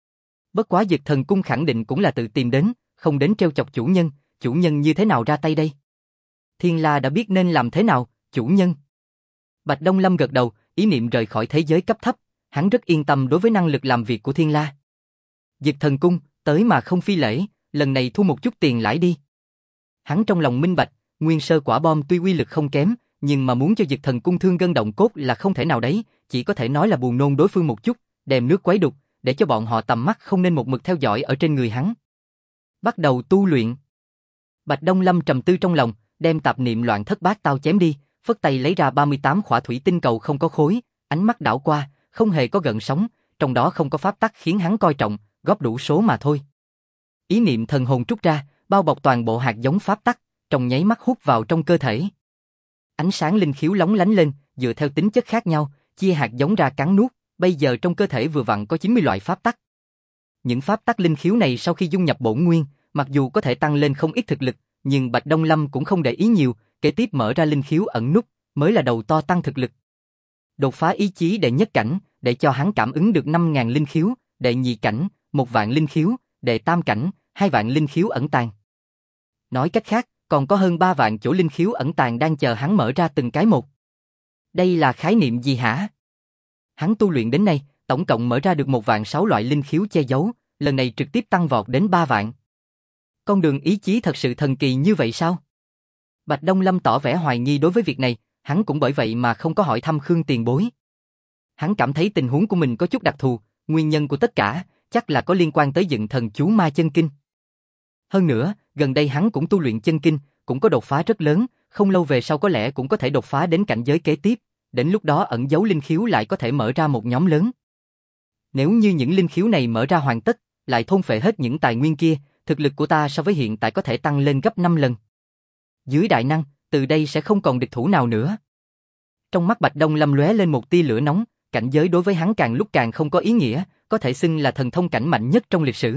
Bất quá Dực Thần Cung khẳng định cũng là tự tìm đến, không đến treo chọc chủ nhân như thế nào ra tay đây? Thiên La đã biết nên làm thế nào, chủ nhân. Bạch Đông Lâm gật đầu, ý niệm rời khỏi thế giới cấp thấp, hắn rất yên tâm đối với năng lực làm việc của Thiên La. Dực Thần Cung, tới mà không phi lễ, lần này thu một chút tiền lãi đi. Hắn trong lòng minh bạch, nguyên sơ quả bom tuy uy lực không kém, nhưng mà muốn cho Dực Thần Cung thương gân động cốt là không thể nào đấy, chỉ có thể nói là buồn nôn đối phương một chút, đem nước quấy đục, để cho bọn họ tầm mắt không nên một mực theo dõi ở trên người hắn. Bắt đầu tu luyện. Bạch Đông Lâm trầm tư trong lòng, đem tạp niệm loạn thất bát tao chém đi, phất tay lấy ra 38 khỏa thủy tinh cầu không có khối, ánh mắt đảo qua, không hề có gợn sóng, trong đó không có pháp tắc khiến hắn coi trọng, góp đủ số mà thôi. Ý niệm thần hồn trút ra, bao bọc toàn bộ hạt giống pháp tắc, trong nháy mắt hút vào trong cơ thể. Ánh sáng linh khiếu lóng lánh lên, dựa theo tính chất khác nhau, chia hạt giống ra cắn nuốt, bây giờ trong cơ thể vừa vặn có 90 loại pháp tắc. Những pháp tắc linh khiếu này sau khi dung nhập bổn nguyên, mặc dù có thể tăng lên không ít thực lực, nhưng Bạch Đông Lâm cũng không để ý nhiều, kế tiếp mở ra linh khiếu ẩn nút, mới là đầu to tăng thực lực. Đột phá ý chí đệ nhất cảnh, để cho hắn cảm ứng được 5000 linh khiếu, đệ nhị cảnh, 1 vạn linh khiếu, đệ tam cảnh, 2 vạn linh khiếu ẩn tàng. Nói cách khác, còn có hơn 3 vạn chỗ linh khiếu ẩn tàng đang chờ hắn mở ra từng cái một. Đây là khái niệm gì hả? Hắn tu luyện đến nay, tổng cộng mở ra được 1 vạn 6 loại linh khiếu che giấu, lần này trực tiếp tăng vọt đến 3 vạn. Con đường ý chí thật sự thần kỳ như vậy sao? Bạch Đông Lâm tỏ vẻ hoài nghi đối với việc này, hắn cũng bởi vậy mà không có hỏi thăm Khương tiền bối. Hắn cảm thấy tình huống của mình có chút đặc thù, nguyên nhân của tất cả chắc là có liên quan tới dựng thần chú ma chân kinh. Hơn nữa, gần đây hắn cũng tu luyện chân kinh, cũng có đột phá rất lớn, không lâu về sau có lẽ cũng có thể đột phá đến cảnh giới kế tiếp, đến lúc đó ẩn giấu linh khiếu lại có thể mở ra một nhóm lớn. Nếu như những linh khiếu này mở ra hoàn tất, lại thôn phệ hết những tài nguyên kia, thực lực của ta so với hiện tại có thể tăng lên gấp 5 lần. Dưới đại năng, từ đây sẽ không còn địch thủ nào nữa. Trong mắt Bạch Đông Lâm lóe lên một tia lửa nóng, cảnh giới đối với hắn càng lúc càng không có ý nghĩa, có thể xưng là thần thông cảnh mạnh nhất trong lịch sử.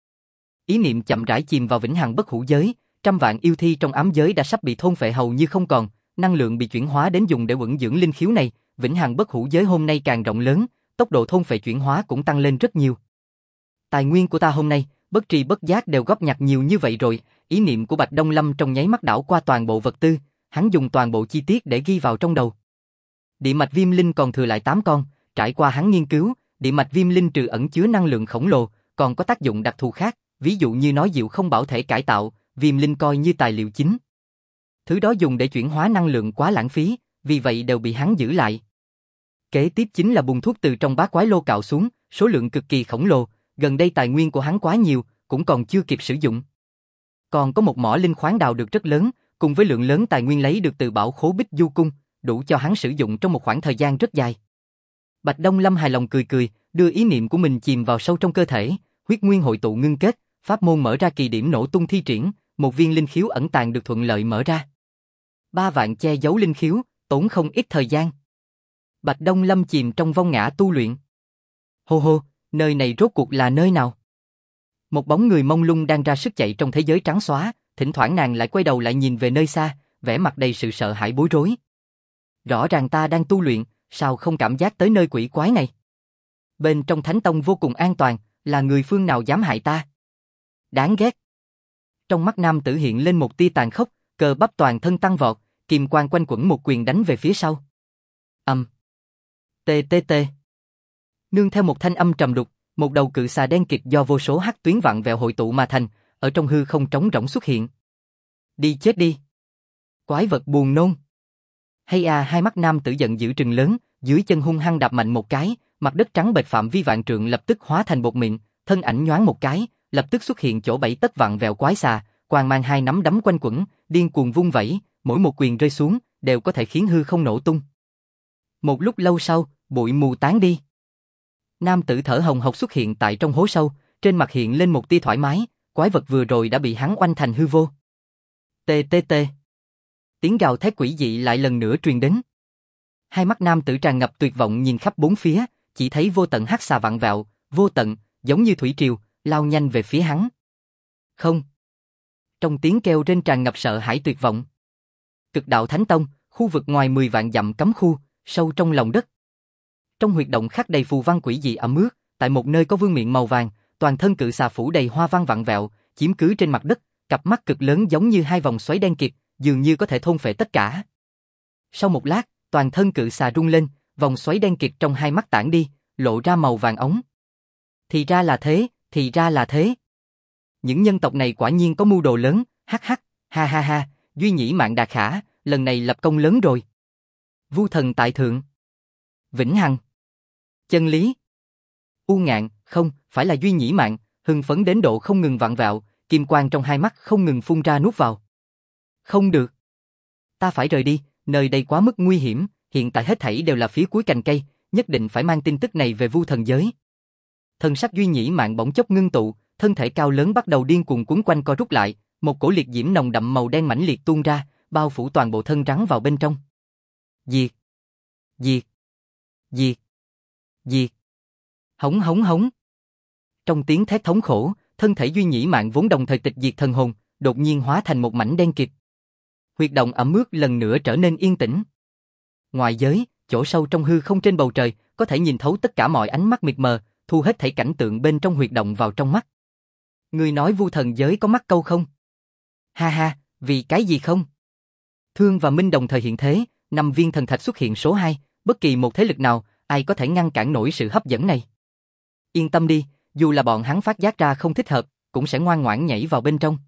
Ý niệm chậm rãi chìm vào vĩnh hằng bất hủ giới, trăm vạn yêu thi trong ám giới đã sắp bị thôn phệ hầu như không còn, năng lượng bị chuyển hóa đến dùng để ẩn dưỡng linh khiếu này, vĩnh hằng bất hủ giới hôm nay càng rộng lớn, tốc độ thôn phệ chuyển hóa cũng tăng lên rất nhiều. Tài nguyên của ta hôm nay, bất tri bất giác đều góp nhặt nhiều như vậy rồi, ý niệm của Bạch Đông Lâm trong nháy mắt đảo qua toàn bộ vật tư, hắn dùng toàn bộ chi tiết để ghi vào trong đầu. Địa mạch viêm linh còn thừa lại 8 con, trải qua hắn nghiên cứu, địa mạch viêm linh trừ ẩn chứa năng lượng khổng lồ, còn có tác dụng đặc thù khác, ví dụ như nói dịu không bảo thể cải tạo, viêm linh coi như tài liệu chính. Thứ đó dùng để chuyển hóa năng lượng quá lãng phí, vì vậy đều bị hắn giữ lại. Kế tiếp chính là bùn thuốc từ trong bá quái lô cạo xuống, số lượng cực kỳ khổng lồ, gần đây tài nguyên của hắn quá nhiều, cũng còn chưa kịp sử dụng. Còn có một mỏ linh khoáng đào được rất lớn, cùng với lượng lớn tài nguyên lấy được từ bảo khố Bích Du Cung, đủ cho hắn sử dụng trong một khoảng thời gian rất dài. Bạch Đông Lâm hài lòng cười cười, đưa ý niệm của mình chìm vào sâu trong cơ thể, huyết nguyên hội tụ ngưng kết, pháp môn mở ra kỳ điểm nổ tung thi triển, một viên linh khiếu ẩn tàng được thuận lợi mở ra. 3 vạn che giấu linh khiếu, tốn không ít thời gian. Bạch Đông Lâm chìm trong vong ngã tu luyện. Hô hô, nơi này rốt cuộc là nơi nào? Một bóng người mông lung đang ra sức chạy trong thế giới trắng xóa, thỉnh thoảng nàng lại quay đầu lại nhìn về nơi xa, vẻ mặt đầy sự sợ hãi bối rối. Rõ ràng ta đang tu luyện, sao không cảm giác tới nơi quỷ quái này? Bên trong Thánh Tông vô cùng an toàn, là người phương nào dám hại ta? Đáng ghét. Trong mắt nam tử hiện lên một tia tàn khốc, cơ bắp toàn thân tăng vọt, kim quang quanh quẩn một quyền đánh về phía sau. Tê tê tê. Nương theo một thanh âm trầm đục, một đầu cự xà đen kịt do vô số hắc tuyến vặn vẹo hội tụ mà thành, ở trong hư không trống rỗng xuất hiện. Đi chết đi. Quái vật buồn nôn. Hay à, hai mắt nam tử giận dữ trừng lớn, dưới chân hung hăng đạp mạnh một cái, mặt đất trắng bệch phạm vi vạn trượng lập tức hóa thành bột mịn, thân ảnh nhoáng một cái, lập tức xuất hiện chỗ 7 tấc vặn vẹo quái xà, quàng mang 2 nắm đấm quanh quẩn, điên cuồng vung vẩy, mỗi một quyền rơi xuống đều có thể khiến hư không nổ tung. Một lúc lâu sau, bụi mù tán đi. Nam tử thở hồng hộc xuất hiện tại trong hố sâu, trên mặt hiện lên một tia thoải mái, quái vật vừa rồi đã bị hắn oanh thành hư vô. Tê tê tê. Tiếng gào thét quỷ dị lại lần nữa truyền đến. Hai mắt nam tử tràn ngập tuyệt vọng nhìn khắp bốn phía, chỉ thấy vô tận hắc xà vặn vẹo, vô tận, giống như thủy triều, lao nhanh về phía hắn. Không. Trong tiếng kêu rên tràn ngập sợ hãi tuyệt vọng. Cực đạo Thánh Tông, khu vực ngoài 10 vạn dặm cấm khu, sâu trong lòng đất. Trong huyệt động khắc đầy phù văn quỷ dị ẩm ướt, tại một nơi có vương miện màu vàng, toàn thân cự xà phủ đầy hoa văn vặn vẹo, chiếm cứ trên mặt đất, cặp mắt cực lớn giống như 2 vòng xoáy đen kịt, dường như có thể thôn phệ tất cả. Sau một lát, toàn thân cự xà rung lên, vòng xoáy đen kịt trong 2 mắt tản đi, lộ ra màu vàng ống. Thì ra là thế, thì ra là thế. Những nhân tộc này quả nhiên có mưu đồ lớn, hắc hắc, ha ha ha, duy nhĩ mạng đạt khả, lần này lập công lớn rồi. Vu thần tại thượng. Vĩnh hằng. Chân lý. U ngạn, không, phải là duy nhĩ mạng, hưng phấn đến độ không ngừng vặn vẹo, kim quang trong 2 mắt không ngừng phun ra nuốt vào. Không được. Ta phải rời đi, nơi đây quá mức nguy hiểm, hiện tại hết thảy đều là phía cuối cành cây, nhất định phải mang tin tức này về Vu thần giới. Thần sắc duy nhĩ mạng bỗng chốc ngưng tụ, thân thể cao lớn bắt đầu điên cuồng quấn quanh co rút lại, một cổ liệt diễm nồng đậm màu đen mãnh liệt tuôn ra, bao phủ toàn bộ thân rắn vào bên trong. Diệt, diệt, diệt, diệt. Hống hống hống. Trong tiếng thét thống khổ, thân thể duy nhĩ mạng vốn đồng thời tịch diệt thần hồn, đột nhiên hóa thành một mảnh đen kịt. Huyệt động ẩm ướt lần nữa trở nên yên tĩnh. Ngoài giới, chỗ sâu trong hư không trên bầu trời, có thể nhìn thấu tất cả mọi ánh mắt mịt mờ, thu hết thảy cảnh tượng bên trong huyệt động vào trong mắt. Người nói Vu thần giới có mắt câu không? Ha ha, vì cái gì không? Thương và Minh đồng thời hiện thế, 5 viên thần thạch xuất hiện số 2, bất kỳ một thế lực nào, ai có thể ngăn cản nổi sự hấp dẫn này. Yên tâm đi, dù là bọn hắn phát giác ra không thích hợp, cũng sẽ ngoan ngoãn nhảy vào bên trong.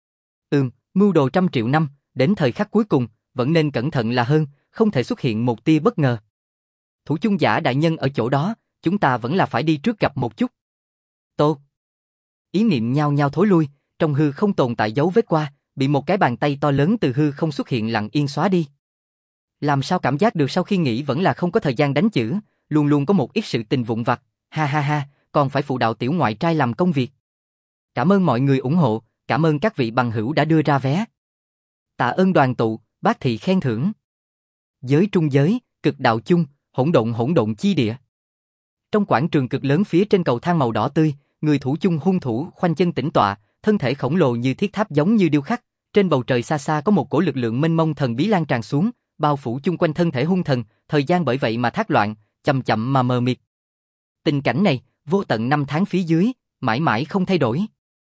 Mưu đồ 100 triệu năm, đến thời khắc cuối cùng, vẫn nên cẩn thận là hơn, không thể xuất hiện một tia bất ngờ. Thủ chung giả đại nhân ở chỗ đó, chúng ta vẫn là phải đi trước gặp một chút. Tốt. Ý niệm nhao nhao thối lui, trong hư không tồn tại dấu vết qua, bị một cái bàn tay to lớn từ hư không xuất hiện lặng yên xóa đi. Làm sao cảm giác được sau khi nghĩ vẫn là không có thời gian đánh chữ, luôn luôn có một ít sự tình vụn vặt, ha ha ha, còn phải phụ đạo tiểu ngoại trai làm công việc. Cảm ơn mọi người ủng hộ, cảm ơn các vị bằng hữu đã đưa ra vé. Tạ ơn đoàn tụ, bác thị khen thưởng. Giới trung giới, cực đạo chung, hỗn độn chi địa. Trong quảng trường cực lớn phía trên cầu thang màu đỏ tươi, người thủ chung hung thủ khoanh chân tĩnh tọa, thân thể khổng lồ như thiết tháp giống như điêu khắc, trên bầu trời xa xa có một cỗ lực lượng mênh mông thần bí lan tràn xuống, bao phủ chung quanh thân thể hung thần, thời gian bởi vậy mà thác loạn, chậm chậm mà mờ mịt. Tình cảnh này, vô tận năm tháng phía dưới, mãi mãi không thay đổi.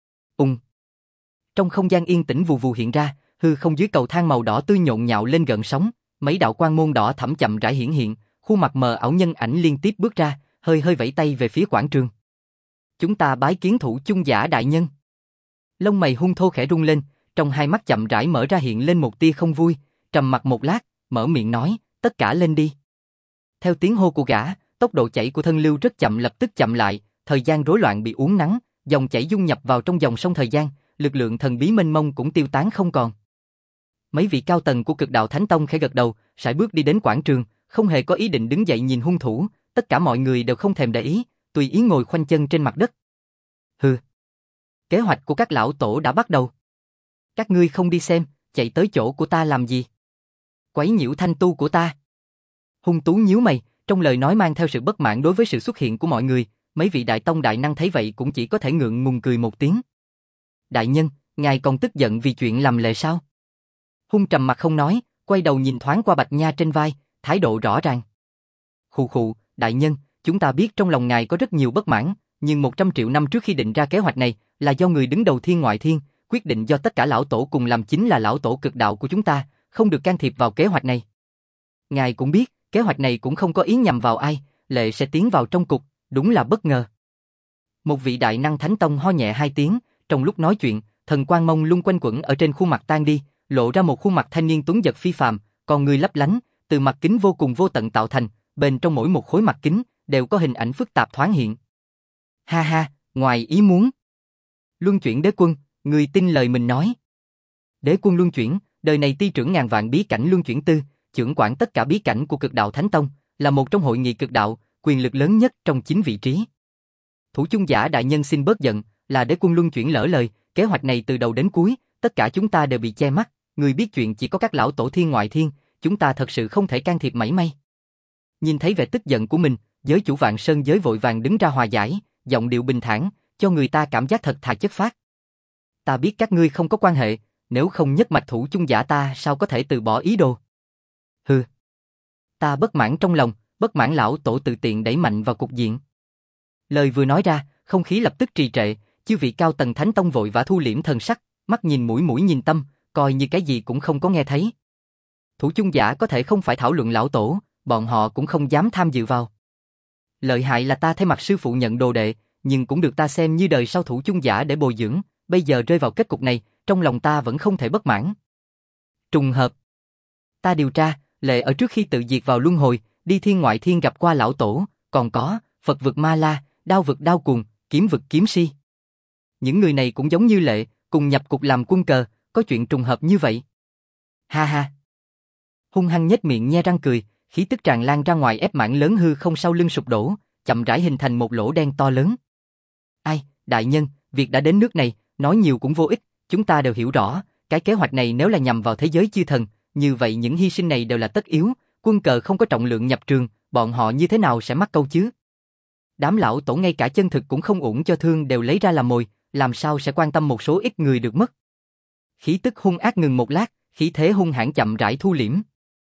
Trong không gian yên tĩnh vù vù hiện ra, hư không dưới cầu thang màu đỏ tươi nhộn nhạo lên gợn sóng, mấy đạo quang môn đỏ thẫm chậm rãi hiển hiện, khuôn mặt mờ ảo nhân ảnh liên tiếp bước ra, hơi hơi vẫy tay về phía quảng trường. Chúng ta bái kiến thủ chung giả đại nhân. Lông mày hung thô khẽ rung lên, trong hai mắt chậm rãi mở ra hiện lên một tia không vui, trầm mặt một lát, mở miệng nói, tất cả lên đi. Theo tiếng hô của gã, tốc độ chảy của thân lưu rất chậm lập tức chậm lại, thời gian rối loạn bị uốn nắn, dòng chảy dung nhập vào trong dòng sông thời gian, lực lượng thần bí mênh mông cũng tiêu tán không còn. Mấy vị cao tầng của Cực Đạo Thánh Tông khẽ gật đầu, sải bước đi đến quảng trường, không hề có ý định đứng dậy nhìn hung thủ, tất cả mọi người đều không thèm để ý, tùy ý ngồi khoanh chân trên mặt đất. Hừ. Kế hoạch của các lão tổ đã bắt đầu. Các ngươi không đi xem, chạy tới chỗ của ta làm gì? Quấy nhiễu thanh tu của ta. Hung Tú nhíu mày, trong lời nói mang theo sự bất mãn đối với sự xuất hiện của mọi người, mấy vị đại tông đại năng thấy vậy cũng chỉ có thể ngượng ngùng cười một tiếng. Đại nhân, ngài còn tức giận vì chuyện làm lệ sao? Hung trầm mặt không nói, quay đầu nhìn thoáng qua Bạch Nha trên vai, thái độ rõ ràng. Khụ khụ, đại nhân, chúng ta biết trong lòng ngài có rất nhiều bất mãn, nhưng 100 triệu năm trước khi định ra kế hoạch này, là do người đứng đầu thiên ngoại thiên, quyết định do tất cả lão tổ cùng làm chính là lão tổ cực đạo của chúng ta, không được can thiệp vào kế hoạch này. Ngài cũng biết, kế hoạch này cũng không có ý nhằm vào ai, lệ sẽ tiến vào trong cục, đúng là bất ngờ. Một vị đại năng thánh tông ho nhẹ hai tiếng, trong lúc nói chuyện, thần quang mông lung quanh quẩn ở trên khuôn mặt tan đi, lộ ra một khuôn mặt thanh niên tuấn giật phi phàm, con người lấp lánh, từ mặt kính vô cùng vô tận tạo thành, bên trong mỗi một khối mặt kính đều có hình ảnh phức tạp thoáng hiện. Ha ha, ngoài ý muốn. Luân chuyển đế quân, người tin lời mình nói. Đế quân luân chuyển, đời này ty trưởng ngàn vạn bí cảnh luân chuyển tư, trưởng quản tất cả bí cảnh của Cực Đạo Thánh Tông, là một trong hội nghị cực đạo, quyền lực lớn nhất trong 9 vị trí. Thủ chung giả đại nhân xin bớt giận, là đế quân luân chuyển lỡ lời, kế hoạch này từ đầu đến cuối, tất cả chúng ta đều bị che mắt, người biết chuyện chỉ có các lão tổ thiên ngoại thiên, chúng ta thật sự không thể can thiệp mảy may. Nhìn thấy vẻ tức giận của mình, giới chủ Vạn Sơn giới vội vàng đứng ra hòa giải, giọng điệu bình thản, cho người ta cảm giác thật thà chất phác. Ta biết các ngươi không có quan hệ, nếu không nhất mạch thủ chung giả ta sao có thể từ bỏ ý đồ. Hừ. Ta bất mãn trong lòng, bất mãn lão tổ tự tiện đẩy mạnh vào cục diện. Lời vừa nói ra, không khí lập tức trì trệ, chư vị cao tầng thánh tông vội vã thu liễm thần sắc, mắt nhìn mũi nhìn tâm, coi như cái gì cũng không có nghe thấy. Thủ chung giả có thể không phải thảo luận lão tổ, bọn họ cũng không dám tham dự vào. Lợi hại là ta thay mặt sư phụ nhận đồ đệ, nhưng cũng được ta xem như đời sau thủ chung giả để bồi dưỡng, bây giờ rơi vào kết cục này, trong lòng ta vẫn không thể bất mãn. Trùng hợp. Ta điều tra, lệ ở trước khi tự diệt vào luân hồi, đi thiên ngoại thiên gặp qua lão tổ, còn có Phật vực Ma La, Đao vực Đao Cuồng, Kiếm vực Kiếm Si. Những người này cũng giống như lệ, cùng nhập cục làm quân cờ, có chuyện trùng hợp như vậy. Ha ha. Hung hăng nhếch miệng nhe răng cười, khí tức tràn lan ra ngoài ép mảng lớn hư không sau lưng sụp đổ, chậm rãi hình thành một lỗ đen to lớn. Ai, đại nhân, việc đã đến nước này, nói nhiều cũng vô ích, chúng ta đều hiểu rõ, cái kế hoạch này nếu là nhằm vào thế giới chư thần, như vậy những hy sinh này đều là tất yếu, quân cờ không có trọng lượng nhập trường, bọn họ như thế nào sẽ mắc câu chứ? Đám lão tổ ngay cả chân thực cũng không uổng cho thương đều lấy ra làm mồi, làm sao sẽ quan tâm một số ít người được mất? Khí tức hung ác ngừng một lát, khí thế hung hãn chậm rãi thu liễm.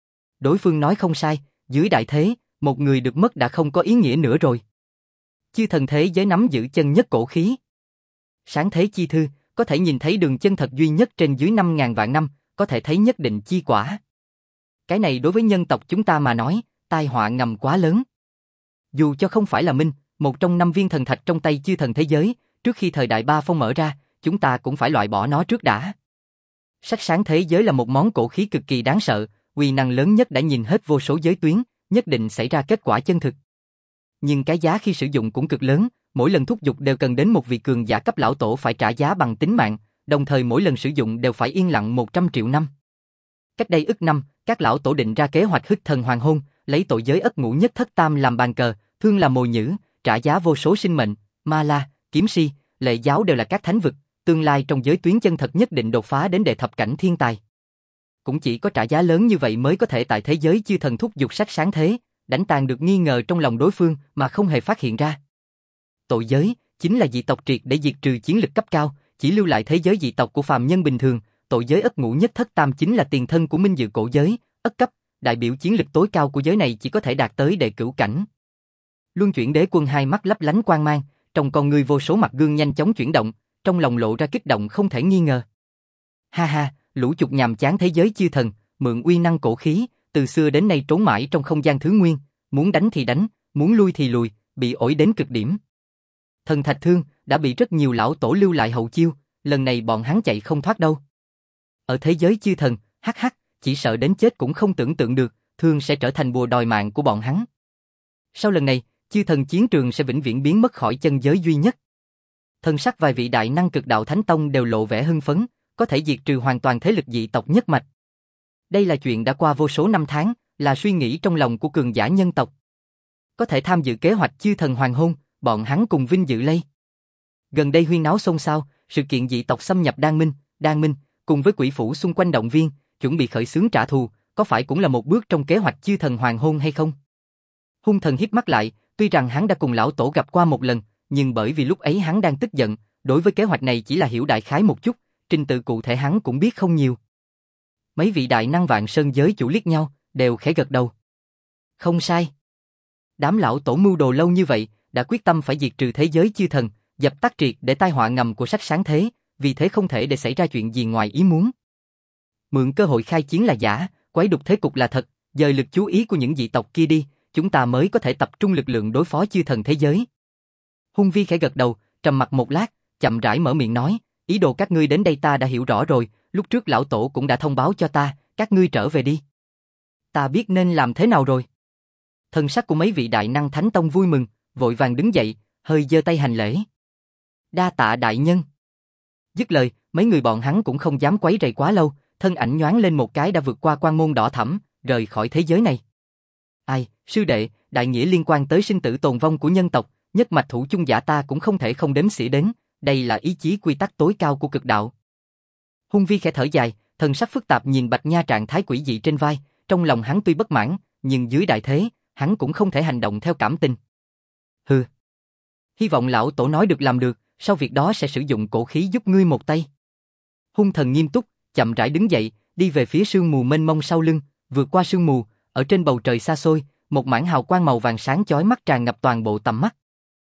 Đối phương nói không sai, dưới đại thế, một người được mất đã không có ý nghĩa nữa rồi. Chư thần thế giới nắm giữ chân nhất cổ khí. Sáng thế chi thư, có thể nhìn thấy đường chân thật duy nhất trên dưới 5.000 vạn năm, có thể thấy nhất định chi quả. Cái này đối với nhân tộc chúng ta mà nói, tai họa ngầm quá lớn. Dù cho không phải là Minh, một trong 5 viên thần thạch trong tay chư thần thế giới, trước khi thời đại Ba Phong mở ra, chúng ta cũng phải loại bỏ nó trước đã. Sắc sáng thế giới là một món cổ khí cực kỳ đáng sợ, uy năng lớn nhất đã nhìn hết vô số giới tuyến, nhất định xảy ra kết quả chân thực. Nhưng cái giá khi sử dụng cũng cực lớn, mỗi lần thúc giục đều cần đến một vị cường giả cấp lão tổ phải trả giá bằng tính mạng, đồng thời mỗi lần sử dụng đều phải yên lặng 100 triệu năm. Cách đây ức năm, các lão tổ định ra kế hoạch hức thần hoàng hôn, lấy tội giới ất ngũ nhất thất tam làm bàn cờ, thương làm mồi nhử, trả giá vô số sinh mệnh. Ma La, Kiếm Si, Lệ Giáo đều là các thánh vực, tương lai trong giới tuyến chân thật nhất định đột phá đến đệ thập cảnh thiên tài. Cũng chỉ có trả giá lớn như vậy mới có thể tại thế giới chư thần thúc giục sách sáng thế, đánh tàn được nghi ngờ trong lòng đối phương mà không hề phát hiện ra. Tội giới chính là dị tộc triệt để diệt trừ chiến lực cấp cao, chỉ lưu lại thế giới dị tộc của phàm nhân bình thường. Tội giới ất ngũ nhất thất tam chính là tiền thân của minh dự cổ giới, ất cấp, đại biểu chiến lực tối cao của giới này chỉ có thể đạt tới đệ cửu cảnh. Luân Chuyển Đế Quân hai mắt lấp lánh quang mang, trong con người vô số mặt gương nhanh chóng chuyển động, trong lòng lộ ra kích động không thể nghi ngờ. Ha ha, lũ chuột nhàm chán thế giới chư thần, mượn uy năng cổ khí, từ xưa đến nay trốn mãi trong không gian thứ nguyên, muốn đánh thì đánh, muốn lui thì lùi, bị ổi đến cực điểm. Thần Thạch Thương đã bị rất nhiều lão tổ lưu lại hậu chiêu, lần này bọn hắn chạy không thoát đâu. Ở thế giới chư thần, hắc hắc, chỉ sợ đến chết cũng không tưởng tượng được, Thương sẽ trở thành bùa đòi mạng của bọn hắn. Sau lần này, chư thần chiến trường sẽ vĩnh viễn biến mất khỏi chân giới duy nhất. Thân sắc vài vị đại năng cực đạo thánh tông đều lộ vẻ hưng phấn, có thể diệt trừ hoàn toàn thế lực dị tộc nhất mạch. Đây là chuyện đã qua vô số năm tháng, là suy nghĩ trong lòng của cường giả nhân tộc. Có thể tham dự kế hoạch chư thần hoàng hôn, bọn hắn cùng vinh dự lây. Gần đây huyên náo xôn xao, sự kiện dị tộc xâm nhập Đan Minh, cùng với quỷ phủ xung quanh động viên, chuẩn bị khởi xướng trả thù, có phải cũng là một bước trong kế hoạch chư thần hoàng hôn hay không? Hung thần híp mắt lại, tuy rằng hắn đã cùng lão tổ gặp qua một lần, nhưng bởi vì lúc ấy hắn đang tức giận, đối với kế hoạch này chỉ là hiểu đại khái một chút, trình tự cụ thể hắn cũng biết không nhiều. Mấy vị đại năng Vạn Sơn giới chủ liếc nhau, đều khẽ gật đầu. Không sai. Đám lão tổ mưu đồ lâu như vậy, đã quyết tâm phải diệt trừ thế giới chư thần, dập tắt triệt để tai họa ngầm của sách sáng thế, vì thế không thể để xảy ra chuyện gì ngoài ý muốn. Mượn cơ hội khai chiến là giả, quấy đục thế cục là thật, dời lực chú ý của những dị tộc kia đi, chúng ta mới có thể tập trung lực lượng đối phó chư thần thế giới. Hung Vi khẽ gật đầu, trầm mặc một lát, chậm rãi mở miệng nói, ý đồ các ngươi đến đây ta đã hiểu rõ rồi, lúc trước lão tổ cũng đã thông báo cho ta, các ngươi trở về đi. Ta biết nên làm thế nào rồi. Thần sắc của mấy vị đại năng thánh tông vui mừng, vội vàng đứng dậy, hơi giơ tay hành lễ. Đa tạ đại nhân. Dứt lời, mấy người bọn hắn cũng không dám quấy rầy quá lâu, thân ảnh nhoáng lên một cái đã vượt qua quan môn đỏ thẫm, rời khỏi thế giới này. Ai, sư đệ, đại nghĩa liên quan tới sinh tử tồn vong của nhân tộc, nhất mạch thủ chung giả ta cũng không thể không đếm xỉa đến, đây là ý chí quy tắc tối cao của cực đạo. Hung Vi khẽ thở dài, thần sắc phức tạp nhìn Bạch Nha trạng thái quỷ dị trên vai, trong lòng hắn tuy bất mãn, nhưng dưới đại thế, hắn cũng không thể hành động theo cảm tình. Hừ. Hy vọng lão tổ nói được làm được, sau việc đó sẽ sử dụng cổ khí giúp ngươi một tay. Hung thần nghiêm túc, chậm rãi đứng dậy, đi về phía sương mù mênh mông sau lưng, vượt qua sương mù, ở trên bầu trời xa xôi, một mảng hào quang màu vàng sáng chói mắt tràn ngập toàn bộ tầm mắt.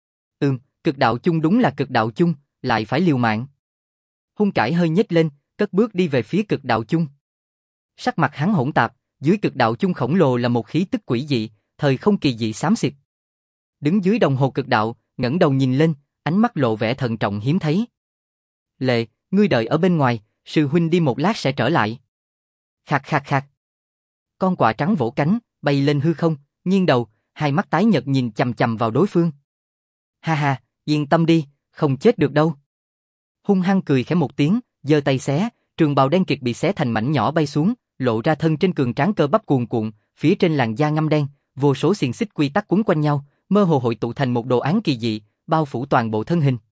Cực đạo chung đúng là cực đạo chung, lại phải liều mạng. Hung Cải hơi nhếch lên, cất bước đi về phía cực đạo chung. Sắc mặt hắn hỗn tạp, dưới cực đạo chung khổng lồ là một khí tức quỷ dị, thời không kỳ dị xám xịt. Đứng dưới đồng hồ cực đạo, ngẩng đầu nhìn lên, ánh mắt lộ vẻ thận trọng hiếm thấy. Lệ, ngươi đợi ở bên ngoài, sư huynh đi một lát sẽ trở lại. Khạc khạc khạc. Con quạ trắng vỗ cánh, bay lên hư không, nghiêng đầu, hai mắt tái nhợt nhìn chằm chằm vào đối phương. Ha ha, yên tâm đi, không chết được đâu. Hung hăng cười khẽ một tiếng, giơ tay xé, trường bào đen kịt bị xé thành mảnh nhỏ bay xuống, lộ ra thân trên cường tráng cơ bắp cuồn cuộn, phía trên làn da ngăm đen, vô số xiềng xích quy tắc quấn quanh nhau, mơ hồ hội tụ thành một đồ án kỳ dị, bao phủ toàn bộ thân hình.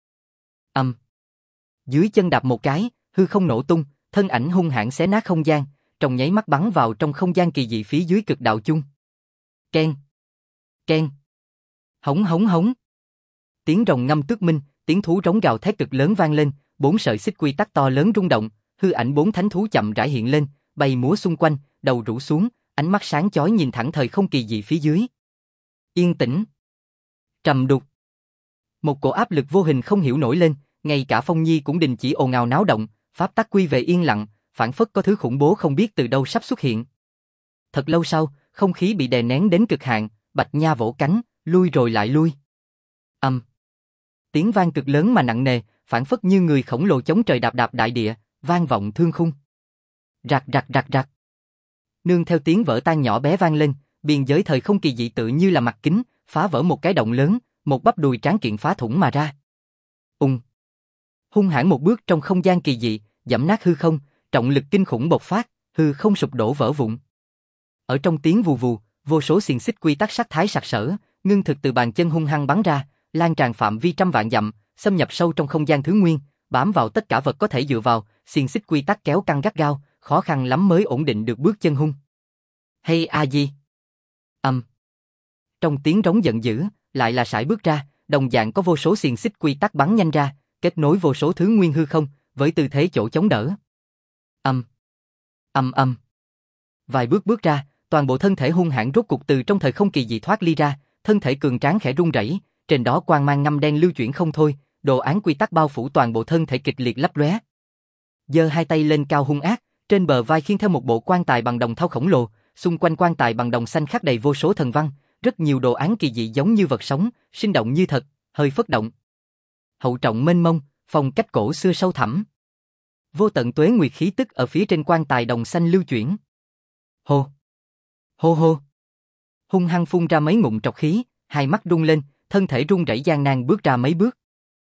Dưới chân đạp một cái, hư không nổ tung, thân ảnh hung hãn xé nát không gian, trong nháy mắt bắn vào trong không gian kỳ dị phía dưới cực đạo chung. Keng, keng, hống hống hống. Tiếng rồng ngâm tước minh, tiếng thú rống gào thét cực lớn vang lên, 4 sợi xích quy tắc to lớn rung động, hư ảnh 4 thánh thú chậm rãi hiện lên, bay múa xung quanh, đầu rũ xuống, ánh mắt sáng chói nhìn thẳng thời không kỳ dị phía dưới. Yên tĩnh, trầm đục. Một cổ áp lực vô hình không hiểu nổi lên, ngay cả Phong Nhi cũng đình chỉ ồn ào náo động, pháp tắc quy về yên lặng, phảng phất có thứ khủng bố không biết từ đâu sắp xuất hiện. Thật lâu sau, không khí bị đè nén đến cực hạn, Bạch Nha vỗ cánh, lui rồi lại lui. Tiếng vang cực lớn mà nặng nề, phảng phất như người khổng lồ chống trời đạp đạp đại địa, vang vọng thương khung. Rạc rạc rạc rạc. Nương theo tiếng vỡ tan nhỏ bé vang lên, Biên giới thời không kỳ dị tự như là mặt kính, phá vỡ một cái động lớn, một bắp đùi tráng kiện phá thủng mà ra. Hung hãn một bước trong không gian kỳ dị, giẫm nát hư không, trọng lực kinh khủng bộc phát, hư không sụp đổ vỡ vụn. Ở trong tiếng vù vù, vô số xiềng xích quy tắc sắc thái sặc sỡ, ngưng thực từ bàn chân hung hăng bắn ra, lan tràn phạm vi trăm vạn dặm, xâm nhập sâu trong không gian thứ nguyên, bám vào tất cả vật có thể dựa vào, xiềng xích quy tắc kéo căng gắt gao, khó khăn lắm mới ổn định được bước chân hung. Hey a di. Trong tiếng rống giận dữ, lại là sải bước ra, đồng dạng có vô số xiềng xích quy tắc bắn nhanh ra, kết nối vô số thứ nguyên hư không, với tư thế chỗ chống đỡ. Vài bước ra, toàn bộ thân thể hung hãn rốt cục từ trong thời không kỳ dị thoát ly ra, thân thể cường tráng khẽ rung rẩy, trên đó quang mang ngăm đen lưu chuyển không thôi, đồ án quy tắc bao phủ toàn bộ thân thể kịch liệt lấp lóe. Giơ hai tay lên cao hung ác, trên bờ vai khiêng theo một bộ quan tài bằng đồng thau khổng lồ, xung quanh quan tài bằng đồng xanh khắc đầy vô số thần văn, rất nhiều đồ án kỳ dị giống như vật sống, sinh động như thật, hơi phất động. Hậu trọng mênh mông, phong cách cổ xưa sâu thẳm. Vô tận tuế nguyệt khí tức ở phía trên quan tài đồng xanh lưu chuyển. Hô! Hô hô! Hung hăng phun ra mấy ngụm trọc khí, hai mắt rung lên, thân thể run rẩy gian nan bước ra mấy bước.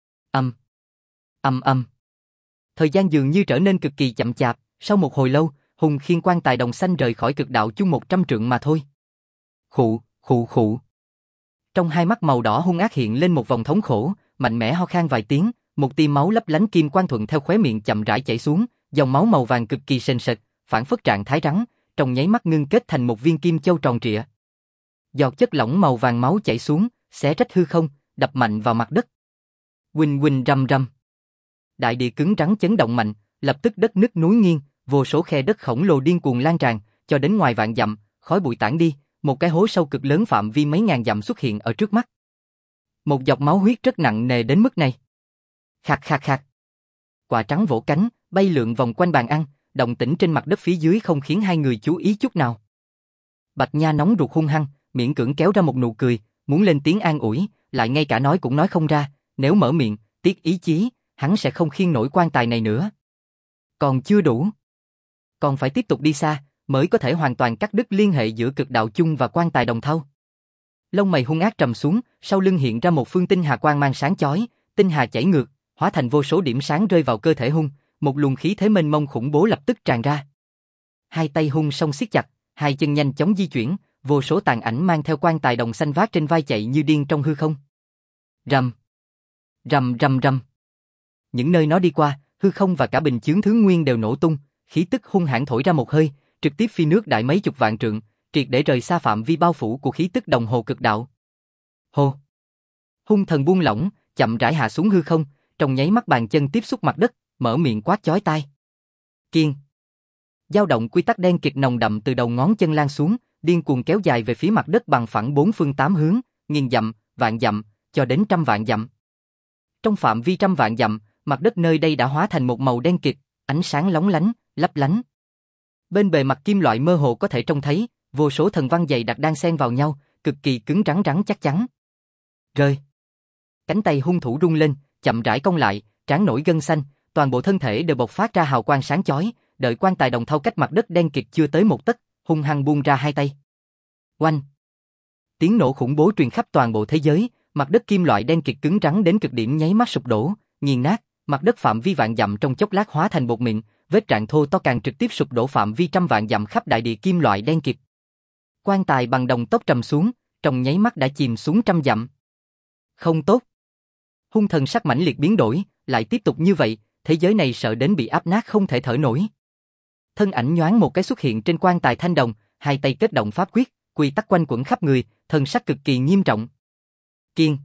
Thời gian dường như trở nên cực kỳ chậm chạp, sau một hồi lâu, Hùng khiêng quan tài đồng xanh rời khỏi cực đạo chung 100 trượng mà thôi. Khụ. Trong hai mắt màu đỏ hung ác hiện lên một vòng thống khổ, mạnh mẽ ho khan vài tiếng, một tia máu lấp lánh kim quang thuận theo khóe miệng chậm rãi chảy xuống, dòng máu màu vàng cực kỳ sền sệt, phản phất trạng thái rắn, trong nháy mắt ngưng kết thành một viên kim châu tròn trịa. Giọt chất lỏng màu vàng máu chảy xuống, xé rách hư không, đập mạnh vào mặt đất. Huỳnh rầm rầm. Đại địa cứng rắn chấn động mạnh, lập tức đất nứt núi nghiêng, vô số khe đất khổng lồ điên cuồng lan tràn, cho đến ngoài vạn dặm, khói bụi tản đi, một cái hố sâu cực lớn phạm vi mấy ngàn dặm xuất hiện ở trước mắt. Một giọt máu huyết rất nặng nề đến mức này. Khạc. Quả trắng vỗ cánh, bay lượn vòng quanh bàn ăn, động tĩnh trên mặt đất phía dưới không khiến hai người chú ý chút nào. Bạch Nha nóng ruột hung hăng, miễn cưỡng kéo ra một nụ cười, muốn lên tiếng an ủi, lại ngay cả nói cũng nói không ra, nếu mở miệng, tiếc ý chí, hắn sẽ không khiêng nổi quan tài này nữa. Còn chưa đủ. Còn phải tiếp tục đi xa, mới có thể hoàn toàn cắt đứt liên hệ giữa cực đạo chung và quan tài đồng thau. Lông mày hung ác trầm xuống, sau lưng hiện ra một phương tinh hà quang mang sáng chói, tinh hà chảy ngược, hóa thành vô số điểm sáng rơi vào cơ thể Hung, một luồng khí thế mênh mông khủng bố lập tức tràn ra. Hai tay Hung song siết chặt, hai chân nhanh chóng di chuyển, vô số tàn ảnh mang theo quan tài đồng xanh vác trên vai chạy như điên trong hư không. Rầm. Những nơi nó đi qua, hư không và cả bình chướng thứ nguyên đều nổ tung, khí tức hung hãn thổi ra một hơi, trực tiếp phi nước đại mấy chục vạn trượng, triệt để rời xa phạm vi bao phủ của khí tức đồng hồ cực đạo. Hô. Hung thần buông lỏng, chậm rãi hạ xuống hư không, trong nháy mắt bàn chân tiếp xúc mặt đất, mở miệng quát chói tai. Kiên. Dao động quy tắc đen kịt nồng đậm từ đầu ngón chân lan xuống, điên cuồng kéo dài về phía mặt đất bằng phẳng bốn phương tám hướng, nghìn dặm, vạn dặm, cho đến trăm vạn dặm. Trong phạm vi trăm vạn dặm, mặt đất nơi đây đã hóa thành một màu đen kịt, ánh sáng lóng lánh, lấp lánh. Bên bề mặt kim loại mơ hồ có thể trông thấy, vô số thần văn dày đặc đang xen vào nhau, cực kỳ cứng rắn chắc chắn. Rơi. Cánh tay hung thủ rung lên, chậm rãi cong lại, trán nổi gân xanh, toàn bộ thân thể đều bộc phát ra hào quang sáng chói, đợi quan tài đồng thau cách mặt đất đen kịt chưa tới một tấc, hung hăng buông ra hai tay. Oanh. Tiếng nổ khủng bố truyền khắp toàn bộ thế giới, mặt đất kim loại đen kịt cứng rắn đến cực điểm nháy mắt sụp đổ, nghiền nát, mặt đất phạm vi vạn dặm trong chốc lát hóa thành bột mịn, vết rạn thô to càng trực tiếp sụp đổ phạm vi trăm vạn dặm khắp đại địa kim loại đen kịt. Quan tài bằng đồng tốc trầm xuống, trong nháy mắt đã chìm xuống trăm dặm. Không tốt. Hung thần sắc mãnh liệt biến đổi, lại tiếp tục như vậy, thế giới này sợ đến bị áp nát không thể thở nổi. Thân ảnh nhoáng một cái xuất hiện trên quan tài thanh đồng, hai tay kết động pháp quyết, quy tắc quanh quẩn khắp người, thần sắc cực kỳ nghiêm trọng. Kiên.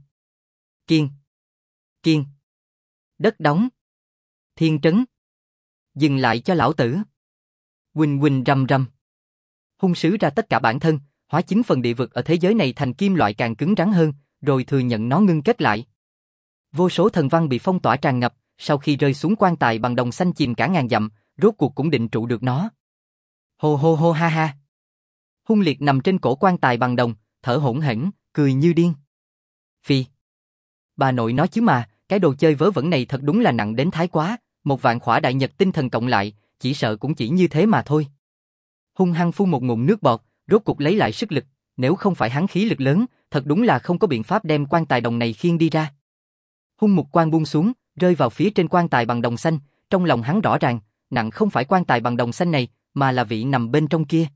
Đất đóng. Thiên trấn. Dừng lại cho lão tử. Huỳnh rầm. Hung sứ ra tất cả bản thân, hóa 9 phần địa vực ở thế giới này thành kim loại càng cứng rắn hơn, rồi thừa nhận nó ngưng kết lại. Vô số thần văn bị phong tỏa tràn ngập, sau khi rơi xuống quan tài bằng đồng xanh chìm cả ngàn dặm, rốt cuộc cũng định trụ được nó. Hô ha ha. Hung liệt nằm trên cổ quan tài bằng đồng, thở hổn hển, cười như điên. Phi. Bà nội nói chứ mà, cái đồ chơi vớ vẩn này thật đúng là nặng đến thái quá, 1.000 khỏa đại nhật tinh thần cộng lại, chỉ sợ cũng chỉ như thế mà thôi. Hung hăng phun một ngụm nước bọt, rốt cục lấy lại sức lực, nếu không phải hắn khí lực lớn, thật đúng là không có biện pháp đem quan tài đồng này khiêng đi ra. Hung mục quang buông xuống, rơi vào phía trên quan tài bằng đồng xanh, trong lòng hắn rõ ràng, nặng không phải quan tài bằng đồng xanh này, mà là vị nằm bên trong kia.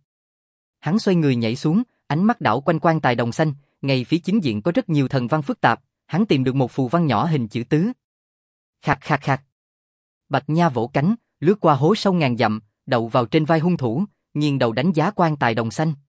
Hắn xoay người nhảy xuống, ánh mắt đảo quanh quan tài đồng xanh, ngay phía chính diện có rất nhiều thần văn phức tạp, hắn tìm được một phù văn nhỏ hình chữ tứ. Khạc khạc khạc. Bạch Nha vỗ cánh, lướt qua hố sâu ngàn dặm, đậu vào trên vai hung thủ, nghiêng đầu đánh giá quan tài đồng xanh.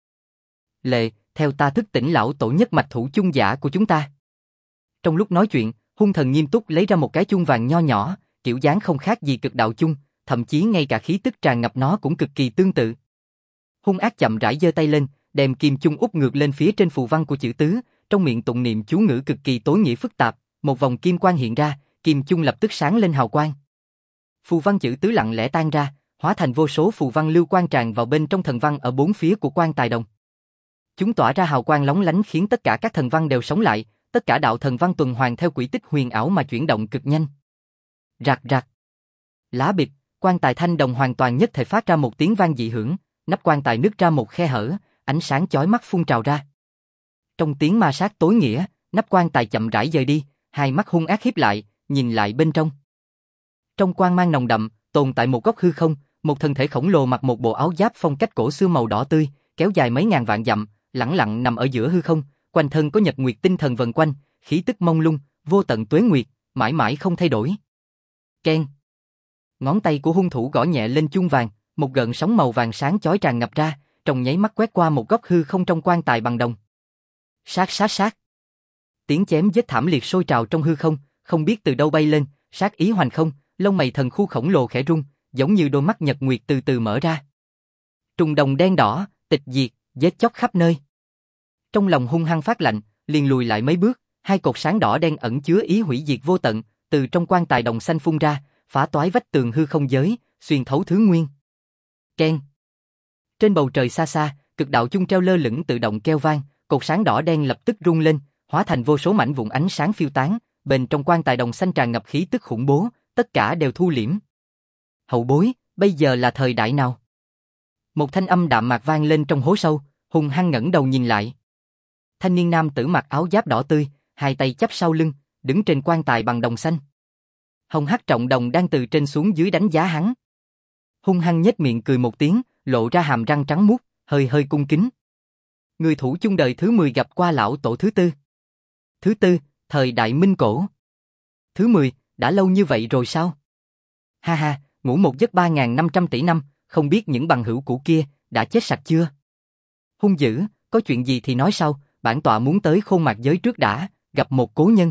Lệ, theo ta thức tỉnh lão tổ nhất mạch thủ chung giả của chúng ta. Trong lúc nói chuyện, hung thần nghiêm túc lấy ra một cái chuông vàng nho nhỏ, kiểu dáng không khác gì cực đạo chung, thậm chí ngay cả khí tức tràn ngập nó cũng cực kỳ tương tự. Hung ác chậm rãi giơ tay lên, đem kim chung úp ngược lên phía trên phù văn của chữ tứ, trong miệng tụng niệm chú ngữ cực kỳ tối nghĩa phức tạp, một vòng kim quang hiện ra, kim chung lập tức sáng lên hào quang. Phù văn chữ tứ lặng lẽ tan ra, hóa thành vô số phù văn lưu quang tràn vào bên trong thần văn ở bốn phía của quan tài đồng. Chúng tỏa ra hào quang lóng lánh khiến tất cả các thần văn đều sống lại, tất cả đạo thần văn tuần hoàn theo quỹ tích huyền ảo mà chuyển động cực nhanh. Rạc rạc. Lá bịch, quan tài thanh đồng hoàn toàn nhất thể phát ra một tiếng vang dị hưởng, nắp quan tài nứt ra một khe hở, ánh sáng chói mắt phun trào ra. Trong tiếng ma sát tối nghĩa, nắp quan tài chậm rãi rời đi, hai mắt hung ác híp lại, nhìn lại bên trong. Trong quang mang nồng đậm, tồn tại một góc hư không, một thân thể khổng lồ mặc một bộ áo giáp phong cách cổ xưa màu đỏ tươi, kéo dài mấy ngàn vạn dặm, lẳng lặng nằm ở giữa hư không, quanh thân có nhật nguyệt tinh thần vần quanh, khí tức mông lung, vô tận tuế nguyệt, mãi mãi không thay đổi. Keng. Ngón tay của hung thủ gõ nhẹ lên chuông vàng, một gợn sóng màu vàng sáng chói tràn ngập ra, trong nháy mắt quét qua một góc hư không trong quan tài bằng đồng. Sát sát sát. Tiếng chém giết thảm liệt sôi trào trong hư không, không biết từ đâu bay lên, sát ý hoành không, lông mày thần khu khổng lồ khẽ rung, giống như đôi mắt nhật nguyệt từ từ mở ra. Trùng đồng đen đỏ, tịch diệt, giết chóc khắp nơi. Trong lòng hung hăng phát lạnh, liền lùi lại mấy bước, hai cột sáng đỏ đen ẩn chứa ý hủy diệt vô tận, từ trong quan tài đồng xanh phun ra, phá toái vách tường hư không giới, xuyên thấu thứ nguyên. Keng. Trên bầu trời xa xa, cực đạo chung treo lơ lửng tự động kêu vang, cột sáng đỏ đen lập tức rung lên, hóa thành vô số mảnh vụn ánh sáng phiêu tán, bên trong quan tài đồng xanh tràn ngập khí tức khủng bố, tất cả đều thu liễm. Hậu bối, bây giờ là thời đại nào? Một thanh âm đạm mạc vang lên trong hố sâu, hung hăng ngẩng đầu nhìn lại. Thanh niên nam tử mặc áo giáp đỏ tươi, hai tay chắp sau lưng, đứng trên quan tài bằng đồng xanh. Hồng Hắc Trọng Đồng đang từ trên xuống dưới đánh giá hắn. Hung hăng nhếch miệng cười một tiếng, lộ ra hàm răng trắng muốt, hơi hơi cung kính. Người thủ chung đời thứ 10 gặp qua lão tổ thứ tư. Thứ tư, thời đại Minh Cổ. Thứ 10, đã lâu như vậy rồi sao? Ha ha, ngủ một giấc 3.500 tỷ năm, không biết những bằng hữu cũ kia đã chết sạch chưa? Hung dữ, có chuyện gì thì nói sau, bản tọa muốn tới Khôn Mạc giới trước đã, gặp một cố nhân.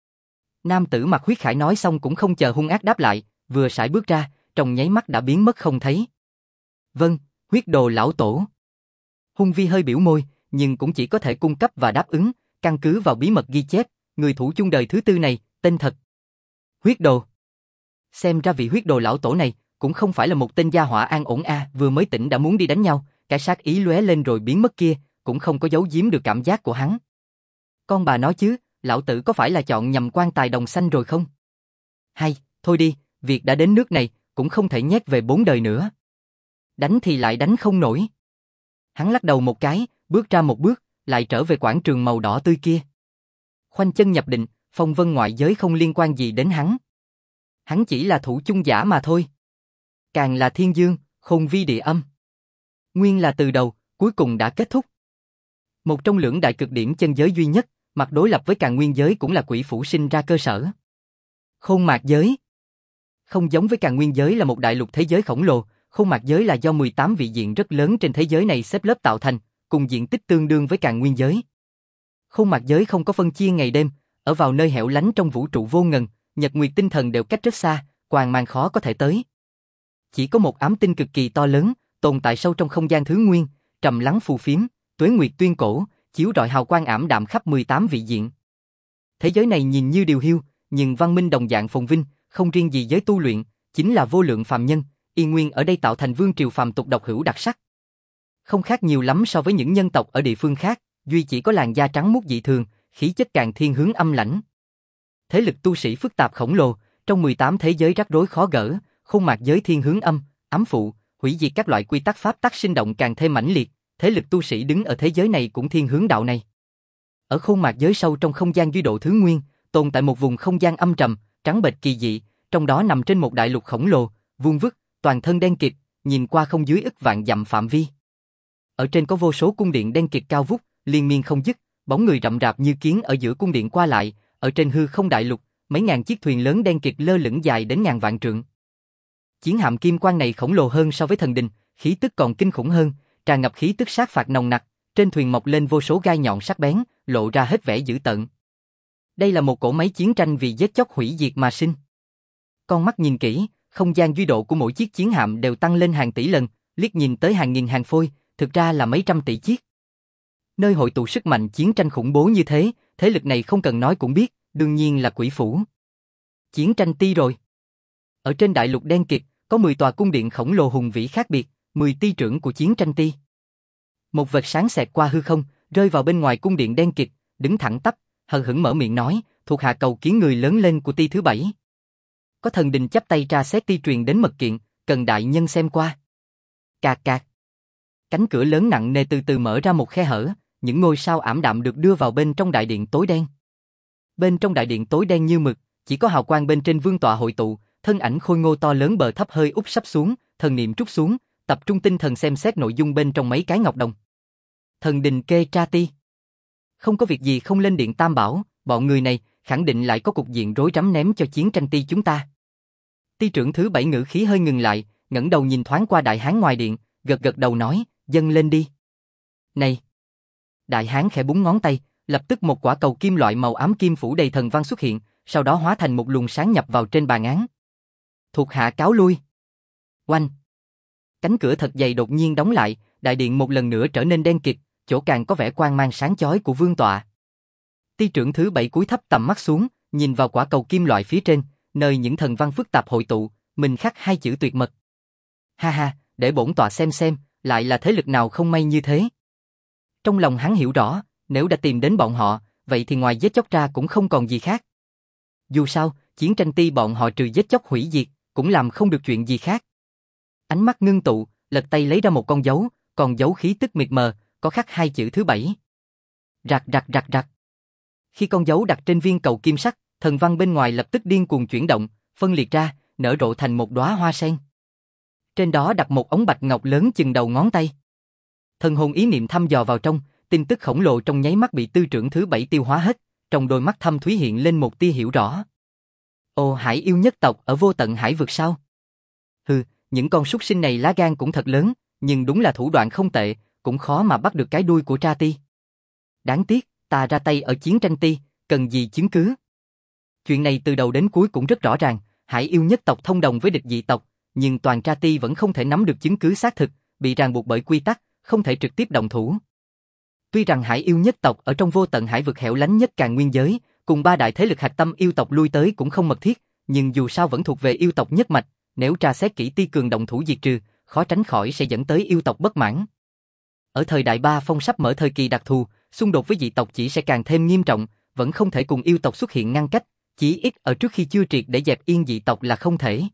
Nam tử mặc huyết khải nói xong cũng không chờ hung ác đáp lại, vừa sải bước ra, trong nháy mắt đã biến mất không thấy. Vâng, huyết đồ lão tổ. Hung vi hơi biểu môi, nhưng cũng chỉ có thể cung cấp và đáp ứng, căn cứ vào bí mật ghi chép, người thủ chung đời thứ tư này, tên thật. Huyết đồ. Xem ra vị huyết đồ lão tổ này, cũng không phải là một tên gia hỏa an ổn vừa mới tỉnh đã muốn đi đánh nhau, cái sát ý lóe lên rồi biến mất kia, cũng không có giấu giếm được cảm giác của hắn. Con bà nói chứ, lão tử có phải là chọn nhầm quan tài đồng xanh rồi không? Hay, thôi đi, việc đã đến nước này, cũng không thể nhét về 4 đời nữa. Đánh thì lại đánh không nổi. Hắn lắc đầu một cái, bước ra một bước, lại trở về quảng trường màu đỏ tươi kia. Khoanh chân nhập định, phong vân ngoại giới không liên quan gì đến hắn. Hắn chỉ là thủ chung giả mà thôi. Càng là thiên dương, khôn vi địa âm. Nguyên là từ đầu, cuối cùng đã kết thúc. Một trong lưỡng đại cực điểm chân giới duy nhất, mặt đối lập với Càn Nguyên giới cũng là quỷ phủ sinh ra cơ sở. Khôn Mạc giới. Không giống với Càn Nguyên giới là một đại lục thế giới khổng lồ, Khôn Mạc giới là do 18 vị diện rất lớn trên thế giới này xếp lớp tạo thành, cùng diện tích tương đương với Càn Nguyên giới. Khôn Mạc giới không có phân chia ngày đêm, ở vào nơi hẻo lánh trong vũ trụ vô ngần, nhật nguyệt tinh thần đều cách rất xa, quang mang khó có thể tới. Chỉ có một ám tinh cực kỳ to lớn, tồn tại sâu trong không gian thứ nguyên, trầm lắng phù phiếm, tuế nguyệt tuyên cổ, chiếu rọi hào quang ảm đạm khắp 18 vị diện. Thế giới này nhìn như điều hiu, nhưng văn minh đồng dạng phồn vinh, không riêng gì giới tu luyện, chính là vô lượng phàm nhân, y nguyên ở đây tạo thành vương triều phàm tục độc hữu đặc sắc. Không khác nhiều lắm so với những nhân tộc ở địa phương khác, duy chỉ có làn da trắng muốt dị thường, khí chất càng thiên hướng âm lãnh. Thế lực tu sĩ phức tạp khổng lồ, trong 18 thế giới rắc rối khó gỡ, Khôn Mạc giới thiên hướng âm, ám phụ, hủy diệt các loại quy tắc pháp tắc sinh động càng thêm mãnh liệt, thế lực tu sĩ đứng ở thế giới này cũng thiên hướng đạo này. Ở khôn mạc giới sâu trong không gian duy độ thứ nguyên, tồn tại một vùng không gian âm trầm, trắng bệch kỳ dị, trong đó nằm trên một đại lục khổng lồ, vuông vức, toàn thân đen kịt, nhìn qua không dưới ức vạn dặm phạm vi. Ở trên có vô số cung điện đen kịt cao vút, liên miên không dứt, bóng người rậm rạp như kiến ở giữa cung điện qua lại, ở trên hư không đại lục, mấy ngàn chiếc thuyền lớn đen kịt lơ lửng dài đến ngàn vạn trượng. Chiến hạm kim quang này khổng lồ hơn so với thần đình, khí tức còn kinh khủng hơn, tràn ngập khí tức sát phạt nồng nặc, trên thuyền mọc lên vô số gai nhọn sắc bén, lộ ra hết vẻ dữ tợn. Đây là một cỗ máy chiến tranh vì giết chóc hủy diệt mà sinh. Con mắt nhìn kỹ, không gian duy độ của mỗi chiếc chiến hạm đều tăng lên hàng tỷ lần, liếc nhìn tới hàng nghìn hàng phôi, thực ra là mấy trăm tỷ chiếc. Nơi hội tụ sức mạnh chiến tranh khủng bố như thế, thế lực này không cần nói cũng biết, đương nhiên là Quỷ Phủ. Chiến tranh ti rồi. Ở trên đại lục đen kịt, có 10 tòa cung điện khổng lồ hùng vĩ khác biệt, 10 ti trưởng của chiến tranh ti. Một vệt sáng xẹt qua hư không, rơi vào bên ngoài cung điện đen kịt, đứng thẳng tắp, hờ hững mở miệng nói, thuộc hạ cầu kiến người lớn lên của ti thứ 7. Có thần đình chắp tay tra xét ti truyền đến mật kiện, cần đại nhân xem qua. Cạc cạc. Cánh cửa lớn nặng nề từ từ mở ra một khe hở, những ngôi sao ảm đạm được đưa vào bên trong đại điện tối đen. Bên trong đại điện tối đen như mực, chỉ có hào quang bên trên vương tọa hội tụ, thân ảnh khôi ngô to lớn bờ thấp hơi úp sắp xuống, thần niệm trút xuống, tập trung tinh thần xem xét nội dung bên trong mấy cái ngọc đồng. Thần đình kê tra ti. Không có việc gì không lên điện Tam Bảo, bọn người này khẳng định lại có cục diện rối rắm ném cho chiến tranh ti chúng ta. Ti trưởng thứ 7 ngữ khí hơi ngừng lại, ngẩng đầu nhìn thoáng qua đại hán ngoài điện, gật gật đầu nói, dâng lên đi. Này! Đại hán khẽ búng ngón tay, lập tức một quả cầu kim loại màu ám kim phủ đầy thần văn xuất hiện, sau đó hóa thành một luồng sáng nhập vào trên bàn án. Thuộc hạ cáo lui. Oanh! Cánh cửa thật dày đột nhiên đóng lại, đại điện một lần nữa trở nên đen kịt, chỗ càng có vẻ quang mang sáng chói của vương tọa. Ti trưởng thứ 7 cúi thấp tầm mắt xuống, nhìn vào quả cầu kim loại phía trên, nơi những thần văn phức tạp hội tụ, mình khắc hai chữ tuyệt mật. Ha ha, để bổn tọa xem, lại là thế lực nào không may như thế. Trong lòng hắn hiểu rõ, nếu đã tìm đến bọn họ, vậy thì ngoài giết chóc ra cũng không còn gì khác. Dù sao, chiến tranh ti bọn họ trừ giết chóc hủy diệt, cũng làm không được chuyện gì khác. Ánh mắt ngưng tụ, lật tay lấy ra một con dấu, còn dấu khí tức mịt mờ, có khắc hai chữ thứ 7. Rạc rạc rạc rạc. Khi con dấu đặt trên viên cầu kim sắc, thần văn bên ngoài lập tức điên cuồng chuyển động, phân liệt ra, nở rộ thành một đóa hoa sen. Trên đó đặt một ống bạch ngọc lớn chừng đầu ngón tay. Thần hồn ý niệm thăm dò vào trong, tin tức khổng lồ trong nháy mắt bị tư trưởng thứ 7 tiêu hóa hết, trong đôi mắt thâm thúy hiện lên một tia hiểu rõ. Ồ, Hải yêu nhất tộc ở vô tận hải vực sao? Hừ, những con súc sinh này lá gan cũng thật lớn, nhưng đúng là thủ đoạn không tệ, cũng khó mà bắt được cái đuôi của Tra Ti. Đáng tiếc, ta ra tay ở chiến tranh ti, cần gì chứng cứ? Chuyện này từ đầu đến cuối cũng rất rõ ràng, Hải yêu nhất tộc thông đồng với địch dị tộc, nhưng toàn Tra Ti vẫn không thể nắm được chứng cứ xác thực, bị ràng buộc bởi quy tắc, không thể trực tiếp động thủ. Tuy rằng Hải yêu nhất tộc ở trong vô tận hải vực hẻo lánh nhất Càn Nguyên giới, cùng ba đại thế lực hạch tâm yêu tộc lui tới cũng không mật thiết, nhưng dù sao vẫn thuộc về yêu tộc nhất mạch, nếu tra xét kỹ Ti cường động thủ diệt trừ, khó tránh khỏi sẽ dẫn tới yêu tộc bất mãn. Ở thời đại Ba Phong sắp mở thời kỳ đặc thù, xung đột với dị tộc chỉ sẽ càng thêm nghiêm trọng, vẫn không thể cùng yêu tộc xuất hiện ngăn cách, chỉ ít ở trước khi chưa triệt để dẹp yên dị tộc là không thể.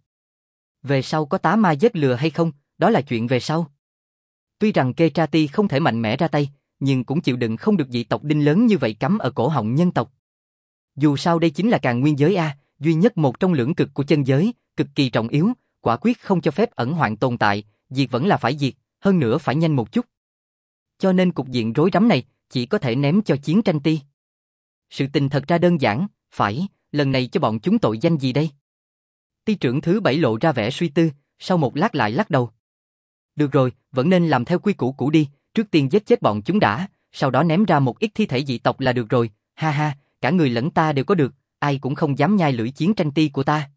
Về sau có tá ma giết lừa hay không, đó là chuyện về sau. Tuy rằng Kê Tra Ti không thể mạnh mẽ ra tay, nhưng cũng chịu đựng không được dị tộc đinh lớn như vậy cắm ở cổ họng nhân tộc. Dù sao đây chính là Càn Nguyên giới A, duy nhất một trong lưỡng cực của chân giới, cực kỳ trọng yếu, quả quyết không cho phép ẩn hoạn tồn tại, diệt vẫn là phải diệt, hơn nữa phải nhanh một chút. Cho nên cục diện rối rắm này, chỉ có thể ném cho chiến tranh ti. Sự tình thật ra đơn giản, phải, lần này cho bọn chúng tội danh gì đây? Ti trưởng thứ 7 lộ ra vẻ suy tư, sau một lát lại lắc đầu. Được rồi, vẫn nên làm theo quy củ cũ đi, trước tiên giết chết bọn chúng đã, sau đó ném ra một ít thi thể dị tộc là được rồi, ha ha, cả người lẫn ta đều có được, ai cũng không dám nhai lưỡi chiến tranh ti của ta.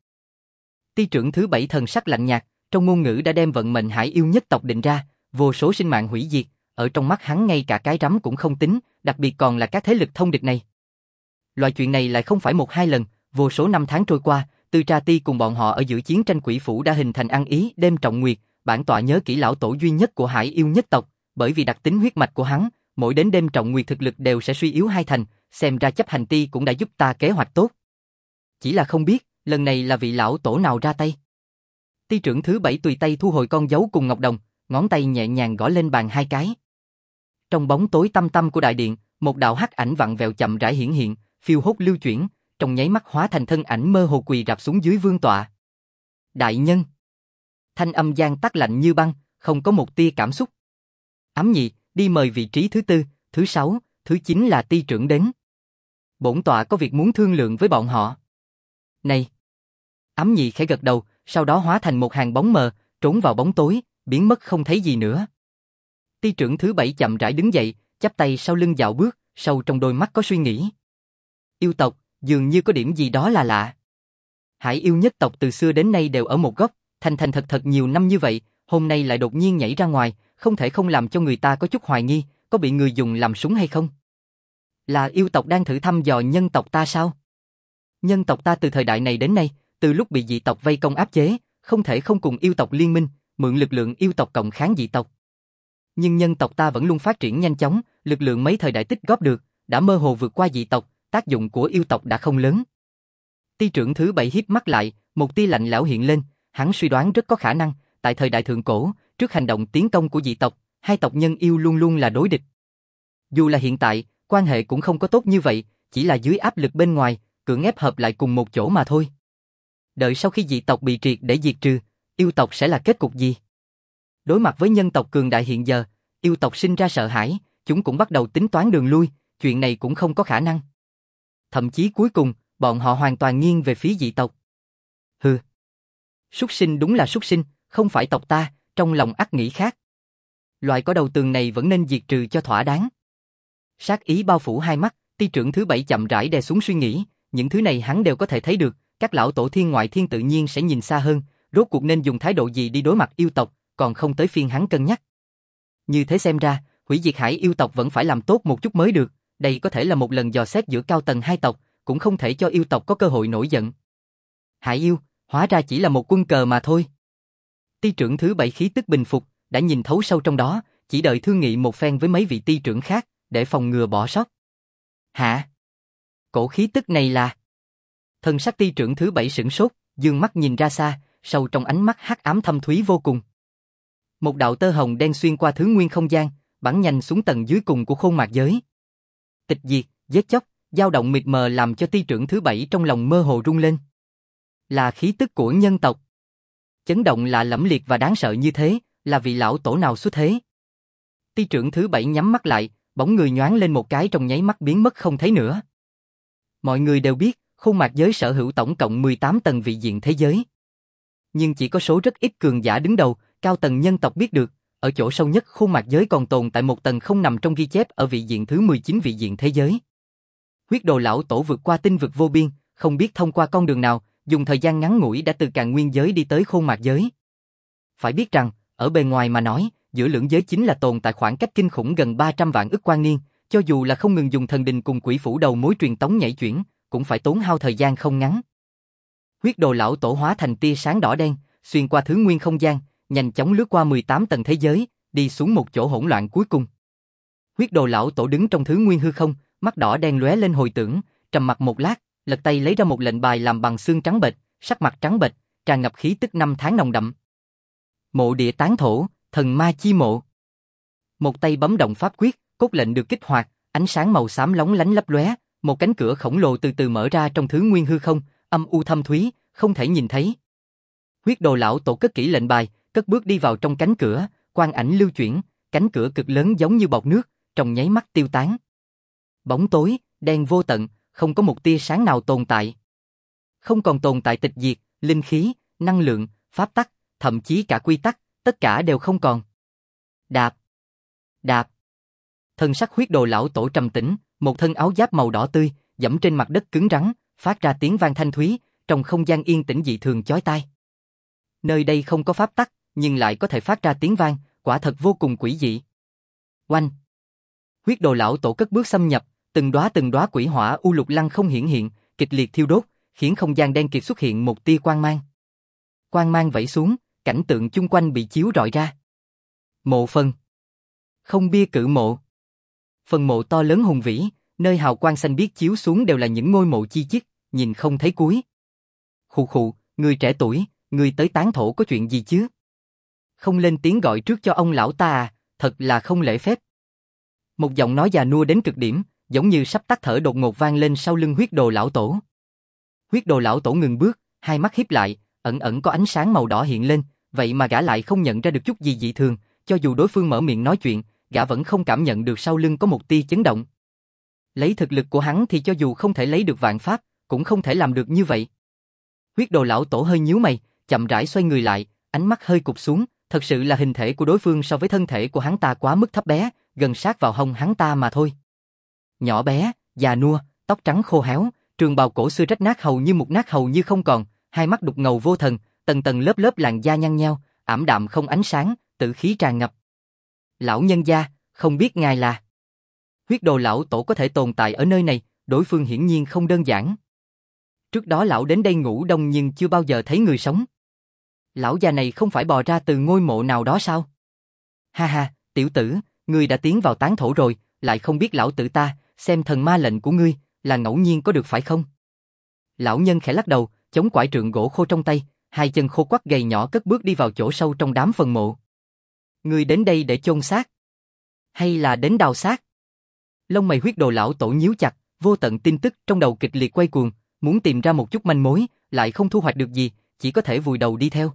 Ti trưởng thứ 7 thần sắc lạnh nhạt, trong ngôn ngữ đã đem vận mệnh Hải yêu nhất tộc định ra, vô số sinh mạng hủy diệt, ở trong mắt hắn ngay cả cái rắm cũng không tính, đặc biệt còn là các thế lực thông địch này. Loại chuyện này lại không phải một hai lần, vô số năm tháng trôi qua, Tư Tra Ti cùng bọn họ ở giữa chiến tranh Quỷ Phủ đã hình thành ăn ý đêm trọng nguyệt, bản tọa nhớ kỹ lão tổ duy nhất của Hải yêu nhất tộc, bởi vì đặc tính huyết mạch của hắn, mỗi đến đêm trọng nguyệt thực lực đều sẽ suy yếu hai thành, xem ra chấp hành ti cũng đã giúp ta kế hoạch tốt. Chỉ là không biết, lần này là vị lão tổ nào ra tay. Ti trưởng thứ 7 tùy tay thu hồi con dấu cùng ngọc đồng, ngón tay nhẹ nhàng gõ lên bàn hai cái. Trong bóng tối tăm tăm của đại điện, một đạo hắc ảnh vặn vẹo chậm rãi hiển hiện, phiêu hốt lưu chuyển, trong nháy mắt hóa thành thân ảnh mơ hồ quỳ rạp xuống dưới vương tọa. Đại nhân. Thanh âm gian tắc lạnh như băng, không có một tia cảm xúc. Ám nhị, đi mời vị trí thứ tư, thứ sáu, thứ chín là ty trưởng đến. Bổn tọa có việc muốn thương lượng với bọn họ. Này. Ám nhị khẽ gật đầu, sau đó hóa thành một hàng bóng mờ, trốn vào bóng tối, biến mất không thấy gì nữa. Ty trưởng thứ bảy chậm rãi đứng dậy, chắp tay sau lưng dạo bước, sâu trong đôi mắt có suy nghĩ. Yêu tộc, dường như có điểm gì đó là lạ. Hải yêu nhất tộc từ xưa đến nay đều ở một góc, thành thành thật thật nhiều năm như vậy, hôm nay lại đột nhiên nhảy ra ngoài, không thể không làm cho người ta có chút hoài nghi, có bị người dùng làm súng hay không? Là yêu tộc đang thử thăm dò nhân tộc ta sao? Nhân tộc ta từ thời đại này đến nay, từ lúc bị dị tộc vây công áp chế, không thể không cùng yêu tộc liên minh, mượn lực lượng yêu tộc cộng kháng dị tộc. Nhưng nhân tộc ta vẫn luôn phát triển nhanh chóng, lực lượng mấy thời đại tích góp được, đã mơ hồ vượt qua dị tộc, tác dụng của yêu tộc đã không lớn. Ty trưởng thứ bảy híp mắt lại, một tia lạnh lẽo hiện lên, hắn suy đoán rất có khả năng, tại thời đại thượng cổ, trước hành động tiến công của dị tộc, hai tộc nhân yêu luôn luôn là đối địch. Dù là hiện tại, quan hệ cũng không có tốt như vậy, chỉ là dưới áp lực bên ngoài, cưỡng ép hợp lại cùng một chỗ mà thôi. Đợi sau khi dị tộc bị triệt để diệt trừ, yêu tộc sẽ là kết cục gì? Đối mặt với nhân tộc cường đại hiện giờ, yêu tộc sinh ra sợ hãi, chúng cũng bắt đầu tính toán đường lui, chuyện này cũng không có khả năng. Thậm chí cuối cùng, bọn họ hoàn toàn nghiêng về phía dị tộc. Hừ. Súc sinh đúng là súc sinh, không phải tộc ta, trong lòng ắt nghĩ khác. Loại có đầu tường này vẫn nên diệt trừ cho thỏa đáng. Sát ý bao phủ hai mắt, ty trưởng thứ bảy chậm rãi đè xuống suy nghĩ, những thứ này hắn đều có thể thấy được, các lão tổ thiên ngoại thiên tự nhiên sẽ nhìn xa hơn, rốt cuộc nên dùng thái độ gì đi đối mặt yêu tộc, còn không tới phiên hắn cân nhắc. Như thế xem ra, hủy diệt hải yêu tộc vẫn phải làm tốt một chút mới được, đây có thể là một lần dò xét giữa cao tầng hai tộc, cũng không thể cho yêu tộc có cơ hội nổi giận. Hải yêu, hóa ra chỉ là một quân cờ mà thôi. Ty trưởng thứ bảy khí tức bình phục, đã nhìn thấu sâu trong đó, chỉ đợi thương nghị một phen với mấy vị ty trưởng khác, để phòng ngừa bỏ sót. Hả? Cổ khí tức này là... Thân sắc ty trưởng thứ bảy sửng sốt, dương mắt nhìn ra xa, sâu trong ánh mắt hắc ám thâm thúy vô cùng. Một đạo tơ hồng đen xuyên qua thứ nguyên không gian, bắn nhanh xuống tầng dưới cùng của khôn mạc giới. Tịch diệt, giết chóc, dao động mịt mờ làm cho ty trưởng thứ bảy trong lòng mơ hồ rung lên. Là khí tức của nhân tộc. Chấn động là lẫm liệt và đáng sợ như thế, là vị lão tổ nào xuất thế. Ty trưởng thứ bảy nhắm mắt lại, bóng người nhoáng lên một cái trong nháy mắt biến mất không thấy nữa. Mọi người đều biết, khôn mạc giới sở hữu tổng cộng 18 tầng vị diện thế giới. Nhưng chỉ có số rất ít cường giả đứng đầu, cao tầng nhân tộc biết được, ở chỗ sâu nhất khôn mạc giới còn tồn tại một tầng không nằm trong ghi chép ở vị diện thứ 19 vị diện thế giới. Huyết đồ lão tổ vượt qua tinh vực vô biên, không biết thông qua con đường nào, dùng thời gian ngắn ngủi đã từ càn nguyên giới đi tới khôn mạc giới. Phải biết rằng, ở bề ngoài mà nói, giữa lưỡng giới chính là tồn tại khoảng cách kinh khủng gần 300 vạn ức quang niên, cho dù là không ngừng dùng thần đình cùng quỷ phủ đầu mối truyền tống nhảy chuyển, cũng phải tốn hao thời gian không ngắn. Huyết đồ lão tổ hóa thành tia sáng đỏ đen, xuyên qua thứ nguyên không gian, nhanh chóng lướt qua 18 tầng thế giới, đi xuống một chỗ hỗn loạn cuối cùng. Huyết đồ lão tổ đứng trong thứ nguyên hư không, mắt đỏ đen lóe lên hồi tưởng, trầm mặc một lát, lật tay lấy ra một lệnh bài làm bằng xương trắng bệch, sắc mặt trắng bệch, tràn ngập khí tức năm tháng nồng đậm. Mộ địa tán thổ, thần ma chi mộ. Một tay bấm động pháp quyết, cốt lệnh được kích hoạt, ánh sáng màu xám lóng lánh lấp lóe, một cánh cửa khổng lồ từ từ mở ra trong thứ nguyên hư không, âm u thâm thúy, không thể nhìn thấy. Huyết đồ lão tổ cất kỹ lệnh bài, cất bước đi vào trong cánh cửa, quang ảnh lưu chuyển, cánh cửa cực lớn giống như bọt nước, trong nháy mắt tiêu tán. Bóng tối, đen vô tận, không có một tia sáng nào tồn tại. Không còn tồn tại tịch diệt, linh khí, năng lượng, pháp tắc, thậm chí cả quy tắc, tất cả đều không còn. Đạp, đạp. Thân sắc huyết đồ lão tổ trầm tĩnh, một thân áo giáp màu đỏ tươi, dẫm trên mặt đất cứng rắn, phát ra tiếng vang thanh thúy, trong không gian yên tĩnh dị thường chói tai. Nơi đây không có pháp tắc, nhưng lại có thể phát ra tiếng vang, quả thật vô cùng quỷ dị. Oanh! Huyết đồ lão tổ cất bước xâm nhập, từng đóa quỷ hỏa u lục lăng không hiển hiện, kịch liệt thiêu đốt, khiến không gian đen kịt xuất hiện một tia quang mang. Quang mang vẩy xuống, cảnh tượng chung quanh bị chiếu rọi ra. Mộ phần. Không bia cự mộ. Phần mộ to lớn hùng vĩ, nơi hào quang xanh biếc chiếu xuống đều là những ngôi mộ chi chít, nhìn không thấy cuối. Khụ khụ, người trẻ tuổi, người tới tán thổ có chuyện gì chứ? Không lên tiếng gọi trước cho ông lão ta à, thật là không lễ phép. Một giọng nói già nua đến cực điểm, giống như sắp tắt thở đột ngột vang lên sau lưng huyết đồ lão tổ. Huyết đồ lão tổ ngừng bước, hai mắt híp lại, ẩn ẩn có ánh sáng màu đỏ hiện lên, vậy mà gã lại không nhận ra được chút gì dị thường, cho dù đối phương mở miệng nói chuyện, gã vẫn không cảm nhận được sau lưng có một tia chấn động. Lấy thực lực của hắn thì cho dù không thể lấy được vạn pháp, cũng không thể làm được như vậy. Huyết đồ lão tổ hơi nhíu mày, chậm rãi xoay người lại, ánh mắt hơi cụp xuống, thật sự là hình thể của đối phương so với thân thể của hắn ta quá mức thấp bé, gần sát vào hông hắn ta mà thôi. Nhỏ bé, già nua, tóc trắng khô héo, trường bào cổ xưa rách nát hầu như không còn, hai mắt đục ngầu vô thần, tầng tầng lớp lớp làn da nhăn nheo, ảm đạm không ánh sáng, tử khí tràn ngập. Lão nhân gia, không biết ngài là? Huyết đồ lão tổ có thể tồn tại ở nơi này, đối phương hiển nhiên không đơn giản. Trước đó lão đến đây ngủ đông nhưng chưa bao giờ thấy người sống. Lão già này không phải bò ra từ ngôi mộ nào đó sao? Ha ha, tiểu tử, ngươi đã tiến vào tán thổ rồi, lại không biết lão tử ta, xem thần ma lệnh của ngươi, là ngẫu nhiên có được phải không? Lão nhân khẽ lắc đầu, chống quải trượng gỗ khô trong tay, hai chân khô quắt gầy nhỏ cất bước đi vào chỗ sâu trong đám phần mộ. Ngươi đến đây để chôn xác? Hay là đến đào xác? Lông mày huyết đồ lão tổ nhíu chặt, vô tận tin tức trong đầu kịch liệt quay cuồng, muốn tìm ra một chút manh mối, lại không thu hoạch được gì, chỉ có thể vùi đầu đi theo.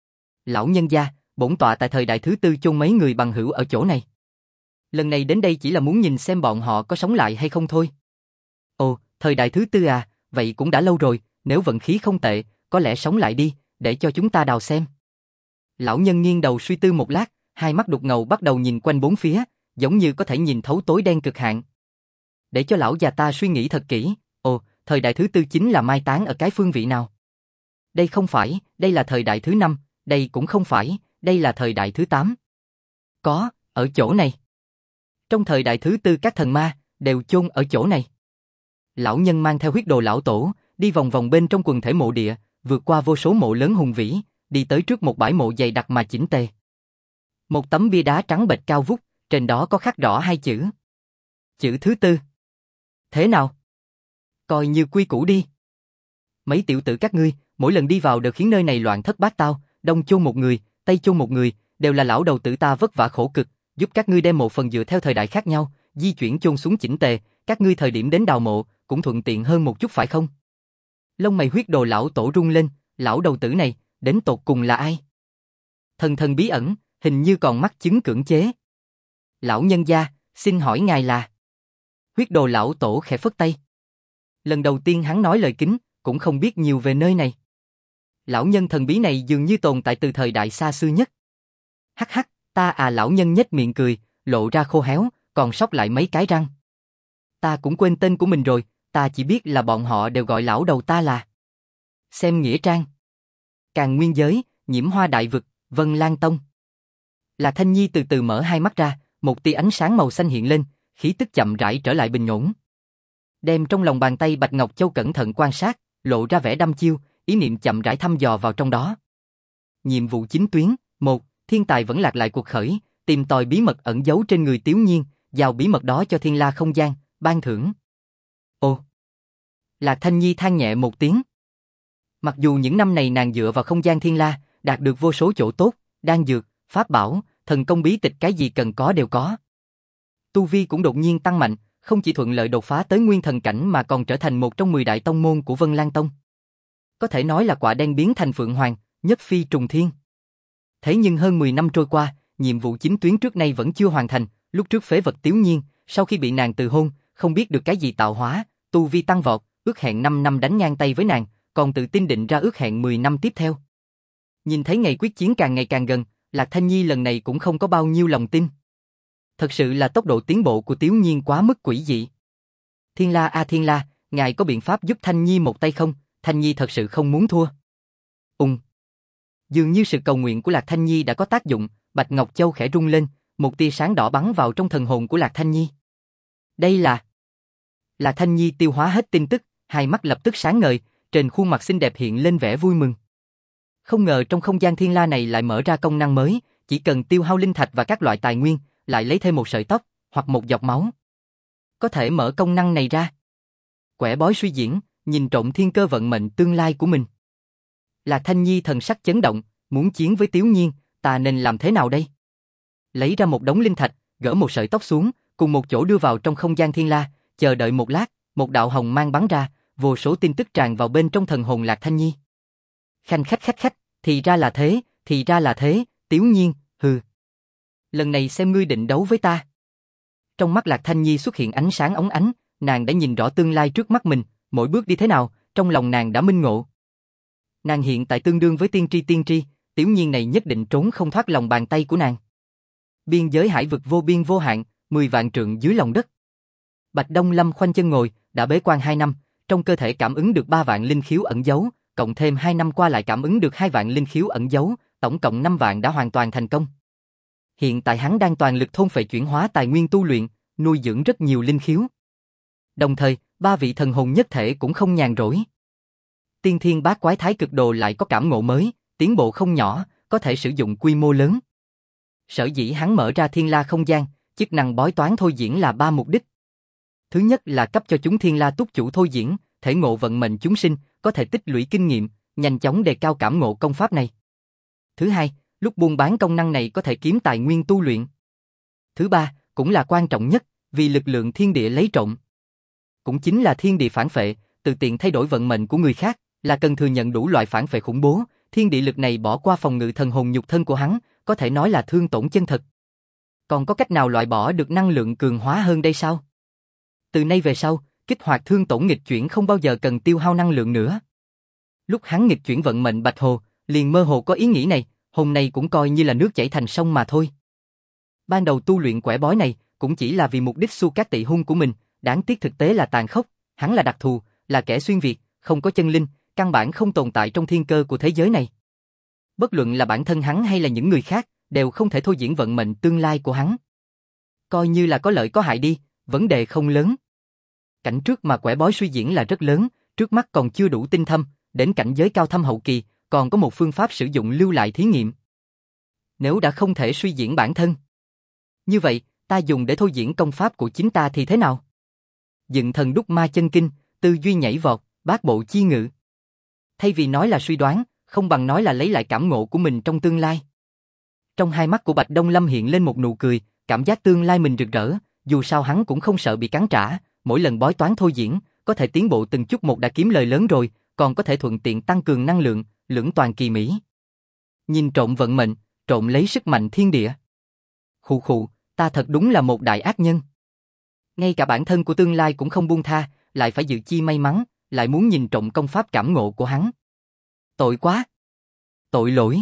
Lão nhân gia, bổn tọa tại thời đại thứ tư chôn mấy người bằng hữu ở chỗ này. Lần này đến đây chỉ là muốn nhìn xem bọn họ có sống lại hay không thôi. Ồ, thời đại thứ tư à, vậy cũng đã lâu rồi, nếu vận khí không tệ, có lẽ sống lại đi, để cho chúng ta đào xem. Lão nhân nghiêng đầu suy tư một lát, hai mắt đục ngầu bắt đầu nhìn quanh bốn phía, giống như có thể nhìn thấu tối đen cực hạn. Để cho lão già ta suy nghĩ thật kỹ, ồ, thời đại thứ tư chính là mai táng ở cái phương vị nào? Đây không phải, đây là thời đại thứ năm, đây cũng không phải, đây là thời đại thứ 8. Có, ở chỗ này. Trong thời đại thứ tư các thần ma, đều chôn ở chỗ này. Lão nhân mang theo huyết đồ lão tổ, đi vòng vòng bên trong quần thể mộ địa, vượt qua vô số mộ lớn hùng vĩ, đi tới trước một bãi mộ dày đặc mà chỉnh tề. Một tấm bia đá trắng bệch cao vút, trên đó có khắc rõ hai chữ. Chữ thứ tư. Thế nào? Coi như quy củ đi. Mấy tiểu tử các ngươi, mỗi lần đi vào đều khiến nơi này loạn thất bát tao, đông chôn một người, tây chôn một người, đều là lão đầu tử ta vất vả khổ cực, giúp các ngươi đem mộ phần dựa theo thời đại khác nhau, di chuyển chôn xuống chỉnh tề, các ngươi thời điểm đến đào mộ, cũng thuận tiện hơn một chút phải không? Lông mày huyết đồ lão tổ rung lên, lão đầu tử này, đến tột cùng là ai? Thần thần bí ẩn, hình như còn mắc chứng cưỡng chế. Lão nhân gia, xin hỏi ngài là? Huyết đồ lão tổ khẽ phất tay. Lần đầu tiên hắn nói lời kính, cũng không biết nhiều về nơi này. Lão nhân thần bí này dường như tồn tại từ thời đại xa xưa nhất. Hắc hắc, ta à, lão nhân nhếch miệng cười, lộ ra khô héo, còn sót lại mấy cái răng. Ta cũng quên tên của mình rồi, ta chỉ biết là bọn họ đều gọi lão đầu ta là. Xem nghĩa trang. Càn Nguyên giới, Nhiễm Hoa đại vực, Vân Lan Tông. Lạc Thanh Nhi từ từ mở hai mắt ra, một tia ánh sáng màu xanh hiện lên, khí tức chậm rãi trở lại bình ổn. Đem trong lòng bàn tay bạch ngọc châu cẩn thận quan sát, lộ ra vẻ đăm chiêu, ý niệm chậm rãi thăm dò vào trong đó. Nhiệm vụ chính tuyến, 1, thiên tài vẫn lạc lại cuộc khởi, tìm tòi bí mật ẩn giấu trên người Tiếu Nhiên, giao bí mật đó cho Thiên La không gian, ban thưởng. Ồ. Lạc Thanh Nhi than nhẹ một tiếng. Mặc dù những năm này nàng dựa vào không gian Thiên La, đạt được vô số chỗ tốt, đan dược, pháp bảo, thần công bí tịch, cái gì cần có đều có. Tu vi cũng đột nhiên tăng mạnh, không chỉ thuận lợi đột phá tới nguyên thần cảnh mà còn trở thành một trong 10 đại tông môn của Vân Lan Tông. Có thể nói là quả đen biến thành phượng hoàng, nhất phi trùng thiên. Thế nhưng hơn 10 năm trôi qua, nhiệm vụ chính tuyến trước nay vẫn chưa hoàn thành, lúc trước phế vật Tiếu Nhiên, sau khi bị nàng từ hôn, không biết được cái gì tạo hóa, tu vi tăng vọt, ước hẹn 5 năm đánh ngang tay với nàng, còn tự tin định ra ước hẹn 10 năm tiếp theo. Nhìn thấy ngày quyết chiến càng ngày càng gần, Lạc Thanh Nhi lần này cũng không có bao nhiêu lòng tin. Thật sự là tốc độ tiến bộ của Tiếu Nhiên quá mức quỷ dị. Thiên La a Thiên La, ngài có biện pháp giúp Thanh Nhi một tay không? Thanh Nhi thật sự không muốn thua. Dường như sự cầu nguyện của Lạc Thanh Nhi đã có tác dụng, Bạch Ngọc Châu khẽ rung lên, một tia sáng đỏ bắn vào trong thần hồn của Lạc Thanh Nhi. Đây là... Lạc Thanh Nhi tiêu hóa hết tin tức, hai mắt lập tức sáng ngời, trên khuôn mặt xinh đẹp hiện lên vẻ vui mừng. Không ngờ trong không gian Thiên La này lại mở ra công năng mới, chỉ cần tiêu hao linh thạch và các loại tài nguyên, lại lấy thêm một sợi tóc, hoặc một giọt máu. Có thể mở công năng này ra. Quẻ bói suy diễn, nhìn trộm thiên cơ vận mệnh tương lai của mình. Lạc Thanh Nhi thần sắc chấn động, muốn chiến với Tiếu Nhiên, ta nên làm thế nào đây? Lấy ra một đống linh thạch, gỡ một sợi tóc xuống, cùng một chỗ đưa vào trong không gian thiên la, chờ đợi một lát, một đạo hồng mang bắn ra, vô số tin tức tràn vào bên trong thần hồn Lạc Thanh Nhi. Khanh khách, thì ra là thế, Tiểu Nhiên, hừ. Lần này xem ngươi định đấu với ta. Trong mắt Lạc Thanh Nhi xuất hiện ánh sáng óng ánh, nàng đã nhìn rõ tương lai trước mắt mình, mỗi bước đi thế nào, trong lòng nàng đã minh ngộ. Nàng hiện tại tương đương với tiên tri, Tiểu Nhiên này nhất định trốn không thoát lòng bàn tay của nàng. Biên giới hải vực vô biên vô hạn, 10 vạn trượng dưới lòng đất. Bạch Đông Lâm khoanh chân ngồi, đã bế quan 2 năm, trong cơ thể cảm ứng được 3 vạn linh khiếu ẩn giấu, cộng thêm 2 năm qua lại cảm ứng được 2 vạn linh khiếu ẩn giấu, tổng cộng 5 vạn đã hoàn toàn thành công. Hiện tại hắn đang toàn lực thôn phệ chuyển hóa tài nguyên tu luyện, nuôi dưỡng rất nhiều linh khiếu. Đồng thời, 3 vị thần hồn nhất thể cũng không nhàn rỗi. Tiên Thiên Bát Quái Thái Cực Đồ lại có cảm ngộ mới, tiến bộ không nhỏ, có thể sử dụng quy mô lớn. Sở dĩ hắn mở ra Thiên La không gian, chức năng bói toán thôi diễn là 3 mục đích. Thứ nhất là cấp cho chúng Thiên La túc chủ thôi diễn, thể ngộ vận mệnh chúng sinh, có thể tích lũy kinh nghiệm, nhanh chóng đề cao cảm ngộ công pháp này. Thứ hai, lúc buôn bán công năng này có thể kiếm tài nguyên tu luyện. Thứ ba, cũng là quan trọng nhất, vì lực lượng thiên địa lấy trộm. Cũng chính là thiên địa phản phệ, từ tiện thay đổi vận mệnh của người khác, là cần thừa nhận đủ loại phản phệ khủng bố, thiên địa lực này bỏ qua phòng ngự thần hồn nhục thân của hắn, có thể nói là thương tổn chân thật. Còn có cách nào loại bỏ được năng lượng cường hóa hơn đây sao? Từ nay về sau, kích hoạt thương tổn nghịch chuyển không bao giờ cần tiêu hao năng lượng nữa. Lúc hắn nghịch chuyển vận mệnh Bạch Hồ, liền mơ hồ có ý nghĩ này, hôm nay cũng coi như là nước chảy thành sông mà thôi. Ban đầu tu luyện quẻ bói này, cũng chỉ là vì mục đích xu cát tị hung của mình, đáng tiếc thực tế là tàn khốc, hắn là đặc thù, là kẻ xuyên việt, không có chân linh, căn bản không tồn tại trong thiên cơ của thế giới này. Bất luận là bản thân hắn hay là những người khác, đều không thể thôi diễn vận mệnh tương lai của hắn. Coi như là có lợi có hại đi, vấn đề không lớn. Cảnh trước mà quẻ bói suy diễn là rất lớn, trước mắt còn chưa đủ tinh thâm, đến cảnh giới cao thâm hậu kỳ, còn có một phương pháp sử dụng lưu lại thí nghiệm. Nếu đã không thể suy diễn bản thân, như vậy, ta dùng để thôi diễn công pháp của chính ta thì thế nào? Dựng thần đúc ma chân kinh, tư duy nhảy vọt, bát bộ chi ngự. Thay vì nói là suy đoán, không bằng nói là lấy lại cảm ngộ của mình trong tương lai. Trong hai mắt của Bạch Đông Lâm hiện lên một nụ cười, cảm giác tương lai mình rực rỡ, dù sao hắn cũng không sợ bị cắn trả, mỗi lần bói toán thôi diễn, có thể tiến bộ từng chút một đã kiếm lời lớn rồi, còn có thể thuận tiện tăng cường năng lượng, lưỡng toàn kỳ mỹ. Nhìn trộm vận mệnh, trộm lấy sức mạnh thiên địa. Khụ khụ, ta thật đúng là một đại ác nhân. Ngay cả bản thân của tương lai cũng không buông tha, lại phải dự chi may mắn, lại muốn nhìn trộm công pháp cảm ngộ của hắn. Tội quá! Tội lỗi!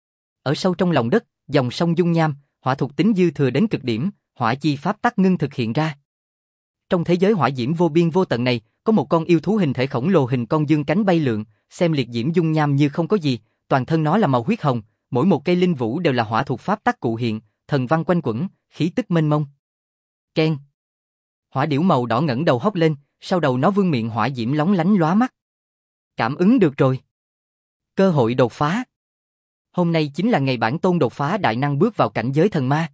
Ở sâu trong lòng đất, dòng sông dung nham, hỏa thuộc tính dư thừa đến cực điểm, hỏa chi pháp tắc ngưng thực hiện ra. Trong thế giới hỏa diễm vô biên vô tận này, có một con yêu thú hình thể khổng lồ hình con dương cánh bay lượn, xem liệt diễm dung nham như không có gì, toàn thân nó là màu huyết hồng, mỗi một cây linh vũ đều là hỏa thuộc pháp tắc cụ hiện, thần văn quanh quẩn, khí tức mênh mông. Keng. Hỏa điểu màu đỏ ngẩng đầu hốc lên, sau đầu nó vươn miệng hỏa diễm lóng lánh lóa mắt. Cảm ứng được rồi. Cơ hội đột phá. Hôm nay chính là ngày bản tôn đột phá đại năng bước vào cảnh giới thần ma.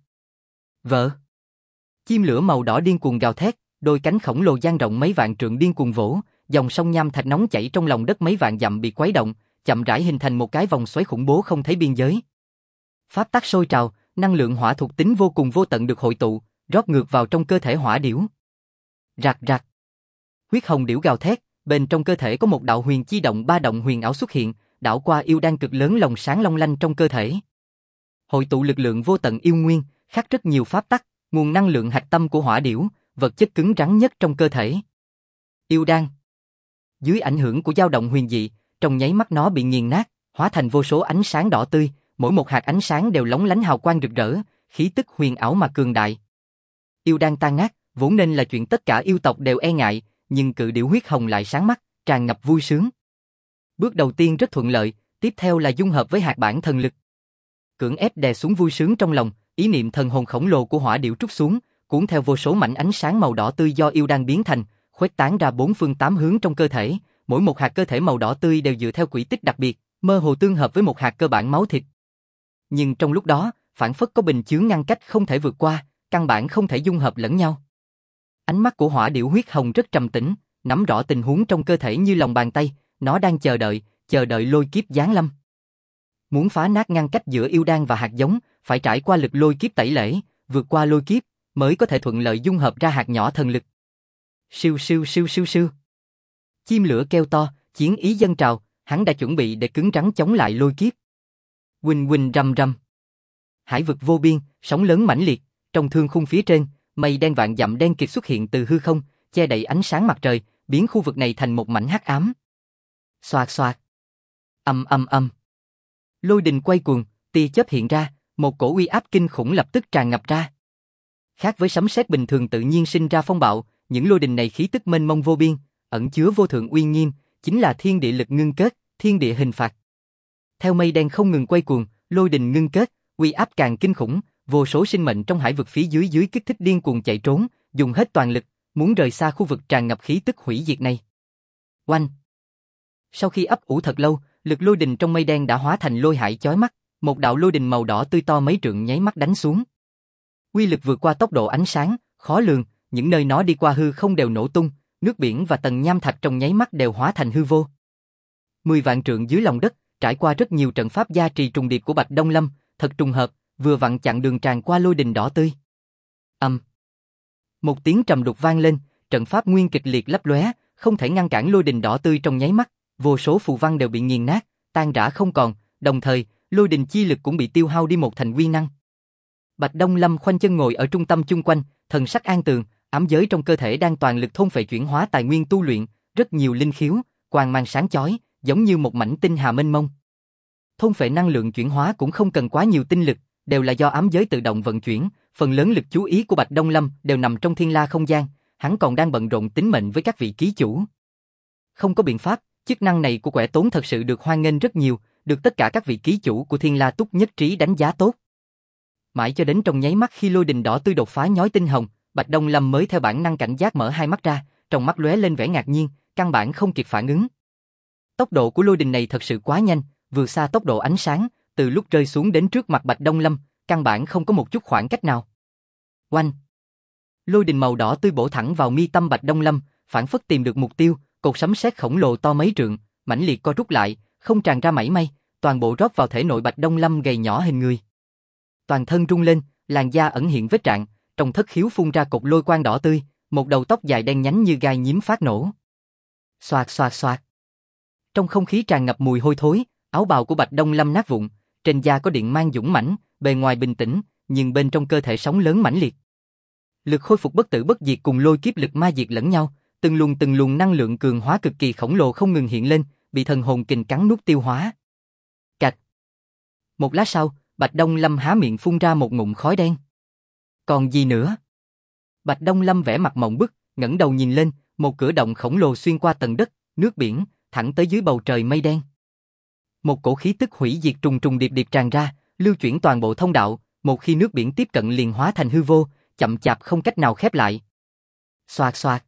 Vợ. Chim lửa màu đỏ điên cuồng gào thét, đôi cánh khổng lồ dang rộng mấy vạn trượng điên cuồng vỗ, dòng sông nham thạch nóng chảy trong lòng đất mấy vạn dặm bị quấy động, chậm rãi hình thành một cái vòng xoáy khủng bố không thấy biên giới. Pháp tắc sôi trào, năng lượng hỏa thuộc tính vô cùng vô tận được hội tụ, rót ngược vào trong cơ thể hỏa điểu. Rạc rạc. Huyết hồng điểu gào thét, bên trong cơ thể có một đạo huyền chi động ba động huyền ảo xuất hiện, đảo qua yêu đan cực lớn lồng sáng long lanh trong cơ thể. Hội tụ lực lượng vô tận yêu nguyên, khắc rất nhiều pháp tắc, nguồn năng lượng hạch tâm của hỏa điểu, vật chất cứng rắn nhất trong cơ thể. Yêu đan. Dưới ảnh hưởng của dao động huyền dị, trong nháy mắt nó bị nghiền nát, hóa thành vô số ánh sáng đỏ tươi, mỗi một hạt ánh sáng đều lóng lánh hào quang rực rỡ, khí tức huyền ảo mà cường đại. Yêu đan tan nát, vốn nên là chuyện tất cả yêu tộc đều e ngại, nhưng cự điểu huyết hồng lại sáng mắt, tràn ngập vui sướng. Bước đầu tiên rất thuận lợi, tiếp theo là dung hợp với hạt bản thần lực. Cưỡng ép đè xuống vui sướng trong lòng, ý niệm thần hồn khổng lồ của hỏa điểu trút xuống, cuốn theo vô số mảnh ánh sáng màu đỏ tươi do yêu đan biến thành, khuếch tán ra bốn phương tám hướng trong cơ thể, mỗi một hạt cơ thể màu đỏ tươi đều dựa theo quỹ tích đặc biệt, mơ hồ tương hợp với một hạt cơ bản máu thịt. Nhưng trong lúc đó, phản phất có bình chướng ngăn cách không thể vượt qua, căn bản không thể dung hợp lẫn nhau. Ánh mắt của hỏa điểu huyết hồng rất trầm tĩnh, nắm rõ tình huống trong cơ thể như lòng bàn tay, nó đang chờ đợi lôi kiếp giáng lâm. Muốn phá nát ngăn cách giữa yêu đan và hạt giống, phải trải qua lực lôi kiếp tẩy lễ, vượt qua lôi kiếp, mới có thể thuận lợi dung hợp ra hạt nhỏ thần lực. Siêu siêu siêu siêu siêu. Chim lửa kêu to, chiến ý dâng trào, hắn đã chuẩn bị để cứng rắn chống lại lôi kiếp. Huỳnh huỳnh rầm rầm. Hải vực vô biên, sóng lớn mãnh liệt, trong thương khung phía trên, mây đen vạn dặm đen kịt xuất hiện từ hư không, che đậy ánh sáng mặt trời, biến khu vực này thành một mảnh hắc ám. Xoạt xoạt. Ầm ầm ầm. Lôi đình quay cuồng, tia chớp hiện ra, một cổ uy áp kinh khủng lập tức tràn ngập ra. Khác với sấm sét bình thường tự nhiên sinh ra phong bạo, những lôi đình này khí tức mênh mông vô biên, ẩn chứa vô thượng uy nghiêm, chính là thiên địa lực ngưng kết, thiên địa hình phạt. Theo mây đen không ngừng quay cuồng, lôi đình ngưng kết, uy áp càng kinh khủng, vô số sinh mệnh trong hải vực phía dưới kích thích điên cuồng chạy trốn, dùng hết toàn lực, muốn rời xa khu vực tràn ngập khí tức hủy diệt này. Oanh! Sau khi ấp ủ thật lâu, lực lôi đình trong mây đen đã hóa thành lôi hải chói mắt, một đạo lôi đình màu đỏ tươi to mấy trượng nháy mắt đánh xuống. Uy lực vượt qua tốc độ ánh sáng, khó lường, những nơi nó đi qua hư không đều nổ tung, nước biển và tầng nham thạch trong nháy mắt đều hóa thành hư vô. 10 vạn trượng dưới lòng đất, trải qua rất nhiều trận pháp gia trì trùng điệp của Bạch Đông Lâm, thật trùng hợp, vừa vặn chặn đường tràn qua lôi đình đỏ tươi. Một tiếng trầm đục vang lên, trận pháp nguyên kịch liệt lấp lóe, không thể ngăn cản lôi đình đỏ tươi trong nháy mắt, vô số phù văn đều bị nghiền nát, tan rã không còn, đồng thời, lôi đình chi lực cũng bị tiêu hao đi một thành quy năng. Bạch Đông Lâm khoanh chân ngồi ở trung tâm chung quanh, thần sắc an tường, ám giới trong cơ thể đang toàn lực thôn phệ chuyển hóa tài nguyên tu luyện, rất nhiều linh khiếu, quang mang sáng chói, giống như một mảnh tinh hà mênh mông. Thôn phệ năng lượng chuyển hóa cũng không cần quá nhiều tinh lực, đều là do ám giới tự động vận chuyển, phần lớn lực chú ý của Bạch Đông Lâm đều nằm trong thiên la không gian, hắn còn đang bận rộn tính mệnh với các vị ký chủ. Không có biện pháp, chức năng này của Quẻ Tốn thật sự được hoan nghênh rất nhiều, được tất cả các vị ký chủ của Thiên La Túc nhất trí đánh giá tốt. Mãi cho đến trong nháy mắt khi lôi đình đỏ tươi đột phá nhói tinh hồng, Bạch Đông Lâm mới theo bản năng cảnh giác mở hai mắt ra, trong mắt lóe lên vẻ ngạc nhiên, căn bản không kịp phản ứng. Tốc độ của lôi đình này thật sự quá nhanh, vượt xa tốc độ ánh sáng, từ lúc rơi xuống đến trước mặt Bạch Đông Lâm, căn bản không có một chút khoảng cách nào. Oanh! Lôi đình màu đỏ tươi bổ thẳng vào mi tâm Bạch Đông Lâm, phản phất tìm được mục tiêu, cột sấm sét khổng lồ to mấy trượng, mãnh liệt co rút lại, không tràn ra mảy may, toàn bộ rót vào thể nội Bạch Đông Lâm gầy nhỏ hình người. Toàn thân rung lên, làn da ẩn hiện vết rạn, trong thất khiếu phun ra cột lôi quang đỏ tươi, một đầu tóc dài đen nhánh như gai nhím phát nổ. Xoạt xoạt xoạt. Trong không khí tràn ngập mùi hôi thối, áo bào của Bạch Đông Lâm nát vụn, trên da có điện mang dũng mãnh, bề ngoài bình tĩnh, nhưng bên trong cơ thể sóng lớn mãnh liệt. Lực khôi phục bất tử bất diệt cùng lôi kiếp lực ma diệt lẫn nhau, từng luồng năng lượng cường hóa cực kỳ khổng lồ không ngừng hiện lên, bị thần hồn kình cắn nuốt tiêu hóa. Cạch. Một lát sau, Bạch Đông Lâm há miệng phun ra một ngụm khói đen. Còn gì nữa? Bạch Đông Lâm vẻ mặt mộng bức, ngẩng đầu nhìn lên, một cửa động khổng lồ xuyên qua tầng đất, nước biển, thẳng tới dưới bầu trời mây đen. Một cổ khí tức hủy diệt trùng trùng điệp điệp tràn ra, lưu chuyển toàn bộ thông đạo, một khi nước biển tiếp cận liền hóa thành hư vô, chậm chạp không cách nào khép lại. Xoạt xoạt.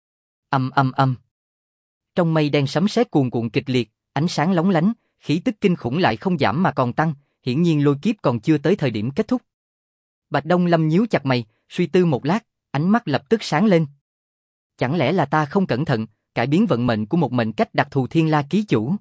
Ầm ầm ầm. Trong mây đen sấm sét cuồn cuộn kịch liệt, ánh sáng lóng lánh, khí tức kinh khủng lại không giảm mà còn tăng, hiển nhiên lôi kiếp còn chưa tới thời điểm kết thúc. Bạch Đông Lâm nhíu chặt mày, suy tư một lát, ánh mắt lập tức sáng lên. Chẳng lẽ là ta không cẩn thận, cải biến vận mệnh của một mệnh cách đặc thù Thiên La ký chủ,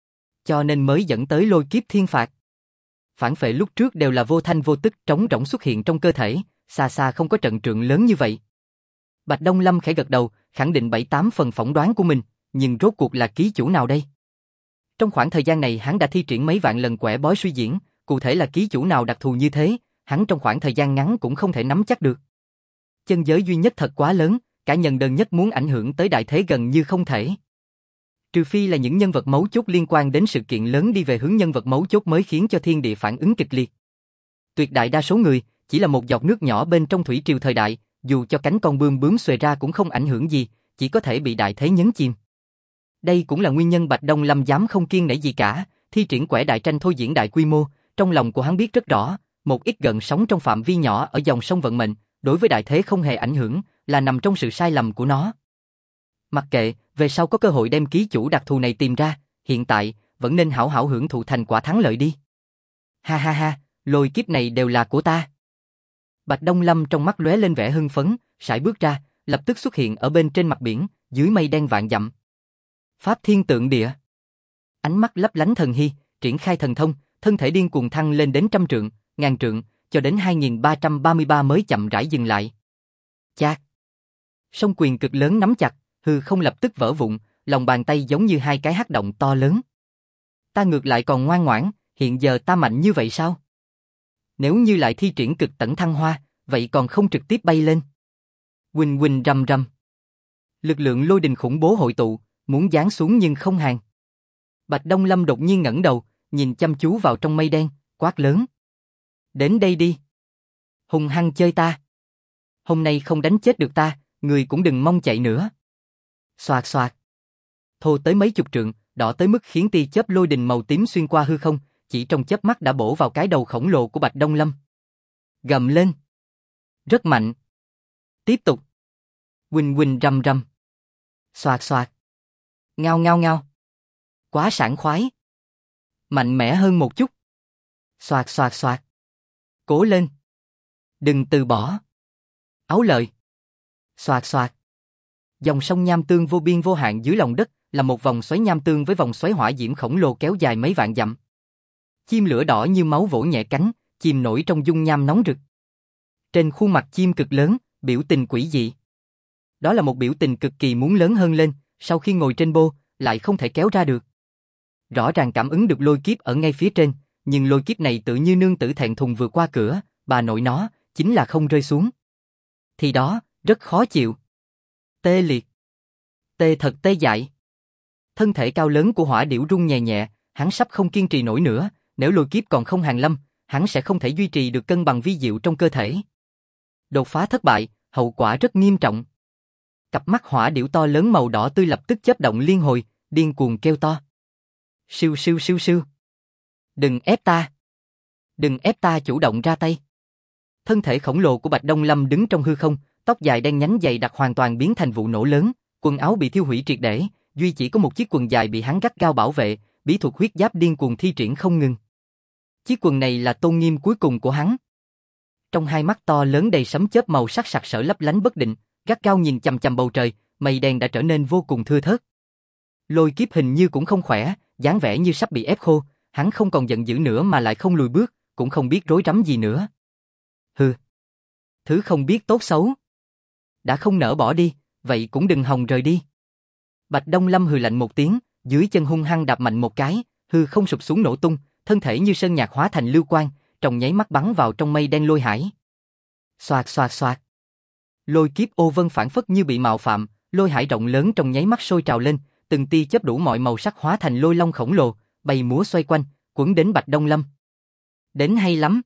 cho nên mới dẫn tới lôi kiếp thiên phạt. Phản phệ lúc trước đều là vô thanh vô tức trống rỗng xuất hiện trong cơ thể, xa xa không có trận trượng lớn như vậy. Bạch Đông Lâm khẽ gật đầu, khẳng định 7-8 phần phỏng đoán của mình, nhưng rốt cuộc là ký chủ nào đây? Trong khoảng thời gian này hắn đã thi triển mấy vạn lần quẻ bói suy diễn, cụ thể là ký chủ nào đặc thù như thế, hắn trong khoảng thời gian ngắn cũng không thể nắm chắc được. Chân giới duy nhất thật quá lớn, cả nhân đơn nhất muốn ảnh hưởng tới đại thế gần như không thể. Trừ phi là những nhân vật mấu chốt liên quan đến sự kiện lớn đi về hướng nhân vật mấu chốt mới khiến cho thiên địa phản ứng kịch liệt. Tuyệt đại đa số người, chỉ là một giọt nước nhỏ bên trong thủy triều thời đại, dù cho cánh con bươm bướm xuề ra cũng không ảnh hưởng gì, chỉ có thể bị đại thế nhấn chìm. Đây cũng là nguyên nhân Bạch Đông Lâm dám không kiêng nể gì cả, thi triển quẻ đại tranh thôi diễn đại quy mô, trong lòng của hắn biết rất rõ, một ít gợn sóng trong phạm vi nhỏ ở dòng sông vận mệnh, đối với đại thế không hề ảnh hưởng, là nằm trong sự sai lầm của nó. Mặc kệ, về sau có cơ hội đem ký chủ đặc thù này tìm ra, hiện tại, vẫn nên hảo hảo hưởng thụ thành quả thắng lợi đi. Ha ha ha, lôi kiếp này đều là của ta. Bạch Đông Lâm trong mắt lóe lên vẻ hưng phấn, sải bước ra, lập tức xuất hiện ở bên trên mặt biển, dưới mây đen vạn dặm. Pháp Thiên Tượng Địa. Ánh mắt lấp lánh thần hy, triển khai thần thông, thân thể điên cuồng thăng lên đến 100 trượng, ngàn trượng, cho đến 2333 mới chậm rãi dừng lại. Chát. Song quyền cực lớn nắm chặt, hư không lập tức vỡ vụn, lòng bàn tay giống như hai cái hắc động to lớn. Ta ngược lại còn ngoan ngoãn, hiện giờ ta mạnh như vậy sao? Nếu như lại thi triển cực tẩn thăng hoa, vậy còn không trực tiếp bay lên. Huỳnh huỳnh rầm rầm. Lực lượng lôi đình khủng bố hội tụ, muốn giáng xuống nhưng không hàng. Bạch Đông Lâm đột nhiên ngẩng đầu, nhìn chăm chú vào trong mây đen, quát lớn. Đến đây đi. Hung hăng chơi ta. Hôm nay không đánh chết được ta, người cũng đừng mong chạy nữa. Xoạt xoạt. Thô tới mấy chục trượng, đỏ tới mức khiến tia chớp lôi đình màu tím xuyên qua hư không, chỉ trong chớp mắt đã bổ vào cái đầu khổng lồ của Bạch Đông Lâm. Gầm lên. Rất mạnh. Tiếp tục. Huỳnh huỳnh rầm rầm. Xoạt xoạt. Ngao ngao ngao. Quá sảng khoái. Mạnh mẽ hơn một chút. Xoạt xoạt xoạt. Cố lên. Đừng từ bỏ. Áo lợi. Xoạt xoạt. Dòng sông nham tương vô biên vô hạn dưới lòng đất là một vòng xoáy nham tương với vòng xoáy hỏa diễm khổng lồ kéo dài mấy vạn dặm. Chim lửa đỏ như máu vỗ nhẹ cánh, chìm nổi trong dung nham nóng rực. Trên khuôn mặt chim cực lớn, biểu tình quỷ dị. Đó là một biểu tình cực kỳ muốn lớn hơn lên, sau khi ngồi trên bô, lại không thể kéo ra được. Rõ ràng cảm ứng được lôi kiếp ở ngay phía trên, nhưng lôi kiếp này tự như nương tử thẹn thùng vừa qua cửa, bà nội nó, chính là không rơi xuống. Thì đó, rất khó chịu. Tê liệt. Tê thật tê dại. Thân thể cao lớn của hỏa điểu rung nhẹ nhẹ, hắn sắp không kiên trì nổi nữa, nếu lôi kiếp còn không hàng lâm, hắn sẽ không thể duy trì được cân bằng vi diệu trong cơ thể. Đột phá thất bại, hậu quả rất nghiêm trọng. Cặp mắt hỏa điểu to lớn màu đỏ tươi lập tức chớp động liên hồi, điên cuồng kêu to. Siêu siêu siêu siêu. Đừng ép ta. Đừng ép ta chủ động ra tay. Thân thể khổng lồ của Bạch Đông Lâm đứng trong hư không, tóc dài đen nhánh dày đặc hoàn toàn biến thành vụ nổ lớn, quần áo bị thiêu hủy triệt để, duy chỉ có một chiếc quần dài bị hắn gắt gao bảo vệ, bí thuật huyết giáp điên cuồng thi triển không ngừng. Chiếc quần này là tôn nghiêm cuối cùng của hắn. Trong hai mắt to lớn đầy sấm chớp màu sắc sặc sỡ lấp lánh bất định, gắt gao nhìn chằm chằm bầu trời, mây đen đã trở nên vô cùng thưa thớt. Lôi kiếp hình như cũng không khỏe, dáng vẻ như sắp bị ép khô, hắn không còn giận dữ nữa mà lại không lùi bước, cũng không biết rối rắm gì nữa. Hừ. Thứ không biết tốt xấu. Đã không nỡ bỏ đi, vậy cũng đừng hòng rời đi. Bạch Đông Lâm hừ lạnh một tiếng, dưới chân hung hăng đạp mạnh một cái, hư không sụp xuống nổ tung, thân thể như sơn nhạc hóa thành lưu quang, trong nháy mắt bắn vào trong mây đen lôi hải. Xoạt xoạt xoạt. Lôi kiếp ô vân phản phất như bị mạo phạm, lôi hải rộng lớn trong nháy mắt sôi trào lên, từng tia chớp đủ mọi màu sắc hóa thành lôi long khổng lồ, bay múa xoay quanh, quấn đến Bạch Đông Lâm. Đến hay lắm.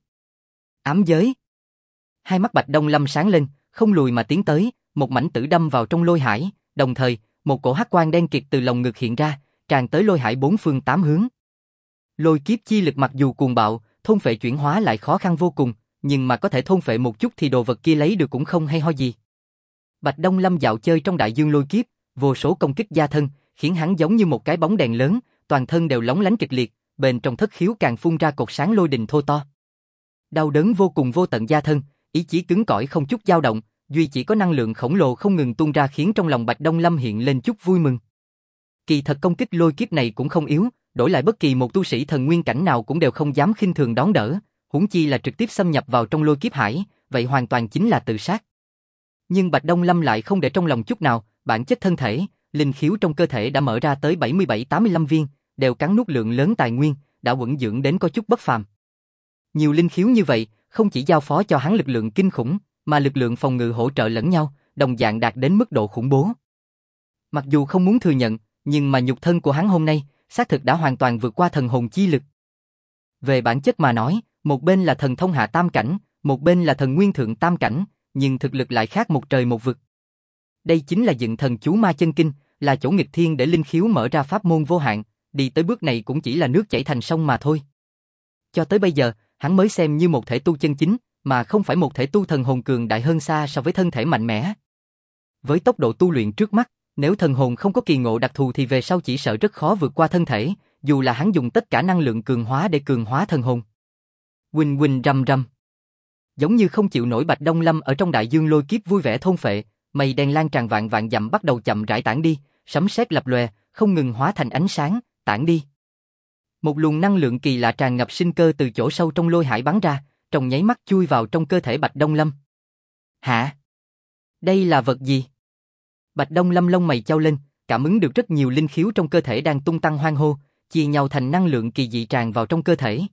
Ám giới. Hai mắt Bạch Đông Lâm sáng lên, không lùi mà tiến tới, một mảnh tử đâm vào trong lôi hải, đồng thời, một cổ hắc quang đen kịt từ lồng ngực hiện ra, tràn tới lôi hải bốn phương tám hướng. Lôi kiếp chi lực mặc dù cuồng bạo, thôn phệ chuyển hóa lại khó khăn vô cùng, nhưng mà có thể thôn phệ một chút thì đồ vật kia lấy được cũng không hay ho gì. Bạch Đông Lâm dạo chơi trong đại dương lôi kiếp, vô số công kích gia thân, khiến hắn giống như một cái bóng đèn lớn, toàn thân đều lóng lánh kịch liệt, bên trong thất khiếu càng phun ra cột sáng lôi đình thô to. Đau đớn vô cùng vô tận gia thân, ý chí cứng cỏi không chút dao động, duy chỉ có năng lượng khổng lồ không ngừng tuôn ra khiến trong lòng Bạch Đông Lâm hiện lên chút vui mừng. Kỳ thật công kích lôi kiếp này cũng không yếu, đổi lại bất kỳ một tu sĩ thần nguyên cảnh nào cũng đều không dám khinh thường đón đỡ, huống chi là trực tiếp xâm nhập vào trong lôi kiếp hải, vậy hoàn toàn chính là tự sát. Nhưng Bạch Đông Lâm lại không để trong lòng chút nào, bản chất thân thể, linh khiếu trong cơ thể đã mở ra tới 77-85 viên, đều cắn nuốt lượng lớn tài nguyên, đã quẩn dưỡng đến có chút bất phàm. Nhiều linh khiếu như vậy, không chỉ giao phó cho hắn lực lượng kinh khủng, mà lực lượng phòng ngự hỗ trợ lẫn nhau, đồng dạng đạt đến mức độ khủng bố. Mặc dù không muốn thừa nhận, nhưng mà nhục thân của hắn hôm nay, xác thực đã hoàn toàn vượt qua thần hồn chi lực. Về bản chất mà nói, một bên là thần thông hạ tam cảnh, một bên là thần nguyên thượng tam cảnh, nhưng thực lực lại khác một trời một vực. Đây chính là dựng thần chú ma chân kinh, là chỗ nghịch thiên để linh khiếu mở ra pháp môn vô hạn, đi tới bước này cũng chỉ là nước chảy thành sông mà thôi. Cho tới bây giờ, hắn mới xem như một thể tu chân chính, mà không phải một thể tu thần hồn cường đại hơn xa so với thân thể mạnh mẽ. Với tốc độ tu luyện trước mắt, nếu thần hồn không có kỳ ngộ đặc thù thì về sau chỉ sợ rất khó vượt qua thân thể, dù là hắn dùng tất cả năng lượng cường hóa để cường hóa thần hồn. Huỳnh huỳnh rầm rầm. Giống như không chịu nổi Bạch Đông Lâm ở trong đại dương lôi kiếp vui vẻ thôn phệ, mây đen lan tràn vạn vạn dặm bắt đầu chậm rãi tản đi, sấm sét lập lòe, không ngừng hóa thành ánh sáng, tản đi. Một luồng năng lượng kỳ lạ tràn ngập sinh cơ từ chỗ sâu trong lôi hải bắn ra, trong nháy mắt chui vào trong cơ thể Bạch Đông Lâm. Hả? Đây là vật gì? Bạch Đông Lâm lông mày chau lên, cảm ứng được rất nhiều linh khiếu trong cơ thể đang tung tăng hoang hô, chia nhau thành năng lượng kỳ dị tràn vào trong cơ thể.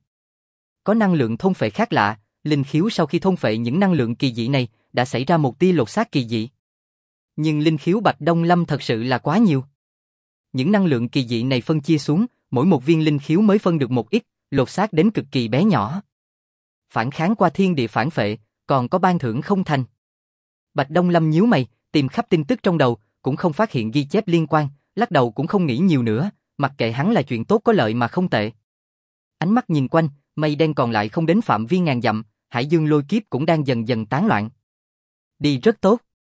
Có năng lượng thôn phệ khác lạ, linh khiếu sau khi thôn phệ những năng lượng kỳ dị này, đã xảy ra một tia lột xác kỳ dị. Nhưng linh khiếu Bạch Đông Lâm thật sự là quá nhiều. Những năng lượng kỳ dị này phân chia xuống, mỗi một viên linh khiếu mới phân được một ít, lột xác đến cực kỳ bé nhỏ. Phản kháng qua thiên địa phản phệ, còn có ban thưởng không thành. Bạch Đông Lâm nhíu mày, tìm khắp tin tức trong đầu, cũng không phát hiện ghi chép liên quan, lắc đầu cũng không nghĩ nhiều nữa, mặc kệ hắn là chuyện tốt có lợi mà không tệ. Ánh mắt nhìn quanh, mây đen còn lại không đến phạm vi ngàn dặm, hải dương lôi kiếp cũng đang dần dần tán loạn. Đi rất tốt.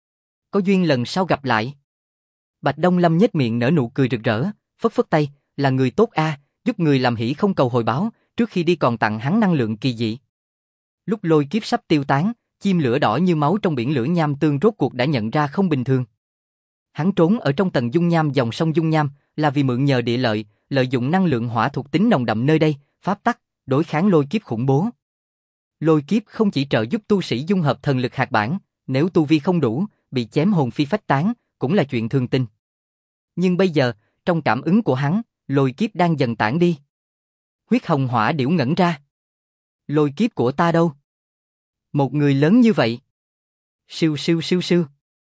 Có duyên lần sau gặp lại. Bạch Đông Lâm nhếch miệng nở nụ cười rực rỡ, phất phất tay, là người tốt a, giúp người làm hỷ không cầu hồi báo, trước khi đi còn tặng hắn năng lượng kỳ dị. Lúc lôi kiếp sắp tiêu tán, chim lửa đỏ như máu trong biển lửa nham tương rốt cuộc đã nhận ra không bình thường. Hắn trốn ở trong tầng dung nham dòng sông dung nham, là vì mượn nhờ địa lợi, lợi dụng năng lượng hỏa thuộc tính nồng đậm nơi đây, pháp tắc, đối kháng lôi kiếp khủng bố. Lôi kiếp không chỉ trợ giúp tu sĩ dung hợp thần lực hạt bản, nếu tu vi không đủ, bị chém hồn phi phách tán, cũng là chuyện thường tình. Nhưng bây giờ, trong cảm ứng của hắn, lôi kiếp đang dần tản đi. Huyết hồng hỏa điểu ngẩn ra. Lôi kiếp của ta đâu? Một người lớn như vậy. Siêu siêu siêu siêu.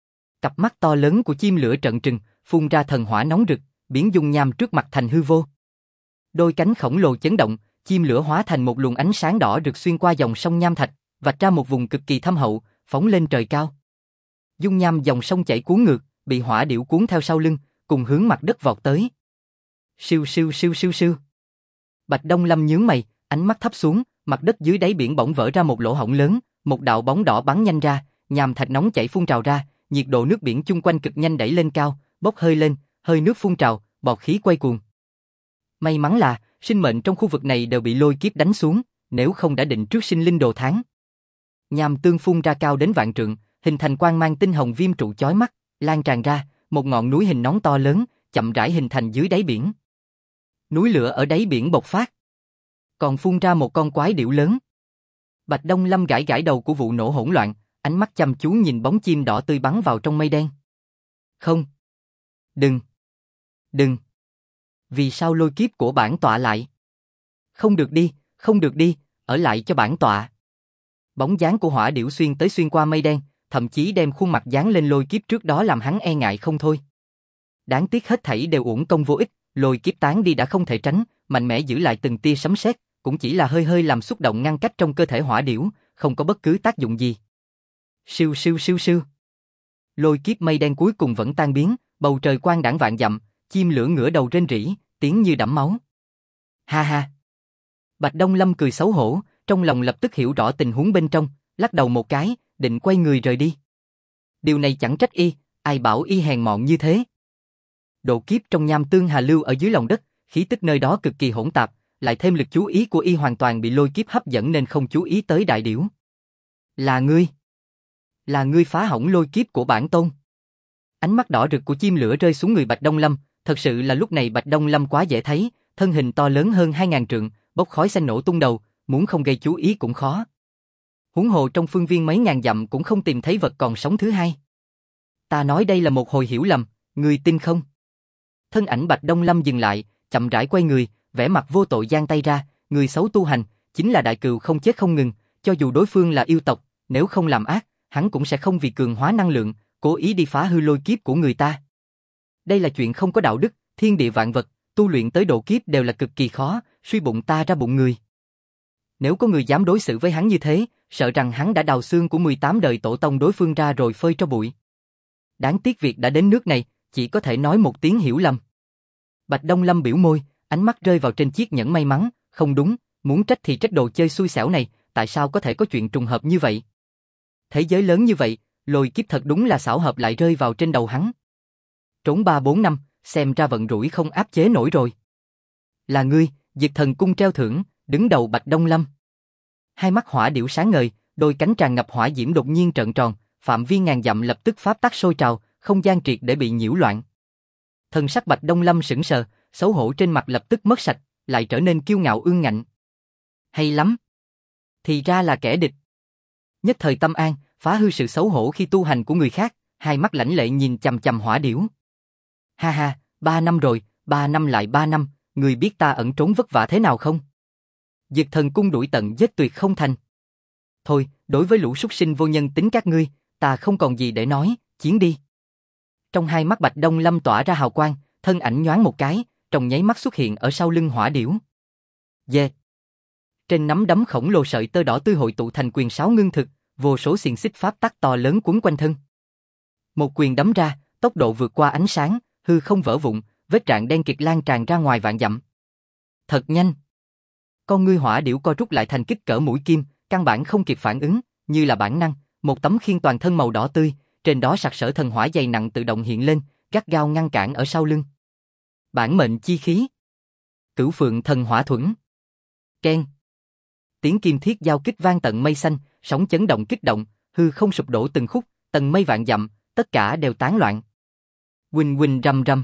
Cặp mắt to lớn của chim lửa trợn trừng, phun ra thần hỏa nóng rực, biến dung nham trước mặt thành hư vô. Đôi cánh khổng lồ chấn động, chim lửa hóa thành một luồng ánh sáng đỏ rực xuyên qua dòng sông nham thạch, vạch ra một vùng cực kỳ thâm hậu, phóng lên trời cao. Dung nham dòng sông chảy cuốn ngược, bị hỏa điểu cuốn theo sau lưng, cùng hướng mặt đất vọt tới. Siêu siêu siêu siêu siêu. Bạch Đông Lâm nhướng mày, ánh mắt thấp xuống, mặt đất dưới đáy biển bỗng vỡ ra một lỗ hổng lớn, một đạo bóng đỏ bắn nhanh ra, nham thạch nóng chảy phun trào ra, nhiệt độ nước biển chung quanh cực nhanh đẩy lên cao, bốc hơi lên, hơi nước phun trào, bọt khí quay cuồng. May mắn là sinh mệnh trong khu vực này đều bị lôi kiếp đánh xuống, nếu không đã định trước sinh linh đồ tháng. Nham tương phun ra cao đến vạn trượng, hình thành quang mang tinh hồng viêm trụ chói mắt, lan tràn ra, một ngọn núi hình nón to lớn, chậm rãi hình thành dưới đáy biển. Núi lửa ở đáy biển bộc phát, còn phun ra một con quái điểu lớn. Bạch Đông Lâm gãi gãi đầu của vụ nổ hỗn loạn, ánh mắt chăm chú nhìn bóng chim đỏ tươi bắn vào trong mây đen. Không. Đừng. Đừng. Vì sao lôi kiếp của bản tọa lại? Không được đi, không được đi, ở lại cho bản tọa. Bóng dáng của hỏa điểu xuyên qua mây đen, thậm chí đem khuôn mặt dán lên lôi kiếp trước đó làm hắn e ngại không thôi. Đáng tiếc hết thảy đều uổng công vô ích, lôi kiếp tán đi đã không thể tránh, mạnh mẽ giữ lại từng tia sấm sét, cũng chỉ là hơi hơi làm xúc động ngăn cách trong cơ thể hỏa điểu, không có bất cứ tác dụng gì. Siêu siêu siêu siêu. Lôi kiếp mây đen cuối cùng vẫn tan biến, bầu trời quang đãng vạn dặm, chim lửa ngửa đầu rên rỉ, tiếng như đẫm máu. Ha ha. Bạch Đông Lâm cười xấu hổ, trong lòng lập tức hiểu rõ tình huống bên trong, lắc đầu một cái, định quay người rời đi. Điều này chẳng trách y, ai bảo y hèn mọn như thế. Độ kiếp trong nham tương hà lưu ở dưới lòng đất, khí tức nơi đó cực kỳ hỗn tạp, lại thêm lực chú ý của y hoàn toàn bị lôi kiếp hấp dẫn nên không chú ý tới đại điểu. Là ngươi. Là ngươi phá hỏng lôi kiếp của bản tôn. Ánh mắt đỏ rực của chim lửa rơi xuống người Bạch Đông Lâm, thật sự là lúc này Bạch Đông Lâm quá dễ thấy, thân hình to lớn hơn 2000 trượng, bốc khói xanh nổ tung đầu, muốn không gây chú ý cũng khó. Huống hồ trong phương viên mấy ngàn dặm cũng không tìm thấy vật còn sống thứ hai. Ta nói đây là một hồi hiểu lầm, ngươi tin không? Thân ảnh Bạch Đông Lâm dừng lại, chậm rãi quay người, vẻ mặt vô tội giang tay ra, người xấu tu hành, chính là đại cừu không chết không ngừng, cho dù đối phương là yêu tộc, nếu không làm ác, hắn cũng sẽ không vì cường hóa năng lượng, cố ý đi phá hư lôi kiếp của người ta. Đây là chuyện không có đạo đức, thiên địa vạn vật, tu luyện tới độ kiếp đều là cực kỳ khó, suy bụng ta ra bụng người. Nếu có người dám đối xử với hắn như thế, sợ rằng hắn đã đào xương của 18 đời tổ tông đối phương ra rồi phơi cho bụi. Đáng tiếc việc đã đến nước này, chỉ có thể nói một tiếng hiểu lầm. Bạch Đông Lâm biểu môi, ánh mắt rơi vào trên chiếc nhẫn may mắn, không đúng, muốn trách thì trách đồ chơi xui xẻo này, tại sao có thể có chuyện trùng hợp như vậy? Thế giới lớn như vậy, lôi kiếp thật đúng là xảo hợp lại rơi vào trên đầu hắn. Trốn 3-4 năm, xem ra vận rủi không áp chế nổi rồi. Là ngươi, Diệt Thần Cung treo thưởng, đứng đầu Bạch Đông Lâm. Hai mắt hỏa điểu sáng ngời, đôi cánh tràn ngập hỏa diễm đột nhiên trợn tròn, phạm vi ngàn dặm lập tức pháp tắc sôi trào, không gian triệt để bị nhiễu loạn. Thần sắc Bạch Đông Lâm sững sờ, xấu hổ trên mặt lập tức mất sạch, lại trở nên kiêu ngạo ương ngạnh. Hay lắm. Thì ra là kẻ địch. Nhất thời tâm an, phá hư sự xấu hổ khi tu hành của người khác, hai mắt lãnh lệ nhìn chằm chằm Hỏa Điểu. Ha ha, 3 năm rồi, 3 năm lại 3 năm, người biết ta ẩn trốn vất vả thế nào không? Dực Thần Cung đuổi tận giết tuyệt không thành. Thôi, đối với lũ súc sinh vô nhân tính các ngươi, ta không còn gì để nói, chiến đi. Trong hai mắt Bạch Đông Lâm tỏa ra hào quang, thân ảnh nhoáng một cái, trong nháy mắt xuất hiện ở sau lưng Hỏa Điểu. Dê. Trên nắm đấm khổng lồ sợi tơ đỏ tươi hội tụ thành quyền sáo ngưng thực, vô số xiềng xích pháp tắc to lớn quấn quanh thân. Một quyền đấm ra, tốc độ vượt qua ánh sáng, hư không vỡ vụn, vết rạn đen kịt lan tràn ra ngoài vạn dặm. Thật nhanh. Con ngươi Hỏa Điểu co rút lại thành kích cỡ mũi kim, căn bản không kịp phản ứng, như là bản năng, một tấm khiên toàn thân màu đỏ tươi, trên đó sặc sỡ thần hỏa dày nặng tự động hiện lên, gắt gao ngăn cản ở sau lưng. Bản mệnh chi khí. Cửu Phượng Thần Hỏa Thuẫn. Keng. Tiếng kim thiết giao kích vang tận mây xanh, sóng chấn động kích động, hư không sụp đổ từng khúc, tầng mây vạn dặm, tất cả đều tán loạn. Huỳnh huỳnh rầm rầm.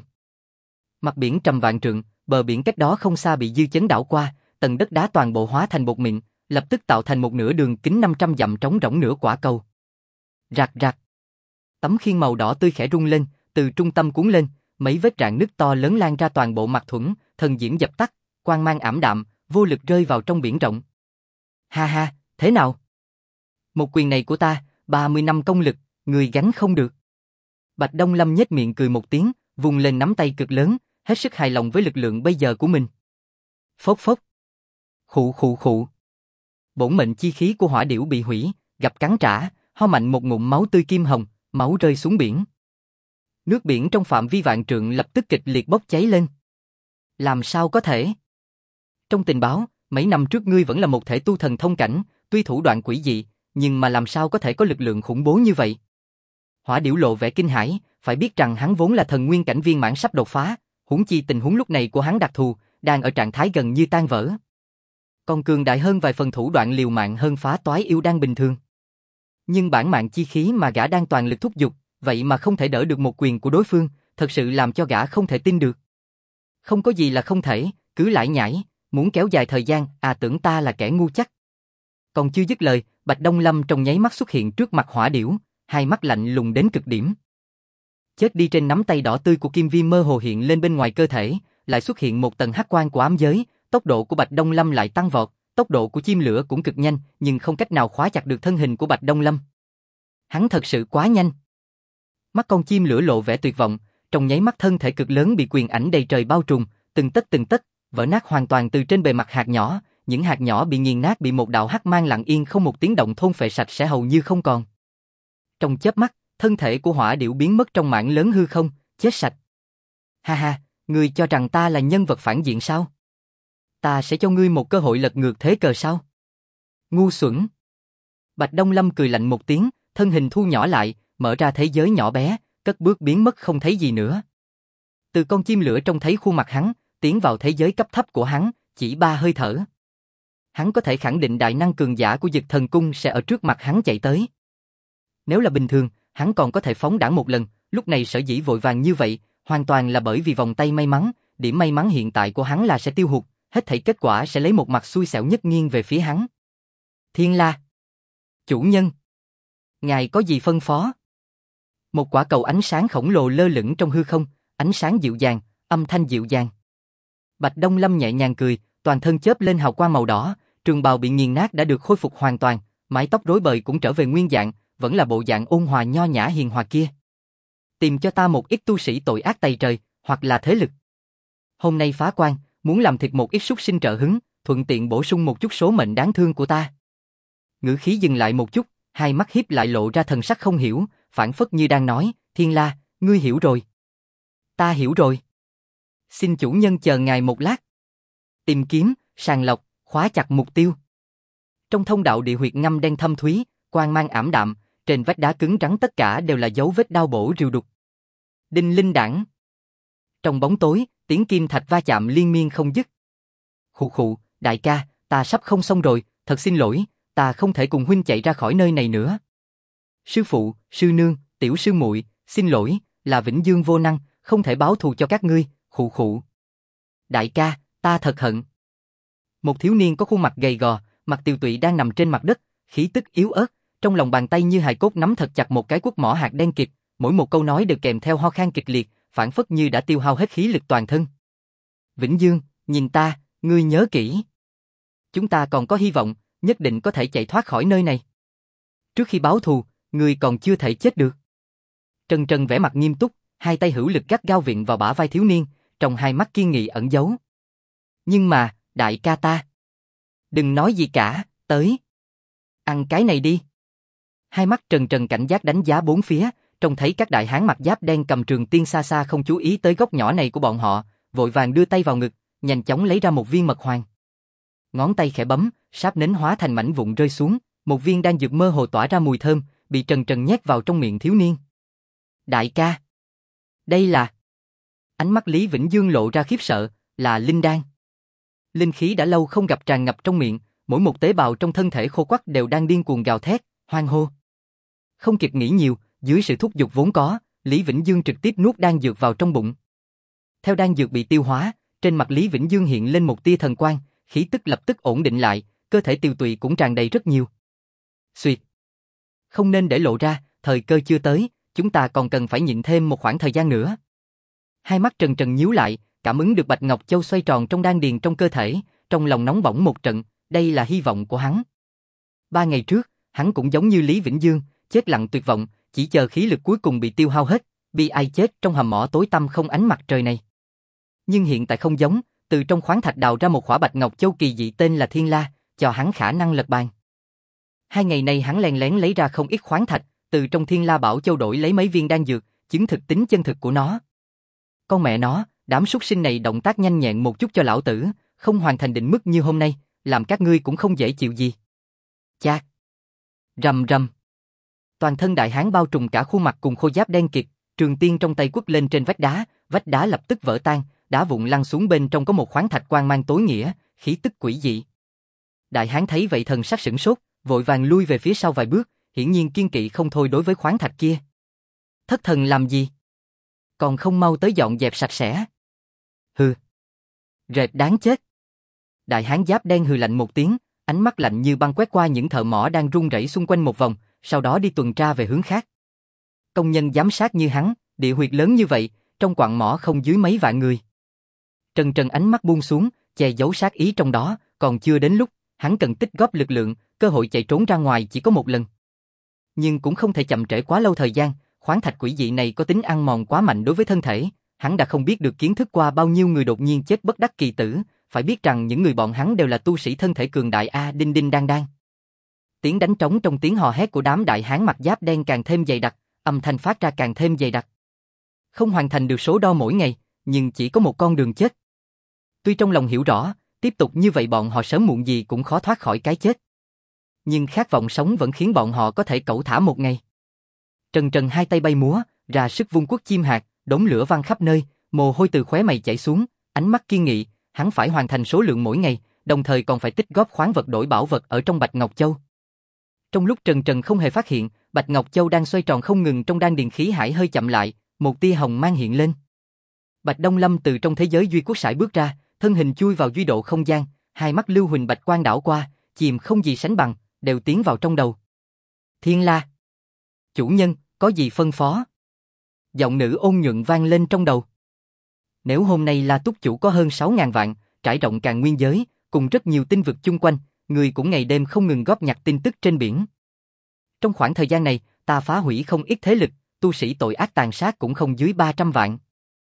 Mặt biển trầm vạn trượng, bờ biển cách đó không xa bị dư chấn đảo qua, tầng đất đá toàn bộ hóa thành bột mịn, lập tức tạo thành một nửa đường kính 500 dặm trống rỗng nửa quả cầu. Rạc rạc. Tấm khiên màu đỏ tươi khẽ rung lên, từ trung tâm cuốn lên, mấy vết rạn nứt to lớn lan ra toàn bộ mặt thuẫn, thần diễm dập tắt, quang mang ảm đạm, vô lực rơi vào trong biển rộng. Ha ha, thế nào? Một quyền này của ta, 30 năm công lực, người gánh không được. Bạch Đông Lâm nhếch miệng cười một tiếng, vùng lên nắm tay cực lớn, hết sức hài lòng với lực lượng bây giờ của mình. Phốc phốc. Khụ khụ khụ. Bổn mệnh chi khí của Hỏa Điểu bị hủy, gặp cắn trả, ho mạnh một ngụm máu tươi kim hồng, máu rơi xuống biển. Nước biển trong phạm vi vạn trượng lập tức kịch liệt bốc cháy lên. Làm sao có thể? Trong tình báo, mấy năm trước ngươi vẫn là một thể tu thần thông cảnh, tuy thủ đoạn quỷ dị, nhưng mà làm sao có thể có lực lượng khủng bố như vậy? Hỏa Điểu lộ vẻ kinh hãi, phải biết rằng hắn vốn là thần nguyên cảnh viên mãn sắp đột phá, huống chi tình huống lúc này của hắn đặc thù, đang ở trạng thái gần như tan vỡ. Còn cường đại hơn vài phần thủ đoạn liều mạng hơn phá toái yêu đan bình thường. Nhưng bản mạng chi khí mà gã đang toàn lực thúc giục, vậy mà không thể đỡ được một quyền của đối phương, thật sự làm cho gã không thể tin được. Không có gì là không thể, cứ lải nhải, muốn kéo dài thời gian, tưởng ta là kẻ ngu chắc. Còn chưa dứt lời, Bạch Đông Lâm trong nháy mắt xuất hiện trước mặt Hỏa Điểu, hai mắt lạnh lùng đến cực điểm. Chết đi trên nắm tay đỏ tươi của Kim Viêm mơ hồ hiện lên bên ngoài cơ thể, lại xuất hiện một tầng hắc quang của ám giới, tốc độ của Bạch Đông Lâm lại tăng vọt, tốc độ của chim lửa cũng cực nhanh, nhưng không cách nào khóa chặt được thân hình của Bạch Đông Lâm. Hắn thật sự quá nhanh. Mắt con chim lửa lộ vẻ tuyệt vọng, trong nháy mắt thân thể cực lớn bị quyền ảnh đầy trời bao trùm, từng tấc, vỡ nát hoàn toàn từ trên bề mặt hạt nhỏ, những hạt nhỏ bị nghiền nát bị một đạo hắc mang lặng yên không một tiếng động thôn phệ sạch sẽ hầu như không còn. Trong chớp mắt, thân thể của Hỏa Điểu biến mất trong mảng lớn hư không, chết sạch. Ha ha, ngươi cho rằng ta là nhân vật phản diện sao? Ta sẽ cho ngươi một cơ hội lật ngược thế cờ sao? Ngu xuẩn. Bạch Đông Lâm cười lạnh một tiếng, thân hình thu nhỏ lại, mở ra thế giới nhỏ bé, cất bước biến mất không thấy gì nữa. Từ con chim lửa trông thấy khuôn mặt hắn, tiến vào thế giới cấp thấp của hắn, chỉ 3 hơi thở. Hắn có thể khẳng định đại năng cường giả của Dực Thần Cung sẽ ở trước mặt hắn chạy tới. Nếu là bình thường, hắn còn có thể phóng đãng một lần, lúc này sở dĩ vội vàng như vậy, hoàn toàn là bởi vì vòng tay may mắn, điểm may mắn hiện tại của hắn là sẽ tiêu hụt, hết thảy kết quả sẽ lấy một mặt xui xẻo nhất nghiêng về phía hắn. Thiên La. Chủ nhân. Ngài có gì phân phó? Một quả cầu ánh sáng khổng lồ lơ lửng trong hư không, ánh sáng dịu dàng, âm thanh dịu dàng. Bạch Đông Lâm nhẹ nhàng cười, toàn thân chớp lên hào quang màu đỏ, trường bào bị nghiền nát đã được khôi phục hoàn toàn, mái tóc rối bời cũng trở về nguyên dạng, vẫn là bộ dạng ôn hòa nho nhã hiền hòa kia. Tìm cho ta một ít tu sĩ tội ác tày trời, hoặc là thế lực. Hôm nay phá quan, muốn làm thịt một ít súc sinh trợ hứng, thuận tiện bổ sung một chút số mệnh đáng thương của ta. Ngữ khí dừng lại một chút, hai mắt híp lại lộ ra thần sắc không hiểu, phảng phất như đang nói, Thiên La, ngươi hiểu rồi. Ta hiểu rồi. Xin chủ nhân chờ ngài một lát. Tìm kiếm, sàng lọc, khóa chặt mục tiêu. Trong thông đạo địa huyệt ngăm đen thâm thúy, quang mang ảm đạm, trên vách đá cứng rắn tất cả đều là dấu vết đao bổ rìu đục. Đinh linh đảng. Trong bóng tối, tiếng kim thạch va chạm liên miên không dứt. Khụ khụ, đại ca, ta sắp không xong rồi, thật xin lỗi, ta không thể cùng huynh chạy ra khỏi nơi này nữa. Sư phụ, sư nương, tiểu sư muội, xin lỗi, là Vĩnh Dương vô năng, không thể báo thù cho các ngươi, khụ khụ. Đại ca, ta thật hận. Một thiếu niên có khuôn mặt gầy gò, mặt tiều tụy đang nằm trên mặt đất, khí tức yếu ớt, trong lòng bàn tay như hài cốt nắm thật chặt một cái cuốc mỏ hạt đen kịt, mỗi một câu nói đều kèm theo ho khan kịch liệt, phảng phất như đã tiêu hao hết khí lực toàn thân. Vĩnh Dương, nhìn ta, ngươi nhớ kỹ. Chúng ta còn có hy vọng, nhất định có thể chạy thoát khỏi nơi này. Trước khi báo thù, ngươi còn chưa thể chết được. Trần Trần vẻ mặt nghiêm túc, hai tay hữu lực gắt gao vịn vào bả vai thiếu niên, trong hai mắt kiên nghị ẩn giấu. Nhưng mà, đại ca ta. Đừng nói gì cả, tới. Ăn cái này đi. Hai mắt Trần Trần cảnh giác đánh giá bốn phía, trông thấy các đại hán mặc giáp đen cầm trường tiên xa xa không chú ý tới góc nhỏ này của bọn họ, vội vàng đưa tay vào ngực, nhanh chóng lấy ra một viên mật hoàng. Ngón tay khẽ bấm, sáp nến hóa thành mảnh vụn rơi xuống, một viên đan dược mơ hồ tỏa ra mùi thơm, bị Trần Trần nhét vào trong miệng thiếu niên. Đại ca, đây là... Ánh mắt Lý Vĩnh Dương lộ ra khiếp sợ, là linh đan. Linh khí đã lâu không gặp tràn ngập trong miệng, mỗi một tế bào trong thân thể khô quắt đều đang điên cuồng gào thét, hoan hô. Không kịp nghĩ nhiều, dưới sự thúc giục vốn có, Lý Vĩnh Dương trực tiếp nuốt đan dược vào trong bụng. Theo đan dược bị tiêu hóa, trên mặt Lý Vĩnh Dương hiện lên một tia thần quang, khí tức lập tức ổn định lại, cơ thể tiều tụy cũng tràn đầy rất nhiều. Xuyệt. Không nên để lộ ra, thời cơ chưa tới, chúng ta còn cần phải nhịn thêm một khoảng thời gian nữa. Hai mắt Trần Trần nhíu lại, cảm ứng được Bạch Ngọc Châu xoay tròn trong đan điền trong cơ thể, trong lòng nóng bỏng một trận, đây là hy vọng của hắn. 3 ngày trước, hắn cũng giống như Lý Vĩnh Dương, chết lặng tuyệt vọng, chỉ chờ khí lực cuối cùng bị tiêu hao hết, bi ai chết trong hầm mỏ tối tăm không ánh mặt trời này. Nhưng hiện tại không giống, từ trong khoáng thạch đào ra một khỏa Bạch Ngọc Châu kỳ dị tên là Thiên La, cho hắn khả năng lật bàn. 2 ngày nay hắn len lén lấy ra không ít khoáng thạch, từ trong Thiên La Bảo Châu đổi lấy mấy viên đan dược, chứng thực tính chân thực của nó. Con mẹ nó, đám súc sinh này động tác nhanh nhẹn một chút cho lão tử, không hoàn thành định mức như hôm nay, làm các ngươi cũng không dễ chịu gì. Chát. Rầm rầm. Toàn thân đại hán bao trùm cả khuôn mặt cùng khôi giáp đen kịt, trường tiên trong tay quất lên trên vách đá lập tức vỡ tan, đá vụn lăn xuống bên trong có một khoáng thạch quang mang tối nghĩa, khí tức quỷ dị. Đại hán thấy vậy thần sắc sửng sốt, vội vàng lui về phía sau vài bước, hiển nhiên kiên kỵ không thôi đối với khoáng thạch kia. Thất thần làm gì? Còn không mau tới dọn dẹp sạch sẽ. Hừ. Rệt đáng chết. Đại hán giáp đen hừ lạnh một tiếng, ánh mắt lạnh như băng quét qua những thợ mỏ đang run rẩy xung quanh một vòng, sau đó đi tuần tra về hướng khác. Công nhân giám sát như hắn, địa huyệt lớn như vậy, trong quặng mỏ không dưới mấy vạn người. Trần Trần ánh mắt buông xuống, che giấu sát ý trong đó, còn chưa đến lúc, hắn cần tích góp lực lượng, cơ hội chạy trốn ra ngoài chỉ có một lần. Nhưng cũng không thể chậm trễ quá lâu thời gian, khoáng thạch quỷ dị này có tính ăn mòn quá mạnh đối với thân thể, hắn đã không biết được kiến thức qua bao nhiêu người đột nhiên chết bất đắc kỳ tử, phải biết rằng những người bọn hắn đều là tu sĩ thân thể cường đại a đinh đinh đang đang. Tiếng đánh trống trong tiếng hò hét của đám đại hán mặc giáp đen càng thêm dày đặc, âm thanh phát ra càng thêm dày đặc. Không hoàn thành được số đo mỗi ngày, nhưng chỉ có một con đường chết. Tuy trong lòng hiểu rõ, tiếp tục như vậy bọn họ sớm muộn gì cũng khó thoát khỏi cái chết. Nhưng khát vọng sống vẫn khiến bọn họ có thể cẩu thả một ngày. Trần Trần hai tay bay múa, ra sức vung quất chim hạt, đống lửa văng khắp nơi, mồ hôi từ khóe mày chảy xuống, ánh mắt kiên nghị, hắn phải hoàn thành số lượng mỗi ngày, đồng thời còn phải tích góp khoáng vật đổi bảo vật ở trong Bạch Ngọc Châu. Trong lúc Trần Trần không hề phát hiện, Bạch Ngọc Châu đang xoay tròn không ngừng trong đan điền khí hải hơi chậm lại, một tia hồng mang hiện lên. Bạch Đông Lâm từ trong thế giới duy quốc sải bước ra, thân hình chui vào duy độ không gian, hai mắt lưu huỳnh bạch quang đảo qua, chìm không gì sánh bằng, đều tiến vào trong đầu. Thiên La. Chủ nhân, có gì phân phó? Giọng nữ ôn nhuận vang lên trong đầu. Nếu hôm nay La Túc chủ có hơn 6.000 vạn, trải rộng càn nguyên giới, cùng rất nhiều tinh vực chung quanh, người cũng ngày đêm không ngừng góp nhặt tin tức trên biển. Trong khoảng thời gian này, ta phá hủy không ít thế lực, tu sĩ tội ác tàn sát cũng không dưới 300 vạn.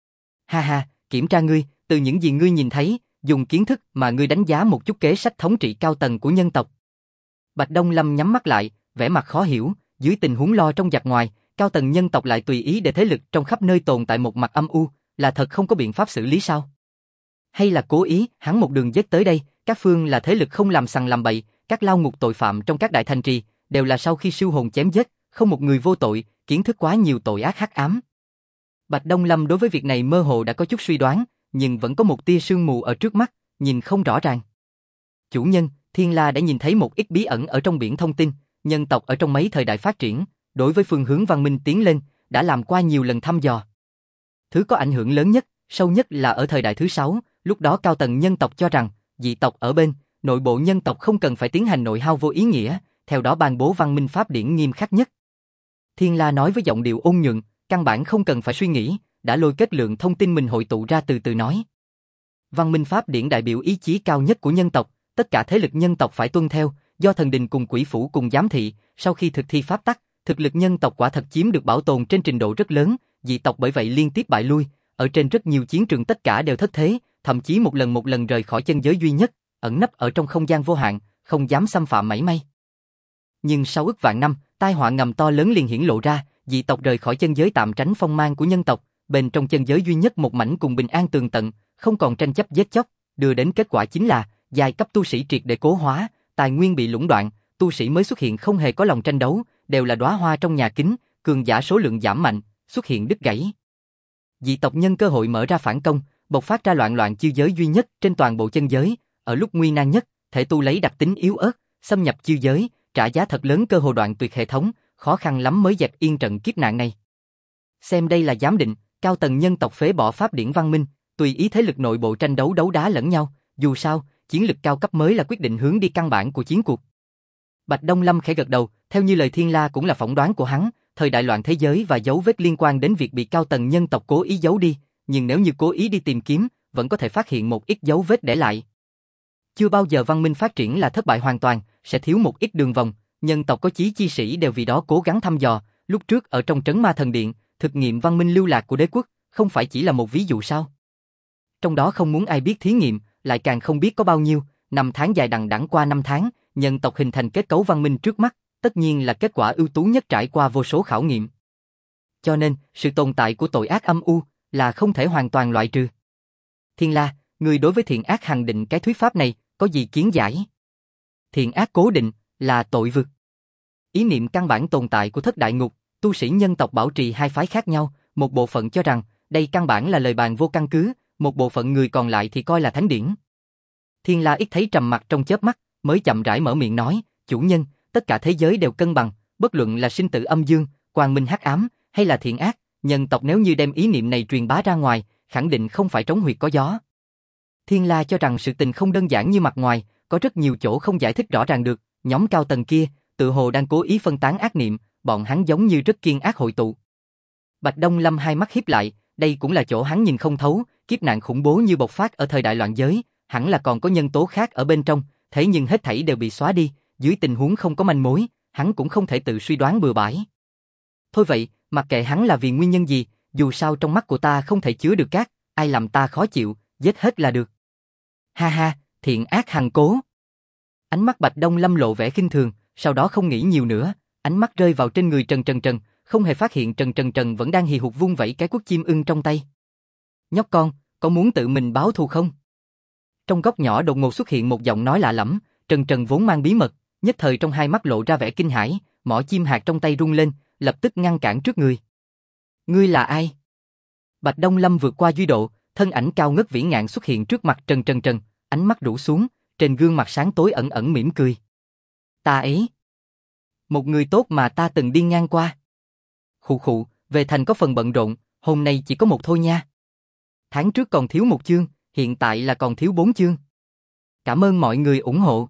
Ha ha, kiểm tra ngươi, từ những gì ngươi nhìn thấy, dùng kiến thức mà ngươi đánh giá một chút kế sách thống trị cao tầng của nhân tộc. Bạch Đông Lâm nhắm mắt lại, vẻ mặt khó hiểu, dưới tình huống lo trong giặc ngoài, cao tầng nhân tộc lại tùy ý để thế lực trong khắp nơi tồn tại một mặt âm u, là thật không có biện pháp xử lý sao? Hay là cố ý, hắn một đường dết tới đây, các phương là thế lực không làm sằng làm bậy, các lao ngục tội phạm trong các đại thành trì, đều là sau khi siêu hồn chém giết, không một người vô tội, kiến thức quá nhiều tội ác hắc ám. Bạch Đông Lâm đối với việc này mơ hồ đã có chút suy đoán, nhưng vẫn có một tia sương mù ở trước mắt, nhìn không rõ ràng. Chủ nhân, Thiên La đã nhìn thấy một ít bí ẩn ở trong biển thông tin, nhân tộc ở trong mấy thời đại phát triển, đối với phương hướng văn minh tiến lên, đã làm qua nhiều lần thăm dò. Thứ có ảnh hưởng lớn nhất, sâu nhất là ở thời đại thứ 6, lúc đó cao tầng nhân tộc cho rằng, dị tộc ở bên, nội bộ nhân tộc không cần phải tiến hành nội hao vô ý nghĩa, theo đó ban bố văn minh pháp điển nghiêm khắc nhất. Thiên La nói với giọng điệu ôn nhuận, căn bản không cần phải suy nghĩ, đã lôi kết lượng thông tin mình hội tụ ra từ từ nói. Văn minh pháp điển đại biểu ý chí cao nhất của nhân tộc, tất cả thế lực nhân tộc phải tuân theo, do thần đình cùng quỷ phủ cùng giám thị, sau khi thực thi pháp tắc, thực lực nhân tộc quả thật chiếm được bảo tồn trên trình độ rất lớn, dị tộc bởi vậy liên tiếp bại lui, ở trên rất nhiều chiến trường tất cả đều thất thế, thậm chí một lần rời khỏi chân giới duy nhất, ẩn nấp ở trong không gian vô hạn, không dám xâm phạm mảy may. Nhưng sau ức vạn năm, tai họa ngầm to lớn liền hiển lộ ra, dị tộc rời khỏi chân giới tạm tránh phong mang của nhân tộc, bên trong chân giới duy nhất một mảnh cùng bình an tường tận, không còn tranh chấp giết chóc, đưa đến kết quả chính là giai cấp tu sĩ triệt để cố hóa, tài nguyên bị lũng đoạn, tu sĩ mới xuất hiện không hề có lòng tranh đấu, đều là đóa hoa trong nhà kính, cường giả số lượng giảm mạnh, xuất hiện đứt gãy. Dị tộc nhân cơ hội mở ra phản công, bộc phát ra loạn chiêu giới duy nhất trên toàn bộ chân giới, ở lúc nguy nan nhất, thể tu lấy đặc tính yếu ớt, xâm nhập chiêu giới, trả giá thật lớn cơ hồ đoạn tuyệt hệ thống, khó khăn lắm mới dẹp yên trận kiếp nạn này. Xem đây là giám định, cao tầng nhân tộc phế bỏ pháp điển văn minh, tùy ý thế lực nội bộ tranh đấu đấu đá lẫn nhau, dù sao, chiến lực cao cấp mới là quyết định hướng đi căn bản của chiến cuộc. Bạch Đông Lâm khẽ gật đầu, theo như lời Thiên La cũng là phỏng đoán của hắn, thời đại loạn thế giới và dấu vết liên quan đến việc bị cao tầng nhân tộc cố ý giấu đi, nhưng nếu như cố ý đi tìm kiếm, vẫn có thể phát hiện một ít dấu vết để lại. Chưa bao giờ văn minh phát triển là thất bại hoàn toàn, sẽ thiếu một ít đường vòng, nhân tộc có chí chi sĩ đều vì đó cố gắng thăm dò, lúc trước ở trong trấn Ma Thần Điện, thực nghiệm văn minh lưu lạc của đế quốc, không phải chỉ là một ví dụ sao? Trong đó không muốn ai biết thí nghiệm, lại càng không biết có bao nhiêu, năm tháng dài đằng đẵng qua năm tháng, nhân tộc hình thành kết cấu văn minh trước mắt, tất nhiên là kết quả ưu tú nhất trải qua vô số khảo nghiệm. Cho nên, sự tồn tại của tội ác âm u là không thể hoàn toàn loại trừ. Thiên La, người đối với thiện ác hằng định cái thuyết pháp này, có gì kiến giải? Thiện ác cố định là tội vực. Ý niệm căn bản tồn tại của thất đại ngục, tu sĩ nhân tộc bảo trì hai phái khác nhau, một bộ phận cho rằng đây căn bản là lời bàn vô căn cứ, một bộ phận người còn lại thì coi là thánh điển. Thiên La ít thấy trầm mặt trong chớp mắt, mới chậm rãi mở miệng nói, chủ nhân, tất cả thế giới đều cân bằng, bất luận là sinh tử âm dương, quang minh hắc ám, hay là thiện ác, nhân tộc nếu như đem ý niệm này truyền bá ra ngoài, khẳng định không phải trống huyệt có gió. Thiên La cho rằng sự tình không đơn giản như mặt ngoài, có rất nhiều chỗ không giải thích rõ ràng được, nhóm cao tầng kia, tự hồ đang cố ý phân tán ác niệm, bọn hắn giống như rất kiên ác hội tụ. Bạch Đông Lâm hai mắt híp lại, đây cũng là chỗ hắn nhìn không thấu, kiếp nạn khủng bố như bộc phát ở thời đại loạn giới, hẳn là còn có nhân tố khác ở bên trong, thế nhưng hết thảy đều bị xóa đi, dưới tình huống không có manh mối, hắn cũng không thể tự suy đoán bừa bãi. Thôi vậy, mặc kệ hắn là vì nguyên nhân gì, dù sao trong mắt của ta không thể chứa được cát, ai làm ta khó chịu, giết hết là được. Ha ha, thiện ác hằng cố. Ánh mắt Bạch Đông Lâm lộ vẻ khinh thường, sau đó không nghĩ nhiều nữa, ánh mắt rơi vào trên người Trần, không hề phát hiện Trần vẫn đang hì hục vung vẩy cái cuốc chim ưng trong tay. Nhóc con, có muốn tự mình báo thù không? Trong góc nhỏ đột ngột xuất hiện một giọng nói lạ lẫm, Trần vốn mang bí mật, nhất thời trong hai mắt lộ ra vẻ kinh hãi, mỏ chim hạt trong tay rung lên, lập tức ngăn cản trước người. Ngươi là ai? Bạch Đông Lâm vượt qua duy độ, thân ảnh cao ngất vĩ ngạn xuất hiện trước mặt Trần, ánh mắt rũ xuống, trên gương mặt sáng tối ẩn mỉm cười. Ta ấy, một người tốt mà ta từng đi ngang qua. Khụ, về thành có phần bận rộn, hôm nay chỉ có một thôi nha. Tháng trước còn thiếu một chương, hiện tại là còn thiếu 4 chương. Cảm ơn mọi người ủng hộ.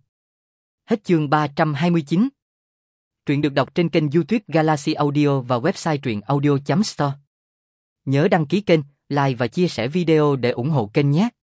Hết chương 329. Truyện được đọc trên kênh YouTube Galaxy Audio và website truyệnaudio.store. Nhớ đăng ký kênh, like và chia sẻ video để ủng hộ kênh nhé.